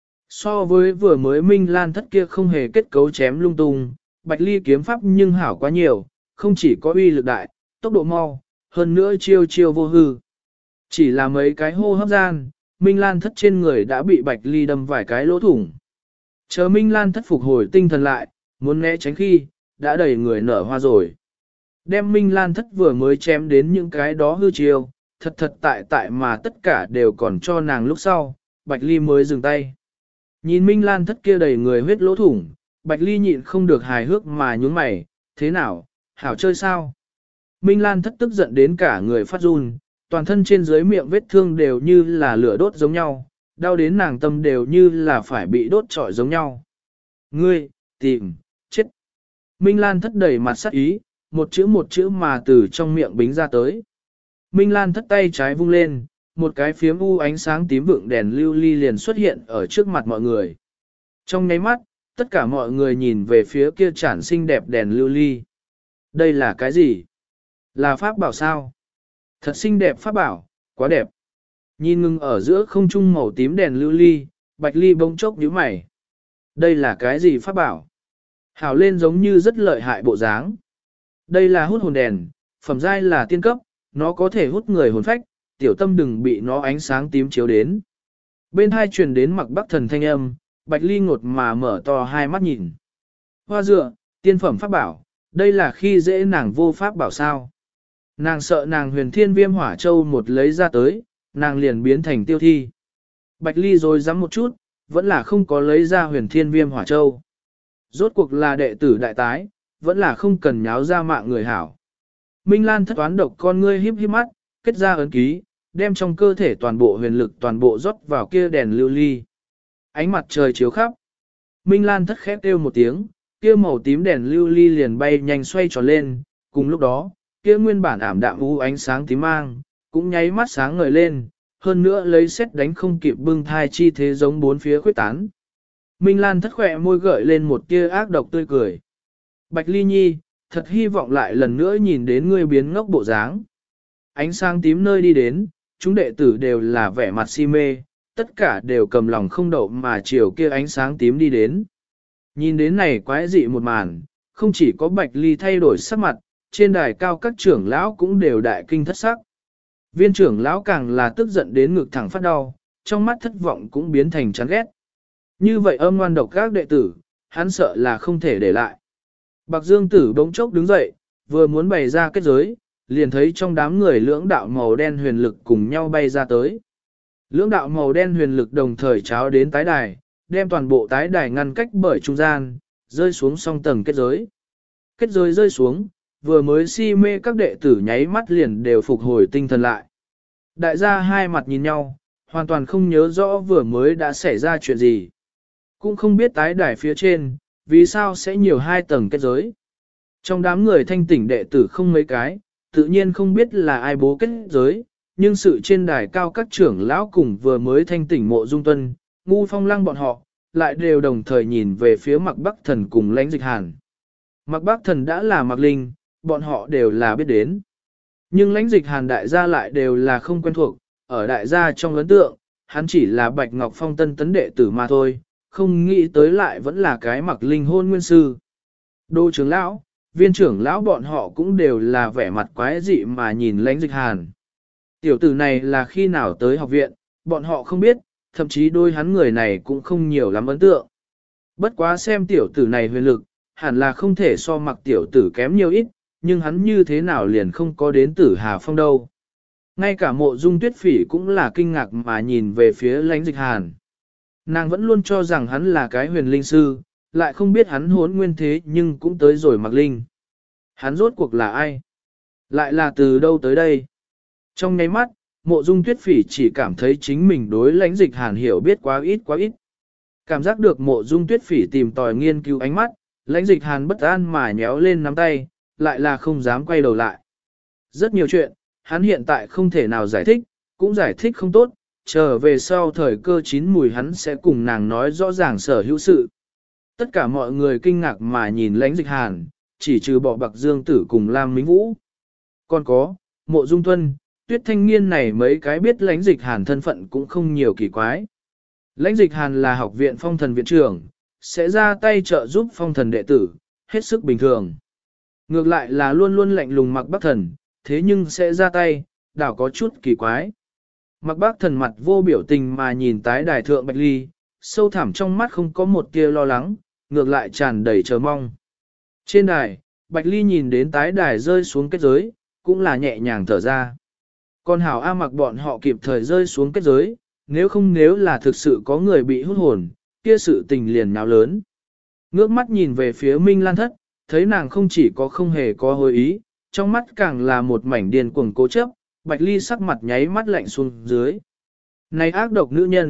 So với vừa mới Minh Lan thất kia không hề kết cấu chém lung tung, Bạch Ly kiếm pháp nhưng hảo quá nhiều, không chỉ có uy lực đại, tốc độ mau, hơn nữa chiêu chiêu vô hư. Chỉ là mấy cái hô hấp gian, Minh Lan thất trên người đã bị Bạch Ly đâm vài cái lỗ thủng. Chờ Minh Lan thất phục hồi tinh thần lại, muốn né tránh khi, đã đầy người nở hoa rồi. Đem Minh Lan thất vừa mới chém đến những cái đó hư chiêu, thật thật tại tại mà tất cả đều còn cho nàng lúc sau, Bạch Ly mới dừng tay. Nhìn Minh Lan thất kia đầy người huyết lỗ thủng, Bạch Ly nhịn không được hài hước mà nhún mày, thế nào, hảo chơi sao? Minh Lan thất tức giận đến cả người phát run, toàn thân trên dưới miệng vết thương đều như là lửa đốt giống nhau, đau đến nàng tâm đều như là phải bị đốt trọi giống nhau. Ngươi, tìm, chết. Minh Lan thất đầy mặt sắc ý, một chữ mà từ trong miệng bính ra tới. Minh Lan thất tay trái vung lên, một cái phiếm u ánh sáng tím vượng đèn lưu ly liền xuất hiện ở trước mặt mọi người. Trong nháy mắt, tất cả mọi người nhìn về phía kia chản xinh đẹp đèn lưu ly. Đây là cái gì? Là pháp bảo sao? Thật xinh đẹp pháp bảo, quá đẹp. Nhìn ngưng ở giữa không trung màu tím đèn lưu ly, Bạch Ly bỗng chốc nhíu mày. Đây là cái gì pháp bảo? Hảo lên giống như rất lợi hại bộ dáng. Đây là hút hồn đèn, phẩm giai là tiên cấp, nó có thể hút người hồn phách, tiểu tâm đừng bị nó ánh sáng tím chiếu đến. Bên hai truyền đến Mặc Bắc Thần thanh âm, Bạch Ly ngột mà mở to hai mắt nhìn. Hoa dựa, tiên phẩm pháp bảo, đây là khi dễ nàng vô pháp bảo sao. Nàng sợ nàng huyền thiên viêm hỏa châu một lấy ra tới, nàng liền biến thành tiêu thi. Bạch Ly rồi dám một chút, vẫn là không có lấy ra huyền thiên viêm hỏa châu. Rốt cuộc là đệ tử đại tái, vẫn là không cần nháo ra mạng người hảo. Minh Lan thất toán độc con ngươi híp híp mắt, kết ra ấn ký, đem trong cơ thể toàn bộ huyền lực toàn bộ rót vào kia đèn lưu ly. Ánh mặt trời chiếu khắp. Minh Lan thất khép kêu một tiếng, kia màu tím đèn lưu ly liền bay nhanh xoay tròn lên, cùng lúc đó, kia nguyên bản ảm đạm u ánh sáng tím mang, cũng nháy mắt sáng ngời lên, hơn nữa lấy xét đánh không kịp bưng thai chi thế giống bốn phía khuyết tán. Minh Lan thất khỏe môi gợi lên một tia ác độc tươi cười. Bạch Ly Nhi, thật hy vọng lại lần nữa nhìn đến ngươi biến ngốc bộ dáng. Ánh sáng tím nơi đi đến, chúng đệ tử đều là vẻ mặt si mê, tất cả đều cầm lòng không đậu mà chiều kia ánh sáng tím đi đến. Nhìn đến này quái dị một màn, không chỉ có Bạch Ly thay đổi sắc mặt, trên đài cao các trưởng lão cũng đều đại kinh thất sắc. Viên trưởng lão càng là tức giận đến ngực thẳng phát đau, trong mắt thất vọng cũng biến thành chán ghét. Như vậy âm ngoan độc các đệ tử, hắn sợ là không thể để lại. Bạc Dương Tử bỗng chốc đứng dậy, vừa muốn bày ra kết giới, liền thấy trong đám người lưỡng đạo màu đen huyền lực cùng nhau bay ra tới. Lưỡng đạo màu đen huyền lực đồng thời cháo đến tái đài, đem toàn bộ tái đài ngăn cách bởi trung gian, rơi xuống song tầng kết giới. Kết giới rơi xuống, vừa mới si mê các đệ tử nháy mắt liền đều phục hồi tinh thần lại. Đại gia hai mặt nhìn nhau, hoàn toàn không nhớ rõ vừa mới đã xảy ra chuyện gì. Cũng không biết tái đài phía trên, vì sao sẽ nhiều hai tầng kết giới. Trong đám người thanh tỉnh đệ tử không mấy cái, tự nhiên không biết là ai bố kết giới, nhưng sự trên đài cao các trưởng lão cùng vừa mới thanh tỉnh Mộ Dung Tuân, Ngu Phong Lăng bọn họ, lại đều đồng thời nhìn về phía Mặc Bắc Thần cùng Lãnh Dịch Hàn. Mặc Bắc Thần đã là Mặc Linh, bọn họ đều là biết đến. Nhưng Lãnh Dịch Hàn đại gia lại đều là không quen thuộc, ở đại gia trong ấn tượng, hắn chỉ là Bạch Ngọc Phong tân tấn đệ tử mà thôi, không nghĩ tới lại vẫn là cái Mặc Linh hôn nguyên sư. Đô trưởng lão, viên trưởng lão bọn họ cũng đều là vẻ mặt quái dị mà nhìn Lãnh Dịch Hàn. Tiểu tử này là khi nào tới học viện, bọn họ không biết, thậm chí đôi hắn người này cũng không nhiều lắm ấn tượng. Bất quá xem tiểu tử này huyền lực, hẳn là không thể so Mặc tiểu tử kém nhiều ít, nhưng hắn như thế nào liền không có đến Tử Hà Phong đâu. Ngay cả Mộ Dung Tuyết Phỉ cũng là kinh ngạc mà nhìn về phía Lãnh Dịch Hàn. Nàng vẫn luôn cho rằng hắn là cái huyền linh sư, lại không biết hắn hốn nguyên thế nhưng cũng tới rồi Mặc Linh. Hắn rốt cuộc là ai? Lại là từ đâu tới đây? Trong nháy mắt, Mộ Dung Tuyết Phỉ chỉ cảm thấy chính mình đối Lãnh Dịch Hàn hiểu biết quá ít quá ít. Cảm giác được Mộ Dung Tuyết Phỉ tìm tòi nghiên cứu ánh mắt, Lãnh Dịch Hàn bất an mà nhéo lên nắm tay, lại là không dám quay đầu lại. Rất nhiều chuyện, hắn hiện tại không thể nào giải thích, cũng giải thích không tốt, trở về sau thời cơ chín mùi hắn sẽ cùng nàng nói rõ ràng sở hữu sự. Tất cả mọi người kinh ngạc mà nhìn Lãnh Dịch Hàn, chỉ trừ bỏ Bạc Dương Tử cùng Lam Minh Vũ. Còn có, Mộ Dung Tuân, Tuyết Thanh Nghiên này mấy cái biết Lãnh Dịch Hàn thân phận cũng không nhiều kỳ quái. Lãnh Dịch Hàn là học viện phong thần viện trưởng, sẽ ra tay trợ giúp phong thần đệ tử, hết sức bình thường. Ngược lại là luôn luôn lạnh lùng Mặc Bắc Thần, thế nhưng sẽ ra tay, đảo có chút kỳ quái. Mặc Bắc Thần mặt vô biểu tình mà nhìn tái đài thượng Bạch Ly, sâu thẳm trong mắt không có một tia lo lắng, ngược lại tràn đầy chờ mong. Trên đài, Bạch Ly nhìn đến tái đài rơi xuống kết giới, cũng là nhẹ nhàng thở ra. Còn Hảo A Mặc bọn họ kịp thời rơi xuống kết giới, nếu là thực sự có người bị hút hồn, kia sự tình liền nháo lớn. Ngước mắt nhìn về phía Minh Lan Thất, thấy nàng không chỉ có không hề có hồi ý, trong mắt càng là một mảnh điên cuồng cố chấp, Bạch Ly sắc mặt nháy mắt lạnh xuống dưới. Này ác độc nữ nhân,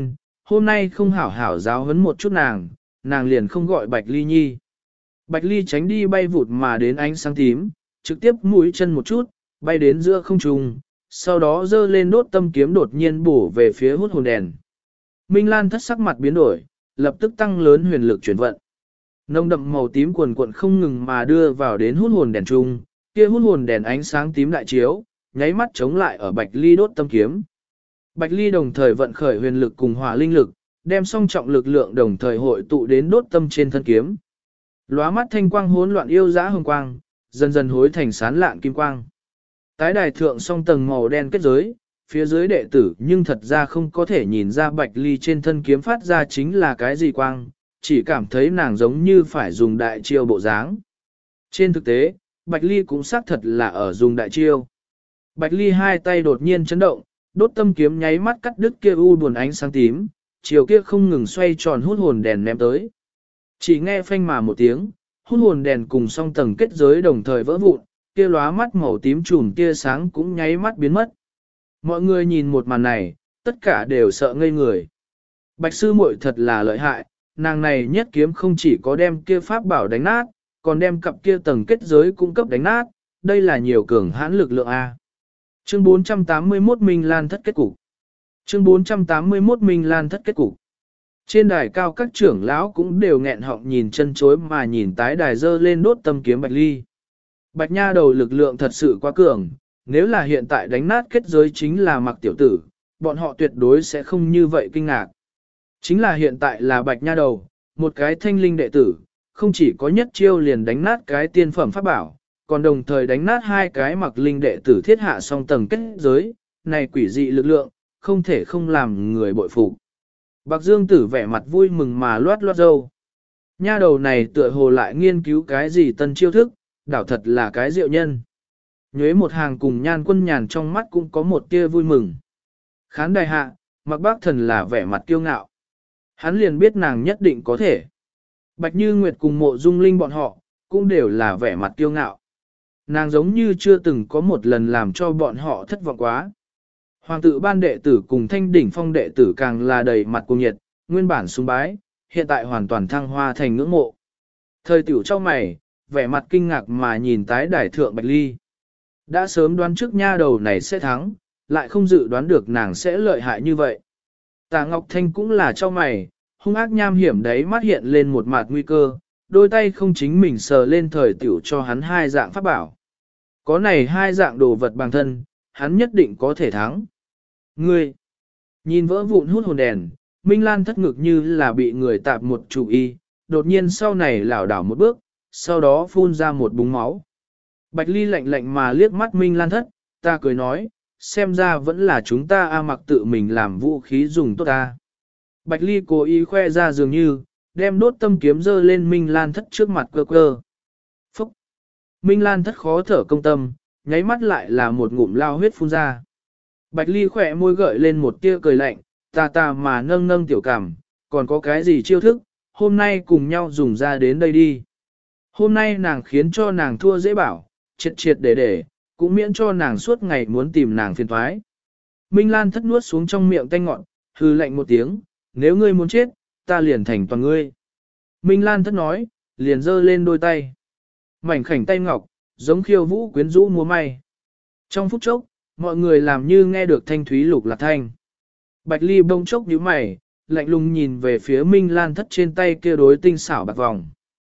hôm nay không hảo hảo giáo huấn một chút nàng, nàng liền không gọi Bạch Ly nhi. Bạch Ly tránh đi bay vụt mà đến ánh sáng tím, trực tiếp mũi chân một chút, bay đến giữa không trung, sau đó giơ lên đốt tâm kiếm đột nhiên bổ về phía hút hồn đèn. Minh Lan thất sắc mặt biến đổi, lập tức tăng lớn huyền lực chuyển vận. Nông đậm màu tím cuồn cuộn không ngừng mà đưa vào đến hút hồn đèn trung, kia hút hồn đèn ánh sáng tím đại chiếu, nháy mắt chống lại ở Bạch Ly đốt tâm kiếm. Bạch Ly đồng thời vận khởi huyền lực cùng hỏa linh lực, đem song trọng lực lượng đồng thời hội tụ đến đốt tâm trên thân kiếm. Lóa mắt thanh quang hỗn loạn yêu dã hồng quang, dần dần hối thành sán lạn kim quang. Tái đài thượng song tầng màu đen kết giới, phía dưới đệ tử nhưng thật ra không có thể nhìn ra Bạch Ly trên thân kiếm phát ra chính là cái gì quang, chỉ cảm thấy nàng giống như phải dùng đại chiêu bộ dáng. Trên thực tế, Bạch Ly cũng xác thật là ở dùng đại chiêu. Bạch Ly hai tay đột nhiên chấn động, đốt tâm kiếm nháy mắt cắt đứt kia u buồn ánh sáng tím, chiều kia không ngừng xoay tròn hút hồn đèn ném tới. Chỉ nghe phanh mà một tiếng, hút hồn đèn cùng song tầng kết giới đồng thời vỡ vụn, kia lóa mắt màu tím chùm tia sáng cũng nháy mắt biến mất. Mọi người nhìn một màn này, tất cả đều sợ ngây người. Bạch sư muội thật là lợi hại, nàng này nhất kiếm không chỉ có đem kia pháp bảo đánh nát, còn đem cặp kia tầng kết giới cung cấp đánh nát, đây là nhiều cường hãn lực lượng A. Chương 481 Minh Lan thất kết cục. Chương 481 Minh Lan thất kết cục. Trên đài cao các trưởng lão cũng đều nghẹn họng nhìn chân chối mà nhìn tái đài dơ lên đốt tâm kiếm Bạch Ly. Bạch nha đầu lực lượng thật sự quá cường, nếu là hiện tại đánh nát kết giới chính là Mặc tiểu tử, bọn họ tuyệt đối sẽ không như vậy kinh ngạc. Chính là hiện tại là Bạch nha đầu, một cái thanh linh đệ tử, không chỉ có nhất chiêu liền đánh nát cái tiên phẩm pháp bảo, còn đồng thời đánh nát hai cái Mặc linh đệ tử thiết hạ song tầng kết giới, này quỷ dị lực lượng, không thể không làm người bội phục. Bạc Dương Tử vẻ mặt vui mừng mà loát loát râu. Nha đầu này tựa hồ lại nghiên cứu cái gì tân chiêu thức, đảo thật là cái diệu nhân. Nhuế một hàng cùng Nhan Quân Nhàn trong mắt cũng có một tia vui mừng. Khán đài hạ, Mạc Bác Thần là vẻ mặt kiêu ngạo. Hắn liền biết nàng nhất định có thể. Bạch Như Nguyệt cùng Mộ Dung Linh bọn họ, cũng đều là vẻ mặt kiêu ngạo. Nàng giống như chưa từng có một lần làm cho bọn họ thất vọng quá. Hoàng tự ban đệ tử cùng Thanh Đỉnh Phong đệ tử càng là đầy mặt cuồng nhiệt, nguyên bản sùng bái, hiện tại hoàn toàn thăng hoa thành ngưỡng mộ. Thời tiểu trong mày, vẻ mặt kinh ngạc mà nhìn tái đài thượng Bạch Ly. Đã sớm đoán trước nha đầu này sẽ thắng, lại không dự đoán được nàng sẽ lợi hại như vậy. Tà Ngọc Thanh cũng là trong mày, hung ác nham hiểm đấy mắt hiện lên một mặt nguy cơ, đôi tay không chính mình sờ lên thời tiểu cho hắn hai dạng pháp bảo. Có này hai dạng đồ vật bằng thân, hắn nhất định có thể thắng. Ngươi, nhìn vỡ vụn hút hồn đèn, Minh Lan thất ngực như là bị người tạp một chủ y, đột nhiên sau này lảo đảo một bước, sau đó phun ra một búng máu. Bạch Ly lạnh lạnh mà liếc mắt Minh Lan thất, ta cười nói, xem ra vẫn là chúng ta Mặc tự mình làm vũ khí dùng tốt ta. Bạch Ly cố ý khoe ra dường như, đem đốt tâm kiếm dơ lên Minh Lan thất trước mặt cơ cơ. Phúc! Minh Lan thất khó thở công tâm, nháy mắt lại là một ngụm lao huyết phun ra. Bạch Ly khỏe môi gợi lên một tia cười lạnh, ta mà nâng nâng tiểu cảm, còn có cái gì chiêu thức, hôm nay cùng nhau dùng ra đến đây đi. Hôm nay nàng khiến cho nàng thua dễ bảo, triệt để, cũng miễn cho nàng suốt ngày muốn tìm nàng phiền thoái. Minh Lan thất nuốt xuống trong miệng tanh ngọn, hư lạnh một tiếng, nếu ngươi muốn chết, ta liền thành toàn ngươi. Minh Lan thất nói, liền giơ lên đôi tay. Mảnh khảnh tay ngọc, giống khiêu vũ quyến rũ múa may. Trong phút chốc, mọi người làm như nghe được thanh thúy lục lạc thanh. Bạch Ly bông chốc nhíu mày, lạnh lùng nhìn về phía Minh Lan thất trên tay kia đối tinh xảo bạc vòng.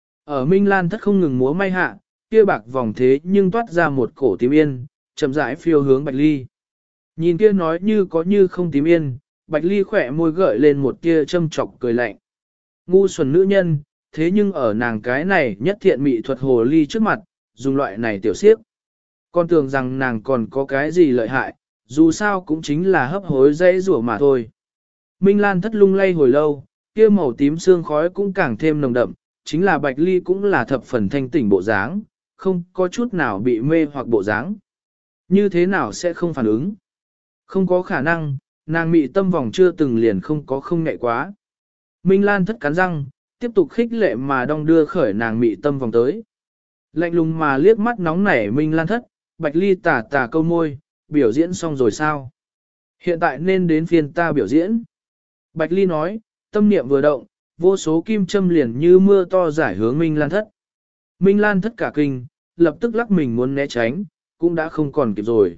Ở Minh Lan thất không ngừng múa may hạ, kia bạc vòng thế nhưng toát ra một cổ tím yên, chậm rãi phiêu hướng Bạch Ly. Nhìn kia nói như có như không tím yên, Bạch Ly khỏe môi gợi lên một tia châm chọc cười lạnh. Ngu xuẩn nữ nhân, thế nhưng ở nàng cái này nhất thiện mỹ thuật hồ ly trước mặt, dùng loại này tiểu siếp. Con tưởng rằng nàng còn có cái gì lợi hại, dù sao cũng chính là hấp hối dễ rủa mà thôi. Minh Lan thất lung lay hồi lâu, kia màu tím xương khói cũng càng thêm nồng đậm, chính là Bạch Ly cũng là thập phần thanh tỉnh bộ dáng, không có chút nào bị mê hoặc bộ dáng. Như thế nào sẽ không phản ứng? Không có khả năng, nàng mị tâm vòng chưa từng liền không có không nhạy quá. Minh Lan thất cắn răng, tiếp tục khích lệ mà đong đưa khởi nàng mị tâm vòng tới. Lạnh lùng mà liếc mắt nóng nảy Minh Lan thất, Bạch Ly tà câu môi, biểu diễn xong rồi sao? Hiện tại nên đến phiên ta biểu diễn. Bạch Ly nói, tâm niệm vừa động, vô số kim châm liền như mưa to giải hướng Minh Lan thất. Minh Lan thất cả kinh, lập tức lắc mình muốn né tránh, cũng đã không còn kịp rồi.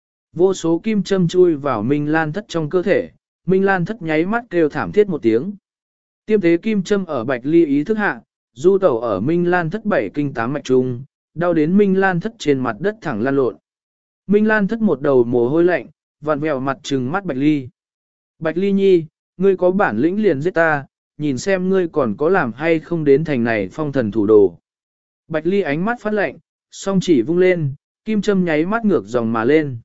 Vô số kim châm chui vào Minh Lan thất trong cơ thể, Minh Lan thất nháy mắt kêu thảm thiết một tiếng. Tiêm tế kim châm ở Bạch Ly ý thức hạ, du tẩu ở Minh Lan thất 7 kinh 8 mạch trung, đau đến Minh Lan thất trên mặt đất thẳng lan lộn. Minh Lan thất một đầu mồ hôi lạnh, vặn vẹo mặt trừng mắt Bạch Ly. Bạch Ly nhi, ngươi có bản lĩnh liền giết ta, nhìn xem ngươi còn có làm hay không đến thành này phong thần thủ đồ. Bạch Ly ánh mắt phát lạnh, song chỉ vung lên, kim châm nháy mắt ngược dòng mà lên.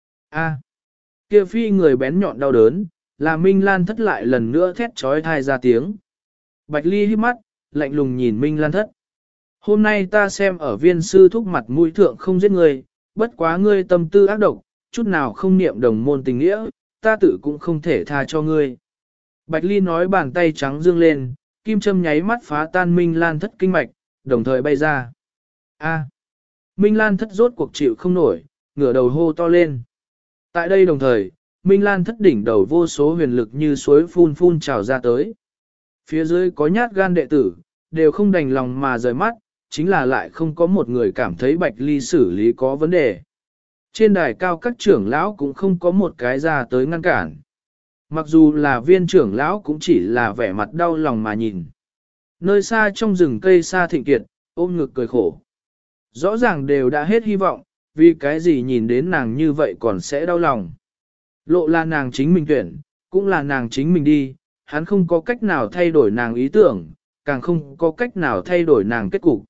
A, kia phi người bén nhọn đau đớn, là Minh Lan thất lại lần nữa thét trói thai ra tiếng. Bạch Ly hít mắt, lạnh lùng nhìn Minh Lan thất. Hôm nay ta xem ở viên sư thúc mặt mũi thượng không giết ngươi, bất quá ngươi tâm tư ác độc, chút nào không niệm đồng môn tình nghĩa, ta tự cũng không thể tha cho ngươi. Bạch Ly nói bàn tay trắng dương lên, kim châm nháy mắt phá tan Minh Lan thất kinh mạch, đồng thời bay ra. A, Minh Lan thất rốt cuộc chịu không nổi, ngửa đầu hô to lên. Tại đây đồng thời, Minh Lan thất đỉnh đầu vô số huyền lực như suối phun phun trào ra tới. Phía dưới có nhát gan đệ tử, đều không đành lòng mà rời mắt, chính là lại không có một người cảm thấy Bạch Ly xử lý có vấn đề. Trên đài cao các trưởng lão cũng không có một cái ra tới ngăn cản. Mặc dù là viên trưởng lão cũng chỉ là vẻ mặt đau lòng mà nhìn. Nơi xa trong rừng cây xa thịnh kiệt, ôm ngực cười khổ. Rõ ràng đều đã hết hy vọng, vì cái gì nhìn đến nàng như vậy còn sẽ đau lòng. Lộ là nàng chính mình tuyển, cũng là nàng chính mình đi, hắn không có cách nào thay đổi nàng ý tưởng, càng không có cách nào thay đổi nàng kết cục.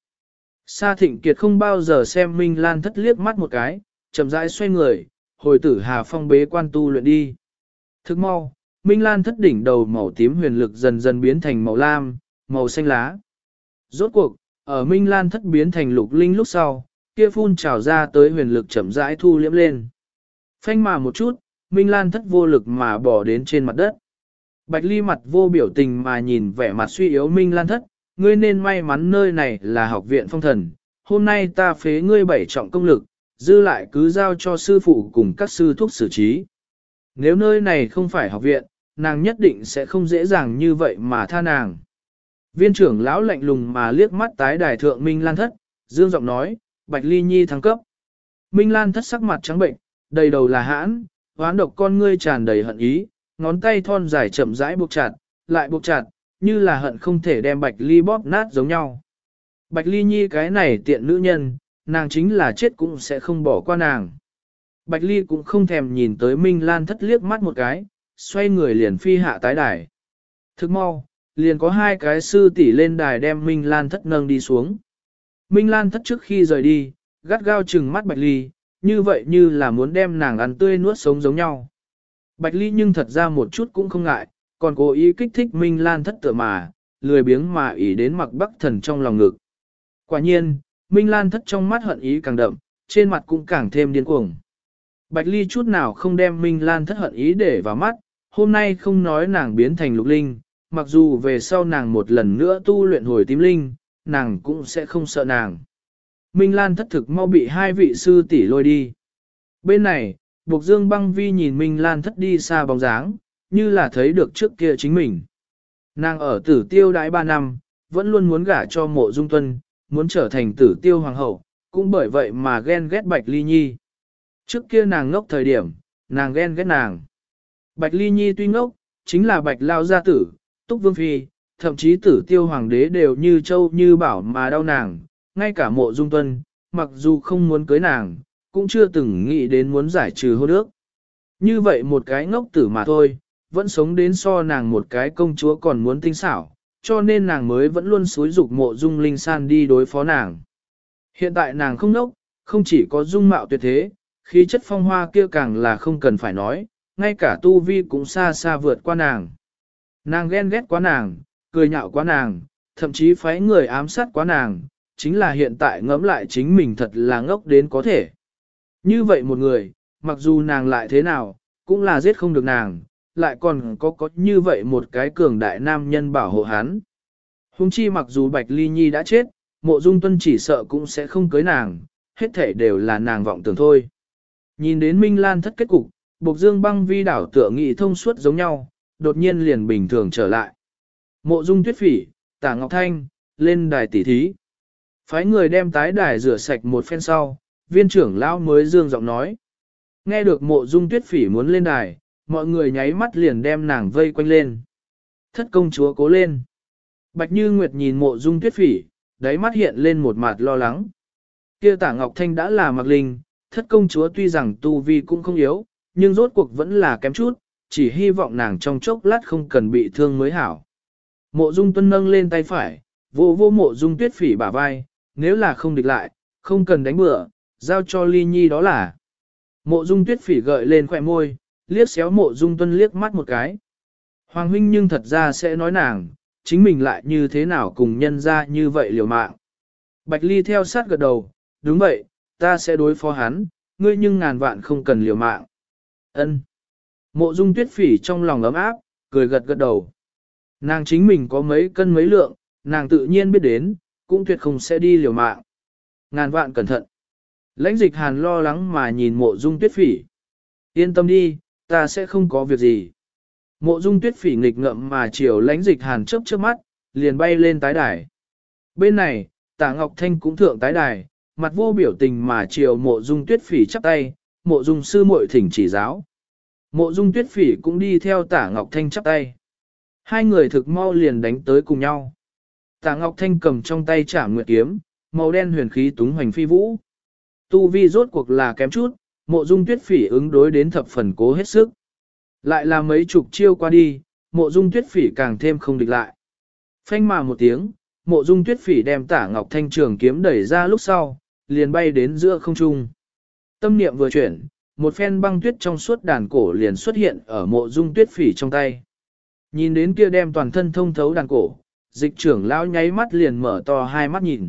Sa Thịnh Kiệt không bao giờ xem Minh Lan thất liếc mắt một cái, chậm rãi xoay người, hồi tử Hà Phong bế quan tu luyện đi. Thức mau, Minh Lan thất đỉnh đầu màu tím huyền lực dần dần biến thành màu lam, màu xanh lá. Rốt cuộc, ở Minh Lan thất biến thành lục linh lúc sau, kia phun trào ra tới huyền lực chậm rãi thu liễm lên. Phanh mà một chút, Minh Lan thất vô lực mà bỏ đến trên mặt đất. Bạch Ly mặt vô biểu tình mà nhìn vẻ mặt suy yếu Minh Lan thất, ngươi nên may mắn nơi này là học viện phong thần, hôm nay ta phế ngươi 7 trọng công lực, dư lại cứ giao cho sư phụ cùng các sư thúc xử trí. Nếu nơi này không phải học viện, nàng nhất định sẽ không dễ dàng như vậy mà tha nàng. Viên trưởng lão lạnh lùng mà liếc mắt tái đài thượng Minh Lan thất, dương giọng nói, Bạch Ly nhi thăng cấp. Minh Lan thất sắc mặt trắng bệnh, đầy đầu là hãn, hoán độc con ngươi tràn đầy hận ý, ngón tay thon dài chậm rãi buộc chặt, lại buộc chặt, như là hận không thể đem Bạch Ly bóp nát giống nhau. Bạch Ly nhi cái này tiện nữ nhân, nàng chính là chết cũng sẽ không bỏ qua nàng. Bạch Ly cũng không thèm nhìn tới Minh Lan thất liếc mắt một cái, xoay người liền phi hạ tái đài. Thức mau, liền có 2 cái sư tỷ lên đài đem Minh Lan thất nâng đi xuống. Minh Lan thất trước khi rời đi, gắt gao trừng mắt Bạch Ly, như vậy như là muốn đem nàng ăn tươi nuốt sống giống nhau. Bạch Ly nhưng thật ra một chút cũng không ngại, còn cố ý kích thích Minh Lan thất tựa mà, lười biếng mà ỉ đến Mặc Bắc Thần trong lòng ngực. Quả nhiên, Minh Lan thất trong mắt hận ý càng đậm, trên mặt cũng càng thêm điên cuồng. Bạch Ly chút nào không đem Minh Lan thất hận ý để vào mắt, hôm nay không nói nàng biến thành lục linh, mặc dù về sau nàng một lần nữa tu luyện hồi tím linh, nàng cũng sẽ không sợ nàng. Minh Lan thất thực mau bị 2 vị sư tỷ lôi đi. Bên này, Bộc Dương Băng Vi nhìn Minh Lan thất đi xa bóng dáng, như là thấy được trước kia chính mình. Nàng ở Tử Tiêu đãi 3 năm, vẫn luôn muốn gả cho Mộ Dung Tuân, muốn trở thành Tử Tiêu hoàng hậu, cũng bởi vậy mà ghen ghét Bạch Ly Nhi. Trước kia nàng ngốc thời điểm, nàng ghen ghét nàng. Bạch Ly Nhi tuy ngốc, chính là Bạch Lao gia tử, Túc Vương Phi, thậm chí Tử Tiêu hoàng đế đều như châu như bảo mà đau nàng, ngay cả Mộ Dung Tuân, mặc dù không muốn cưới nàng, cũng chưa từng nghĩ đến muốn giải trừ hôn ước. Như vậy một cái ngốc tử mà thôi, vẫn sống đến so nàng một cái công chúa còn muốn tinh xảo, cho nên nàng mới vẫn luôn xúi dục Mộ Dung Linh San đi đối phó nàng. Hiện tại nàng không ngốc, không chỉ có dung mạo tuyệt thế, khí chất phong hoa kia càng là không cần phải nói, ngay cả tu vi cũng xa xa vượt qua nàng. Nàng ghen ghét quá nàng, cười nhạo quá nàng, thậm chí phái người ám sát quá nàng, chính là hiện tại ngẫm lại chính mình thật là ngốc đến có thể. Như vậy một người, mặc dù nàng lại thế nào, cũng là giết không được nàng, lại còn có như vậy một cái cường đại nam nhân bảo hộ hắn. Hùng chi mặc dù Bạch Ly Nhi đã chết, Mộ Dung Tuân chỉ sợ cũng sẽ không cưới nàng, hết thể đều là nàng vọng tưởng thôi. Nhìn đến Minh Lan thất kết cục, Bộc Dương Băng Vi đảo tựa nghị thông suốt giống nhau, đột nhiên liền bình thường trở lại. Mộ Dung Tuyết Phỉ, Tả Ngọc Thanh, lên đài tỉ thí. Phái người đem tái đài rửa sạch một phen sau, viên trưởng lão mới dương giọng nói. Nghe được Mộ Dung Tuyết Phỉ muốn lên đài, mọi người nháy mắt liền đem nàng vây quanh lên. Thất công chúa cố lên. Bạch Như Nguyệt nhìn Mộ Dung Tuyết Phỉ, đáy mắt hiện lên một mặt lo lắng. Kia Tả Ngọc Thanh đã là mặc linh, thất công chúa tuy rằng tu vi cũng không yếu, nhưng rốt cuộc vẫn là kém chút, chỉ hy vọng nàng trong chốc lát không cần bị thương mới hảo. Mộ Dung Tuân nâng lên tay phải, vô vô Mộ Dung Tuyết Phỉ bả vai, nếu là không địch lại, không cần đánh bừa, giao cho Ly Nhi đó là. Mộ Dung Tuyết Phỉ gợi lên khỏe môi, liếc xéo Mộ Dung Tuân liếc mắt một cái. Hoàng huynh nhưng thật ra sẽ nói nàng, chính mình lại như thế nào cùng nhân ra như vậy liều mạng. Bạch Ly theo sát gật đầu, đúng vậy, ta sẽ đối phó hắn, ngươi nhưng ngàn vạn không cần liều mạng. Ân. Mộ Dung Tuyết Phỉ trong lòng ấm áp, cười gật gật đầu. Nàng chính mình có mấy cân mấy lượng, nàng tự nhiên biết đến, cũng tuyệt không sẽ đi liều mạng. Ngàn vạn cẩn thận. Lãnh Dịch Hàn lo lắng mà nhìn Mộ Dung Tuyết Phỉ. Yên tâm đi, ta sẽ không có việc gì. Mộ Dung Tuyết Phỉ nghịch ngợm mà chiều Lãnh Dịch Hàn chớp chớp mắt, liền bay lên tái đài. Bên này, Tả Ngọc Thanh cũng thượng tái đài, mặt vô biểu tình mà chiều Mộ Dung Tuyết Phỉ chắp tay, Mộ Dung sư muội thỉnh chỉ giáo. Mộ Dung Tuyết Phỉ cũng đi theo Tả Ngọc Thanh chắp tay. Hai người thực mau liền đánh tới cùng nhau. Tả Ngọc Thanh cầm trong tay Trảm Nguyệt kiếm, màu đen huyền khí túng hoành phi vũ. Tu vi rốt cuộc là kém chút, Mộ Dung Tuyết Phỉ ứng đối đến thập phần cố hết sức. Lại là mấy chục chiêu qua đi, Mộ Dung Tuyết Phỉ càng thêm không địch lại. Phanh mà một tiếng, Mộ Dung Tuyết Phỉ đem Tả Ngọc Thanh trường kiếm đẩy ra lúc sau, liền bay đến giữa không trung. Tâm niệm vừa chuyển, một phen băng tuyết trong suốt đàn cổ liền xuất hiện ở Mộ Dung Tuyết Phỉ trong tay. Nhìn đến kia đem toàn thân thông thấu đàn cổ, dịch trưởng lão nháy mắt liền mở to hai mắt nhìn.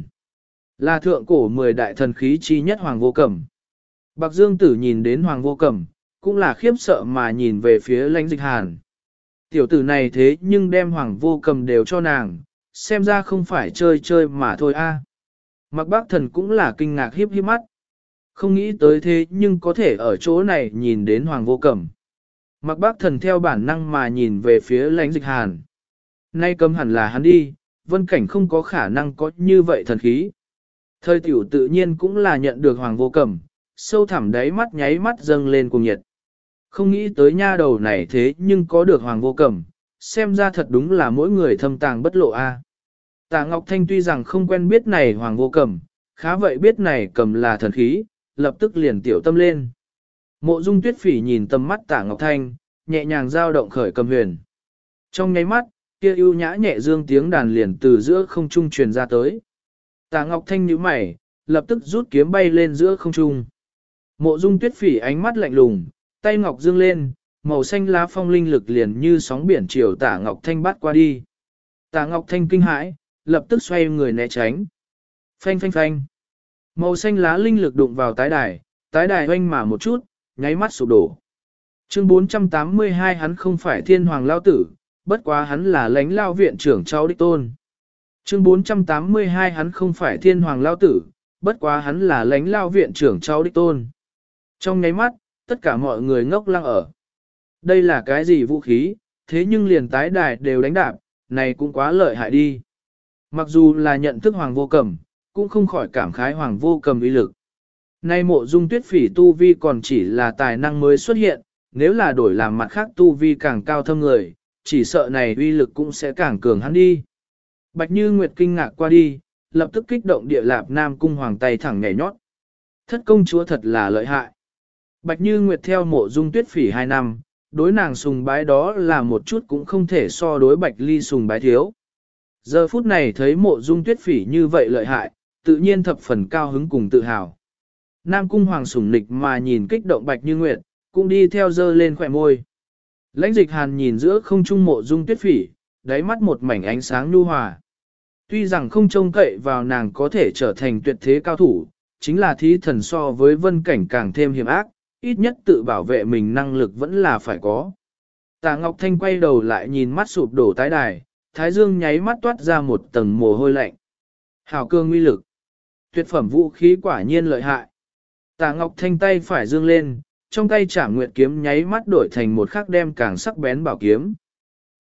Là thượng cổ 10 đại thần khí chi nhất Hoàng Vô Cẩm. Bạc Dương Tử nhìn đến Hoàng Vô Cẩm, cũng là khiếp sợ mà nhìn về phía Lãnh Dịch Hàn. Tiểu tử này thế nhưng đem Hoàng Vô Cẩm đều cho nàng, xem ra không phải chơi chơi mà thôi a. Mạc Bác Thần cũng là kinh ngạc hiếp hiếp mắt. Không nghĩ tới thế nhưng có thể ở chỗ này nhìn đến Hoàng Vô Cẩm. Mạc Bác Thần theo bản năng mà nhìn về phía Lãnh Dịch Hàn. Nay cấm hẳn là hắn đi, Vân Cảnh không có khả năng có như vậy thần khí. Thời tiểu tự nhiên cũng là nhận được Hoàng Vô Cẩm, sâu thẳm đáy mắt nháy mắt dâng lên cùng nhiệt. Không nghĩ tới nha đầu này thế nhưng có được Hoàng Vô Cẩm, xem ra thật đúng là mỗi người thâm tàng bất lộ a. Tả Ngọc Thanh tuy rằng không quen biết này Hoàng Vô Cẩm, khá vậy biết này cầm là thần khí, lập tức liền tiểu tâm lên. Mộ Dung Tuyết Phỉ nhìn tầm mắt Tả Ngọc Thanh, nhẹ nhàng dao động khởi cầm huyền. Trong nháy mắt, kia ưu nhã nhẹ dương tiếng đàn liền từ giữa không trung truyền ra tới. Tả Ngọc Thanh nhíu mày, lập tức rút kiếm bay lên giữa không trung. Mộ Dung Tuyết Phỉ ánh mắt lạnh lùng, tay ngọc dương lên, màu xanh lá phong linh lực liền như sóng biển chiều Tả Ngọc Thanh bắt qua đi. Tả Ngọc Thanh kinh hãi, lập tức xoay người né tránh. Phanh phanh phanh. Màu xanh lá linh lực đụng vào tái đài hoanh mà một chút, nháy mắt sụp đổ. Chương 482 hắn không phải thiên hoàng lao tử, bất quá hắn là lãnh lao viện trưởng cháu đích tôn. Chương 482 hắn không phải thiên hoàng lao tử, bất quá hắn là lãnh lao viện trưởng cháu đích tôn. Trong nháy mắt, tất cả mọi người ngốc lăng ở. Đây là cái gì vũ khí, thế nhưng liền tái đài đều đánh đạp, này cũng quá lợi hại đi. Mặc dù là nhận thức Hoàng Vô Cẩm, cũng không khỏi cảm khái Hoàng Vô Cẩm uy lực. Nay Mộ Dung Tuyết Phỉ tu vi còn chỉ là tài năng mới xuất hiện, nếu là đổi làm mặt khác tu vi càng cao thâm người, chỉ sợ này uy lực cũng sẽ càng cường hắn đi. Bạch Như Nguyệt kinh ngạc qua đi, lập tức kích động địa lạp Nam Cung Hoàng tay thẳng nhảy nhót. Thất công chúa thật là lợi hại. Bạch Như Nguyệt theo Mộ Dung Tuyết Phỉ 2 năm, đối nàng sùng bái đó là một chút cũng không thể so đối Bạch Ly sùng bái thiếu. Giờ phút này thấy Mộ Dung Tuyết Phỉ như vậy lợi hại, tự nhiên thập phần cao hứng cùng tự hào. Nam Cung Hoàng sủng nịch mà nhìn kích động Bạch Như Nguyệt, cũng đi theo dơ lên khỏe môi. Lãnh Dịch Hàn nhìn giữa không trung Mộ Dung Tuyết Phỉ, đáy mắt một mảnh ánh sáng nhu hòa. Tuy rằng không trông cậy vào nàng có thể trở thành tuyệt thế cao thủ, chính là thí thần so với Vân Cảnh càng thêm hiểm ác, ít nhất tự bảo vệ mình năng lực vẫn là phải có. Tả Ngọc Thanh quay đầu lại nhìn mắt sụp đổ tái đài, thái dương nháy mắt toát ra một tầng mồ hôi lạnh. Hào cương uy lực. Tuyệt phẩm vũ khí quả nhiên lợi hại. Tả Ngọc Thanh tay phải dương lên, trong tay Trảm Nguyệt kiếm nháy mắt đổi thành một khắc đem càng sắc bén bảo kiếm.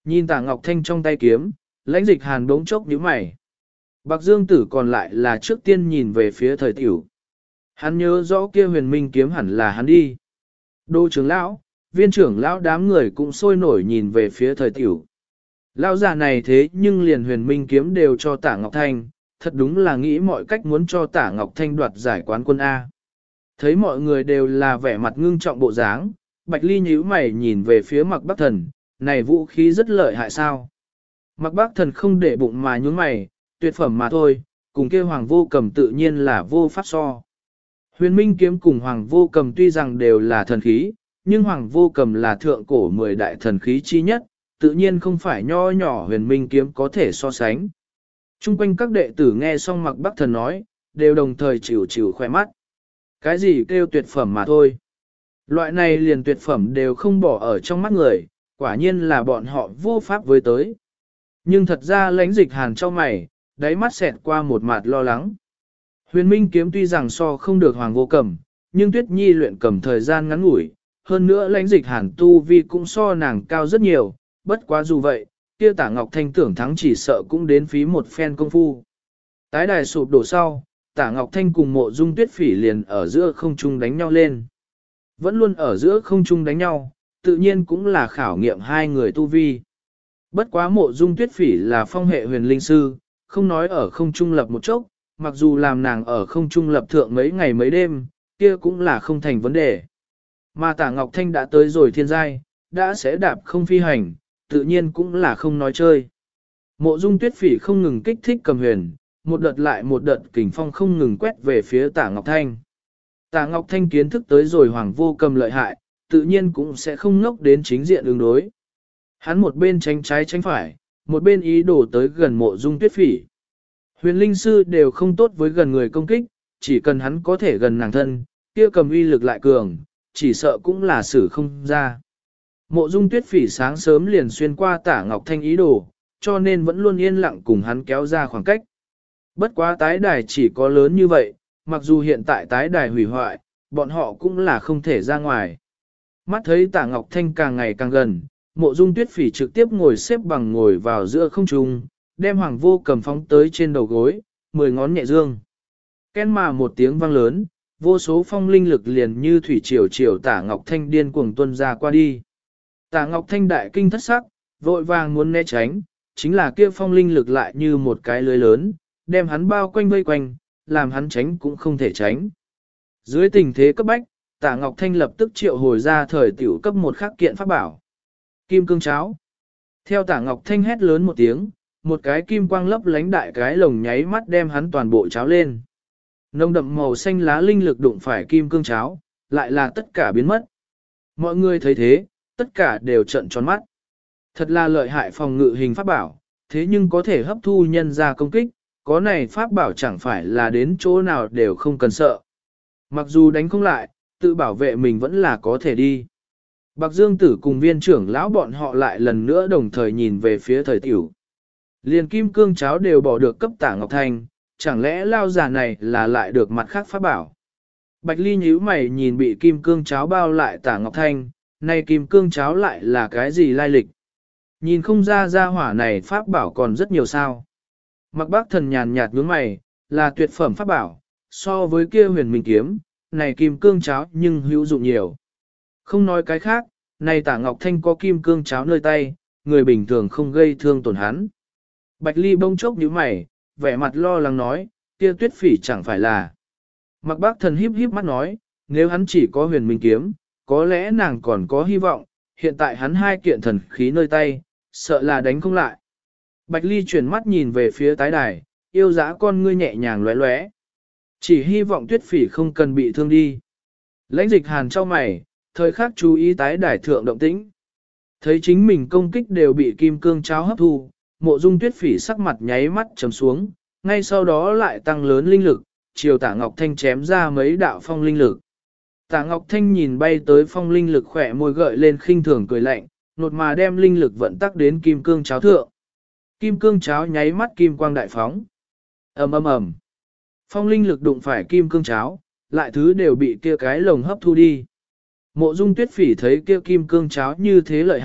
Nhìn Tả Ngọc Thanh trong tay kiếm, Lãnh Dịch Hàn bỗng chốc nhíu mày. Bạc Dương Tử còn lại là trước tiên nhìn về phía thời tiểu. Hắn nhớ rõ kia huyền minh kiếm hẳn là hắn đi. Đô trưởng lão, viên trưởng lão đám người cũng sôi nổi nhìn về phía thời tiểu. Lão già này thế nhưng liền huyền minh kiếm đều cho Tả Ngọc Thanh, thật đúng là nghĩ mọi cách muốn cho Tả Ngọc Thanh đoạt giải quán quân A. Thấy mọi người đều là vẻ mặt ngưng trọng bộ dáng, Bạch Ly nhíu mày nhìn về phía Mạc Bắc Thần, này vũ khí rất lợi hại sao? Mạc Bắc Thần không để bụng mà nhún mày, tuyệt phẩm mà thôi, cùng kia Hoàng Vô Cầm tự nhiên là vô pháp so. Huyền Minh kiếm cùng Hoàng Vô Cầm tuy rằng đều là thần khí, nhưng Hoàng Vô Cầm là thượng cổ 10 đại thần khí chi nhất, tự nhiên không phải nho nhỏ Huyền Minh kiếm có thể so sánh. Trung quanh các đệ tử nghe xong Mạc Bắc Thần nói, đều đồng thời chịu chịu khoe mắt. Cái gì kêu tuyệt phẩm mà thôi. Loại này liền tuyệt phẩm đều không bỏ ở trong mắt người, quả nhiên là bọn họ vô pháp với tới. Nhưng thật ra Lãnh Dịch Hàn trong mày, đáy mắt xẹt qua một mặt lo lắng. Huyền Minh kiếm tuy rằng so không được Hoàng Vô Cầm, nhưng Tuyết Nhi luyện cầm thời gian ngắn ngủi, hơn nữa Lãnh Dịch Hàn tu vi cũng so nàng cao rất nhiều, bất quá dù vậy, kia Tả Ngọc Thanh tưởng thắng chỉ sợ cũng đến phí một phen công phu. Tái đài sụp đổ sau, Tả Ngọc Thanh cùng Mộ Dung Tuyết Phỉ liền ở giữa không trung đánh nhau lên. Vẫn luôn ở giữa không trung đánh nhau, tự nhiên cũng là khảo nghiệm hai người tu vi. Bất quá Mộ Dung Tuyết Phỉ là phong hệ huyền linh sư, không nói ở không trung lập một chốc, mặc dù làm nàng ở không trung lập thượng mấy ngày mấy đêm, kia cũng là không thành vấn đề. Mà Tả Ngọc Thanh đã tới rồi thiên giai, đã sẽ đạp không phi hành, tự nhiên cũng là không nói chơi. Mộ Dung Tuyết Phỉ không ngừng kích thích cầm huyền, một đợt lại một đợt kình phong không ngừng quét về phía Tả Ngọc Thanh. Tả Ngọc Thanh kiến thức tới rồi Hoàng Vô Cầm lợi hại, tự nhiên cũng sẽ không ngốc đến chính diện ứng đối. Hắn một bên tránh trái tránh phải, một bên ý đồ tới gần Mộ Dung Tuyết Phỉ. Huyền linh sư đều không tốt với gần người công kích, chỉ cần hắn có thể gần nàng thân, kia cầm uy lực lại cường, chỉ sợ cũng là xử không ra. Mộ Dung Tuyết Phỉ sáng sớm liền xuyên qua Tả Ngọc Thanh ý đồ, cho nên vẫn luôn yên lặng cùng hắn kéo ra khoảng cách. Bất quá tái đài chỉ có lớn như vậy, mặc dù hiện tại tái đài hủy hoại, bọn họ cũng là không thể ra ngoài. Mắt thấy Tả Ngọc Thanh càng ngày càng gần, Mộ Dung Tuyết Phỉ trực tiếp ngồi xếp bằng ngồi vào giữa không trung, đem Hoàng Vô Cầm phóng tới trên đầu gối, 10 ngón nhẹ dương. Ken mà một tiếng vang lớn, vô số phong linh lực liền như thủy triều triều Tả Ngọc Thanh điên cuồng tuôn ra qua đi. Tả Ngọc Thanh đại kinh thất sắc, vội vàng muốn né tránh, chính là kia phong linh lực lại như một cái lưới lớn, đem hắn bao quanh vây quanh, làm hắn tránh cũng không thể tránh. Dưới tình thế cấp bách, Tả Ngọc Thanh lập tức triệu hồi ra thời tiểu cấp một khắc kiện pháp bảo. Kim cương cháo. Theo Tả Ngọc Thanh hét lớn một tiếng, một cái kim quang lấp lánh đại cái lồng nháy mắt đem hắn toàn bộ cháo lên. Nồng đậm màu xanh lá linh lực đụng phải kim cương cháo, lại là tất cả biến mất. Mọi người thấy thế, tất cả đều trợn tròn mắt. Thật là lợi hại phòng ngự hình pháp bảo, thế nhưng có thể hấp thu nhân ra công kích, có này pháp bảo chẳng phải là đến chỗ nào đều không cần sợ. Mặc dù đánh không lại, tự bảo vệ mình vẫn là có thể đi. Bạc Dương Tử cùng viên trưởng lão bọn họ lại lần nữa đồng thời nhìn về phía thời tiểu. Liền kim cương cháo đều bỏ được cấp Tả Ngọc Thanh, chẳng lẽ lao giả này là lại được mặt khác pháp bảo. Bạch Ly nhíu mày nhìn bị kim cương cháo bao lại Tả Ngọc Thanh, này kim cương cháo lại là cái gì lai lịch? Nhìn không ra ra hỏa này pháp bảo còn rất nhiều sao. Mặc Bác Thần nhàn nhạt nhướng mày, là tuyệt phẩm pháp bảo, so với kia huyền minh kiếm, này kim cương cháo nhưng hữu dụng nhiều. Không nói cái khác, này Tả Ngọc Thanh có kim cương cháo nơi tay, người bình thường không gây thương tổn hắn. Bạch Ly bông chốc nhíu mày, vẻ mặt lo lắng nói, kia Tuyết Phỉ chẳng phải là. Mặc Bác Thần híp híp mắt nói, nếu hắn chỉ có huyền minh kiếm, có lẽ nàng còn có hy vọng, hiện tại hắn hai kiện thần khí nơi tay, sợ là đánh không lại. Bạch Ly chuyển mắt nhìn về phía tái đài, yêu dã con ngươi nhẹ nhàng lóe lóe. Chỉ hy vọng Tuyết Phỉ không cần bị thương đi. Lãnh Dịch Hàn cho mày, thời khắc chú ý tái đài thượng động tĩnh. Thấy chính mình công kích đều bị kim cương cháo hấp thu, Mộ Dung Tuyết Phỉ sắc mặt nháy mắt trầm xuống, ngay sau đó lại tăng lớn linh lực, chiều Tả Ngọc Thanh chém ra mấy đạo phong linh lực. Tả Ngọc Thanh nhìn bay tới phong linh lực khỏe môi gợi lên khinh thường cười lạnh, nột mà đem linh lực vận tắc đến kim cương cháo thượng. Kim cương cháo nháy mắt kim quang đại phóng. Ầm ầm ầm. Phong linh lực đụng phải kim cương cháo, lại thứ đều bị kia cái lồng hấp thu đi. Mộ Dung Tuyết Phỉ thấy kia kim cương cháo như thế lợi hại,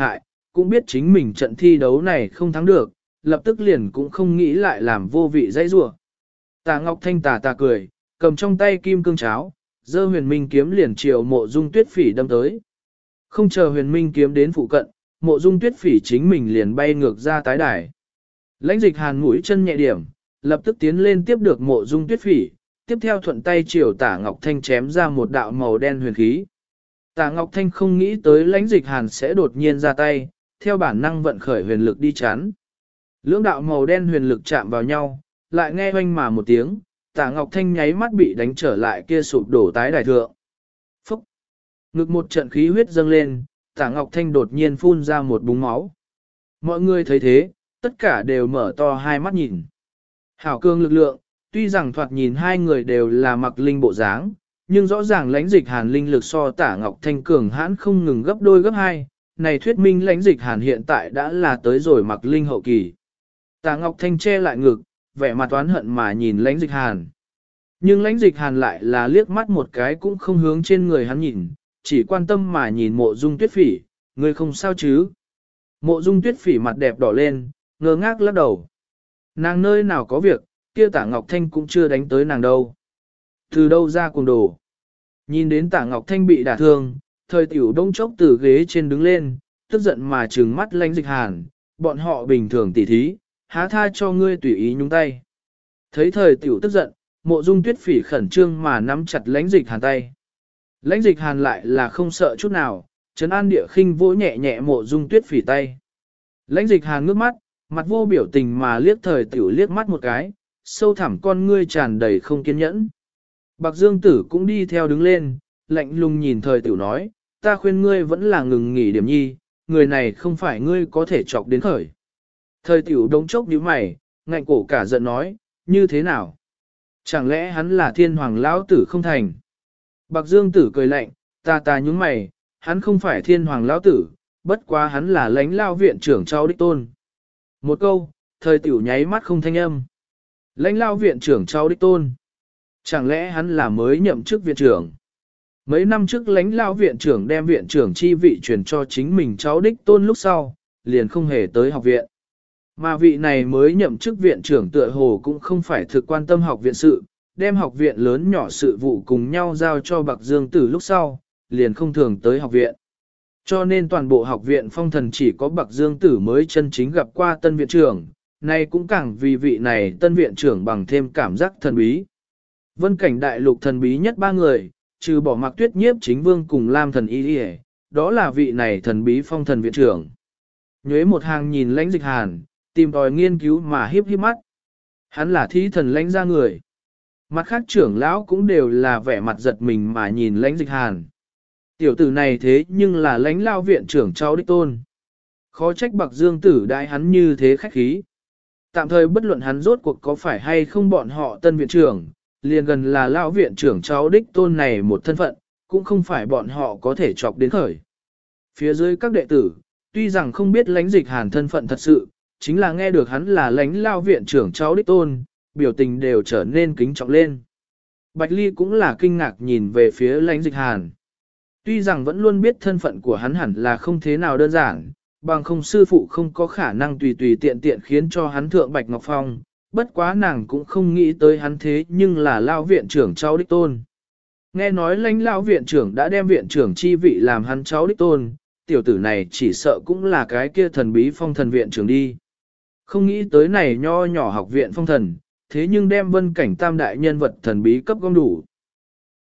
cũng biết chính mình trận thi đấu này không thắng được, lập tức liền cũng không nghĩ lại làm vô vị dãy rủa. Tạ Ngọc Thanh tà cười, cầm trong tay kim cương cháo, giơ huyền minh kiếm liền chiều Mộ Dung Tuyết Phỉ đâm tới. Không chờ huyền minh kiếm đến phụ cận, Mộ Dung Tuyết Phỉ chính mình liền bay ngược ra tái đài. Lãnh Dịch Hàn mũi chân nhẹ điểm, lập tức tiến lên tiếp được Mộ Dung Tuyết Phỉ, tiếp theo thuận tay chiều Tạ Ngọc Thanh chém ra một đạo màu đen huyền khí. Tạ Ngọc Thanh không nghĩ tới Lãnh Dịch Hàn sẽ đột nhiên ra tay, theo bản năng vận khởi huyền lực đi chắn. Lưỡng đạo màu đen huyền lực chạm vào nhau, lại nghe oanh mà một tiếng, Tạ Ngọc Thanh nháy mắt bị đánh trở lại kia sụp đổ tái đài thượng. Phúc! Ngực một trận khí huyết dâng lên, Tạ Ngọc Thanh đột nhiên phun ra một búng máu. Mọi người thấy thế, tất cả đều mở to hai mắt nhìn. Hảo cương lực lượng, tuy rằng thoạt nhìn hai người đều là mặc linh bộ dáng, nhưng rõ ràng Lãnh Dịch Hàn linh lực so Tạ Ngọc Thanh cường hãn không ngừng gấp đôi gấp hai, này thuyết minh Lãnh Dịch Hàn hiện tại đã là tới rồi mặc linh hậu kỳ. Tạ Ngọc Thanh che lại ngực, vẻ mặt oán hận mà nhìn Lãnh Dịch Hàn. Nhưng Lãnh Dịch Hàn lại là liếc mắt một cái cũng không hướng trên người hắn nhìn, chỉ quan tâm mà nhìn Mộ Dung Tuyết Phỉ, ngươi không sao chứ? Mộ Dung Tuyết Phỉ mặt đẹp đỏ lên, ngơ ngác lắc đầu. Nàng nơi nào có việc, kia Tạ Ngọc Thanh cũng chưa đánh tới nàng đâu. Từ đâu ra cuồng đồ? Nhìn đến Tạ Ngọc Thanh bị đả thương, Thời Tiểu đông chốc từ ghế trên đứng lên, tức giận mà trừng mắt Lãnh Dịch Hàn, bọn họ bình thường tỉ thí, há tha cho ngươi tùy ý nhúng tay. Thấy Thời Tiểu tức giận, Mộ Dung Tuyết Phỉ khẩn trương mà nắm chặt Lãnh Dịch Hàn tay. Lãnh Dịch Hàn lại là không sợ chút nào, trấn an địa khinh vỗ nhẹ nhẹ Mộ Dung Tuyết Phỉ tay. Lãnh Dịch Hàn ngước mắt, mặt vô biểu tình mà liếc Thời Tiểu liếc mắt một cái, sâu thẳm con ngươi tràn đầy không kiên nhẫn. Bạc Dương Tử cũng đi theo đứng lên, lạnh lùng nhìn Thời Tiểu nói, ta khuyên ngươi vẫn là ngừng nghỉ điểm nhi, người này không phải ngươi có thể chọc đến khởi. Thời Tiểu đống chốc nhíu mày, ngạnh cổ cả giận nói, như thế nào? Chẳng lẽ hắn là thiên hoàng lão tử không thành? Bạc Dương Tử cười lạnh, ta nhúng mày, hắn không phải thiên hoàng lão tử, bất quá hắn là lãnh lao viện trưởng cháu đích tôn. Một câu, Thời Tiểu nháy mắt không thanh âm. Lãnh lao viện trưởng cháu đích tôn. Chẳng lẽ hắn là mới nhậm chức viện trưởng? Mấy năm trước lãnh lao viện trưởng đem viện trưởng chi vị truyền cho chính mình cháu đích tôn lúc sau, liền không hề tới học viện. Mà vị này mới nhậm chức viện trưởng tựa hồ cũng không phải thực quan tâm học viện sự, đem học viện lớn nhỏ sự vụ cùng nhau giao cho Bạc Dương Tử lúc sau, liền không thường tới học viện. Cho nên toàn bộ học viện phong thần chỉ có Bạc Dương Tử mới chân chính gặp qua tân viện trưởng, này cũng càng vì vị này tân viện trưởng bằng thêm cảm giác thần bí. Vân cảnh đại lục thần bí nhất ba người, trừ bỏ Mạc Tuyết Nhiếp Chính Vương cùng Lam Thần Y Y, đó là vị này thần bí phong thần viện trưởng. Nhuế một hàng nhìn Lãnh Dịch Hàn, tìm tòi nghiên cứu mà hiếp hiếp mắt. Hắn là thí thần lãnh ra người. Mặt khác trưởng lão cũng đều là vẻ mặt giật mình mà nhìn Lãnh Dịch Hàn. Tiểu tử này thế nhưng là lãnh lao viện trưởng cháu đích tôn. Khó trách Bạc Dương Tử đại hắn như thế khách khí. Tạm thời bất luận hắn rốt cuộc có phải hay không bọn họ tân viện trưởng, liền gần là lao viện trưởng cháu đích tôn này một thân phận, cũng không phải bọn họ có thể chọc đến khởi. Phía dưới các đệ tử, tuy rằng không biết Lãnh Dịch Hàn thân phận thật sự, chính là nghe được hắn là lãnh lao viện trưởng cháu đích tôn, biểu tình đều trở nên kính trọng lên. Bạch Ly cũng là kinh ngạc nhìn về phía Lãnh Dịch Hàn. Tuy rằng vẫn luôn biết thân phận của hắn hẳn là không thế nào đơn giản, bằng không sư phụ không có khả năng tùy tùy tiện tiện khiến cho hắn thượng Bạch Ngọc Phong, bất quá nàng cũng không nghĩ tới hắn thế nhưng là lao viện trưởng cháu đích tôn. Nghe nói lãnh lao viện trưởng đã đem viện trưởng chi vị làm hắn cháu đích tôn, tiểu tử này chỉ sợ cũng là cái kia thần bí phong thần viện trưởng đi. Không nghĩ tới này nho nhỏ học viện phong thần, thế nhưng đem vân cảnh tam đại nhân vật thần bí cấp gom đủ.